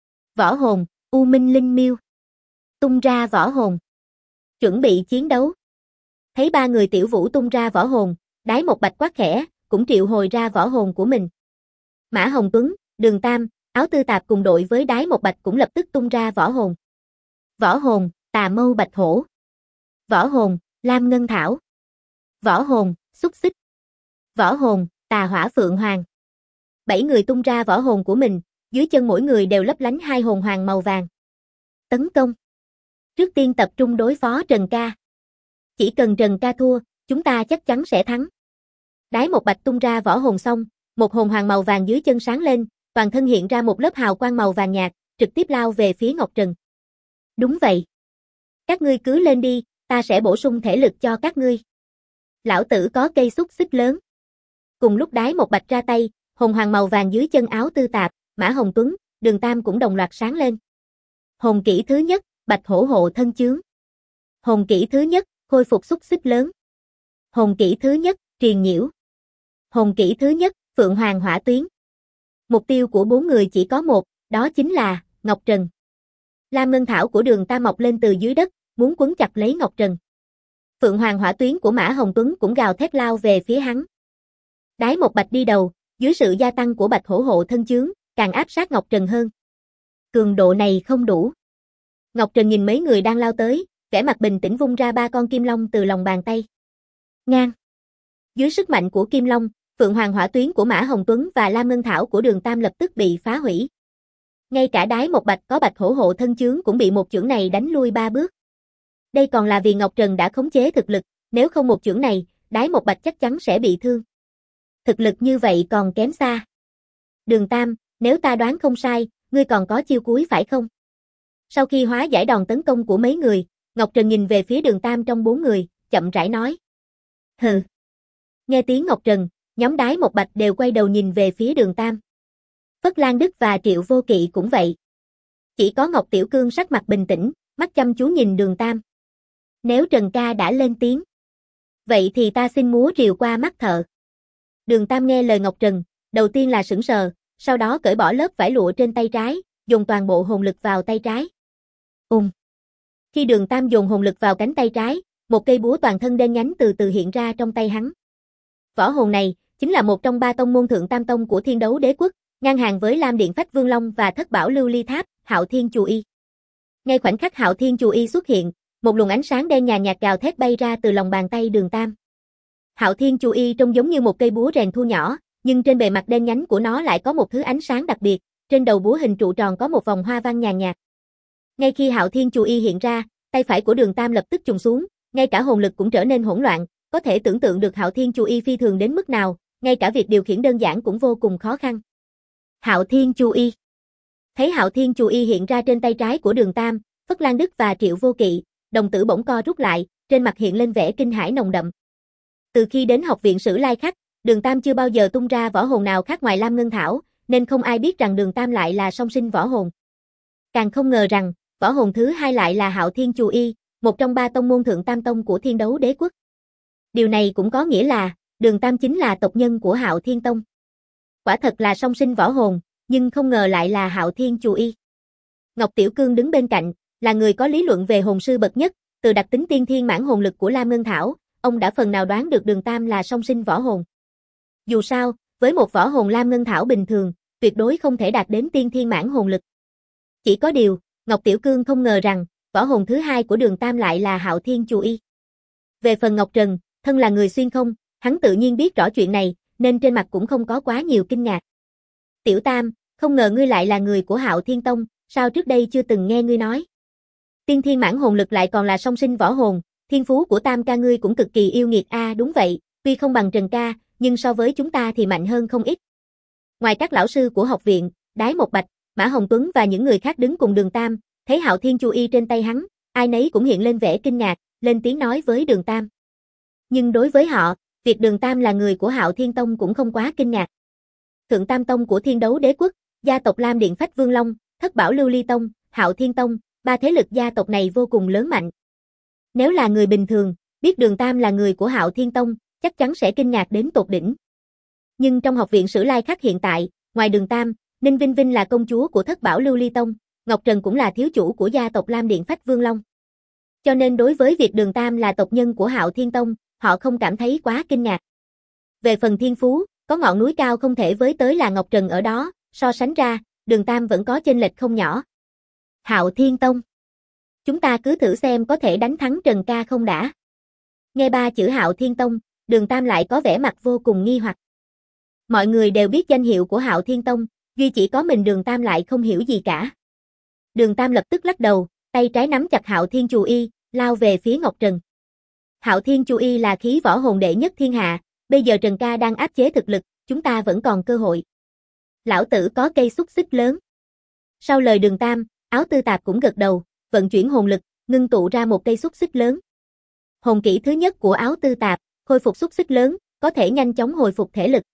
Võ hồn, U Minh Linh Miêu. Tung ra võ hồn. Chuẩn bị chiến đấu. Thấy ba người Tiểu Vũ tung ra võ hồn, đái một bạch quát khẽ, cũng triệu hồi ra võ hồn của mình. Mã Hồng Tuấn, Đường Tam, Áo Tư Tạp cùng đội với đái một bạch cũng lập tức tung ra võ hồn. Võ hồn, Tà Mâu Bạch Hổ. Võ hồn, Lam Ngân Thảo. Võ hồn, Xúc Xích. Võ hồn, Tà Hỏa Phượng Hoàng. 7 người tung ra võ hồn của mình, dưới chân mỗi người đều lấp lánh 2 hồn hoàng màu vàng. Tấn công. Trước tiên tập trung đối phó Trần ca. Chỉ cần Trần ca thua, chúng ta chắc chắn sẽ thắng. Đái một bạch tung ra võ hồn xong, một hồn hoàng màu vàng dưới chân sáng lên, toàn thân hiện ra một lớp hào quang màu vàng nhạt, trực tiếp lao về phía Ngọc Trần. Đúng vậy. Các ngươi cứ lên đi, ta sẽ bổ sung thể lực cho các ngươi. Lão tử có cây xúc xích lớn. Cùng lúc đái một bạch ra tay, hồn hoàng màu vàng dưới chân Áo Tư Tạp, Mã Hồng Tuấn, Đường Tam cũng đồng loạt sáng lên. Hồn kỹ thứ nhất, Bạch Hổ Hộ Thân Chướng. Hồn kỹ thứ nhất, Khôi phục xúc xích lớn. Hồn kỹ thứ nhất, Triền Nhiễu. Hồn kỹ thứ nhất, Phượng Hoàng Hỏa Tuyến. Mục tiêu của 4 người chỉ có một, đó chính là Ngọc Trần. Lam Ngân Thảo của Đường Tam mọc lên từ dưới đất, muốn quấn chặt lấy Ngọc Trần. Phượng Hoàng Hỏa Tuyến của Mã Hồng Tuấn cũng gào thét lao về phía hắn. Đái một bạch đi đầu, dưới sự gia tăng của Bạch Hổ Hộ Thân Chướng, càng áp sát Ngọc Trần hơn. Cường độ này không đủ. Ngọc Trần nhìn mấy người đang lao tới, vẻ mặt bình tĩnh vung ra 3 con kim long từ lòng bàn tay. Ngang. Dưới sức mạnh của kim long, Phượng Hoàng Hỏa Tuyến của Mã Hồng Tuấn và Lam Ngân Thảo của Đường Tam lập tức bị phá hủy. Ngay cả đái một bạch có Bạch Hổ Hộ Thân Chướng cũng bị một chưởng này đánh lui 3 bước. Đây còn là vì Ngọc Trần đã khống chế thực lực, nếu không một chưởng này, đái một bạch chắc chắn sẽ bị thương. Thực lực như vậy còn kém xa. Đường Tam, nếu ta đoán không sai, ngươi còn có chiêu cuối phải không? Sau khi hóa giải đòn tấn công của mấy người, Ngọc Trần nhìn về phía Đường Tam trong 4 người, chậm rãi nói. Hừ. Nghe tiếng Ngọc Trần, nhóm đái một bạch đều quay đầu nhìn về phía Đường Tam. Phất Lan Đức và Triệu Vô Kỵ cũng vậy. Chỉ có Ngọc Tiểu Cương sắc mặt bình tĩnh, mắt chăm chú nhìn Đường Tam. Nếu Trần ca đã lên tiếng, vậy thì ta xin múa rìu qua mắt thợ. Đường Tam nghe lời Ngọc Trần, đầu tiên là sững sờ, sau đó cởi bỏ lớp vải lụa trên tay trái, dồn toàn bộ hồn lực vào tay trái. Khi Đường Tam dồn hồn lực vào cánh tay trái, một cây búa toàn thân đen nhánh từ từ hiện ra trong tay hắn. Võ hồn này chính là một trong 3 tông môn thượng tam tông của Thiên Đấu Đế quốc, ngang hàng với Lam Điện Phách Vương Long và Thất Bảo Lưu Ly Tháp, Hạo Thiên Chù Y. Ngay khoảnh khắc Hạo Thiên Chù Y xuất hiện, một luồng ánh sáng đen nhàn nhạt gào thét bay ra từ lòng bàn tay Đường Tam. Hạo Thiên Chù Y trông giống như một cây búa rèn thu nhỏ, nhưng trên bề mặt đen nhánh của nó lại có một thứ ánh sáng đặc biệt, trên đầu búa hình trụ tròn có một vòng hoa văn nhàn nhạt. Ngay khi Hạo Thiên Chù Y hiện ra, tay phải của Đường Tam lập tức chùng xuống, ngay cả hồn lực cũng trở nên hỗn loạn, có thể tưởng tượng được Hạo Thiên Chù Y phi thường đến mức nào, ngay cả việc điều khiển đơn giản cũng vô cùng khó khăn. Hạo Thiên Chù Y. Thấy Hạo Thiên Chù Y hiện ra trên tay trái của Đường Tam, Phất Lan Đức và Triệu Vô Kỵ, đồng tử bỗng co rút lại, trên mặt hiện lên vẻ kinh hãi nồng đậm. Từ khi đến học viện Sử Lai Khắc, Đường Tam chưa bao giờ tung ra võ hồn nào khác ngoài Lam Ngân Thảo, nên không ai biết rằng Đường Tam lại là song sinh võ hồn. Càng không ngờ rằng, võ hồn thứ hai lại là Hạo Thiên Chù Y, một trong 3 tông môn thượng tam tông của Thiên Đấu Đế quốc. Điều này cũng có nghĩa là, Đường Tam chính là tộc nhân của Hạo Thiên Tông. Quả thật là song sinh võ hồn, nhưng không ngờ lại là Hạo Thiên Chù Y. Ngọc Tiểu Cương đứng bên cạnh, là người có lý luận về hồn sư bậc nhất, từ đặc tính tiên thiên mãn hồn lực của Lam Ngân Thảo, ông đã phần nào đoán được Đường Tam là song sinh võ hồn. Dù sao, với một võ hồn Lam Ngân Thảo bình thường, tuyệt đối không thể đạt đến tiên thiên mãn hồn lực. Chỉ có điều, Ngọc Tiểu Cương không ngờ rằng, võ hồn thứ hai của Đường Tam lại là Hạo Thiên Chù Y. Về phần Ngọc Trần, thân là người xuyên không, hắn tự nhiên biết rõ chuyện này, nên trên mặt cũng không có quá nhiều kinh ngạc. Tiểu Tam, không ngờ ngươi lại là người của Hạo Thiên Tông, sao trước đây chưa từng nghe ngươi nói. Tiên thiên mãn hồn lực lại còn là song sinh võ hồn, thiên phú của Tam ca ngươi cũng cực kỳ yêu nghiệt a. Đúng vậy, tuy không bằng Trần ca, nhưng so với chúng ta thì mạnh hơn không ít. Ngoài các lão sư của học viện, Đái Một Bạch, Mã Hồng Tuấn và những người khác đứng cùng Đường Tam, thấy Hạo Thiên Chù Y trên tay hắn, ai nấy cũng hiện lên vẻ kinh ngạc, lên tiếng nói với Đường Tam. Nhưng đối với họ, việc Đường Tam là người của Hạo Thiên Tông cũng không quá kinh ngạc. Thượng tam tông của Thiên Đấu Đế quốc, gia tộc Lam Điện Phách Vương Long, Thất Bảo Lưu Ly Tông, Hạo Thiên Tông, 3 thế lực gia tộc này vô cùng lớn mạnh. Nếu là người bình thường, biết Đường Tam là người của Hạo Thiên Tông, chắc chắn sẽ kinh ngạc đến tột đỉnh. Nhưng trong học viện Sử Lai Khắc hiện tại, ngoài Đường Tam, Ninh Vinh Vinh là công chúa của Thất Bảo Lưu Ly Tông, Ngọc Trần cũng là thiếu chủ của gia tộc Lam Điện Phách Vương Long. Cho nên đối với việc Đường Tam là tộc nhân của Hạo Thiên Tông, họ không cảm thấy quá kinh ngạc. Về phần thiên phú, có ngọn núi cao không thể với tới là Ngọc Trần ở đó, so sánh ra, Đường Tam vẫn có chênh lệch không nhỏ. Hạo Thiên Tông. Chúng ta cứ thử xem có thể đánh thắng Trần ca không đã. Nghe 3 chữ Hạo Thiên Tông, Đường Tam lại có vẻ mặt vô cùng nghi hoặc. Mọi người đều biết danh hiệu của Hạo Thiên Tông, duy chỉ có mình Đường Tam lại không hiểu gì cả. Đường Tam lập tức lắc đầu, tay trái nắm chặt Hạo Thiên Chù Y, lao về phía Ngọc Trần. Hạo Thiên Chù Y là khí võ hồn đệ nhất thiên hạ, bây giờ Trần ca đang áp chế thực lực, chúng ta vẫn còn cơ hội. Lão tử có cây xúc xích lớn. Sau lời Đường Tam, Áo Tư Tạp cũng gật đầu, vận chuyển hồn lực, ngưng tụ ra một cây xúc xích lớn. Hồn kỹ thứ nhất của Áo Tư Tạp, khôi phục xúc xích lớn, có thể nhanh chóng hồi phục thể lực.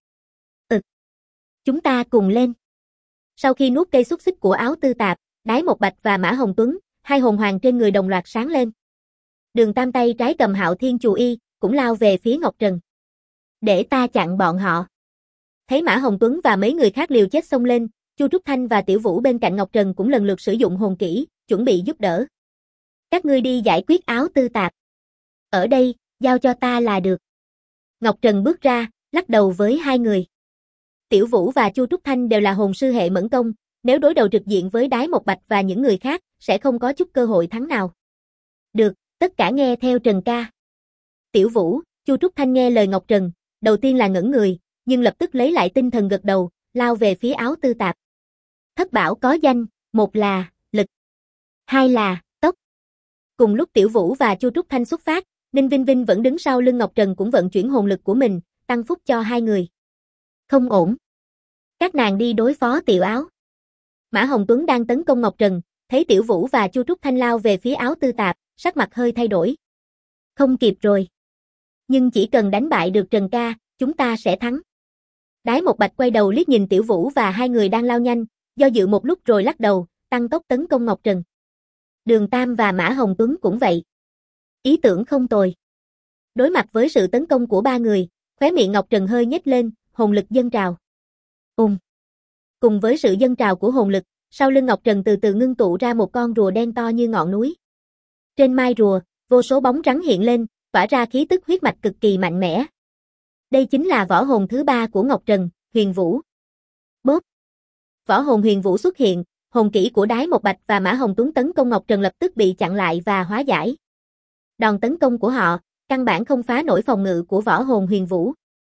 Chúng ta cùng lên. Sau khi nuốt cây xúc xích của Áo Tư Tạp, Đái Một Bạch và Mã Hồng Tuấn, 2 hồn hoàng trên người đồng loạt sáng lên. Đường Tam tay trái cầm Hạo Thiên Chù Y, cũng lao về phía Ngọc Trần. Để ta chặn bọn họ. Thấy Mã Hồng Tuấn và mấy người khác liều chết xông lên, Chu Trúc Thanh và Tiểu Vũ bên cạnh Ngọc Trần cũng lần lượt sử dụng hồn kỹ, chuẩn bị giúp đỡ. Các ngươi đi giải quyết Áo Tư Tạp. Ở đây, giao cho ta là được. Ngọc Trần bước ra, lắc đầu với 2 người. Tiểu Vũ và Chu Trúc Thanh đều là hồn sư hệ mẫn công, nếu đối đầu trực diện với Đái Một Bạch và những người khác, sẽ không có chút cơ hội thắng nào. Được, tất cả nghe theo Trần ca. Tiểu Vũ, Chu Trúc Thanh nghe lời Ngọc Trần, đầu tiên là ngẩn người, nhưng lập tức lấy lại tinh thần gật đầu, lao về phía Áo Tư Tạp. Thất bảo có danh, một là lực, 2 là tốc. Cùng lúc Tiểu Vũ và Chu Trúc Thanh xuất phát, Ninh Vinh Vinh vẫn đứng sau lưng Ngọc Trần cũng vận chuyển hồn lực của mình, tăng phúc cho 2 người. Không ổn. Các nàng đi đối phó Tiểu Áo. Mã Hồng Tuấn đang tấn công Ngọc Trần, thấy Tiểu Vũ và Chu Trúc Thanh lao về phía Áo Tư Tạp, sắc mặt hơi thay đổi. Không kịp rồi. Nhưng chỉ cần đánh bại được Trần ca, chúng ta sẽ thắng. Đái Một Bạch quay đầu liếc nhìn Tiểu Vũ và 2 người đang lao nhanh, do dự một lúc rồi lắc đầu, tăng tốc tấn công Ngọc Trần. Đường Tam và Mã Hồng Tuấn cũng vậy. Ý tưởng không tồi. Đối mặt với sự tấn công của 3 người, khóe miệng Ngọc Trần hơi nhếch lên, hồn lực dâng trào. Cùng với sự dâng trào của hồn lực, sau lưng Ngọc Trần từ từ ngưng tụ ra một con rùa đen to như ngọn núi. Trên mai rùa, vô số bóng rắn hiện lên, tỏa ra khí tức huyết mạch cực kỳ mạnh mẽ. Đây chính là võ hồn thứ 3 của Ngọc Trần, Huyền Vũ. Bốp. Võ hồn Huyền Vũ xuất hiện, hồn kỹ của Đái Một Bạch và Mã Hồng Tuấn tấn công Ngọc Trần lập tức bị chặn lại và hóa giải. Đòn tấn công của họ, căn bản không phá nổi phòng ngự của võ hồn Huyền Vũ.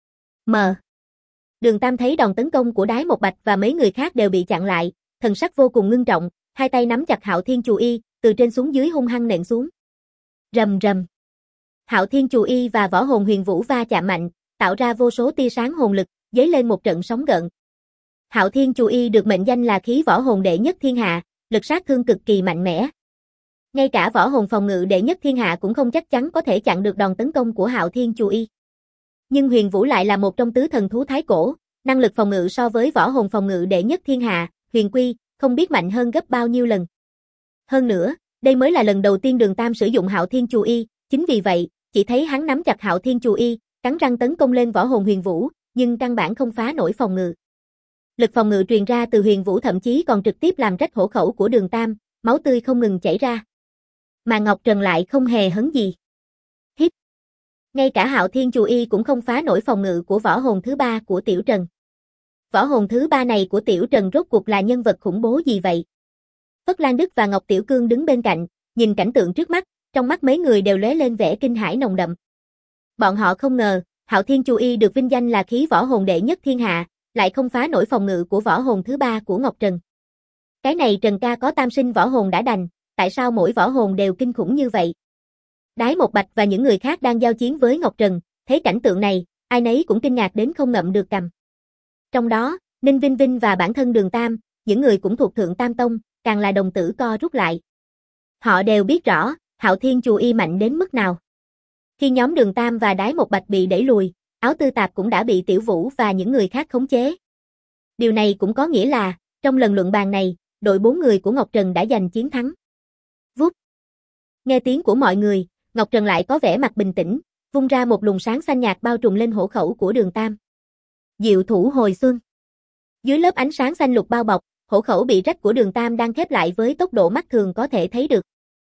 Đường Tam thấy đòn tấn công của Đái Một Bạch và mấy người khác đều bị chặn lại, thần sắc vô cùng ngưng trọng, hai tay nắm chặt Hạo Thiên Chù Y, từ trên xuống dưới hung hăng nện xuống. Rầm rầm. Hạo Thiên Chù Y và võ hồn Huyền Vũ va chạm mạnh, tạo ra vô số tia sáng hồn lực, dấy lên một trận sóng gợn. Hạo Thiên Chù Y được mệnh danh là khí võ hồn đệ nhất thiên hạ, lực sát thương cực kỳ mạnh mẽ. Ngay cả võ hồn phòng ngự đệ nhất thiên hạ cũng không chắc chắn có thể chặn được đòn tấn công của Hạo Thiên Chù Y. Nhưng Huyền Vũ lại là một trong tứ thần thú thái cổ, năng lực phòng ngự so với võ hồn phòng ngự đệ nhất thiên hạ, Huyền Quy, không biết mạnh hơn gấp bao nhiêu lần. Hơn nữa, đây mới là lần đầu tiên Đường Tam sử dụng Hạo Thiên Chù Y, chính vì vậy, chỉ thấy hắn nắm chặt Hạo Thiên Chù Y, cắn răng tấn công lên võ hồn Huyền Vũ, nhưng căn bản không phá nổi phòng ngự. Lực phòng ngự truyền ra từ Huyền Vũ thậm chí còn trực tiếp làm rách hổ khẩu của Đường Tam, máu tươi không ngừng chảy ra. Mà Ngọc Trần lại không hề hấn gì. Hít. Ngay cả Hạo Thiên Chù Y cũng không phá nổi phòng ngự của võ hồn thứ 3 của Tiểu Trần. Võ hồn thứ 3 này của Tiểu Trần rốt cuộc là nhân vật khủng bố gì vậy? Phất Lan Đức và Ngọc Tiểu Cương đứng bên cạnh, nhìn cảnh tượng trước mắt, trong mắt mấy người đều lóe lên vẻ kinh hãi nồng đậm. Bọn họ không ngờ, Hạo Thiên Chù Y được vinh danh là khí võ hồn đệ nhất thiên hạ, lại không phá nổi phòng ngự của võ hồn thứ 3 của Ngọc Trần. Cái này Trần ca có tam sinh võ hồn đã đành, tại sao mỗi võ hồn đều kinh khủng như vậy? Đái Một Bạch và những người khác đang giao chiến với Ngọc Trần, thấy cảnh tượng này, ai nấy cũng kinh ngạc đến không ngậm được cằm. Trong đó, Ninh Vinh Vinh và bản thân Đường Tam, những người cũng thuộc Thượng Tam Tông, càng là đồng tử co rút lại. Họ đều biết rõ, Hạo Thiên Chù Y mạnh đến mức nào. Khi nhóm Đường Tam và Đái Một Bạch bị đẩy lùi, Áo Tư Tạp cũng đã bị Tiểu Vũ và những người khác khống chế. Điều này cũng có nghĩa là, trong lần luận bàn này, đội 4 người của Ngọc Trần đã giành chiến thắng. Vút. Nghe tiếng của mọi người, Ngọc Trần lại có vẻ mặt bình tĩnh, vung ra một luồng sáng xanh nhạt bao trùm lên hổ khẩu của Đường Tam. Diệu thủ hồi xuân. Dưới lớp ánh sáng xanh lục bao bọc, hổ khẩu bị rách của Đường Tam đang khép lại với tốc độ mắt thường có thể thấy được.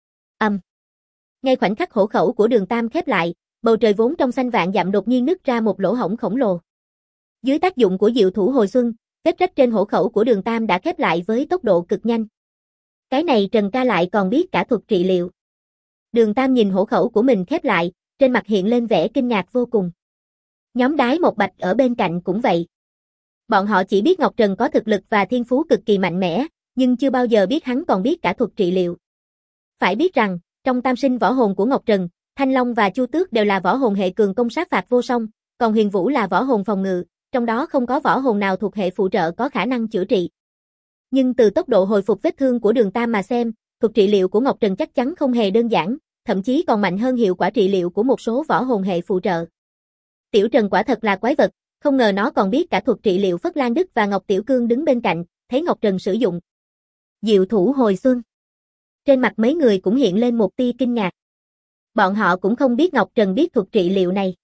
Ngay khoảnh khắc hổ khẩu của Đường Tam khép lại, bầu trời vốn trong xanh vạn dặm đột nhiên nứt ra một lỗ hổng khổng lồ. Dưới tác dụng của diệu thủ hồi xuân, vết rách trên hổ khẩu của Đường Tam đã khép lại với tốc độ cực nhanh. Cái này Trần ca lại còn biết cả thuật trị liệu. Đường Tam nhìn hổ khẩu của mình khép lại, trên mặt hiện lên vẻ kinh ngạc vô cùng. Nhóm Đái Một Bạch ở bên cạnh cũng vậy. Bọn họ chỉ biết Ngọc Trần có thực lực và thiên phú cực kỳ mạnh mẽ, nhưng chưa bao giờ biết hắn còn biết cả thuật trị liệu. Phải biết rằng, trong tam sinh võ hồn của Ngọc Trần, Thanh Long và Chu Tước đều là võ hồn hệ cường công sát phạt vô song, còn Huyền Vũ là võ hồn phòng ngự, trong đó không có võ hồn nào thuộc hệ phụ trợ có khả năng chữa trị. Nhưng từ tốc độ hồi phục vết thương của Đường Tam mà xem, thuật trị liệu của Ngọc Trần chắc chắn không hề đơn giản, thậm chí còn mạnh hơn hiệu quả trị liệu của một số võ hồn hệ phụ trợ. Tiểu Trần quả thật là quái vật, không ngờ nó còn biết cả thuật trị liệu. Phất Lan Đức và Ngọc Tiểu Cương đứng bên cạnh, thấy Ngọc Trần sử dụng diệu thủ hồi xuân. Trên mặt mấy người cũng hiện lên một tia kinh ngạc. Bọn họ cũng không biết Ngọc Trần biết thuật trị liệu này.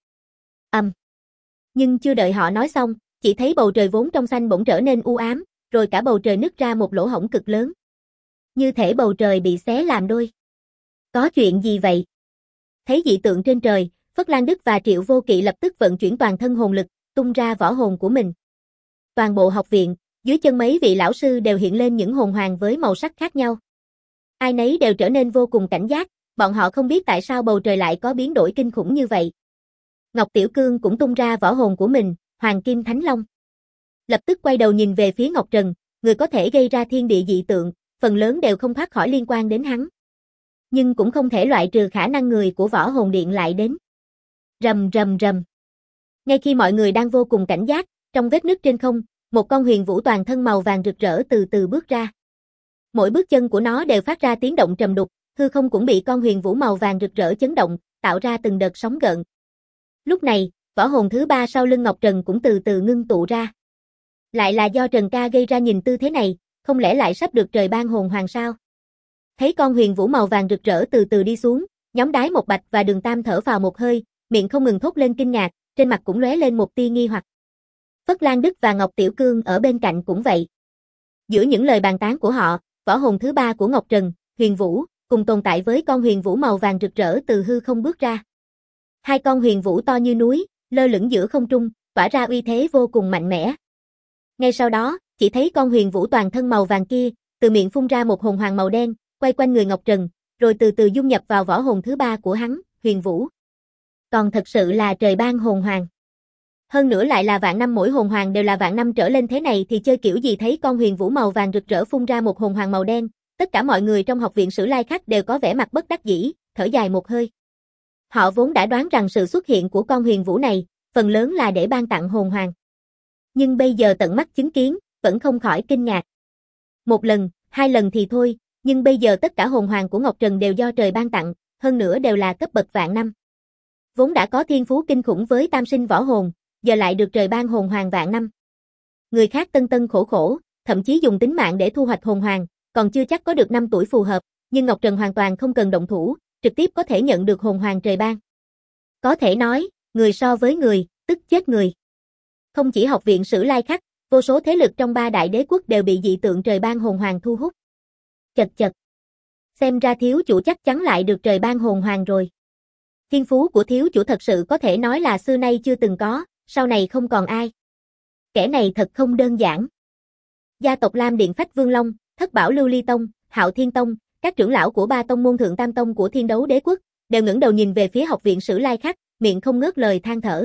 Nhưng chưa đợi họ nói xong, chỉ thấy bầu trời vốn trong xanh bỗng trở nên u ám, rồi cả bầu trời nứt ra một lỗ hổng cực lớn. Như thể bầu trời bị xé làm đôi. Có chuyện gì vậy? Thấy dị tượng trên trời, Phất Lan Đức và Triệu Vô Kỵ lập tức vận chuyển toàn thân hồn lực, tung ra võ hồn của mình. Toàn bộ học viện, dưới chân mấy vị lão sư đều hiện lên những hồn hoàng với màu sắc khác nhau. Ai nấy đều trở nên vô cùng cảnh giác, bọn họ không biết tại sao bầu trời lại có biến đổi kinh khủng như vậy. Ngọc Tiểu Cương cũng tung ra võ hồn của mình, Hoàng Kim Thánh Long. Lập tức quay đầu nhìn về phía Ngọc Trần, người có thể gây ra thiên địa dị tượng, phần lớn đều không thoát khỏi liên quan đến hắn. Nhưng cũng không thể loại trừ khả năng người của võ hồn điện lại đến. Rầm rầm rầm. Ngay khi mọi người đang vô cùng cảnh giác, trong vết nứt trên không, một con huyền vũ toàn thân màu vàng rực rỡ từ từ bước ra. Mỗi bước chân của nó đều phát ra tiếng động trầm đục, hư không cũng bị con huyền vũ màu vàng rực rỡ chấn động, tạo ra từng đợt sóng gợn. Lúc này, võ hồn thứ 3 sau lưng Ngọc Trần cũng từ từ ngưng tụ ra. Lại là do Trần ca gây ra, nhìn tư thế này, không lẽ lại sắp được trời ban hồn hoàng sao? Thấy con huyền vũ màu vàng rực rỡ từ từ đi xuống, nhóm Đái Một Bạch và Đường Tam thở phào một hơi, miệng không ngừng thốt lên kinh ngạc, trên mặt cũng lóe lên một tia nghi hoặc. Phất Lan Đức và Ngọc Tiểu Cương ở bên cạnh cũng vậy. Giữa những lời bàn tán của họ, võ hồn thứ ba của Ngọc Trần, Huyền Vũ, cùng tồn tại với con huyền vũ màu vàng rực rỡ từ hư không bước ra. Hai con huyền vũ to như núi, lơ lửng giữa không trung, tỏa ra uy thế vô cùng mạnh mẽ. Ngay sau đó, chỉ thấy con huyền vũ toàn thân màu vàng kia, từ miệng phun ra một hồn hoàng màu đen, quay quanh người Ngọc Trần, rồi từ từ dung nhập vào võ hồn thứ ba của hắn, Huyền Vũ. Còn thật sự là trời ban hồn hoàng. Hơn nữa lại là vạn năm, mỗi hồn hoàng đều là vạn năm trở lên, thế này thì chơi kiểu gì. Thấy con huyền vũ màu vàng rực rỡ phun ra một hồn hoàng màu đen, tất cả mọi người trong học viện Sử Lai Khắc đều có vẻ mặt bất đắc dĩ, thở dài một hơi. Họ vốn đã đoán rằng sự xuất hiện của con huyền vũ này, phần lớn là để ban tặng hồn hoàng. Nhưng bây giờ tận mắt chứng kiến, vẫn không khỏi kinh ngạc. Một lần, hai lần thì thôi, nhưng bây giờ tất cả hồn hoàng của Ngọc Trần đều do trời ban tặng, hơn nữa đều là cấp bậc vạn năm. Vốn đã có thiên phú kinh khủng với tam sinh võ hồn, giờ lại được trời ban hồn hoàng vạn năm. Người khác tân tân khổ khổ, thậm chí dùng tính mạng để thu hoạch hồn hoàng, còn chưa chắc có được năm tuổi phù hợp, nhưng Ngọc Trần hoàn toàn không cần động thủ, trực tiếp có thể nhận được hồn hoàng trời ban. Có thể nói, người so với người, tức chết người. Không chỉ học viện Sử Lai Khắc, vô số thế lực trong ba đại đế quốc đều bị dị tượng trời ban hồn hoàng thu hút. Chật chật. Xem ra thiếu chủ chắc chắn lại được trời ban hồn hoàng rồi. Thiên phú của thiếu chủ thật sự có thể nói là xưa nay chưa từng có, sau này không còn ai. Kẻ này thật không đơn giản. Gia tộc Lam Điện Phách Vương Long, Thất Bảo Lưu Ly Tông, Hạo Thiên Tông, các trưởng lão của ba tông môn thượng tam tông của Thiên Đấu Đế Quốc, đều ngẩng đầu nhìn về phía học viện Sử Lai Khắc, miệng không ngớt lời than thở.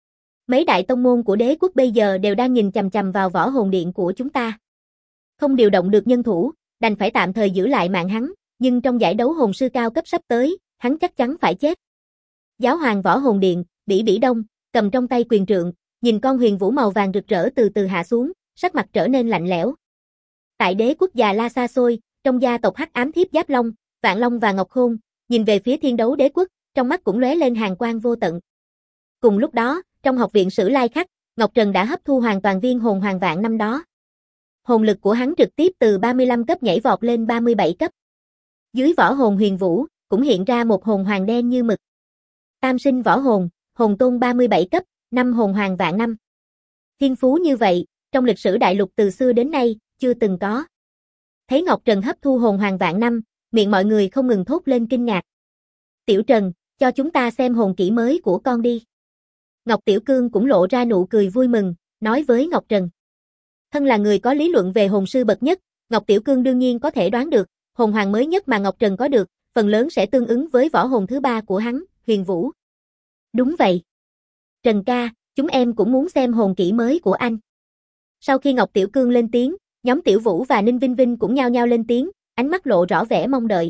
Mấy đại tông môn của đế quốc bây giờ đều đang nhìn chằm chằm vào võ hồn điện của chúng ta. Không điều động được nhân thủ, đành phải tạm thời giữ lại mạng hắn, nhưng trong giải đấu hồn sư cao cấp sắp tới, hắn chắc chắn phải chết. Giáo hoàng võ hồn điện, Bỉ Bỉ Đông, cầm trong tay quyền trượng, nhìn con huyền vũ màu vàng rực rỡ từ từ hạ xuống, sắc mặt trở nên lạnh lẽo. Tại đế quốc già La xa xôi, trong gia tộc Hắc Ám Thiếp Giáp Long, Vạn Long và Ngọc Khôn, nhìn về phía Thiên Đấu Đế Quốc, trong mắt cũng lóe lên hàn quang vô tận. Cùng lúc đó, trong học viện Sử Lai Khắc, Ngọc Trần đã hấp thu hoàn toàn viên hồn hoàng vạn năm đó. Hồn lực của hắn trực tiếp từ 35 cấp nhảy vọt lên 37 cấp. Dưới võ hồn huyền vũ, cũng hiện ra một hồn hoàng đen như mực. Tam sinh võ hồn, hồn tôn 37 cấp, 5 hồn hoàng vạn năm. Thiên phú như vậy, trong lịch sử đại lục từ xưa đến nay, chưa từng có. Thấy Ngọc Trần hấp thu hồn hoàng vạn năm, miệng mọi người không ngừng thốt lên kinh ngạc. Tiểu Trần, cho chúng ta xem hồn kỹ mới của con đi. Ngọc Tiểu Cương cũng lộ ra nụ cười vui mừng, nói với Ngọc Trần. Thân là người có lý luận về hồn sư bậc nhất, Ngọc Tiểu Cương đương nhiên có thể đoán được, hồn hoàng mới nhất mà Ngọc Trần có được, phần lớn sẽ tương ứng với võ hồn thứ ba của hắn, Huyền Vũ. Đúng vậy. Trần ca, chúng em cũng muốn xem hồn kỹ mới của anh. Sau khi Ngọc Tiểu Cương lên tiếng, nhóm Tiểu Vũ và Ninh Vinh Vinh cũng nhao nhao lên tiếng, ánh mắt lộ rõ vẻ mong đợi.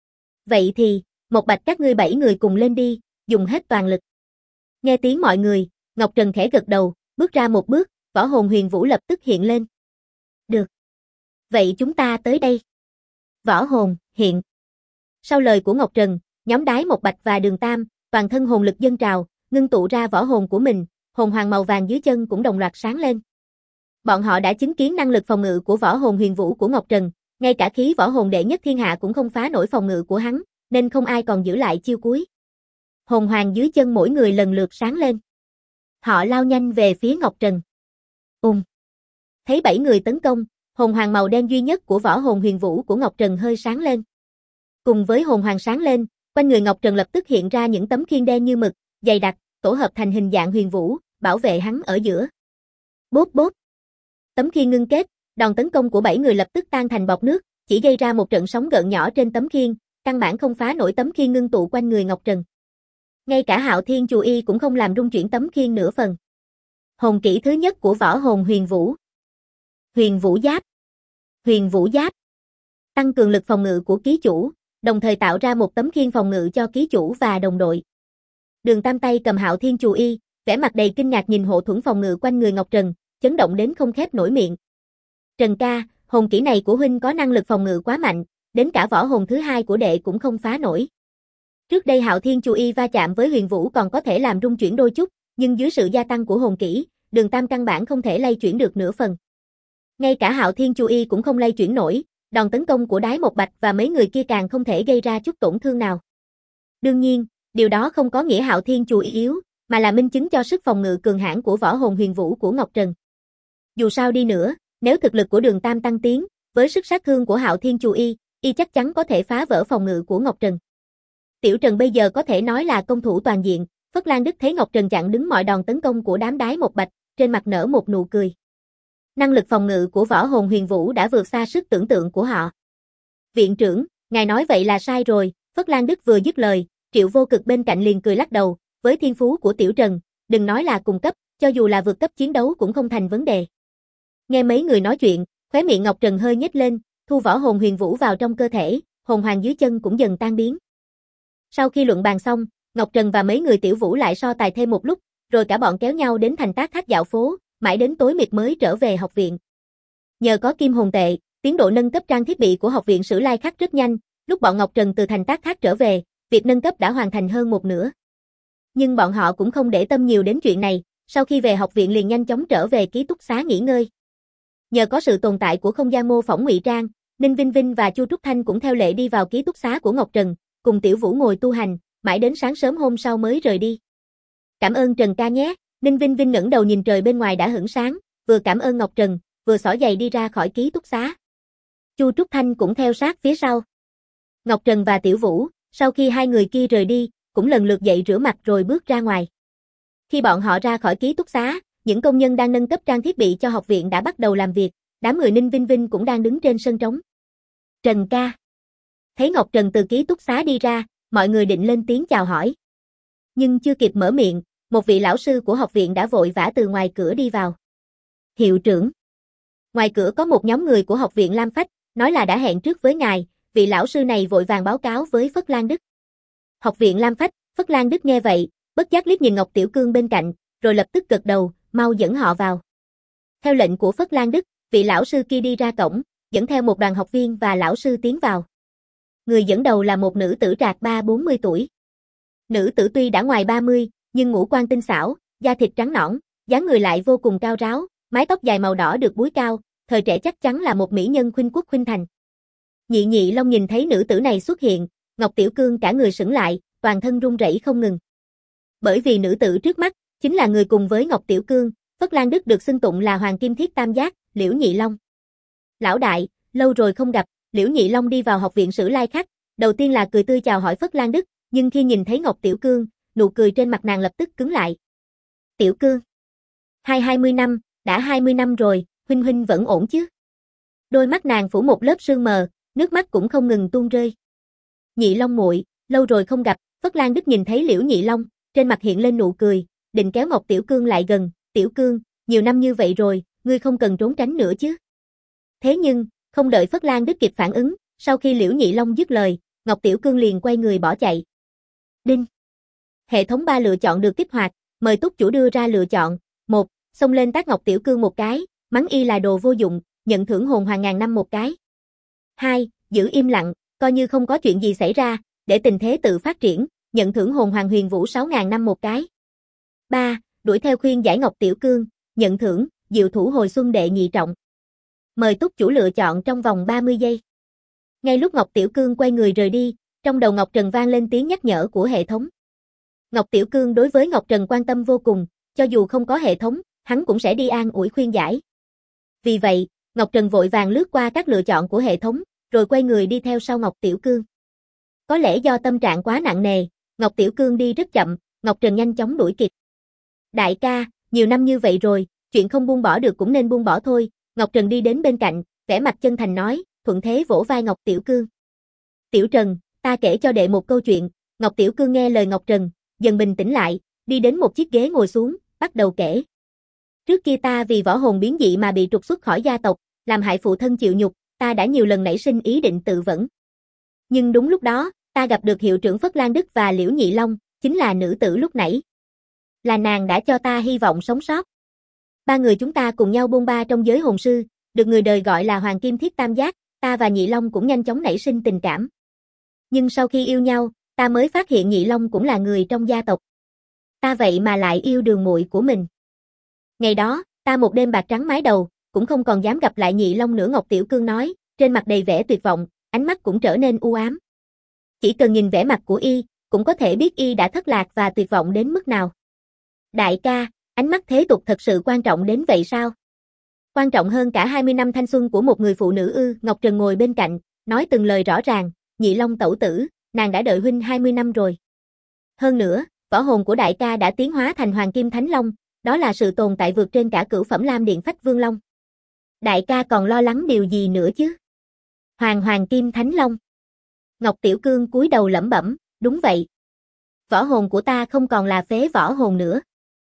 Vậy thì, một bạch các ngươi 7 người cùng lên đi, dùng hết toàn lực. Nghe tiếng mọi người, Ngọc Trần khẽ gật đầu, bước ra một bước, võ hồn huyền vũ lập tức hiện lên. Được. Vậy chúng ta tới đây. Võ hồn, hiện. Sau lời của Ngọc Trần, nhóm Đái Một Bạch và Đường Tam, toàn thân hồn lực dâng trào, ngưng tụ ra võ hồn của mình, hồn hoàng màu vàng dưới chân cũng đồng loạt sáng lên. Bọn họ đã chứng kiến năng lực phòng ngự của võ hồn huyền vũ của Ngọc Trần, ngay cả khí võ hồn đệ nhất thiên hạ cũng không phá nổi phòng ngự của hắn, nên không ai còn giữ lại chiêu cuối. Hồn hoàng dưới chân mỗi người lần lượt sáng lên. Họ lao nhanh về phía Ngọc Trần. Thấy 7 người tấn công, hồn hoàng màu đen duy nhất của võ hồn huyền vũ của Ngọc Trần hơi sáng lên. Cùng với hồn hoàng sáng lên, quanh người Ngọc Trần lập tức hiện ra những tấm khiên đen như mực, dày đặc, tổ hợp thành hình dạng huyền vũ, bảo vệ hắn ở giữa. Bốp bốp. Tấm khiên ngưng kết, đòn tấn công của 7 người lập tức tan thành bọt nước, chỉ gây ra một trận sóng gợn nhỏ trên tấm khiên, căn bản không phá nổi tấm khiên ngưng tụ quanh người Ngọc Trần. Ngay cả Hạo Thiên Chù Y cũng không làm rung chuyển tấm khiên nửa phần. Hồn kỹ thứ nhất của võ hồn huyền vũ. Huyền vũ giáp. Huyền vũ giáp. Tăng cường lực phòng ngự của ký chủ, đồng thời tạo ra một tấm khiên phòng ngự cho ký chủ và đồng đội. Đường Tam tay cầm Hạo Thiên Chù Y, vẻ mặt đầy kinh ngạc nhìn hộ thuẫn phòng ngự quanh người Ngọc Trần, chấn động đến không khép nổi miệng. Trần ca, hồn kỹ này của huynh có năng lực phòng ngự quá mạnh, đến cả võ hồn thứ hai của đệ cũng không phá nổi. Trước đây Hạo Thiên Chù Y va chạm với huyền vũ còn có thể làm rung chuyển đôi chút, nhưng dưới sự gia tăng của hồn kỹ, Đường Tam căn bản không thể lay chuyển được nửa phần. Ngay cả Hạo Thiên Chù Y cũng không lay chuyển nổi, đòn tấn công của Đái Một Bạch và mấy người kia càng không thể gây ra chút tổn thương nào. Đương nhiên, điều đó không có nghĩa Hạo Thiên Chù Y yếu, mà là minh chứng cho sức phòng ngự cường hãn của võ hồn huyền vũ của Ngọc Trần. Dù sao đi nữa, Nếu thực lực của Đường Tam tăng tiến, với sức sát thương của Hạo Thiên Chù y chắc chắn có thể phá vỡ phòng ngự của Ngọc Trần. Tiểu Trần bây giờ có thể nói là công thủ toàn diện, Phất Lan Đức thấy Ngọc Trần chặn đứng mọi đòn tấn công của đám đái một bạch, trên mặt nở một nụ cười. Năng lực phòng ngự của Võ Hồn Huyền Vũ đã vượt xa sức tưởng tượng của họ. Viện trưởng, ngài nói vậy là sai rồi, Phất Lan Đức vừa dứt lời, Triệu Vô Cực bên cạnh liền cười lắc đầu, với thiên phú của Tiểu Trần, đừng nói là cùng cấp, cho dù là vượt cấp chiến đấu cũng không thành vấn đề. Nghe mấy người nói chuyện, khóe miệng Ngọc Trần hơi nhếch lên, thu Võ Hồn Huyền Vũ vào trong cơ thể, hồn hoàng dưới chân cũng dần tan biến. Sau khi luận bàn xong, Ngọc Trần và mấy người Tiểu Vũ lại so tài thêm một lúc, rồi cả bọn kéo nhau đến thành Tác Tháp dạo phố, mãi đến tối mịt mới trở về học viện. Nhờ có kim hồn tệ, tiến độ nâng cấp trang thiết bị của học viện Sử Lai Khắc rất nhanh, lúc bọn Ngọc Trần từ thành Tác Tháp trở về, việc nâng cấp đã hoàn thành hơn một nửa. Nhưng bọn họ cũng không để tâm nhiều đến chuyện này, sau khi về học viện liền nhanh chóng trở về ký túc xá nghỉ ngơi. Nhờ có sự tồn tại của không gian mô phỏng ngụy trang, Ninh Vinh Vinh và Chu Trúc Thanh cũng theo lệ đi vào ký túc xá của Ngọc Trần, cùng Tiểu Vũ ngồi tu hành, mãi đến sáng sớm hôm sau mới rời đi. Cảm ơn Trần ca nhé, Ninh Vinh Vinh ngẩng đầu nhìn trời bên ngoài đã hửng sáng, vừa cảm ơn Ngọc Trần, vừa xỏ giày đi ra khỏi ký túc xá. Chu Trúc Thanh cũng theo sát phía sau. Ngọc Trần và Tiểu Vũ, sau khi hai người kia rời đi, cũng lần lượt dậy rửa mặt rồi bước ra ngoài. Khi bọn họ ra khỏi ký túc xá, những công nhân đang nâng cấp trang thiết bị cho học viện đã bắt đầu làm việc, đám người Ninh Vinh Vinh cũng đang đứng trên sân trống. Trần ca. Thấy Ngọc Trần từ ký túc xá đi ra, mọi người định lên tiếng chào hỏi. Nhưng chưa kịp mở miệng, một vị lão sư của học viện đã vội vã từ ngoài cửa đi vào. Hiệu trưởng. Ngoài cửa có một nhóm người của học viện Lam Phách, nói là đã hẹn trước với ngài, vị lão sư này vội vàng báo cáo với Phất Lan Đức. Học viện Lam Phách, Phất Lan Đức nghe vậy, bất giác liếc nhìn Ngọc Tiểu Cương bên cạnh, rồi lập tức gật đầu, mau dẫn họ vào. Theo lệnh của Phất Lan Đức, vị lão sư kia đi ra cổng, dẫn theo một đoàn học viên và lão sư tiến vào. Người dẫn đầu là một nữ tử trạc 30-40 tuổi. Nữ tử tuy đã ngoài 30, nhưng ngũ quan tinh xảo, da thịt trắng nõn, dáng người lại vô cùng cao ráo, mái tóc dài màu đỏ được búi cao, thời trẻ chắc chắn là một mỹ nhân khuynh quốc khuynh thành. Nhị Long nhìn thấy nữ tử này xuất hiện, Ngọc Tiểu Cương cả người sững lại, toàn thân run rẩy không ngừng. Bởi vì nữ tử trước mắt chính là người cùng với Ngọc Tiểu Cương, Phất Lan Đức được xưng tụng là Hoàng Kim Thiết Tam Giác, Liễu Nhị Long. Lão đại, lâu rồi không gặp, Liễu Nhị Long đi vào học viện Sử Lai Khắc, đầu tiên là cười tươi chào hỏi Phất Lan Đức, nhưng khi nhìn thấy Ngọc Tiểu Cương, nụ cười trên mặt nàng lập tức cứng lại. Tiểu Cương, 20 năm, đã 20 năm rồi, huynh vẫn ổn chứ? Đôi mắt nàng phủ một lớp sương mờ, nước mắt cũng không ngừng tuôn rơi. Nhị Long muội, lâu rồi không gặp, Phất Lan Đức nhìn thấy Liễu Nhị Long, trên mặt hiện lên nụ cười, định kéo Ngọc Tiểu Cương lại gần, Tiểu Cương, nhiều năm như vậy rồi, ngươi không cần trốn tránh nữa chứ? Thế nhưng, không đợi Phất Lan Đức kịp phản ứng, sau khi Liễu Nhị Long dứt lời, Ngọc Tiểu Cương liền quay người bỏ chạy. Đinh. Hệ thống 3 lựa chọn được kích hoạt, mời túc chủ đưa ra lựa chọn. 1. Xông lên tát Ngọc Tiểu Cương một cái, mắng y là đồ vô dụng, nhận thưởng hồn hoàng ngàn năm một cái. 2. Giữ im lặng, coi như không có chuyện gì xảy ra, để tình thế tự phát triển, nhận thưởng hồn hoàng huyền vũ 6.000 năm một cái. 3. Đuổi theo khuyên giải Ngọc Tiểu Cương, nhận thưởng, diệu thủ hồi xuân đệ nhị trọng. Mời túc chủ lựa chọn trong vòng 30 giây. Ngay lúc Ngọc Tiểu Cương quay người rời đi, trong đầu Ngọc Trần vang lên tiếng nhắc nhở của hệ thống. Ngọc Tiểu Cương đối với Ngọc Trần quan tâm vô cùng, cho dù không có hệ thống, hắn cũng sẽ đi an ủi khuyên giải. Vì vậy, Ngọc Trần vội vàng lướt qua các lựa chọn của hệ thống, rồi quay người đi theo sau Ngọc Tiểu Cương. Có lẽ do tâm trạng quá nặng nề, Ngọc Tiểu Cương đi rất chậm, Ngọc Trần nhanh chóng đuổi kịp. Đại ca, nhiều năm như vậy rồi, chuyện không buông bỏ được cũng nên buông bỏ thôi, Ngọc Trần đi đến bên cạnh, vẻ mặt chân thành nói, thuận thế vỗ vai Ngọc Tiểu Cương. Tiểu Trần, ta kể cho đệ một câu chuyện, Ngọc Tiểu Cương nghe lời Ngọc Trần, dần bình tĩnh lại, đi đến một chiếc ghế ngồi xuống, bắt đầu kể. Trước kia ta vì võ hồn biến dị mà bị trục xuất khỏi gia tộc, làm hại phụ thân chịu nhục, ta đã nhiều lần nảy sinh ý định tự vẫn. Nhưng đúng lúc đó, ta gặp được hiệu trưởng Phất Lan Đức và Liễu Nhị Long, chính là nữ tử lúc nãy. Là nàng đã cho ta hy vọng sống sót. Ba người chúng ta cùng nhau bôn ba trong giới hồn sư, được người đời gọi là Hoàng Kim Thiết Tam Giác, ta và Nhị Long cũng nhanh chóng nảy sinh tình cảm. Nhưng sau khi yêu nhau, ta mới phát hiện Nhị Long cũng là người trong gia tộc. Ta vậy mà lại yêu đường muội của mình. Ngày đó, ta một đêm bạc trắng mái đầu, cũng không còn dám gặp lại Nhị Long nữa, Ngọc Tiểu Cương nói, trên mặt đầy vẻ tuyệt vọng, ánh mắt cũng trở nên u ám. Chỉ cần nhìn vẻ mặt của y, cũng có thể biết y đã thất lạc và tuyệt vọng đến mức nào. Đại ca, ánh mắt thế tục thật sự quan trọng đến vậy sao? Quan trọng hơn cả 20 năm thanh xuân của một người phụ nữ ư? Ngọc Trần ngồi bên cạnh, nói từng lời rõ ràng, Nhị Long tẩu tử, nàng đã đợi huynh 20 năm rồi. Hơn nữa, võ hồn của đại ca đã tiến hóa thành Hoàng Kim Thánh Long, đó là sự tồn tại vượt trên cả Cửu Phẩm Lam Điện Phách Vương Long. Đại ca còn lo lắng điều gì nữa chứ? Hoàng Kim Thánh Long. Ngọc Tiểu Cương cúi đầu lẩm bẩm, đúng vậy. Võ hồn của ta không còn là phế võ hồn nữa.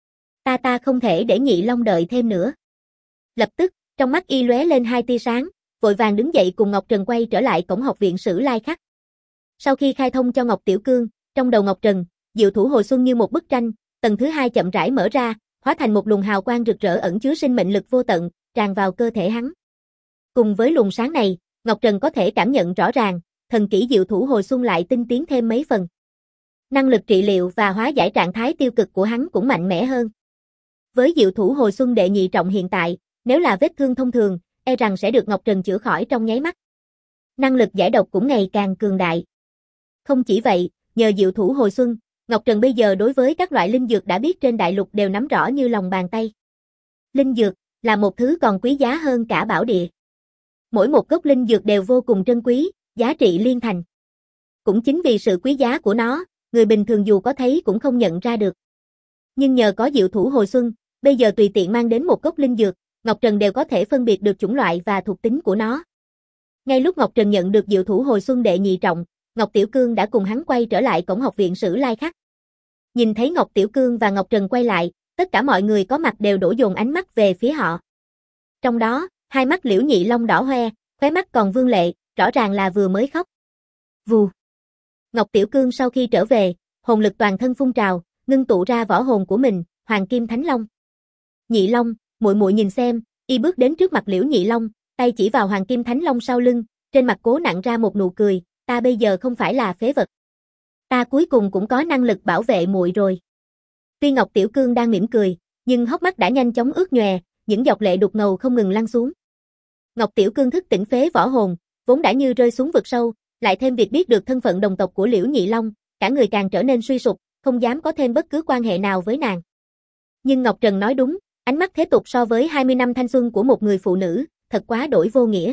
Ta không thể để Nhị Long đợi thêm nữa. Lập tức, trong mắt y lóe lên hai tia sáng, vội vàng đứng dậy cùng Ngọc Trần quay trở lại cổng học viện Sử Lai Khắc. Sau khi khai thông cho Ngọc Tiểu Cương, trong đầu Ngọc Trần, diệu thủ hồi xuân như một bức tranh, tầng thứ 2 chậm rãi mở ra, hóa thành một luồng hào quang rực rỡ ẩn chứa sinh mệnh lực vô tận, tràn vào cơ thể hắn. Cùng với luồng sáng này, Ngọc Trần có thể cảm nhận rõ ràng, thần kỹ diệu thủ hồi xuân lại tinh tiến thêm mấy phần. Năng lực trị liệu và hóa giải trạng thái tiêu cực của hắn cũng mạnh mẽ hơn. Với diệu thủ hồi xuân đệ nhị trọng hiện tại, nếu là vết thương thông thường, e rằng sẽ được Ngọc Trần chữa khỏi trong nháy mắt. Năng lực giải độc cũng ngày càng cường đại. Không chỉ vậy, nhờ diệu thủ hồi xuân, Ngọc Trần bây giờ đối với các loại linh dược đã biết trên đại lục đều nắm rõ như lòng bàn tay. Linh dược là một thứ còn quý giá hơn cả bảo địa. Mỗi một gốc linh dược đều vô cùng trân quý, giá trị liên thành. Cũng chính vì sự quý giá của nó, người bình thường dù có thấy cũng không nhận ra được. Nhưng nhờ có diệu thủ hồi xuân, bây giờ tùy tiện mang đến một gốc linh dược, Ngọc Trần đều có thể phân biệt được chủng loại và thuộc tính của nó. Ngay lúc Ngọc Trần nhận được diệu thủ hồi xuân đệ nhị trọng, Ngọc Tiểu Cương đã cùng hắn quay trở lại cổng học viện Sử Lai Khắc. Nhìn thấy Ngọc Tiểu Cương và Ngọc Trần quay lại, tất cả mọi người có mặt đều đổ dồn ánh mắt về phía họ. Trong đó, hai mắt Liễu Nhị Long đỏ hoe, khóe mắt còn vương lệ, rõ ràng là vừa mới khóc. Vù. Ngọc Tiểu Cương sau khi trở về, hồn lực toàn thân phun trào, ngưng tụ ra võ hồn của mình, Hoàng Kim Thánh Long. Nhị Long, muội muội nhìn xem, y bước đến trước mặt Liễu Nhị Long, tay chỉ vào Hoàng Kim Thánh Long sau lưng, trên mặt cố nặn ra một nụ cười, ta bây giờ không phải là phế vật. Ta cuối cùng cũng có năng lực bảo vệ muội rồi. Tuy Ngọc Tiểu Cương đang mỉm cười, nhưng hốc mắt đã nhanh chóng ướt nhòe, những giọt lệ đục ngầu không ngừng lăn xuống. Ngọc Tiểu Cương thức tỉnh phế võ hồn, vốn đã như rơi xuống vực sâu, lại thêm việc biết được thân phận đồng tộc của Liễu Nhị Long, cả người càng trở nên suy sụp, không dám có thêm bất cứ quan hệ nào với nàng. Nhưng Ngọc Trần nói đúng, ánh mắt thế tục so với 20 năm thanh xuân của một người phụ nữ, thật quá đổi vô nghĩa.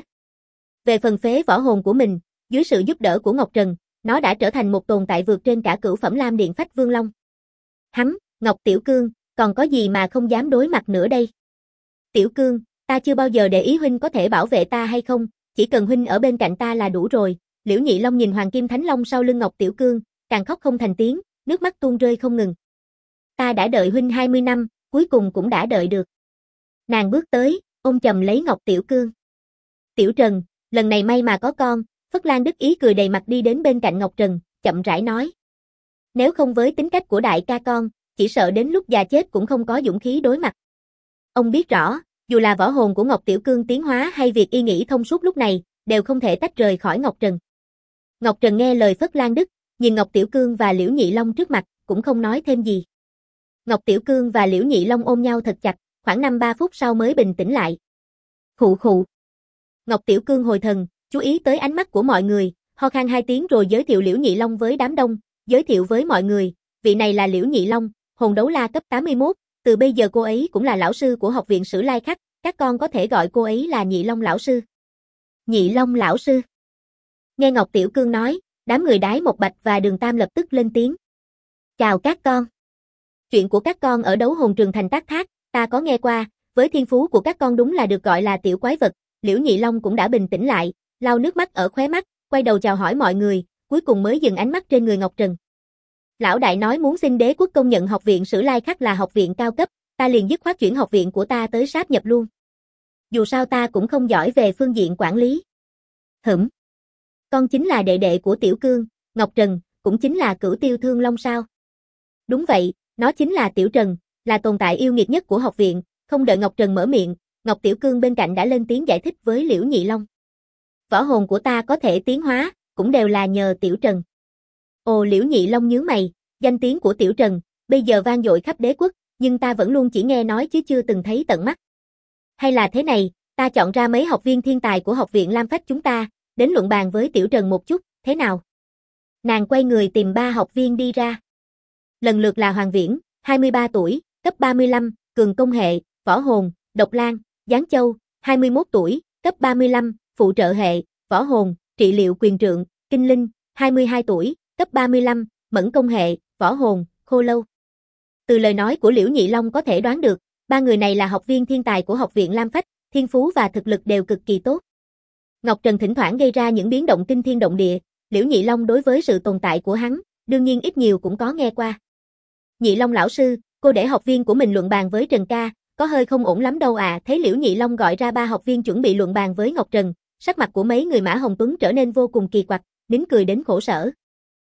Về phần phế võ hồn của mình, dưới sự giúp đỡ của Ngọc Trần, nó đã trở thành một tồn tại vượt trên cả Cửu Phẩm Lam Điện Phách Vương Long. Ngọc Tiểu Cương, còn có gì mà không dám đối mặt nữa đây? Tiểu Cương, ta chưa bao giờ để ý huynh có thể bảo vệ ta hay không, chỉ cần huynh ở bên cạnh ta là đủ rồi. Liễu Nhị Long nhìn Hoàng Kim Thánh Long sau lưng Ngọc Tiểu Cương, càng khóc không thành tiếng, nước mắt tuôn rơi không ngừng. Ta đã đợi huynh 20 năm, cuối cùng cũng đã đợi được. Nàng bước tới, ôm chầm lấy Ngọc Tiểu Cương. Tiểu Trần, lần này may mà có con. Phất Lan Đức Ý cười đầy mặt đi đến bên cạnh Ngọc Trần, chậm rãi nói. Nếu không với tính cách của đại ca con, chỉ sợ đến lúc già chết cũng không có dũng khí đối mặt. Ông biết rõ, dù là võ hồn của Ngọc Tiểu Cương tiến hóa hay việc y nghĩ thông suốt lúc này, đều không thể tách rời khỏi Ngọc Trần. Ngọc Trần nghe lời Phất Lan Đức, nhìn Ngọc Tiểu Cương và Liễu Nhị Long trước mặt, cũng không nói thêm gì. Ngọc Tiểu Cương và Liễu Nhị Long ôm nhau thật chặt, khoảng 5-3 phút sau mới bình tĩnh lại. Khụ khụ. Ngọc Tiểu Cương hồi thần, chú ý tới ánh mắt của mọi người, ho khan 2 tiếng rồi giới thiệu Liễu Nhị Long với đám đông, giới thiệu với mọi người, vị này là Liễu Nhị Long, hồn đấu la cấp 81, từ bây giờ cô ấy cũng là lão sư của học viện Sử Lai Khắc, các con có thể gọi cô ấy là Nhị Long lão sư. Nhị Long lão sư. Nghe Ngọc Tiểu Cương nói, đám người Đái Một Bạch và Đường Tam lập tức lên tiếng. Chào các con. Chuyện của các con ở đấu hồn trường thành Tác Thác, ta có nghe qua, với thiên phú của các con đúng là được gọi là tiểu quái vật. Liễu Nhị Long cũng đã bình tĩnh lại, lau nước mắt ở khóe mắt, quay đầu chào hỏi mọi người, cuối cùng mới dừng ánh mắt trên người Ngọc Trần. Lão đại nói muốn xin đế quốc công nhận học viện Sử Lai Khắc là học viện cao cấp, ta liền dứt khoát chuyển học viện của ta tới sáp nhập luôn. Dù sao ta cũng không giỏi về phương diện quản lý. Con chính là đệ đệ của Tiểu Cương, Ngọc Trần, cũng chính là Cửu Tiêu Thương Long sao? Đúng vậy, nó chính là Tiểu Trần, là tồn tại yêu nghiệt nhất của học viện. Không đợi Ngọc Trần mở miệng, Ngọc Tiểu Cương bên cạnh đã lên tiếng giải thích với Liễu Nhị Long. Võ hồn của ta có thể tiến hóa, cũng đều là nhờ Tiểu Trần. Ồ, Liễu Nhị Long nhướng mày, danh tiếng của Tiểu Trần, bây giờ vang dội khắp đế quốc, nhưng ta vẫn luôn chỉ nghe nói chứ chưa từng thấy tận mắt. Hay là thế này, ta chọn ra mấy học viên thiên tài của học viện Lam Phách chúng ta, đến luận bàn với Tiểu Trần một chút, thế nào? Nàng quay người tìm 3 học viên đi ra. Lần lượt là Hoàng Viễn, 23 tuổi, cấp 35, cường công hệ, võ hồn, Độc Lang, Giáng Châu, 21 tuổi, cấp 35, phụ trợ hệ, võ hồn, trị liệu quyền trượng, kinh linh, 22 tuổi, cấp 35, mẫn công hệ, võ hồn, khô lâu. Từ lời nói của Liễu Nhị Long có thể đoán được, ba người này là học viên thiên tài của học viện Lam Phách, thiên phú và thực lực đều cực kỳ tốt. Ngọc Trần thỉnh thoảng gây ra những biến động kinh thiên động địa, Liễu Nhị Long đối với sự tồn tại của hắn, đương nhiên ít nhiều cũng có nghe qua. Nhị Long lão sư, cô để học viên của mình luận bàn với Trần ca, có hơi không ổn lắm đâu à. Thấy Liễu Nhị Long gọi ra ba học viên chuẩn bị luận bàn với Ngọc Trần, sắc mặt của mấy người Mã Hồng Tuấn trở nên vô cùng kỳ quặc, nín cười đến khổ sở.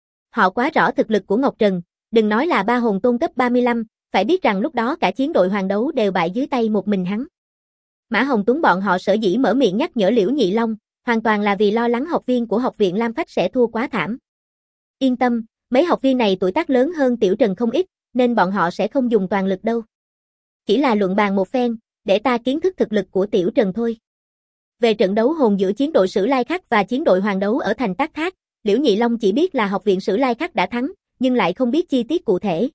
Họ quá rõ thực lực của Ngọc Trần, đừng nói là ba hồn tôn cấp 35, phải biết rằng lúc đó cả chiến đội hoàng đấu đều bại dưới tay một mình hắn. Mã Hồng Tuấn bọn họ sở dĩ mở miệng nhắc nhở Liễu Nhị Long, hoàn toàn là vì lo lắng học viên của học viện Lam Phách sẽ thua quá thảm. Yên tâm, mấy học viên này tuổi tác lớn hơn Tiểu Trần không ít, nên bọn họ sẽ không dùng toàn lực đâu. Chỉ là luận bàn một phen, để ta kiến thức thực lực của Tiểu Trần thôi. Về trận đấu hồn giữa chiến đội Sử Lai Khắc và chiến đội hoàng đấu ở thành Tác Thác, Liễu Nhị Long chỉ biết là học viện Sử Lai Khắc đã thắng, nhưng lại không biết chi tiết cụ thể.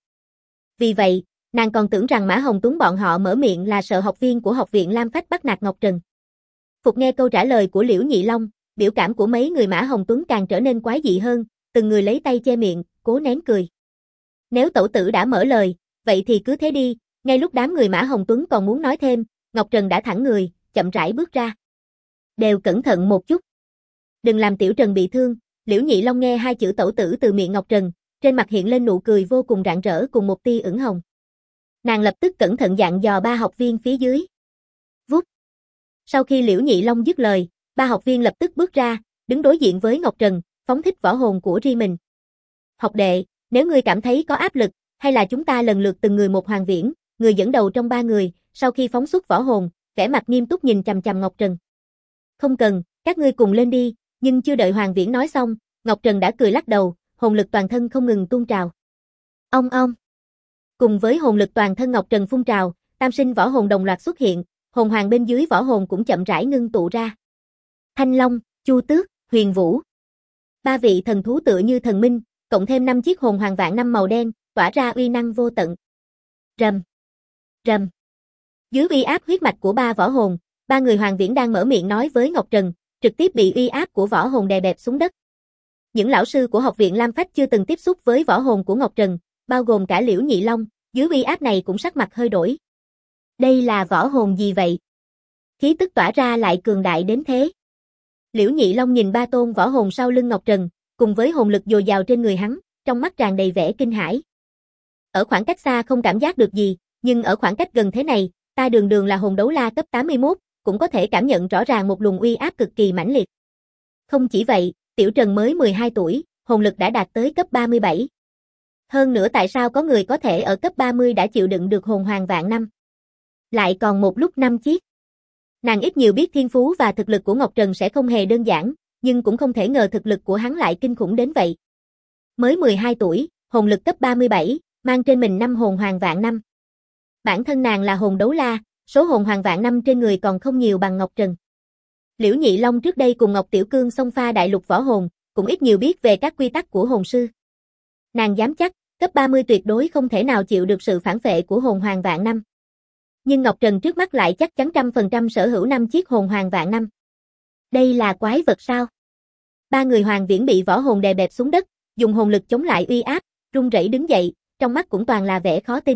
Vì vậy, nàng còn tưởng rằng Mã Hồng Tuấn bọn họ mở miệng là sợ học viên của học viện Lam Phách bắt nạt Ngọc Trần. Phục nghe câu trả lời của Liễu Nhị Long, biểu cảm của mấy người Mã Hồng Tuấn càng trở nên quái dị hơn, từng người lấy tay che miệng, cố nén cười. Nếu tẩu tử đã mở lời, vậy thì cứ thế đi. Ngay lúc đám người Mã Hồng Tuấn còn muốn nói thêm, Ngọc Trần đã thẳng người, chậm rãi bước ra. Đều cẩn thận một chút. Đừng làm Tiểu Trần bị thương. Liễu Nhị Long nghe hai chữ tẩu tử từ miệng Ngọc Trần, trên mặt hiện lên nụ cười vô cùng rạng rỡ cùng một tia ửng hồng. Nàng lập tức cẩn thận dặn dò ba học viên phía dưới. Vút. Sau khi Liễu Nhị Long dứt lời, ba học viên lập tức bước ra, đứng đối diện với Ngọc Trần, phóng thích võ hồn của riêng mình. Học đệ, nếu ngươi cảm thấy có áp lực, hay là chúng ta lần lượt từng người một Hoàng Viễn, người dẫn đầu trong ba người, sau khi phóng xuất võ hồn, vẻ mặt nghiêm túc nhìn chằm chằm Ngọc Trần. Không cần, các ngươi cùng lên đi, nhưng chưa đợi Hoàng Viễn nói xong, Ngọc Trần đã cười lắc đầu, hồn lực toàn thân không ngừng tuôn trào. Ong ong. Cùng với hồn lực toàn thân Ngọc Trần phun trào, tam sinh võ hồn đồng loạt xuất hiện, hồn hoàng bên dưới võ hồn cũng chậm rãi ngưng tụ ra. Thanh Long, Chu Tước, Huyền Vũ. Ba vị thần thú tựa như thần minh, cộng thêm 5 chiếc hồn hoàng vạn năm màu đen, tỏa ra uy năng vô tận. Rầm, rầm. Dưới uy áp huyết mạch của ba võ hồn, ba người Hoàng Viễn đang mở miệng nói với Ngọc Trần, trực tiếp bị uy áp của võ hồn đè bẹp xuống đất. Những lão sư của học viện Lam Phách chưa từng tiếp xúc với võ hồn của Ngọc Trần, bao gồm cả Liễu Nhị Long, dưới uy áp này cũng sắc mặt hơi đổi. Đây là võ hồn gì vậy? Khí tức tỏa ra lại cường đại đến thế. Liễu Nhị Long nhìn ba tôn võ hồn sau lưng Ngọc Trần, cùng với hồn lực dồi dào trên người hắn, trong mắt tràn đầy vẻ kinh hãi. Ở khoảng cách xa không cảm giác được gì, nhưng ở khoảng cách gần thế này, ta đường đường là hồn đấu la cấp 81, cũng có thể cảm nhận rõ ràng một luồng uy áp cực kỳ mãnh liệt. Không chỉ vậy, Tiểu Trần mới 12 tuổi, hồn lực đã đạt tới cấp 37. Hơn nữa tại sao có người có thể ở cấp 30 đã chịu đựng được hồn hoàng vạn năm? Lại còn một lúc 5 chiếc. Nàng ít nhiều biết thiên phú và thực lực của Ngọc Trần sẽ không hề đơn giản, nhưng cũng không thể ngờ thực lực của hắn lại kinh khủng đến vậy. Mới 12 tuổi, hồn lực cấp 37, mang trên mình 5 hồn hoàng vạn năm. Bản thân nàng là hồn đấu la, số hồn hoàng vạn năm trên người còn không nhiều bằng Ngọc Trần. Liễu Nhị Long trước đây cùng Ngọc Tiểu Cương xông pha đại lục võ hồn, cũng ít nhiều biết về các quy tắc của hồn sư. Nàng dám chắc, cấp 30 tuyệt đối không thể nào chịu được sự phản phệ của hồn hoàng vạn năm. Nhưng Ngọc Trần trước mắt lại chắc chắn 100% sở hữu 5 chiếc hồn hoàng vạn năm. Đây là quái vật sao? Ba người Hoàng Viễn bị võ hồn đè bẹp xuống đất, dùng hồn lực chống lại uy áp, run rẩy đứng dậy, trong mắt cũng toàn là vẻ khó tin.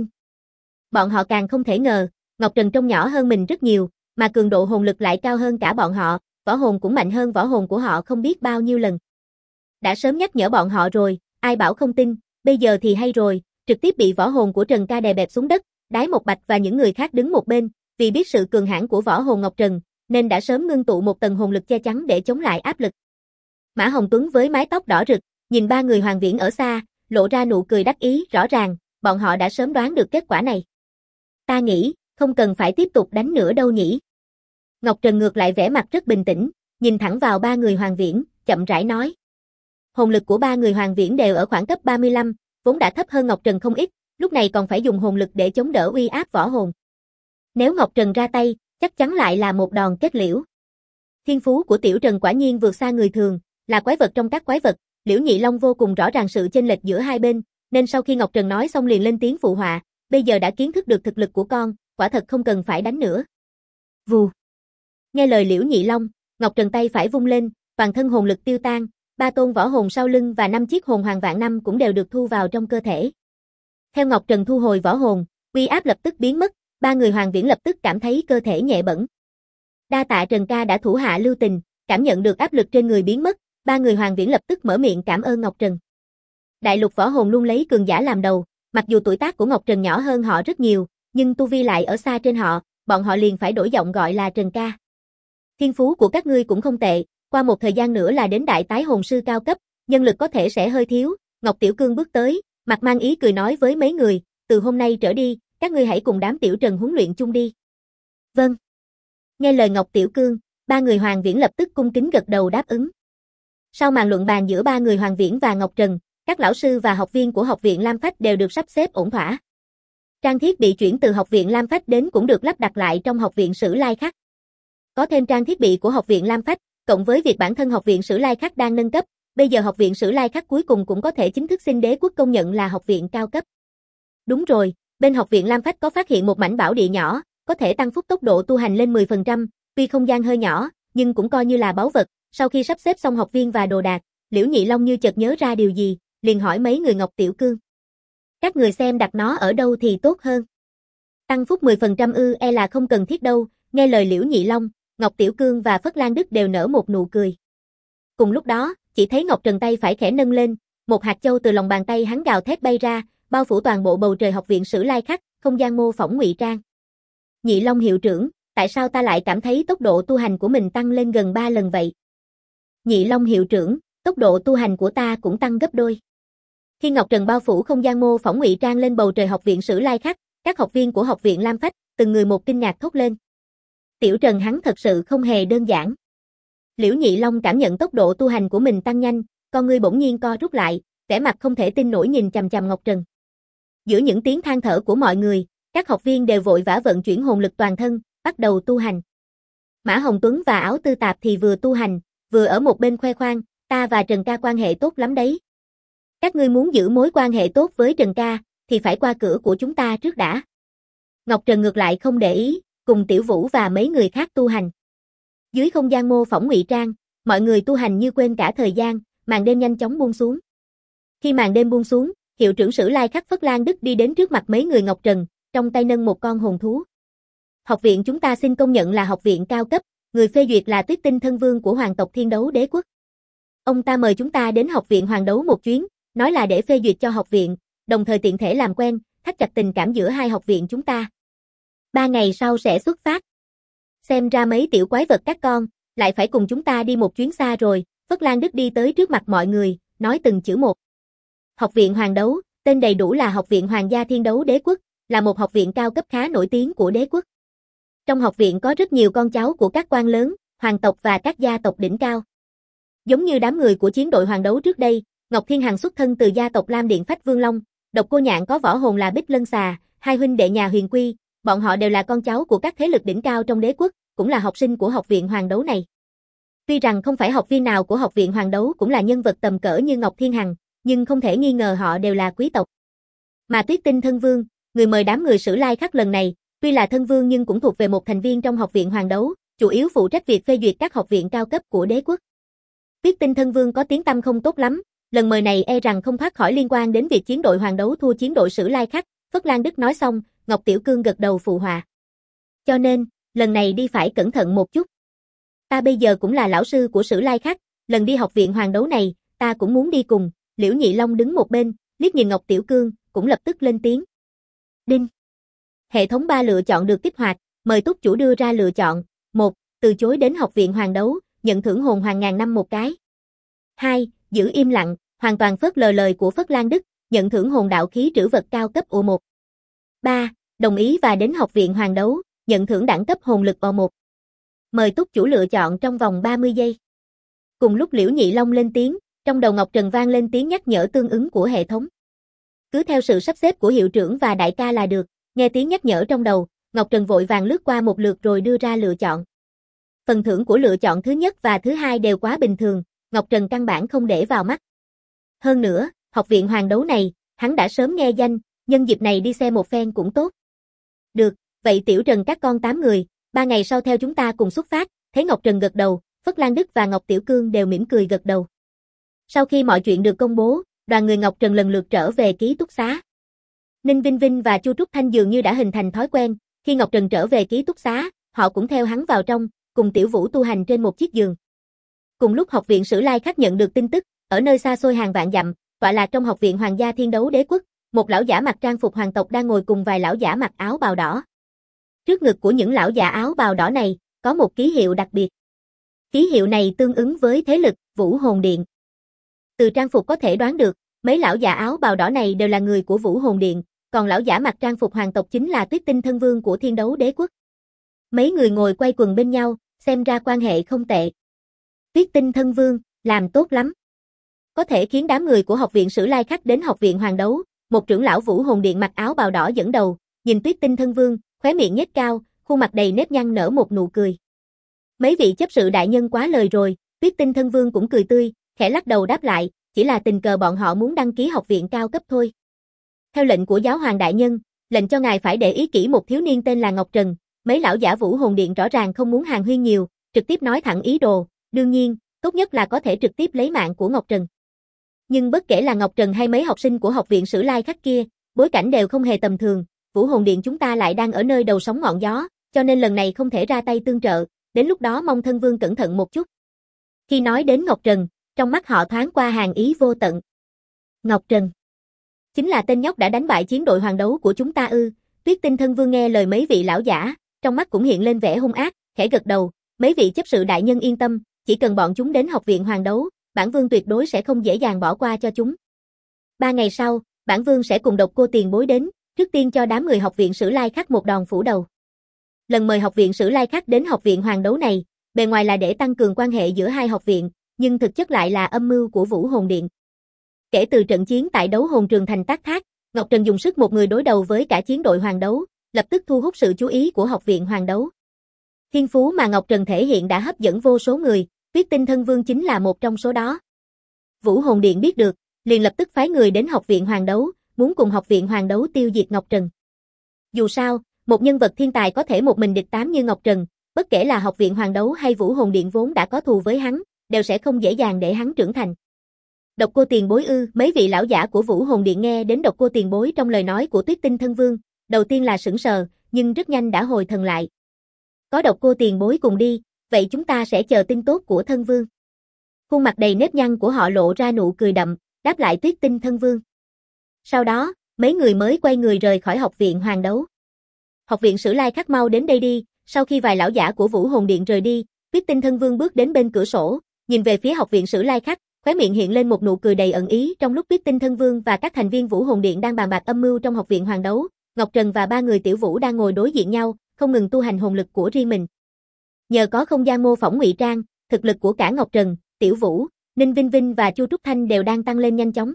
Bọn họ càng không thể ngờ, Ngọc Trần trông nhỏ hơn mình rất nhiều, mà cường độ hồn lực lại cao hơn cả bọn họ, võ hồn cũng mạnh hơn võ hồn của họ không biết bao nhiêu lần. Đã sớm nhắc nhở bọn họ rồi, ai bảo không tin, bây giờ thì hay rồi, trực tiếp bị võ hồn của Trần ca đè bẹp xuống đất, Đái Một Bạch và những người khác đứng một bên, vì biết sự cường hãn của võ hồn Ngọc Trần, nên đã sớm ngưng tụ một tầng hồn lực che chắn để chống lại áp lực. Mã Hồng Tuấn với mái tóc đỏ rực, nhìn ba người Hoàng Viễn ở xa, lộ ra nụ cười đắc ý, rõ ràng, bọn họ đã sớm đoán được kết quả này. Ta nghĩ, không cần phải tiếp tục đánh nữa đâu nhỉ. Ngọc Trần ngược lại vẻ mặt rất bình tĩnh, nhìn thẳng vào ba người Hoàng Viễn, chậm rãi nói. Hồn lực của ba người Hoàng Viễn đều ở khoảng cấp 35, vốn đã thấp hơn Ngọc Trần không ít, lúc này còn phải dùng hồn lực để chống đỡ uy áp võ hồn. Nếu Ngọc Trần ra tay, chắc chắn lại là một đòn kết liễu. Thiên phú của Tiểu Trần quả nhiên vượt xa người thường, là quái vật trong các quái vật, Liễu Nhị Long vô cùng rõ ràng sự chênh lệch giữa hai bên, nên sau khi Ngọc Trần nói xong liền lên tiếng phụ họa, bây giờ đã kiến thức được thực lực của con, quả thật không cần phải đánh nữa. Vù. Nghe lời Liễu Nhị Long, Ngọc Trần tay phải vung lên, toàn thân hồn lực tiêu tan, 3 tôn võ hồn sau lưng và 5 chiếc hồn hoàng vạn năm cũng đều được thu vào trong cơ thể. Theo Ngọc Trần thu hồi võ hồn, uy áp lập tức biến mất, 3 người Hoàng Viễn lập tức cảm thấy cơ thể nhẹ bẫng. Đa tạ Trần ca đã thủ hạ lưu tình, cảm nhận được áp lực trên người biến mất, 3 người Hoàng Viễn lập tức mở miệng cảm ơn Ngọc Trần. Đại lục võ hồn luôn lấy cường giả làm đầu, mặc dù tuổi tác của Ngọc Trần nhỏ hơn họ rất nhiều, nhưng tu vi lại ở xa trên họ, bọn họ liền phải đổi giọng gọi là Trần ca. Thiên phú của các ngươi cũng không tệ, qua một thời gian nữa là đến đại tái hồn sư cao cấp, nhân lực có thể sẽ hơi thiếu. Ngọc Tiểu Cương bước tới, mặt mang ý cười nói với mấy người, từ hôm nay trở đi, các ngươi hãy cùng đám Tiểu Trần huấn luyện chung đi. Vâng. Nghe lời Ngọc Tiểu Cương, 3 người Hoàng Viễn lập tức cung kính gật đầu đáp ứng. Sau màn luận bàn giữa 3 người Hoàng Viễn và Ngọc Trần, các lão sư và học viên của học viện Lam Phách đều được sắp xếp ổn thỏa. Trang thiết bị chuyển từ học viện Lam Phách đến cũng được lắp đặt lại trong học viện Sử Lai Khắc. Có thêm trang thiết bị của học viện Lam Phách, cộng với việc bản thân học viện Sử Lai Khắc đang nâng cấp, bây giờ học viện Sử Lai Khắc cuối cùng cũng có thể chính thức xin đế quốc công nhận là học viện cao cấp. Đúng rồi, bên học viện Lam Phách có phát hiện một mảnh bảo địa nhỏ, có thể tăng phúc tốc độ tu hành lên 10%, tuy không gian hơi nhỏ, nhưng cũng coi như là báu vật. Sau khi sắp xếp xong học viên và đồ đạc, Liễu Nhị Long như chợt nhớ ra điều gì, liền hỏi mấy người Ngọc Tiểu Cương. Các người xem đặt nó ở đâu thì tốt hơn. Tăng phúc 10% e là không cần thiết đâu, nghe lời Liễu Nhị Long, Ngọc Tiểu Cương và Phất Lan Đức đều nở một nụ cười. Cùng lúc đó, chỉ thấy Ngọc Trần tay phải khẽ nâng lên, một hạt châu từ lòng bàn tay hắn gào thét bay ra, bao phủ toàn bộ bầu trời học viện Sử Lai Khắc, không gian mô phỏng ngụy trang. Nhị Long hiệu trưởng, tại sao ta lại cảm thấy tốc độ tu hành của mình tăng lên gần 3 lần vậy? Nhị Long hiệu trưởng, tốc độ tu hành của ta cũng tăng gấp đôi. Khi Ngọc Trần bao phủ không gian mô phỏng ngụy trang lên bầu trời học viện Sử Lai Khắc, các học viên của học viện Lam Phách, từng người một kinh ngạc thốt lên. Tiểu Trần hắn thật sự không hề đơn giản. Liễu Nhị Long cảm nhận tốc độ tu hành của mình tăng nhanh, con ngươi bỗng nhiên co rút lại, vẻ mặt không thể tin nổi nhìn chằm chằm Ngọc Trần. Giữa những tiếng than thở của mọi người, các học viên đều vội vã vận chuyển hồn lực toàn thân, bắt đầu tu hành. Mã Hồng Tuấn và Áo Tư Tạp thì vừa tu hành, vừa ở một bên khoe khoang, ta và Trần ca quan hệ tốt lắm đấy. Các ngươi muốn giữ mối quan hệ tốt với Trần ca, thì phải qua cửa của chúng ta trước đã. Ngọc Trần ngược lại không để ý, cùng Tiểu Vũ và mấy người khác tu hành. Dưới không gian mô phỏng ngụy trang, mọi người tu hành như quên cả thời gian, màn đêm nhanh chóng buông xuống. Khi màn đêm buông xuống, hiệu trưởng Sử Lai Khắc Phất Lan Đức đi đến trước mặt mấy người Ngọc Trần, trong tay nâng một con hồn thú. Học viện chúng ta xin công nhận là học viện cao cấp, người phê duyệt là Tuyết Tinh thân vương của Hoàng tộc Thiên Đấu Đế quốc. Ông ta mời chúng ta đến học viện Hoàng đấu một chuyến, nói là để phê duyệt cho học viện, đồng thời tiện thể làm quen, thắt chặt tình cảm giữa hai học viện chúng ta. 3 ngày sau sẽ xuất phát. Xem ra mấy tiểu quái vật các con, lại phải cùng chúng ta đi một chuyến xa rồi. Phất Lan Đức đi tới trước mặt mọi người, nói từng chữ một. Học viện Hoàng đấu, tên đầy đủ là Học viện Hoàng gia Thiên Đấu Đế quốc, là một học viện cao cấp khá nổi tiếng của đế quốc. Trong học viện có rất nhiều con cháu của các quan lớn, hoàng tộc và các gia tộc đỉnh cao. Giống như đám người của chiến đội Hoàng đấu trước đây, Ngọc Thiên Hằng xuất thân từ gia tộc Lam Điện Phách Vương Long, Độc Cô Nhạn có võ hồn là Bích Lân Xà, hai huynh đệ nhà Huyền Quy, bọn họ đều là con cháu của các thế lực đỉnh cao trong đế quốc, cũng là học sinh của học viện Hoàng đấu này. Tuy rằng không phải học viên nào của học viện Hoàng đấu cũng là nhân vật tầm cỡ như Ngọc Thiên Hằng, nhưng không thể nghi ngờ họ đều là quý tộc. Mà Tuyết Tinh thân vương, người mời đám người Sử Lai Khắc lần này, tuy là thân vương nhưng cũng thuộc về một thành viên trong học viện Hoàng đấu, chủ yếu phụ trách việc phê duyệt các học viện cao cấp của đế quốc. Tuyết Tinh thân vương có tiếng tăm không tốt lắm, lần mời này e rằng không thoát khỏi liên quan đến việc chiến đội Hoàng đấu thua chiến đội Sử Lai Khắc. Phất Lan Đức nói xong, Ngọc Tiểu Cương gật đầu phụ họa. Cho nên, lần này đi phải cẩn thận một chút. Ta bây giờ cũng là lão sư của Sử Lai Khắc, lần đi học viện Hoàng đấu này, ta cũng muốn đi cùng. Liễu Nhị Long đứng một bên, liếc nhìn Ngọc Tiểu Cương, cũng lập tức lên tiếng. Đinh. Hệ thống 3 lựa chọn được kích hoạt, mời túc chủ đưa ra lựa chọn. 1. Từ chối đến học viện Hoàng đấu, nhận thưởng hồn hoàng ngàn năm một cái. 2. Giữ im lặng, hoàn toàn phớt lờ lời của Phất Lan Đức, nhận thưởng hồn đạo khí trữ vật cao cấp O1. 3. Đồng ý và đến học viện Hoàng đấu, nhận thưởng đẳng cấp hồn lực O1. Mời túc chủ lựa chọn trong vòng 30 giây. Cùng lúc Liễu Nhị Long lên tiếng, trong đầu Ngọc Trần vang lên tiếng nhắc nhở tương ứng của hệ thống. Cứ theo sự sắp xếp của hiệu trưởng và đại ca là được. Nghe tiếng nhắc nhở trong đầu, Ngọc Trần vội vàng lướt qua một lượt rồi đưa ra lựa chọn. Phần thưởng của lựa chọn thứ nhất và thứ hai đều quá bình thường, Ngọc Trần căn bản không để vào mắt. Hơn nữa, học viện Hoàng đấu này, hắn đã sớm nghe danh, nhân dịp này đi xem một phen cũng tốt. Được, vậy Tiểu Trần các con 8 người, 3 ngày sau theo chúng ta cùng xuất phát, thấy Ngọc Trần gật đầu, Phất Lan Đức và Ngọc Tiểu Cương đều mỉm cười gật đầu. Sau khi mọi chuyện được công bố, đoàn người Ngọc Trần lần lượt trở về ký túc xá. Ninh Vinh Vinh và Chu Trúc Thanh dường như đã hình thành thói quen, khi Ngọc Trần trở về ký túc xá, họ cũng theo hắn vào trong, cùng Tiểu Vũ tu hành trên một chiếc giường. Cùng lúc Học viện Sử Lai Khắc nhận được tin tức, ở nơi xa xôi hàng vạn dặm, tọa lạc trong Học viện Hoàng gia Thiên Đấu Đế Quốc, một lão giả mặc trang phục hoàng tộc đang ngồi cùng vài lão giả mặc áo bào đỏ. Trước ngực của những lão giả áo bào đỏ này, có một ký hiệu đặc biệt. Ký hiệu này tương ứng với thế lực Vũ Hồn Điện. Từ trang phục có thể đoán được, mấy lão giả áo bào đỏ này đều là người của Vũ Hồn Điện, còn lão giả mặc trang phục hoàng tộc chính là Tuyết Tinh Thân Vương của Thiên Đấu Đế Quốc. Mấy người ngồi quay quần bên nhau, xem ra quan hệ không tệ. Tuyết Tinh Thân Vương, làm tốt lắm. Có thể khiến đám người của Học viện Sử Lai Khắc đến Học viện Hoàng Đấu, một trưởng lão Vũ Hồn Điện mặc áo bào đỏ dẫn đầu, nhìn Tuyết Tinh Thân Vương, khóe miệng nhếch cao, khuôn mặt đầy nếp nhăn nở một nụ cười. Mấy vị chấp sự đại nhân quá lời rồi, Tuyết Tinh Thân Vương cũng cười tươi, khẽ lắc đầu đáp lại, chỉ là tình cờ bọn họ muốn đăng ký học viện cao cấp thôi. Theo lệnh của giáo hoàng đại nhân, lệnh cho ngài phải để ý kỹ một thiếu niên tên là Ngọc Trần, mấy lão giả Vũ Hồn Điện rõ ràng không muốn hàn huyên nhiều, trực tiếp nói thẳng ý đồ, đương nhiên, tốt nhất là có thể trực tiếp lấy mạng của Ngọc Trần. Nhưng bất kể là Ngọc Trần hay mấy học sinh của Học viện Sử Lai Khắc kia, bối cảnh đều không hề tầm thường, Vũ Hồn Điện chúng ta lại đang ở nơi đầu sóng ngọn gió, cho nên lần này không thể ra tay tương trợ, đến lúc đó mong Thân Vương cẩn thận một chút. Khi nói đến Ngọc Trần, trong mắt họ thoáng qua hàn ý vô tận. Ngọc Trần chính là tên nhóc đã đánh bại chiến đội Hoàng Đấu của chúng ta ư? Tuyết Tinh Thân Vương nghe lời mấy vị lão giả, trong mắt cũng hiện lên vẻ hung ác, khẽ gật đầu, mấy vị chấp sự đại nhân yên tâm, chỉ cần bọn chúng đến Học viện Hoàng Đấu, bản vương tuyệt đối sẽ không dễ dàng bỏ qua cho chúng. 3 ngày sau, bản vương sẽ cùng Độc Cô Tiền Bối đến, trước tiên cho đám người Học viện Sử Lai Khắc một đòn phủ đầu. Lần mời Học viện Sử Lai Khắc đến Học viện Hoàng Đấu này, bề ngoài là để tăng cường quan hệ giữa hai học viện, nhưng thực chất lại là âm mưu của Vũ Hồn Điện. Kể từ trận chiến tại đấu hồn trường thành Tác Thác, Ngọc Trần dùng sức một người đối đầu với cả chiến đội Hoàng Đấu, lập tức thu hút sự chú ý của Học viện Hoàng Đấu. Thiên phú mà Ngọc Trần thể hiện đã hấp dẫn vô số người, Tuyết Tinh Thân Vương chính là một trong số đó. Vũ Hồn Điện biết được, liền lập tức phái người đến Học viện Hoàng Đấu, muốn cùng Học viện Hoàng Đấu tiêu diệt Ngọc Trần. Dù sao, một nhân vật thiên tài có thể một mình địch 8 như Ngọc Trần, bất kể là Học viện Hoàng Đấu hay Vũ Hồn Điện vốn đã có thù với hắn, đều sẽ không dễ dàng để hắn trưởng thành. Độc Cô Tiền Bối ư? Mấy vị lão giả của Vũ Hồn Điện nghe đến Độc Cô Tiền Bối trong lời nói của Tuyết Tinh Thân Vương, đầu tiên là sững sờ, nhưng rất nhanh đã hồi thần lại. Có Độc Cô Tiền Bối cùng đi, vậy chúng ta sẽ chờ tin tốt của Thân Vương. Khuôn mặt đầy nếp nhăn của họ lộ ra nụ cười đậm, đáp lại Tuyết Tinh Thân Vương. Sau đó, mấy người mới quay người rời khỏi Học viện Hoàng Đấu. Học viện Sử Lai Khắc mau đến đây đi. Sau khi vài lão giả của Vũ Hồn Điện rời đi, Tuyết Tinh Thân Vương bước đến bên cửa sổ, nhìn về phía Học viện Sử Lai Khắc, khóe miệng hiện lên một nụ cười đầy ẩn ý. Trong lúc Tuyết Tinh Thân Vương và các thành viên Vũ Hồn Điện đang bàn bạc âm mưu trong Học viện Hoàng Đấu, Ngọc Trần và 3 người Tiểu Vũ đang ngồi đối diện nhau, không ngừng tu hành hồn lực của riêng mình. Nhờ có không gian mô phỏng ngụy trang, thực lực của cả Ngọc Trần, Tiểu Vũ, Ninh Vinh Vinh và Chu Trúc Thanh đều đang tăng lên nhanh chóng.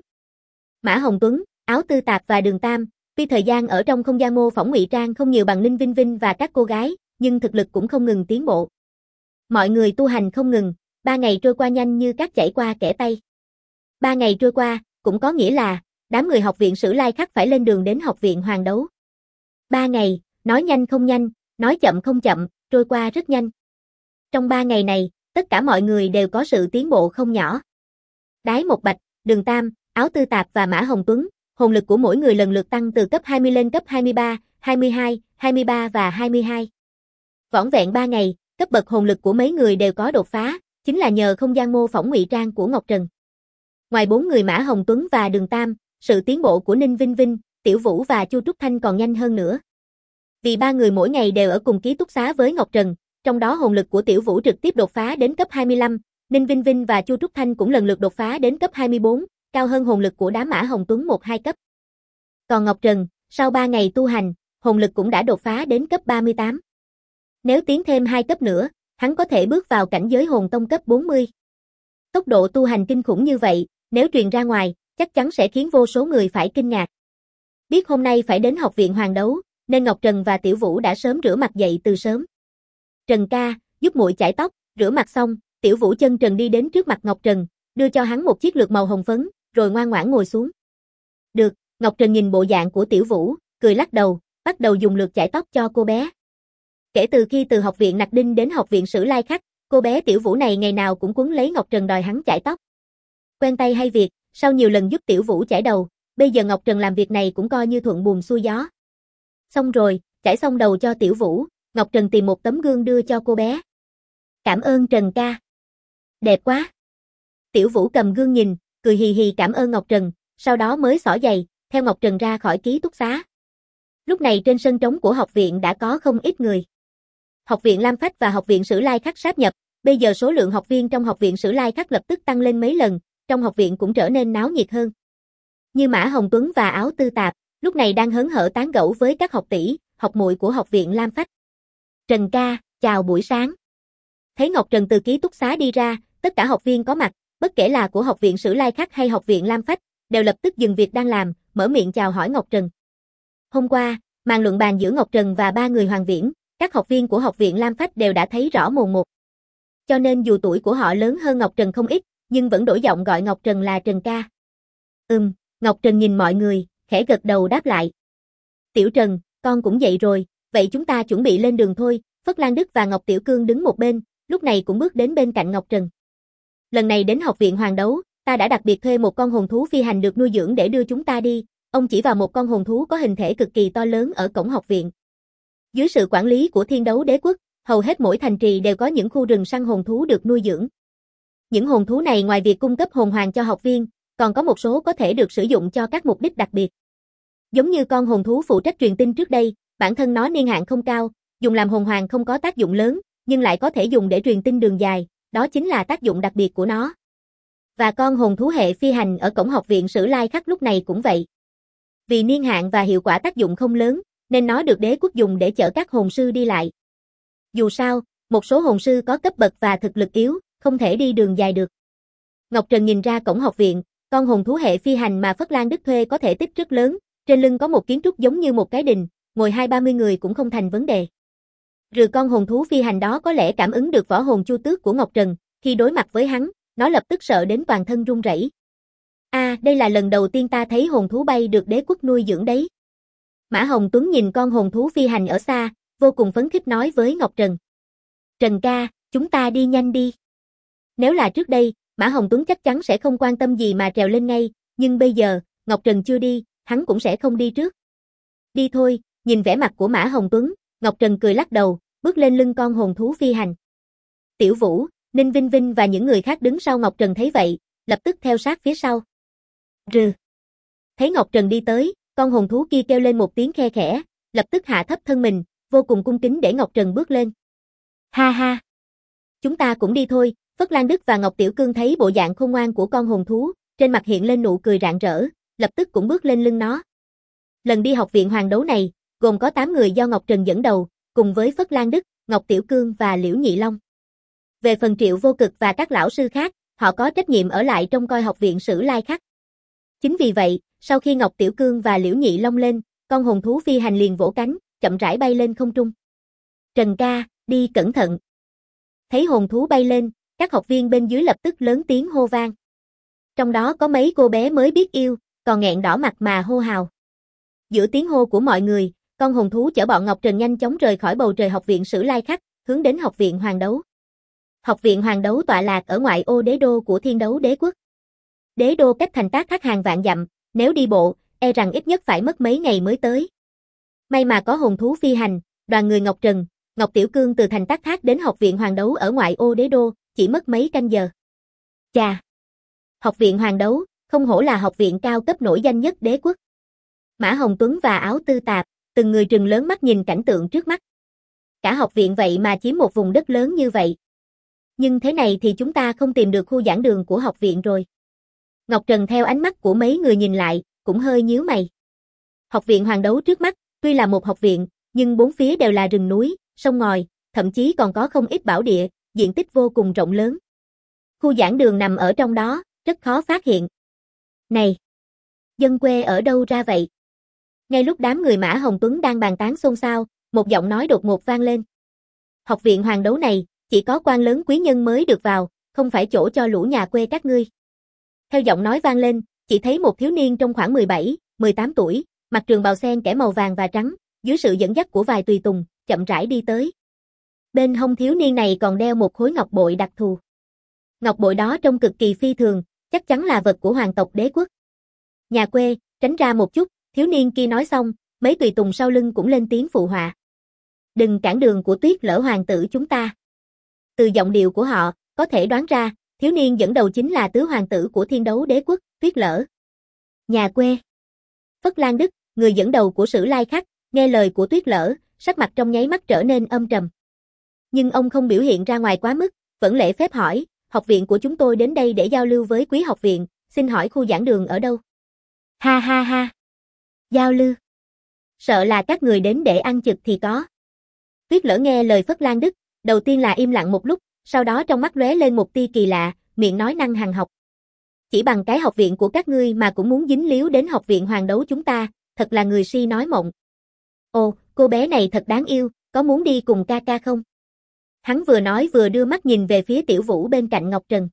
Mã Hồng Tuấn, Áo Tư Tạp và Đường Tam, tuy thời gian ở trong không gian mô phỏng ngụy trang không nhiều bằng Ninh Vinh Vinh và các cô gái, nhưng thực lực cũng không ngừng tiến bộ. Mọi người tu hành không ngừng, 3 ngày trôi qua nhanh như cát chảy qua kẽ tay. 3 ngày trôi qua, cũng có nghĩa là, đám người Học viện Sử Lai Khắc phải lên đường đến Học viện Hoàng Đấu. 3 ngày, nói nhanh không nhanh, nói chậm không chậm, trôi qua rất nhanh. Trong 3 ngày này, tất cả mọi người đều có sự tiến bộ không nhỏ. Đái Một Bạch, Đường Tam, Áo Tư Tạp và Mã Hồng Tuấn, hồn lực của mỗi người lần lượt tăng từ cấp 20 lên cấp 23, 22, 23 và 22. Vỏn vẹn 3 ngày, cấp bậc hồn lực của mấy người đều có đột phá, chính là nhờ không gian mô phỏng ngụy trang của Ngọc Trần. Ngoài 4 người Mã Hồng Tuấn và Đường Tam, sự tiến bộ của Ninh Vinh Vinh, Tiểu Vũ và Chu Trúc Thanh còn nhanh hơn nữa. Vì 3 người mỗi ngày đều ở cùng ký túc xá với Ngọc Trần, trong đó hồn lực của Tiểu Vũ trực tiếp đột phá đến cấp 25, Ninh Vinh Vinh và Chu Trúc Thanh cũng lần lượt đột phá đến cấp 24, cao hơn hồn lực của đám Mã Hồng Tuấn 1-2 cấp. Còn Ngọc Trần, sau 3 ngày tu hành, hồn lực cũng đã đột phá đến cấp 38. Nếu tiến thêm 2 cấp nữa, hắn có thể bước vào cảnh giới hồn tông cấp 40. Tốc độ tu hành kinh khủng như vậy, nếu truyền ra ngoài, chắc chắn sẽ khiến vô số người phải kinh ngạc. Biết hôm nay phải đến Học viện Hoàng Đấu, nên Ngọc Trần và Tiểu Vũ đã sớm rửa mặt dậy từ sớm. Trần ca, giúp muội chải tóc, rửa mặt xong, Tiểu Vũ chân trần đi đến trước mặt Ngọc Trần, đưa cho hắn một chiếc lược màu hồng phấn, rồi ngoan ngoãn ngồi xuống. Được, Ngọc Trần nhìn bộ dạng của Tiểu Vũ, cười lắc đầu, bắt đầu dùng lược chải tóc cho cô bé. Kể từ khi từ Học viện Nặc Đinh đến Học viện Sử Lai Khắc, Cô bé Tiểu Vũ này ngày nào cũng quấn lấy Ngọc Trần đòi hắn chải tóc. Quen tay hay việc, sau nhiều lần giúp Tiểu Vũ chải đầu, bây giờ Ngọc Trần làm việc này cũng coi như thuận buồm xuôi gió. Xong rồi, chải xong đầu cho Tiểu Vũ, Ngọc Trần tìm một tấm gương đưa cho cô bé. Cảm ơn Trần ca. Đẹp quá. Tiểu Vũ cầm gương nhìn, cười hì hì cảm ơn Ngọc Trần, sau đó mới xỏ giày, theo Ngọc Trần ra khỏi ký túc xá. Lúc này trên sân trống của học viện đã có không ít người. Học viện Lam Phách và học viện Sử Lai Khắc sáp nhập, bây giờ số lượng học viên trong học viện Sử Lai Khắc lập tức tăng lên mấy lần, trong học viện cũng trở nên náo nhiệt hơn. Như Mã Hồng Tuấn và Áo Tư Tạp, lúc này đang hớn hở tán gẫu với các học tỷ, học muội của học viện Lam Phách. Trần ca, chào buổi sáng. Thấy Ngọc Trần từ ký túc xá đi ra, tất cả học viên có mặt, bất kể là của học viện Sử Lai Khắc hay học viện Lam Phách, đều lập tức dừng việc đang làm, mở miệng chào hỏi Ngọc Trần. Hôm qua, màn luận bàn giữa Ngọc Trần và ba người Hoàng Viễn, các học viên của học viện Lam Phách đều đã thấy rõ mồn một. Cho nên dù tuổi của họ lớn hơn Ngọc Trần không ít, nhưng vẫn đổi giọng gọi Ngọc Trần là Trần ca. Ngọc Trần nhìn mọi người, khẽ gật đầu đáp lại. Tiểu Trần, con cũng dậy rồi, vậy chúng ta chuẩn bị lên đường thôi. Phất Lan Đức và Ngọc Tiểu Cương đứng một bên, lúc này cũng bước đến bên cạnh Ngọc Trần. Lần này đến học viện Hoàng Đấu, ta đã đặc biệt thuê một con hồn thú phi hành được nuôi dưỡng để đưa chúng ta đi. Ông chỉ vào một con hồn thú có hình thể cực kỳ to lớn ở cổng học viện. Dưới sự quản lý của Thiên Đấu Đế Quốc, hầu hết mỗi thành trì đều có những khu rừng săn hồn thú được nuôi dưỡng. Những hồn thú này ngoài việc cung cấp hồn hoàng cho học viên, còn có một số có thể được sử dụng cho các mục đích đặc biệt. Giống như con hồn thú phụ trách truyền tin trước đây, bản thân nó niên hạn không cao, dùng làm hồn hoàng không có tác dụng lớn, nhưng lại có thể dùng để truyền tin đường dài, đó chính là tác dụng đặc biệt của nó. Và con hồn thú hệ phi hành ở cổng học viện Sử Lai Khắc lúc này cũng vậy. Vì niên hạn và hiệu quả tác dụng không lớn, nên nó được đế quốc dùng để chở các hồn sư đi lại. Dù sao, một số hồn sư có cấp bậc và thực lực yếu, không thể đi đường dài được. Ngọc Trần nhìn ra cổng học viện, con hồn thú hệ phi hành mà Phất Lan Đức thuê có thể tích rất lớn, trên lưng có một kiến trúc giống như một cái đình, ngồi 20-30 người cũng không thành vấn đề. Con hồn thú phi hành đó có lẽ cảm ứng được võ hồn Chu Tước của Ngọc Trần, khi đối mặt với hắn, nó lập tức sợ đến toàn thân run rẩy. Đây là lần đầu tiên ta thấy hồn thú bay được đế quốc nuôi dưỡng đấy. Mã Hồng Tuấn nhìn con hồn thú phi hành ở xa, vô cùng phấn khích nói với Ngọc Trần. Trần ca, chúng ta đi nhanh đi. Nếu là trước đây, Mã Hồng Tuấn chắc chắn sẽ không quan tâm gì mà trèo lên ngay, nhưng bây giờ, Ngọc Trần chưa đi, hắn cũng sẽ không đi trước. Đi thôi, nhìn vẻ mặt của Mã Hồng Tuấn, Ngọc Trần cười lắc đầu, bước lên lưng con hồn thú phi hành. Tiểu Vũ, Ninh Vinh Vinh và những người khác đứng sau Ngọc Trần thấy vậy, lập tức theo sát phía sau. Thấy Ngọc Trần đi tới, con hồn thú kia kêu lên một tiếng khe khẽ, lập tức hạ thấp thân mình, vô cùng cung kính để Ngọc Trần bước lên. Ha ha! Chúng ta cũng đi thôi. Phất Lan Đức và Ngọc Tiểu Cương thấy bộ dạng khôn ngoan của con hồn thú, trên mặt hiện lên nụ cười rạng rỡ, lập tức cũng bước lên lưng nó. Lần đi học viện Hoàng Đấu này, gồm có 8 người do Ngọc Trần dẫn đầu, cùng với Phất Lan Đức, Ngọc Tiểu Cương và Liễu Nhị Long. Về phần Triệu Vô Cực và các lão sư khác, họ có trách nhiệm ở lại trông coi học viện Sử Lai Khắc. Chính vì vậy, sau khi Ngọc Tiểu Cương và Liễu Nhị Long lên, con hồn thú phi hành liền vỗ cánh, chậm rãi bay lên không trung. Trần ca, đi cẩn thận. Thấy hồn thú bay lên, các học viên bên dưới lập tức lớn tiếng hô vang. Trong đó có mấy cô bé mới biết yêu, còn nghẹn đỏ mặt mà hô hào. Giữa tiếng hô của mọi người, con hồn thú chở bọn Ngọc Trần nhanh chóng rời khỏi bầu trời học viện Sử Lai Khắc, hướng đến học viện Hoàng Đấu. Học viện Hoàng Đấu tọa lạc ở ngoại ô đế đô của Thiên Đấu Đế Quốc. Đế đô cách thành Tác Thác hàng vạn dặm, nếu đi bộ, e rằng ít nhất phải mất mấy ngày mới tới. May mà có hồn thú phi hành, đoàn người Ngọc Trần, Ngọc Tiểu Cương từ thành Tác Thác đến học viện Hoàng Đấu ở ngoại ô đế đô, chỉ mất mấy canh giờ. Chà! Học viện Hoàng Đấu, không hổ là học viện cao cấp nổi danh nhất đế quốc. Mã Hồng Tuấn và Áo Tư Tạp, từng người trừng lớn mắt nhìn cảnh tượng trước mắt. Cả học viện vậy mà chiếm một vùng đất lớn như vậy. Nhưng thế này thì chúng ta không tìm được khu giảng đường của học viện rồi. Ngọc Trần theo ánh mắt của mấy người nhìn lại, cũng hơi nhíu mày. Học viện Hoàng Đấu trước mắt, tuy là một học viện, nhưng bốn phía đều là rừng núi, sông ngòi, thậm chí còn có không ít bảo địa, diện tích vô cùng rộng lớn. Khu giảng đường nằm ở trong đó, rất khó phát hiện. Này! Dân quê ở đâu ra vậy? Ngay lúc đám người Mã Hồng Tuấn đang bàn tán xôn xao, một giọng nói đột ngột vang lên. Học viện Hoàng Đấu này, chỉ có quan lớn quý nhân mới được vào, không phải chỗ cho lũ nhà quê các ngươi. Theo giọng nói vang lên, chỉ thấy một thiếu niên trong khoảng 17, 18 tuổi, mặc trường bào xen kẻ màu vàng và trắng, dưới sự dẫn dắt của vài tùy tùng, chậm rãi đi tới. Bên hông thiếu niên này còn đeo một khối ngọc bội đặc thù. Ngọc bội đó trông cực kỳ phi thường, chắc chắn là vật của hoàng tộc đế quốc. Nhà quê, tránh ra một chút, thiếu niên kia nói xong, mấy tùy tùng sau lưng cũng lên tiếng phụ họa. Đừng cản đường của Tuyết Lở hoàng tử chúng ta. Từ giọng điệu của họ, có thể đoán ra, thiếu niên dẫn đầu chính là tứ hoàng tử của Thiên Đấu Đế quốc, Tuyết Lở. Nhà quê. Phất Lan Đức, người dẫn đầu của Sử Lai Khắc, nghe lời của Tuyết Lở, sắc mặt trong nháy mắt trở nên âm trầm. Nhưng ông không biểu hiện ra ngoài quá mức, vẫn lễ phép hỏi, học viện của chúng tôi đến đây để giao lưu với quý học viện, xin hỏi khu giảng đường ở đâu? Ha ha ha. Giao lưu. Sợ là các người đến để ăn chực thì có. Tuyết Lở nghe lời Phất Lan Đức, đầu tiên là im lặng một lúc, sau đó trong mắt lóe lên một tia kỳ lạ, miệng nói năng hằng học. Chỉ bằng cái học viện của các ngươi mà cũng muốn dính líu đến học viện hoàng đấu chúng ta, thật là người si nói mộng. Ồ, cô bé này thật đáng yêu, có muốn đi cùng ca ca không? Hắn vừa nói vừa đưa mắt nhìn về phía Tiểu Vũ bên cạnh Ngọc Trần.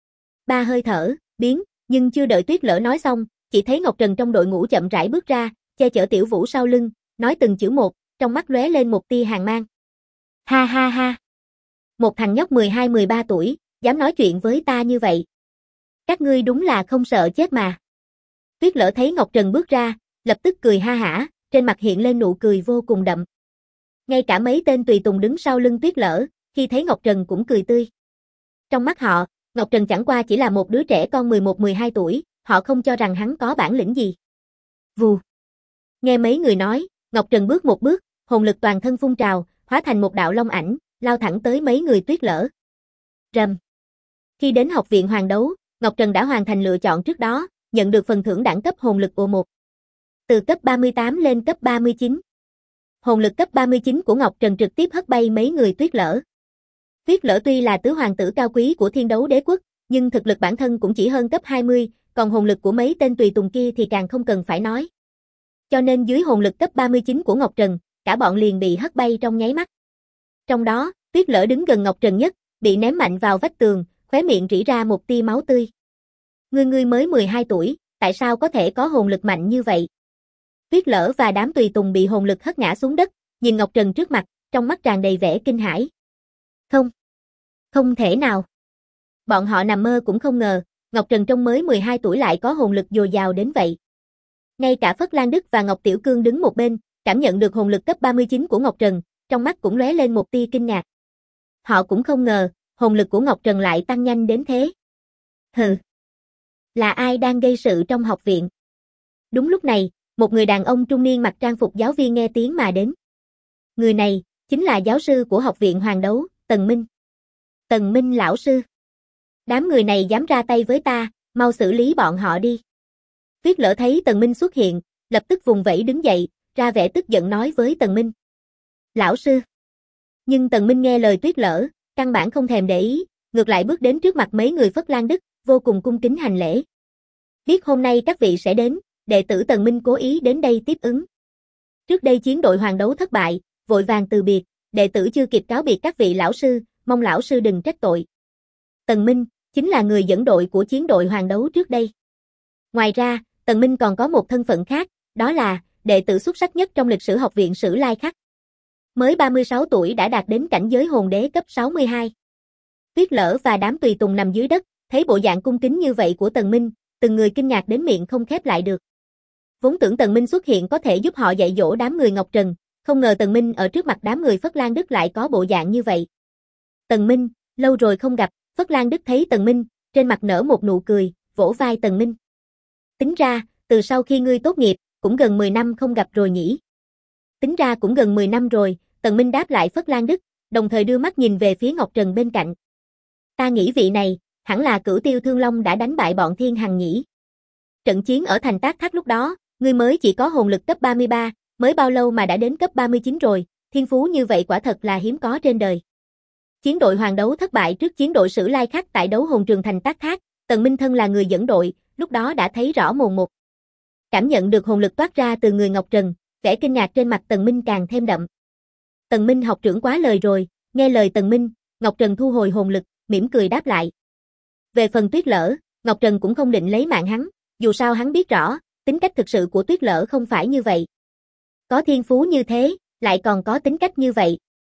Ba hơi thở, biến, nhưng chưa đợi Tuyết Lở nói xong, chỉ thấy Ngọc Trần trong đội ngũ chậm rãi bước ra, che chở Tiểu Vũ sau lưng, nói từng chữ một, trong mắt lóe lên một tia hàn mang. Ha ha ha. Một thằng nhóc 12-13 tuổi, dám nói chuyện với ta như vậy. Các ngươi đúng là không sợ chết mà. Tuyết Lở thấy Ngọc Trần bước ra, lập tức cười ha hả, trên mặt hiện lên nụ cười vô cùng đậm. Ngay cả mấy tên tùy tùng đứng sau lưng Tuyết Lở, khi thấy Ngọc Trần cũng cười tươi. Trong mắt họ, Ngọc Trần chẳng qua chỉ là một đứa trẻ con 11-12 tuổi, họ không cho rằng hắn có bản lĩnh gì. Vù. Nghe mấy người nói, Ngọc Trần bước một bước, hồn lực toàn thân phun trào, hóa thành một đạo long ảnh, lao thẳng tới mấy người Tuyết Lở. Rầm. Khi đến học viện hoàng đấu, Ngọc Trần đã hoàn thành lựa chọn trước đó, nhận được phần thưởng đẳng cấp hồn lực O1. Từ cấp 38 lên cấp 39. Hồn lực cấp 39 của Ngọc Trần trực tiếp hất bay mấy người Tuyết Lở. Tuyết Lở tuy là tứ hoàng tử cao quý của Thiên Đấu Đế quốc, nhưng thực lực bản thân cũng chỉ hơn cấp 20, còn hồn lực của mấy tên tùy tùng kia thì càng không cần phải nói. Cho nên dưới hồn lực cấp 39 của Ngọc Trần, cả bọn liền bị hất bay trong nháy mắt. Trong đó, Tuyết Lở đứng gần Ngọc Trần nhất, bị ném mạnh vào vách tường, khóe miệng rỉ ra một tia máu tươi. Ngươi mới 12 tuổi, tại sao có thể có hồn lực mạnh như vậy? Tuyết Lở và đám tùy tùng bị hồn lực hất ngã xuống đất, nhìn Ngọc Trần trước mặt, trong mắt tràn đầy vẻ kinh hãi. Không thể nào. Bọn họ nằm mơ cũng không ngờ, Ngọc Trần trong mới 12 tuổi lại có hồn lực dồi dào đến vậy. Ngay cả Phất Lan Đức và Ngọc Tiểu Cương đứng một bên, cảm nhận được hồn lực cấp 39 của Ngọc Trần, trong mắt cũng lóe lên một tia kinh ngạc. Họ cũng không ngờ, hồn lực của Ngọc Trần lại tăng nhanh đến thế. Hừ. Là ai đang gây sự trong học viện? Đúng lúc này, một người đàn ông trung niên mặc trang phục giáo viên nghe tiếng mà đến. Người này, chính là giáo sư của học viện hoàng đấu, Tần Minh. Tần Minh lão sư. Đám người này dám ra tay với ta, mau xử lý bọn họ đi. Tuyết Lở thấy Tần Minh xuất hiện, lập tức vùng vẫy đứng dậy, ra vẻ tức giận nói với Tần Minh. Lão sư. Nhưng Tần Minh nghe lời Tuyết Lở, căn bản không thèm để ý, ngược lại bước đến trước mặt mấy người Phất Lan Đức, vô cùng cung kính hành lễ. Biết hôm nay các vị sẽ đến, đệ tử Tần Minh cố ý đến đây tiếp ứng. Trước đây chiến đội hoàng đấu thất bại, vội vàng từ biệt, đệ tử chưa kịp cáo biệt các vị lão sư, mong lão sư đừng trách tội. Tần Minh, chính là người dẫn đội của chiến đội hoàng đấu trước đây. Ngoài ra, Tần Minh còn có một thân phận khác, đó là đệ tử xuất sắc nhất trong lịch sử học viện Sử Lai Khắc. Mới 36 tuổi đã đạt đến cảnh giới hồn đế cấp 62. Tuyết Lở và đám tùy tùng nằm dưới đất, thấy bộ dạng cung kính như vậy của Tần Minh, từng người kinh ngạc đến miệng không khép lại được. Vốn tưởng Tần Minh xuất hiện có thể giúp họ dạy dỗ đám người Ngọc Trần, không ngờ Tần Minh ở trước mặt đám người Phất Lan Đức lại có bộ dạng như vậy. Tần Minh, lâu rồi không gặp, Phất Lan Đức thấy Tần Minh, trên mặt nở một nụ cười, vỗ vai Tần Minh. Tính ra, từ sau khi ngươi tốt nghiệp, cũng gần 10 năm không gặp rồi nhỉ. Tính ra cũng gần 10 năm rồi, Tần Minh đáp lại Phất Lan Đức, đồng thời đưa mắt nhìn về phía Ngọc Trần bên cạnh. Ta nghĩ vị này, hẳn là Cửu Tiêu Thương Long đã đánh bại bọn Thiên Hằng nhỉ. Trận chiến ở thành Tác Thác lúc đó, ngươi mới chỉ có hồn lực cấp 33, mới bao lâu mà đã đến cấp 39 rồi, thiên phú như vậy quả thật là hiếm có trên đời. Chiến đội hoàng đấu thất bại trước chiến đội Sử Lai Khắc tại đấu hồn trường thành Tác Thác, Tần Minh thân là người dẫn đội, lúc đó đã thấy rõ mồn một. Cảm nhận được hồn lực toát ra từ người Ngọc Trần, vẻ kinh ngạc trên mặt Tần Minh càng thêm đậm. Tần Minh học trưởng quá lời rồi, nghe lời Tần Minh, Ngọc Trần thu hồi hồn lực, mỉm cười đáp lại. Về phần Tuyết Lở, Ngọc Trần cũng không định lấy mạng hắn, dù sao hắn biết rõ, tính cách thực sự của Tuyết Lở không phải như vậy. Có thiên phú như thế, lại còn có tính cách như vậy.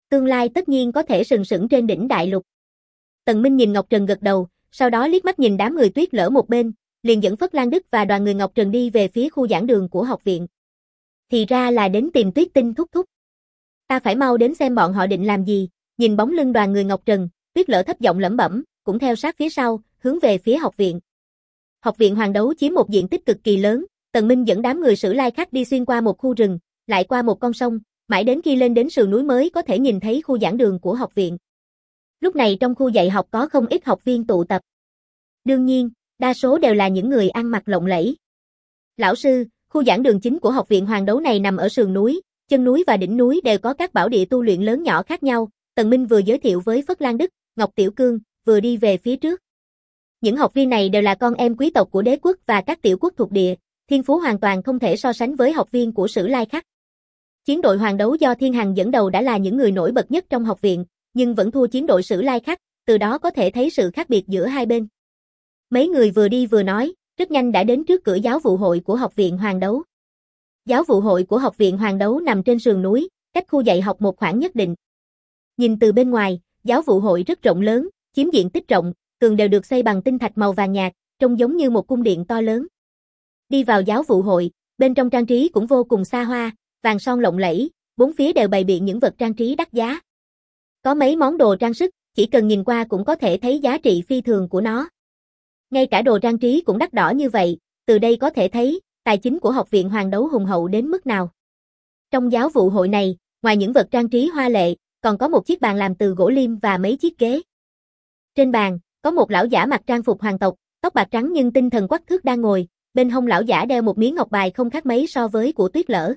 Tương lai tất nhiên có thể sừng sững trên đỉnh đại lục. Tần Minh nhìn Ngọc Trần gật đầu, sau đó liếc mắt nhìn đám người Tuyết Lở một bên, liền dẫn Phất Lan Đức và đoàn người Ngọc Trần đi về phía khu giảng đường của học viện. Thì ra là đến tìm Tuyết Tinh thúc thúc. Ta phải mau đến xem bọn họ định làm gì. Nhìn bóng lưng đoàn người Ngọc Trần, Tuyết Lở thấp giọng lẩm bẩm, cũng theo sát phía sau, hướng về phía học viện. Học viện Hoàng Đấu chiếm một diện tích cực kỳ lớn, Tần Minh dẫn đám người Sử Lai Khắc đi xuyên qua một khu rừng, lại qua một con sông, mãi đến khi lên đến sườn núi mới có thể nhìn thấy khu giảng đường của học viện. Lúc này trong khu dạy học có không ít học viên tụ tập. Đương nhiên, đa số đều là những người ăn mặc lộng lẫy. Lão sư, khu giảng đường chính của học viện Hoàng Đấu này nằm ở sườn núi, chân núi và đỉnh núi đều có các bảo địa tu luyện lớn nhỏ khác nhau. Tần Minh vừa giới thiệu với Phất Lan Đức, Ngọc Tiểu Cương, vừa đi về phía trước. Những học viên này đều là con em quý tộc của đế quốc và các tiểu quốc thuộc địa, thiên phú hoàn toàn không thể so sánh với học viên của Sử Lai Khắc. Chiến đội Hoàng Đấu do Thiên Hằng dẫn đầu đã là những người nổi bật nhất trong học viện, nhưng vẫn thua chiến đội Sử Lai Khắc, từ đó có thể thấy sự khác biệt giữa hai bên. Mấy người vừa đi vừa nói, rất nhanh đã đến trước cửa giáo vụ hội của học viện Hoàng Đấu. Giáo vụ hội của học viện Hoàng Đấu nằm trên sườn núi, cách khu dạy học một khoảng nhất định. Nhìn từ bên ngoài, giáo vụ hội rất rộng lớn, chiếm diện tích rộng, tường đều được xây bằng tinh thạch màu vàng nhạt, trông giống như một cung điện to lớn. Đi vào giáo vụ hội, bên trong trang trí cũng vô cùng xa hoa, vàng son lộng lẫy, bốn phía đều bày biện những vật trang trí đắt giá. Có mấy món đồ trang sức, chỉ cần nhìn qua cũng có thể thấy giá trị phi thường của nó. Ngay cả đồ trang trí cũng đắt đỏ như vậy, từ đây có thể thấy, tài chính của học viện Hoàng Đấu hùng hậu đến mức nào. Trong giáo vụ hội này, ngoài những vật trang trí hoa lệ, còn có một chiếc bàn làm từ gỗ lim và mấy chiếc ghế. Trên bàn, có một lão giả mặc trang phục hoàng tộc, tóc bạc trắng nhưng tinh thần quắc thước đang ngồi, bên hông lão giả đeo một miếng ngọc bài không khác mấy so với của Tuyết Lở.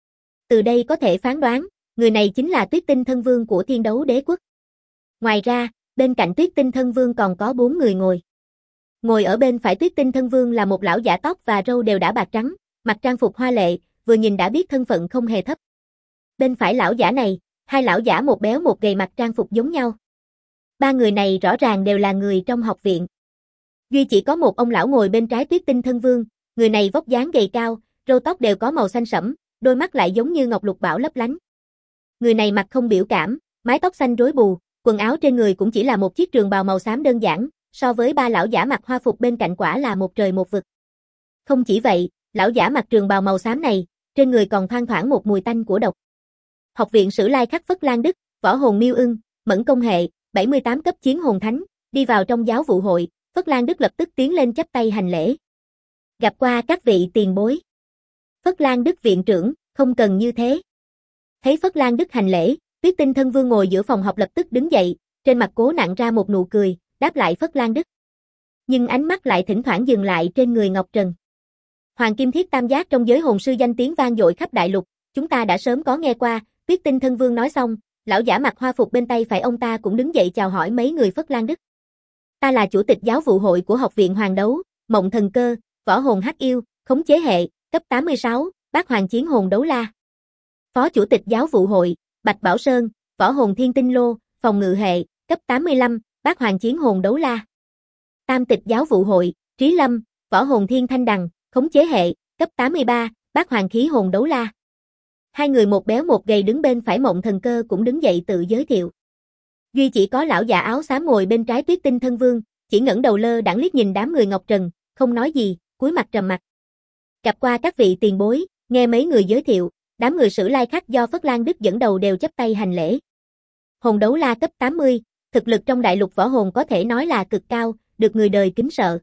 Từ đây có thể phán đoán, người này chính là Tuyết Tinh Thân Vương của Thiên Đấu Đế Quốc. Ngoài ra, bên cạnh Tuyết Tinh Thân Vương còn có 4 người ngồi. Ngồi ở bên phải Tuyết Tinh Thân Vương là một lão giả tóc và râu đều đã bạc trắng, mặc trang phục hoa lệ, vừa nhìn đã biết thân phận không hề thấp. Bên phải lão giả này, hai lão giả một béo một gầy mặc trang phục giống nhau. Ba người này rõ ràng đều là người trong học viện. Duy chỉ có một ông lão ngồi bên trái Tuyết Tinh Thân Vương, người này vóc dáng gầy cao, râu tóc đều có màu xanh sẫm, đôi mắt lại giống như ngọc lục bảo lấp lánh. Người này mặt không biểu cảm, mái tóc xanh rối bù, quần áo trên người cũng chỉ là một chiếc trường bào màu xám đơn giản, so với ba lão giả mặc hoa phục bên cạnh quả là một trời một vực. Không chỉ vậy, lão giả mặc trường bào màu xám này, trên người còn thoang thoảng một mùi tanh của độc. Học viện Sử Lai Khắc Phất Lan Đức, võ hồn Miêu Ưng, mẫn công hệ, 78 cấp chiến hồn thánh, đi vào trong giáo vụ hội, Phất Lan Đức lập tức tiến lên chắp tay hành lễ. Gặp qua các vị tiền bối. Phất Lan Đức viện trưởng, không cần như thế. Thấy Phất Lan Đức hành lễ, Tuyết Tinh Thân Vương ngồi giữa phòng học lập tức đứng dậy, trên mặt cố nặn ra một nụ cười, đáp lại Phất Lan Đức. Nhưng ánh mắt lại thỉnh thoảng dừng lại trên người Ngọc Trần. Hoàng Kim Thiết Tam Giác trong giới hồn sư danh tiếng vang dội khắp đại lục, chúng ta đã sớm có nghe qua. Tuyết Tinh Thân Vương nói xong, lão giả mặc hoa phục bên tay phải ông ta cũng đứng dậy chào hỏi mấy người Phất Lan Đức. Ta là chủ tịch giáo vụ hội của học viện Hoàng Đấu, Mộng Thần Cơ, võ hồn Hắc Yêu, khống chế hệ, cấp 86, Bát Hoàng Chiến Hồn Đấu La. Phó chủ tịch giáo vụ hội, Bạch Bảo Sơn, võ hồn Thiên Tinh Lô, phòng ngự hệ, cấp 85, Bát Hoàng Chiến Hồn Đấu La. Tam tịch giáo vụ hội, Trí Lâm, võ hồn Thiên Thanh Đằng, khống chế hệ, cấp 83, Bát Hoàng Khí Hồn Đấu La. Hai người một béo một gầy đứng bên phải Mộng Thần Cơ cũng đứng dậy tự giới thiệu. Duy chỉ có lão già áo xám ngồi bên trái Tuyết Tinh Thân Vương, chỉ ngẩng đầu lơ đãng liếc nhìn đám người Ngọc Trần, không nói gì, cúi mặt trầm mặc. Gặp qua các vị tiền bối, nghe mấy người giới thiệu, đám người Sử Lai Khắc do Phất Lan Đức dẫn đầu đều chắp tay hành lễ. Hồn Đấu La cấp 80, thực lực trong đại lục võ hồn có thể nói là cực cao, được người đời kính sợ.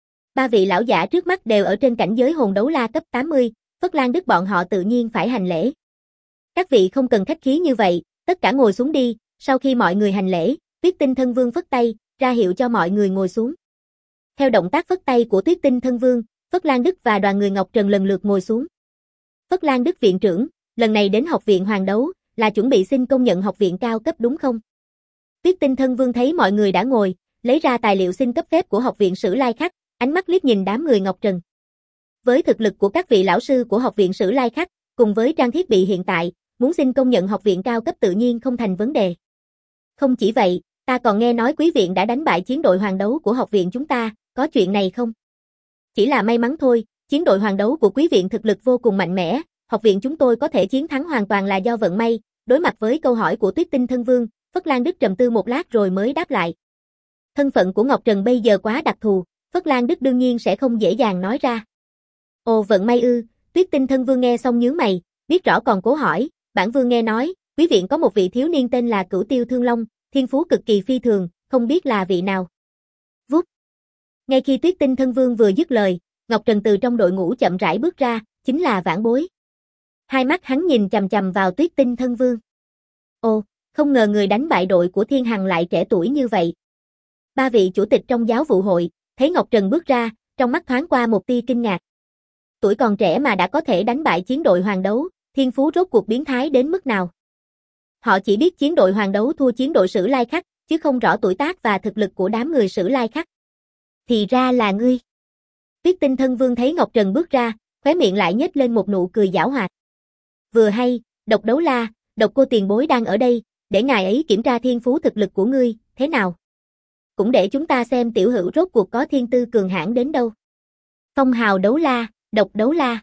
Ba vị lão giả trước mắt đều ở trên cảnh giới Hồn Đấu La cấp 80, Phất Lan Đức bọn họ tự nhiên phải hành lễ. Các vị không cần khách khí như vậy, tất cả ngồi xuống đi. Sau khi mọi người hành lễ, Tuyết Tinh Thân Vương phất tay, ra hiệu cho mọi người ngồi xuống. Theo động tác phất tay của Tuyết Tinh Thân Vương, Phất Lan Đức và đoàn người Ngọc Trần lần lượt ngồi xuống. Phất Lan Đức viện trưởng, lần này đến học viện Hoàng Đấu, là chuẩn bị xin công nhận học viện cao cấp đúng không? Tuyết Tinh Thân Vương thấy mọi người đã ngồi, lấy ra tài liệu xin cấp phép của học viện Sử Lai Khắc, ánh mắt liếc nhìn đám người Ngọc Trần. Với thực lực của các vị lão sư của học viện Sử Lai Khắc, cùng với trang thiết bị hiện tại, muốn xin công nhận học viện cao cấp tự nhiên không thành vấn đề. Không chỉ vậy, ta còn nghe nói quý viện đã đánh bại chiến đội Hoàng Đấu của học viện chúng ta, có chuyện này không? Chỉ là may mắn thôi, chiến đội Hoàng Đấu của quý viện thực lực vô cùng mạnh mẽ, học viện chúng tôi có thể chiến thắng hoàn toàn là do vận may, đối mặt với câu hỏi của Tuyết Tinh Thân Vương, Phất Lan Đức trầm tư một lát rồi mới đáp lại. Thân phận của Ngọc Trần bây giờ quá đặc thù, Phất Lan Đức đương nhiên sẽ không dễ dàng nói ra. Ồ vận may ư, Tuyết Tinh Thân Vương nghe xong nhướng mày, biết rõ còn cố hỏi, bản vương nghe nói, quý viện có một vị thiếu niên tên là Cửu Tiêu Thương Long, thiên phú cực kỳ phi thường, không biết là vị nào. Vút. Ngay khi Tuyết Tinh Thân Vương vừa dứt lời, Ngọc Trần từ trong đội ngũ chậm rãi bước ra, chính là Vãn Bối. Hai mắt hắn nhìn chằm chằm vào Tuyết Tinh Thân Vương. Ồ, không ngờ người đánh bại đội của Thiên Hằng lại trẻ tuổi như vậy. Ba vị chủ tịch trong giáo vụ hội, thấy Ngọc Trần bước ra, trong mắt thoáng qua một tia kinh ngạc. Tuổi còn trẻ mà đã có thể đánh bại chiến đội hoàng đấu, thiên phú rốt cuộc biến thái đến mức nào. Họ chỉ biết chiến đội hoàng đấu thua chiến đội Sử Lai Khắc, chứ không rõ tuổi tác và thực lực của đám người Sử Lai Khắc. Thì ra là ngươi. Tuyết Tinh Thân Vương thấy Ngọc Trần bước ra, khóe miệng lại nhếch lên một nụ cười giảo hoạt. Vừa hay, Độc Đấu La, Độc Cô tiền bối đang ở đây, để ngài ấy kiểm tra thiên phú thực lực của ngươi, thế nào? Cũng để chúng ta xem tiểu hữu rốt cuộc có thiên tư cường hãn đến đâu. Phong hào Đấu La, Độc Đấu La.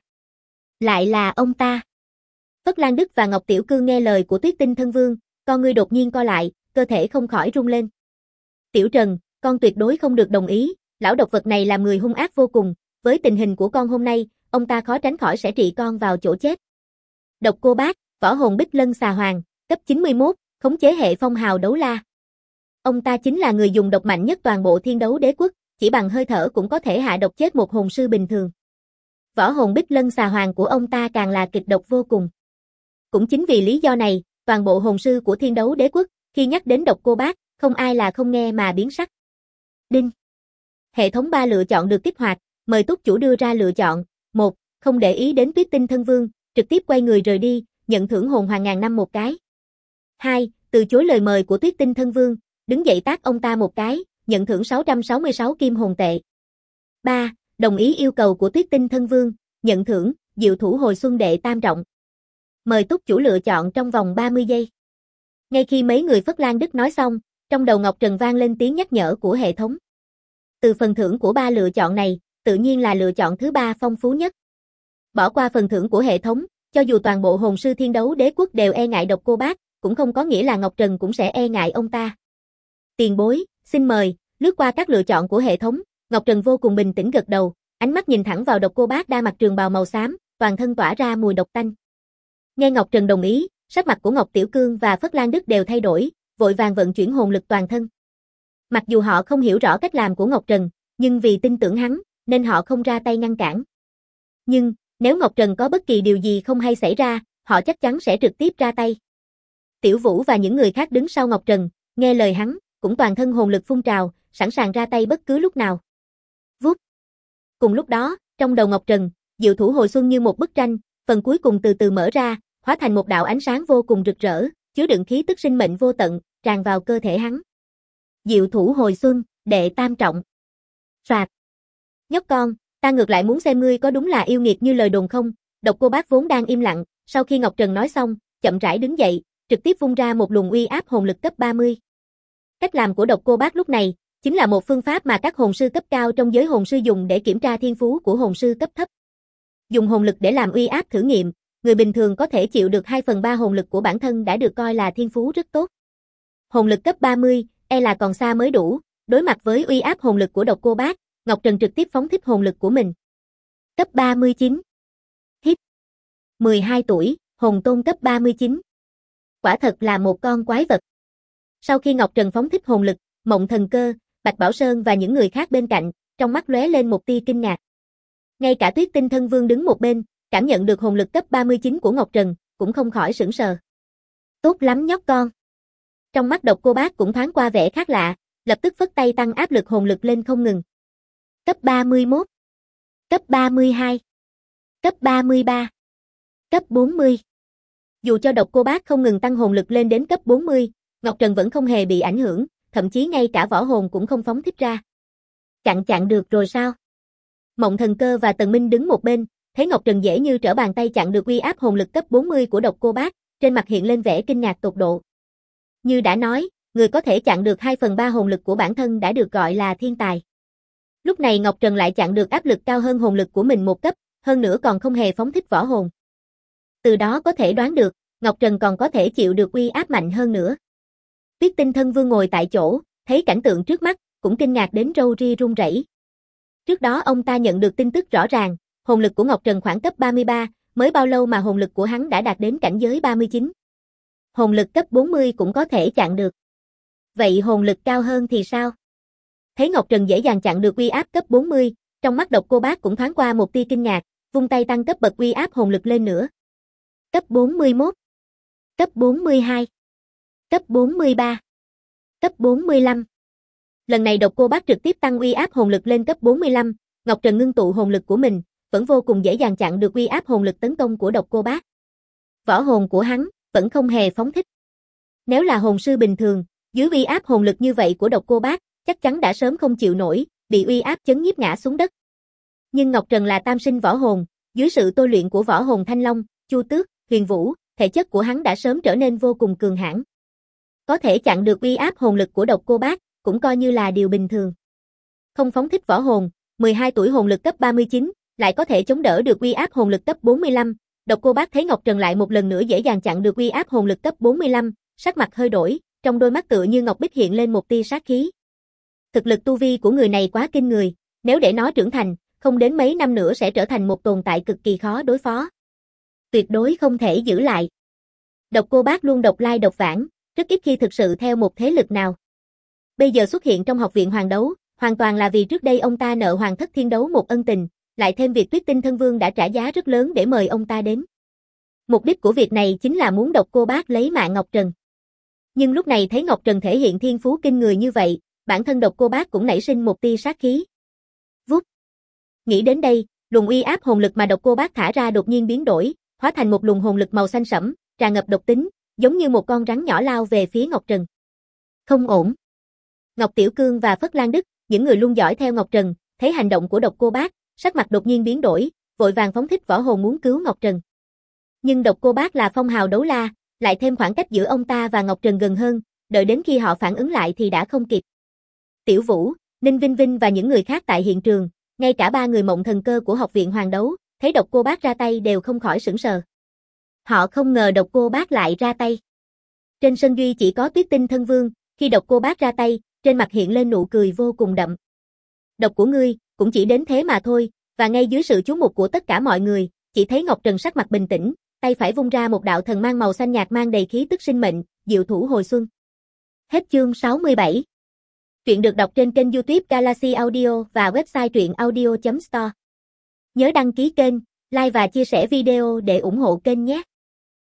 Lại là ông ta. Phất Lan Đức và Ngọc Tiểu Cương nghe lời của Tuyết Tinh Thân Vương, con ngươi đột nhiên co lại, cơ thể không khỏi rung lên. Tiểu Trần, con tuyệt đối không được đồng ý, lão độc vật này làm người hung ác vô cùng, với tình hình của con hôm nay, ông ta khó tránh khỏi sẽ trị con vào chỗ chết. Độc Cô Bác, võ hồn Bích Lân Xà Hoàng, cấp 91, khống chế hệ phong hào Đấu La. Ông ta chính là người dùng độc mạnh nhất toàn bộ Thiên Đấu Đế Quốc, chỉ bằng hơi thở cũng có thể hạ độc chết một hồn sư bình thường. Võ hồn Bích Lân Xà Hoàng của ông ta càng là kịch độc vô cùng. Cũng chính vì lý do này, toàn bộ hồn sư của Thiên Đấu Đế Quốc, khi nhắc đến Độc Cô Bác, không ai là không nghe mà biến sắc. Đinh. Hệ thống 3 lựa chọn được kích hoạt, mời túc chủ đưa ra lựa chọn. 1. Không để ý đến Tuyết Tinh Thân Vương, trực tiếp quay người rời đi, nhận thưởng hồn hoàng ngàn năm một cái. 2. Từ chối lời mời của Tuyết Tinh Thân Vương, đứng dậy tát ông ta một cái, nhận thưởng 666 kim hồn tệ. 3. Đồng ý yêu cầu của Tuyết Tinh Thân Vương, nhận thưởng, diệu thủ hồi xuân đệ tam trọng. Mời túc chủ lựa chọn trong vòng 30 giây. Ngay khi mấy người Phất Lan Đức nói xong, trong đầu Ngọc Trần vang lên tiếng nhắc nhở của hệ thống. Từ phần thưởng của 3 lựa chọn này, tự nhiên là lựa chọn thứ 3 phong phú nhất. Bỏ qua phần thưởng của hệ thống, cho dù toàn bộ hồn sư Thiên Đấu Đế Quốc đều e ngại Độc Cô Bác, cũng không có nghĩa là Ngọc Trần cũng sẽ e ngại ông ta. Tiền bối, xin mời, lướt qua các lựa chọn của hệ thống, Ngọc Trần vô cùng bình tĩnh gật đầu, ánh mắt nhìn thẳng vào Độc Cô Bác đang mặc trường bào màu xám, toàn thân tỏa ra mùi độc tanh. Nghe Ngọc Trần đồng ý, sắc mặt của Ngọc Tiểu Cương và Phất Lan Đức đều thay đổi, vội vàng vận chuyển hồn lực toàn thân. Mặc dù họ không hiểu rõ cách làm của Ngọc Trần, nhưng vì tin tưởng hắn, nên họ không ra tay ngăn cản. Nhưng, nếu Ngọc Trần có bất kỳ điều gì không hay xảy ra, họ chắc chắn sẽ trực tiếp ra tay. Tiểu Vũ và những người khác đứng sau Ngọc Trần, nghe lời hắn, cũng toàn thân hồn lực phun trào, sẵn sàng ra tay bất cứ lúc nào. Vút. Cùng lúc đó, trong đầu Ngọc Trần, diệu thủ hồi xuân như một bức tranh, phần cuối cùng từ từ mở ra, hóa thành một đạo ánh sáng vô cùng rực rỡ, chứa đựng khí tức sinh mệnh vô tận, tràn vào cơ thể hắn. Diệu thủ hồi xuân, đệ tam trọng. Phạt. Nhóc con, ta ngược lại muốn xem ngươi có đúng là yêu nghiệt như lời đồn không? Độc Cô Bác vốn đang im lặng, sau khi Ngọc Trần nói xong, chậm rãi đứng dậy, trực tiếp vung ra một luồng uy áp hồn lực cấp 30. Cách làm của Độc Cô Bác lúc này, chính là một phương pháp mà các hồn sư cấp cao trong giới hồn sư dùng để kiểm tra thiên phú của hồn sư cấp thấp. Dùng hồn lực để làm uy áp thử nghiệm, người bình thường có thể chịu được 2/3 hồn lực của bản thân đã được coi là thiên phú rất tốt. Hồn lực cấp 30, e là còn xa mới đủ, đối mặt với uy áp hồn lực của Độc Cô Bác, Ngọc Trần trực tiếp phóng thích hồn lực của mình. Cấp 39. Hít. 12 tuổi, hồn tôn cấp 39. Quả thật là một con quái vật. Sau khi Ngọc Trần phóng thích hồn lực, Mộng Thần Cơ, Bạch Bảo Sơn và những người khác bên cạnh, trong mắt lóe lên một tia kinh ngạc. Ngay cả Tuyết Tinh Thân Vương đứng một bên, cảm nhận được hồn lực cấp 39 của Ngọc Trần, cũng không khỏi sửng sờ. Tốt lắm nhóc con. Trong mắt Độc Cô Bác cũng thoáng qua vẻ khác lạ, lập tức phất tay tăng áp lực hồn lực lên không ngừng. Cấp 31, cấp 32, cấp 33, cấp 40. Dù cho Độc Cô Bác không ngừng tăng hồn lực lên đến cấp 40, Ngọc Trần vẫn không hề bị ảnh hưởng, thậm chí ngay cả võ hồn cũng không phóng thích ra. Chặn được rồi sao? Mộng Thần Cơ và Tần Minh đứng một bên, thấy Ngọc Trần dễ như trở bàn tay chặn được uy áp hồn lực cấp 40 của Độc Cô Bác, trên mặt hiện lên vẻ kinh ngạc tột độ. Như đã nói, người có thể chặn được 2/3 hồn lực của bản thân đã được gọi là thiên tài. Lúc này Ngọc Trần lại chặn được áp lực cao hơn hồn lực của mình một cấp, hơn nữa còn không hề phóng thích võ hồn. Từ đó có thể đoán được, Ngọc Trần còn có thể chịu được uy áp mạnh hơn nữa. Tuyết Tinh Thân Vương ngồi tại chỗ, thấy cảnh tượng trước mắt, cũng kinh ngạc đến râu ria run rẩy. Trước đó ông ta nhận được tin tức rõ ràng, hồn lực của Ngọc Trần khoảng cấp 33, mới bao lâu mà hồn lực của hắn đã đạt đến cảnh giới 39. Hồn lực cấp 40 cũng có thể chặn được. Vậy hồn lực cao hơn thì sao? Thấy Ngọc Trần dễ dàng chặn được uy áp cấp 40, trong mắt Độc Cô Bác cũng thoáng qua một tia kinh ngạc, vung tay tăng cấp bậc uy áp hồn lực lên nữa. Cấp 41, cấp 42, cấp 43, cấp 45. Lần này Độc Cô Bác trực tiếp tăng uy áp hồn lực lên cấp 45, Ngọc Trần ngưng tụ hồn lực của mình, vẫn vô cùng dễ dàng chặn được uy áp hồn lực tấn công của Độc Cô Bác. Võ hồn của hắn vẫn không hề phóng thích. Nếu là hồn sư bình thường, dưới uy áp hồn lực như vậy của Độc Cô Bác, chắc chắn đã sớm không chịu nổi, bị uy áp chấn nhiếp ngã xuống đất. Nhưng Ngọc Trần là tam sinh võ hồn, dưới sự tôi luyện của võ hồn Thanh Long, Chu Tước, Huyền Vũ, thể chất của hắn đã sớm trở nên vô cùng cường hãn. Có thể chặn được uy áp hồn lực của Độc Cô Bác, cũng coi như là điều bình thường. Không phóng thích võ hồn, 12 tuổi hồn lực cấp 39, lại có thể chống đỡ được uy áp hồn lực cấp 45. Độc Cô Bác thấy Ngọc Trần lại một lần nữa dễ dàng chặn được uy áp hồn lực cấp 45, sắc mặt hơi đổi, trong đôi mắt tựa như ngọc bích hiện lên một tia sát khí. Thực lực tu vi của người này quá kinh người, nếu để nó trưởng thành, không đến mấy năm nữa sẽ trở thành một tồn tại cực kỳ khó đối phó. Tuyệt đối không thể giữ lại. Độc Cô Bác luôn độc lai độc vãng, rất ít khi thực sự theo một thế lực nào. Bây giờ xuất hiện trong học viện Hoàng Đấu, hoàn toàn là vì trước đây ông ta nợ Hoàng Thất Thiên Đấu một ân tình, lại thêm việc Tuyết Tinh Thân Vương đã trả giá rất lớn để mời ông ta đến. Mục đích của việc này chính là muốn Độc Cô Bác lấy mạng Ngọc Trần. Nhưng lúc này thấy Ngọc Trần thể hiện thiên phú kinh người như vậy, bản thân Độc Cô Bác cũng nảy sinh một tia sát khí. Vút. Nghĩ đến đây, luồng uy áp hồn lực mà Độc Cô Bác thả ra đột nhiên biến đổi, hóa thành một luồng hồn lực màu xanh sẫm, tràn ngập độc tính, giống như một con rắn nhỏ lao về phía Ngọc Trần. Không ổn. Ngọc Tiểu Cương và Phất Lan Đức, những người luôn dõi theo Ngọc Trần, thấy hành động của Độc Cô Bác, sắc mặt đột nhiên biến đổi, vội vàng phóng thích võ hồn muốn cứu Ngọc Trần. Nhưng Độc Cô Bác là phong hào đấu la, lại thêm khoảng cách giữa ông ta và Ngọc Trần gần hơn, đợi đến khi họ phản ứng lại thì đã không kịp. Tiểu Vũ, Ninh Vinh Vinh và những người khác tại hiện trường, ngay cả ba người mộng thần cơ của học viện Hoàng Đấu, thấy Độc Cô Bác ra tay đều không khỏi sửng sờ. Họ không ngờ Độc Cô Bác lại ra tay. Trên sân duy chỉ có Tuyết Tinh Thân Vương, khi Độc Cô Bác ra tay, trên mặt hiện lên nụ cười vô cùng đậm. Độc của ngươi, cũng chỉ đến thế mà thôi, và ngay dưới sự chú mục của tất cả mọi người, chỉ thấy Ngọc Trần sắc mặt bình tĩnh, tay phải vung ra một đạo thần mang màu xanh nhạt mang đầy khí tức sinh mệnh, diệu thủ hồi xuân. Hết chương 67. Truyện được đọc trên kênh YouTube Galaxy Audio và website truyệnaudio.store. Nhớ đăng ký kênh, like và chia sẻ video để ủng hộ kênh nhé.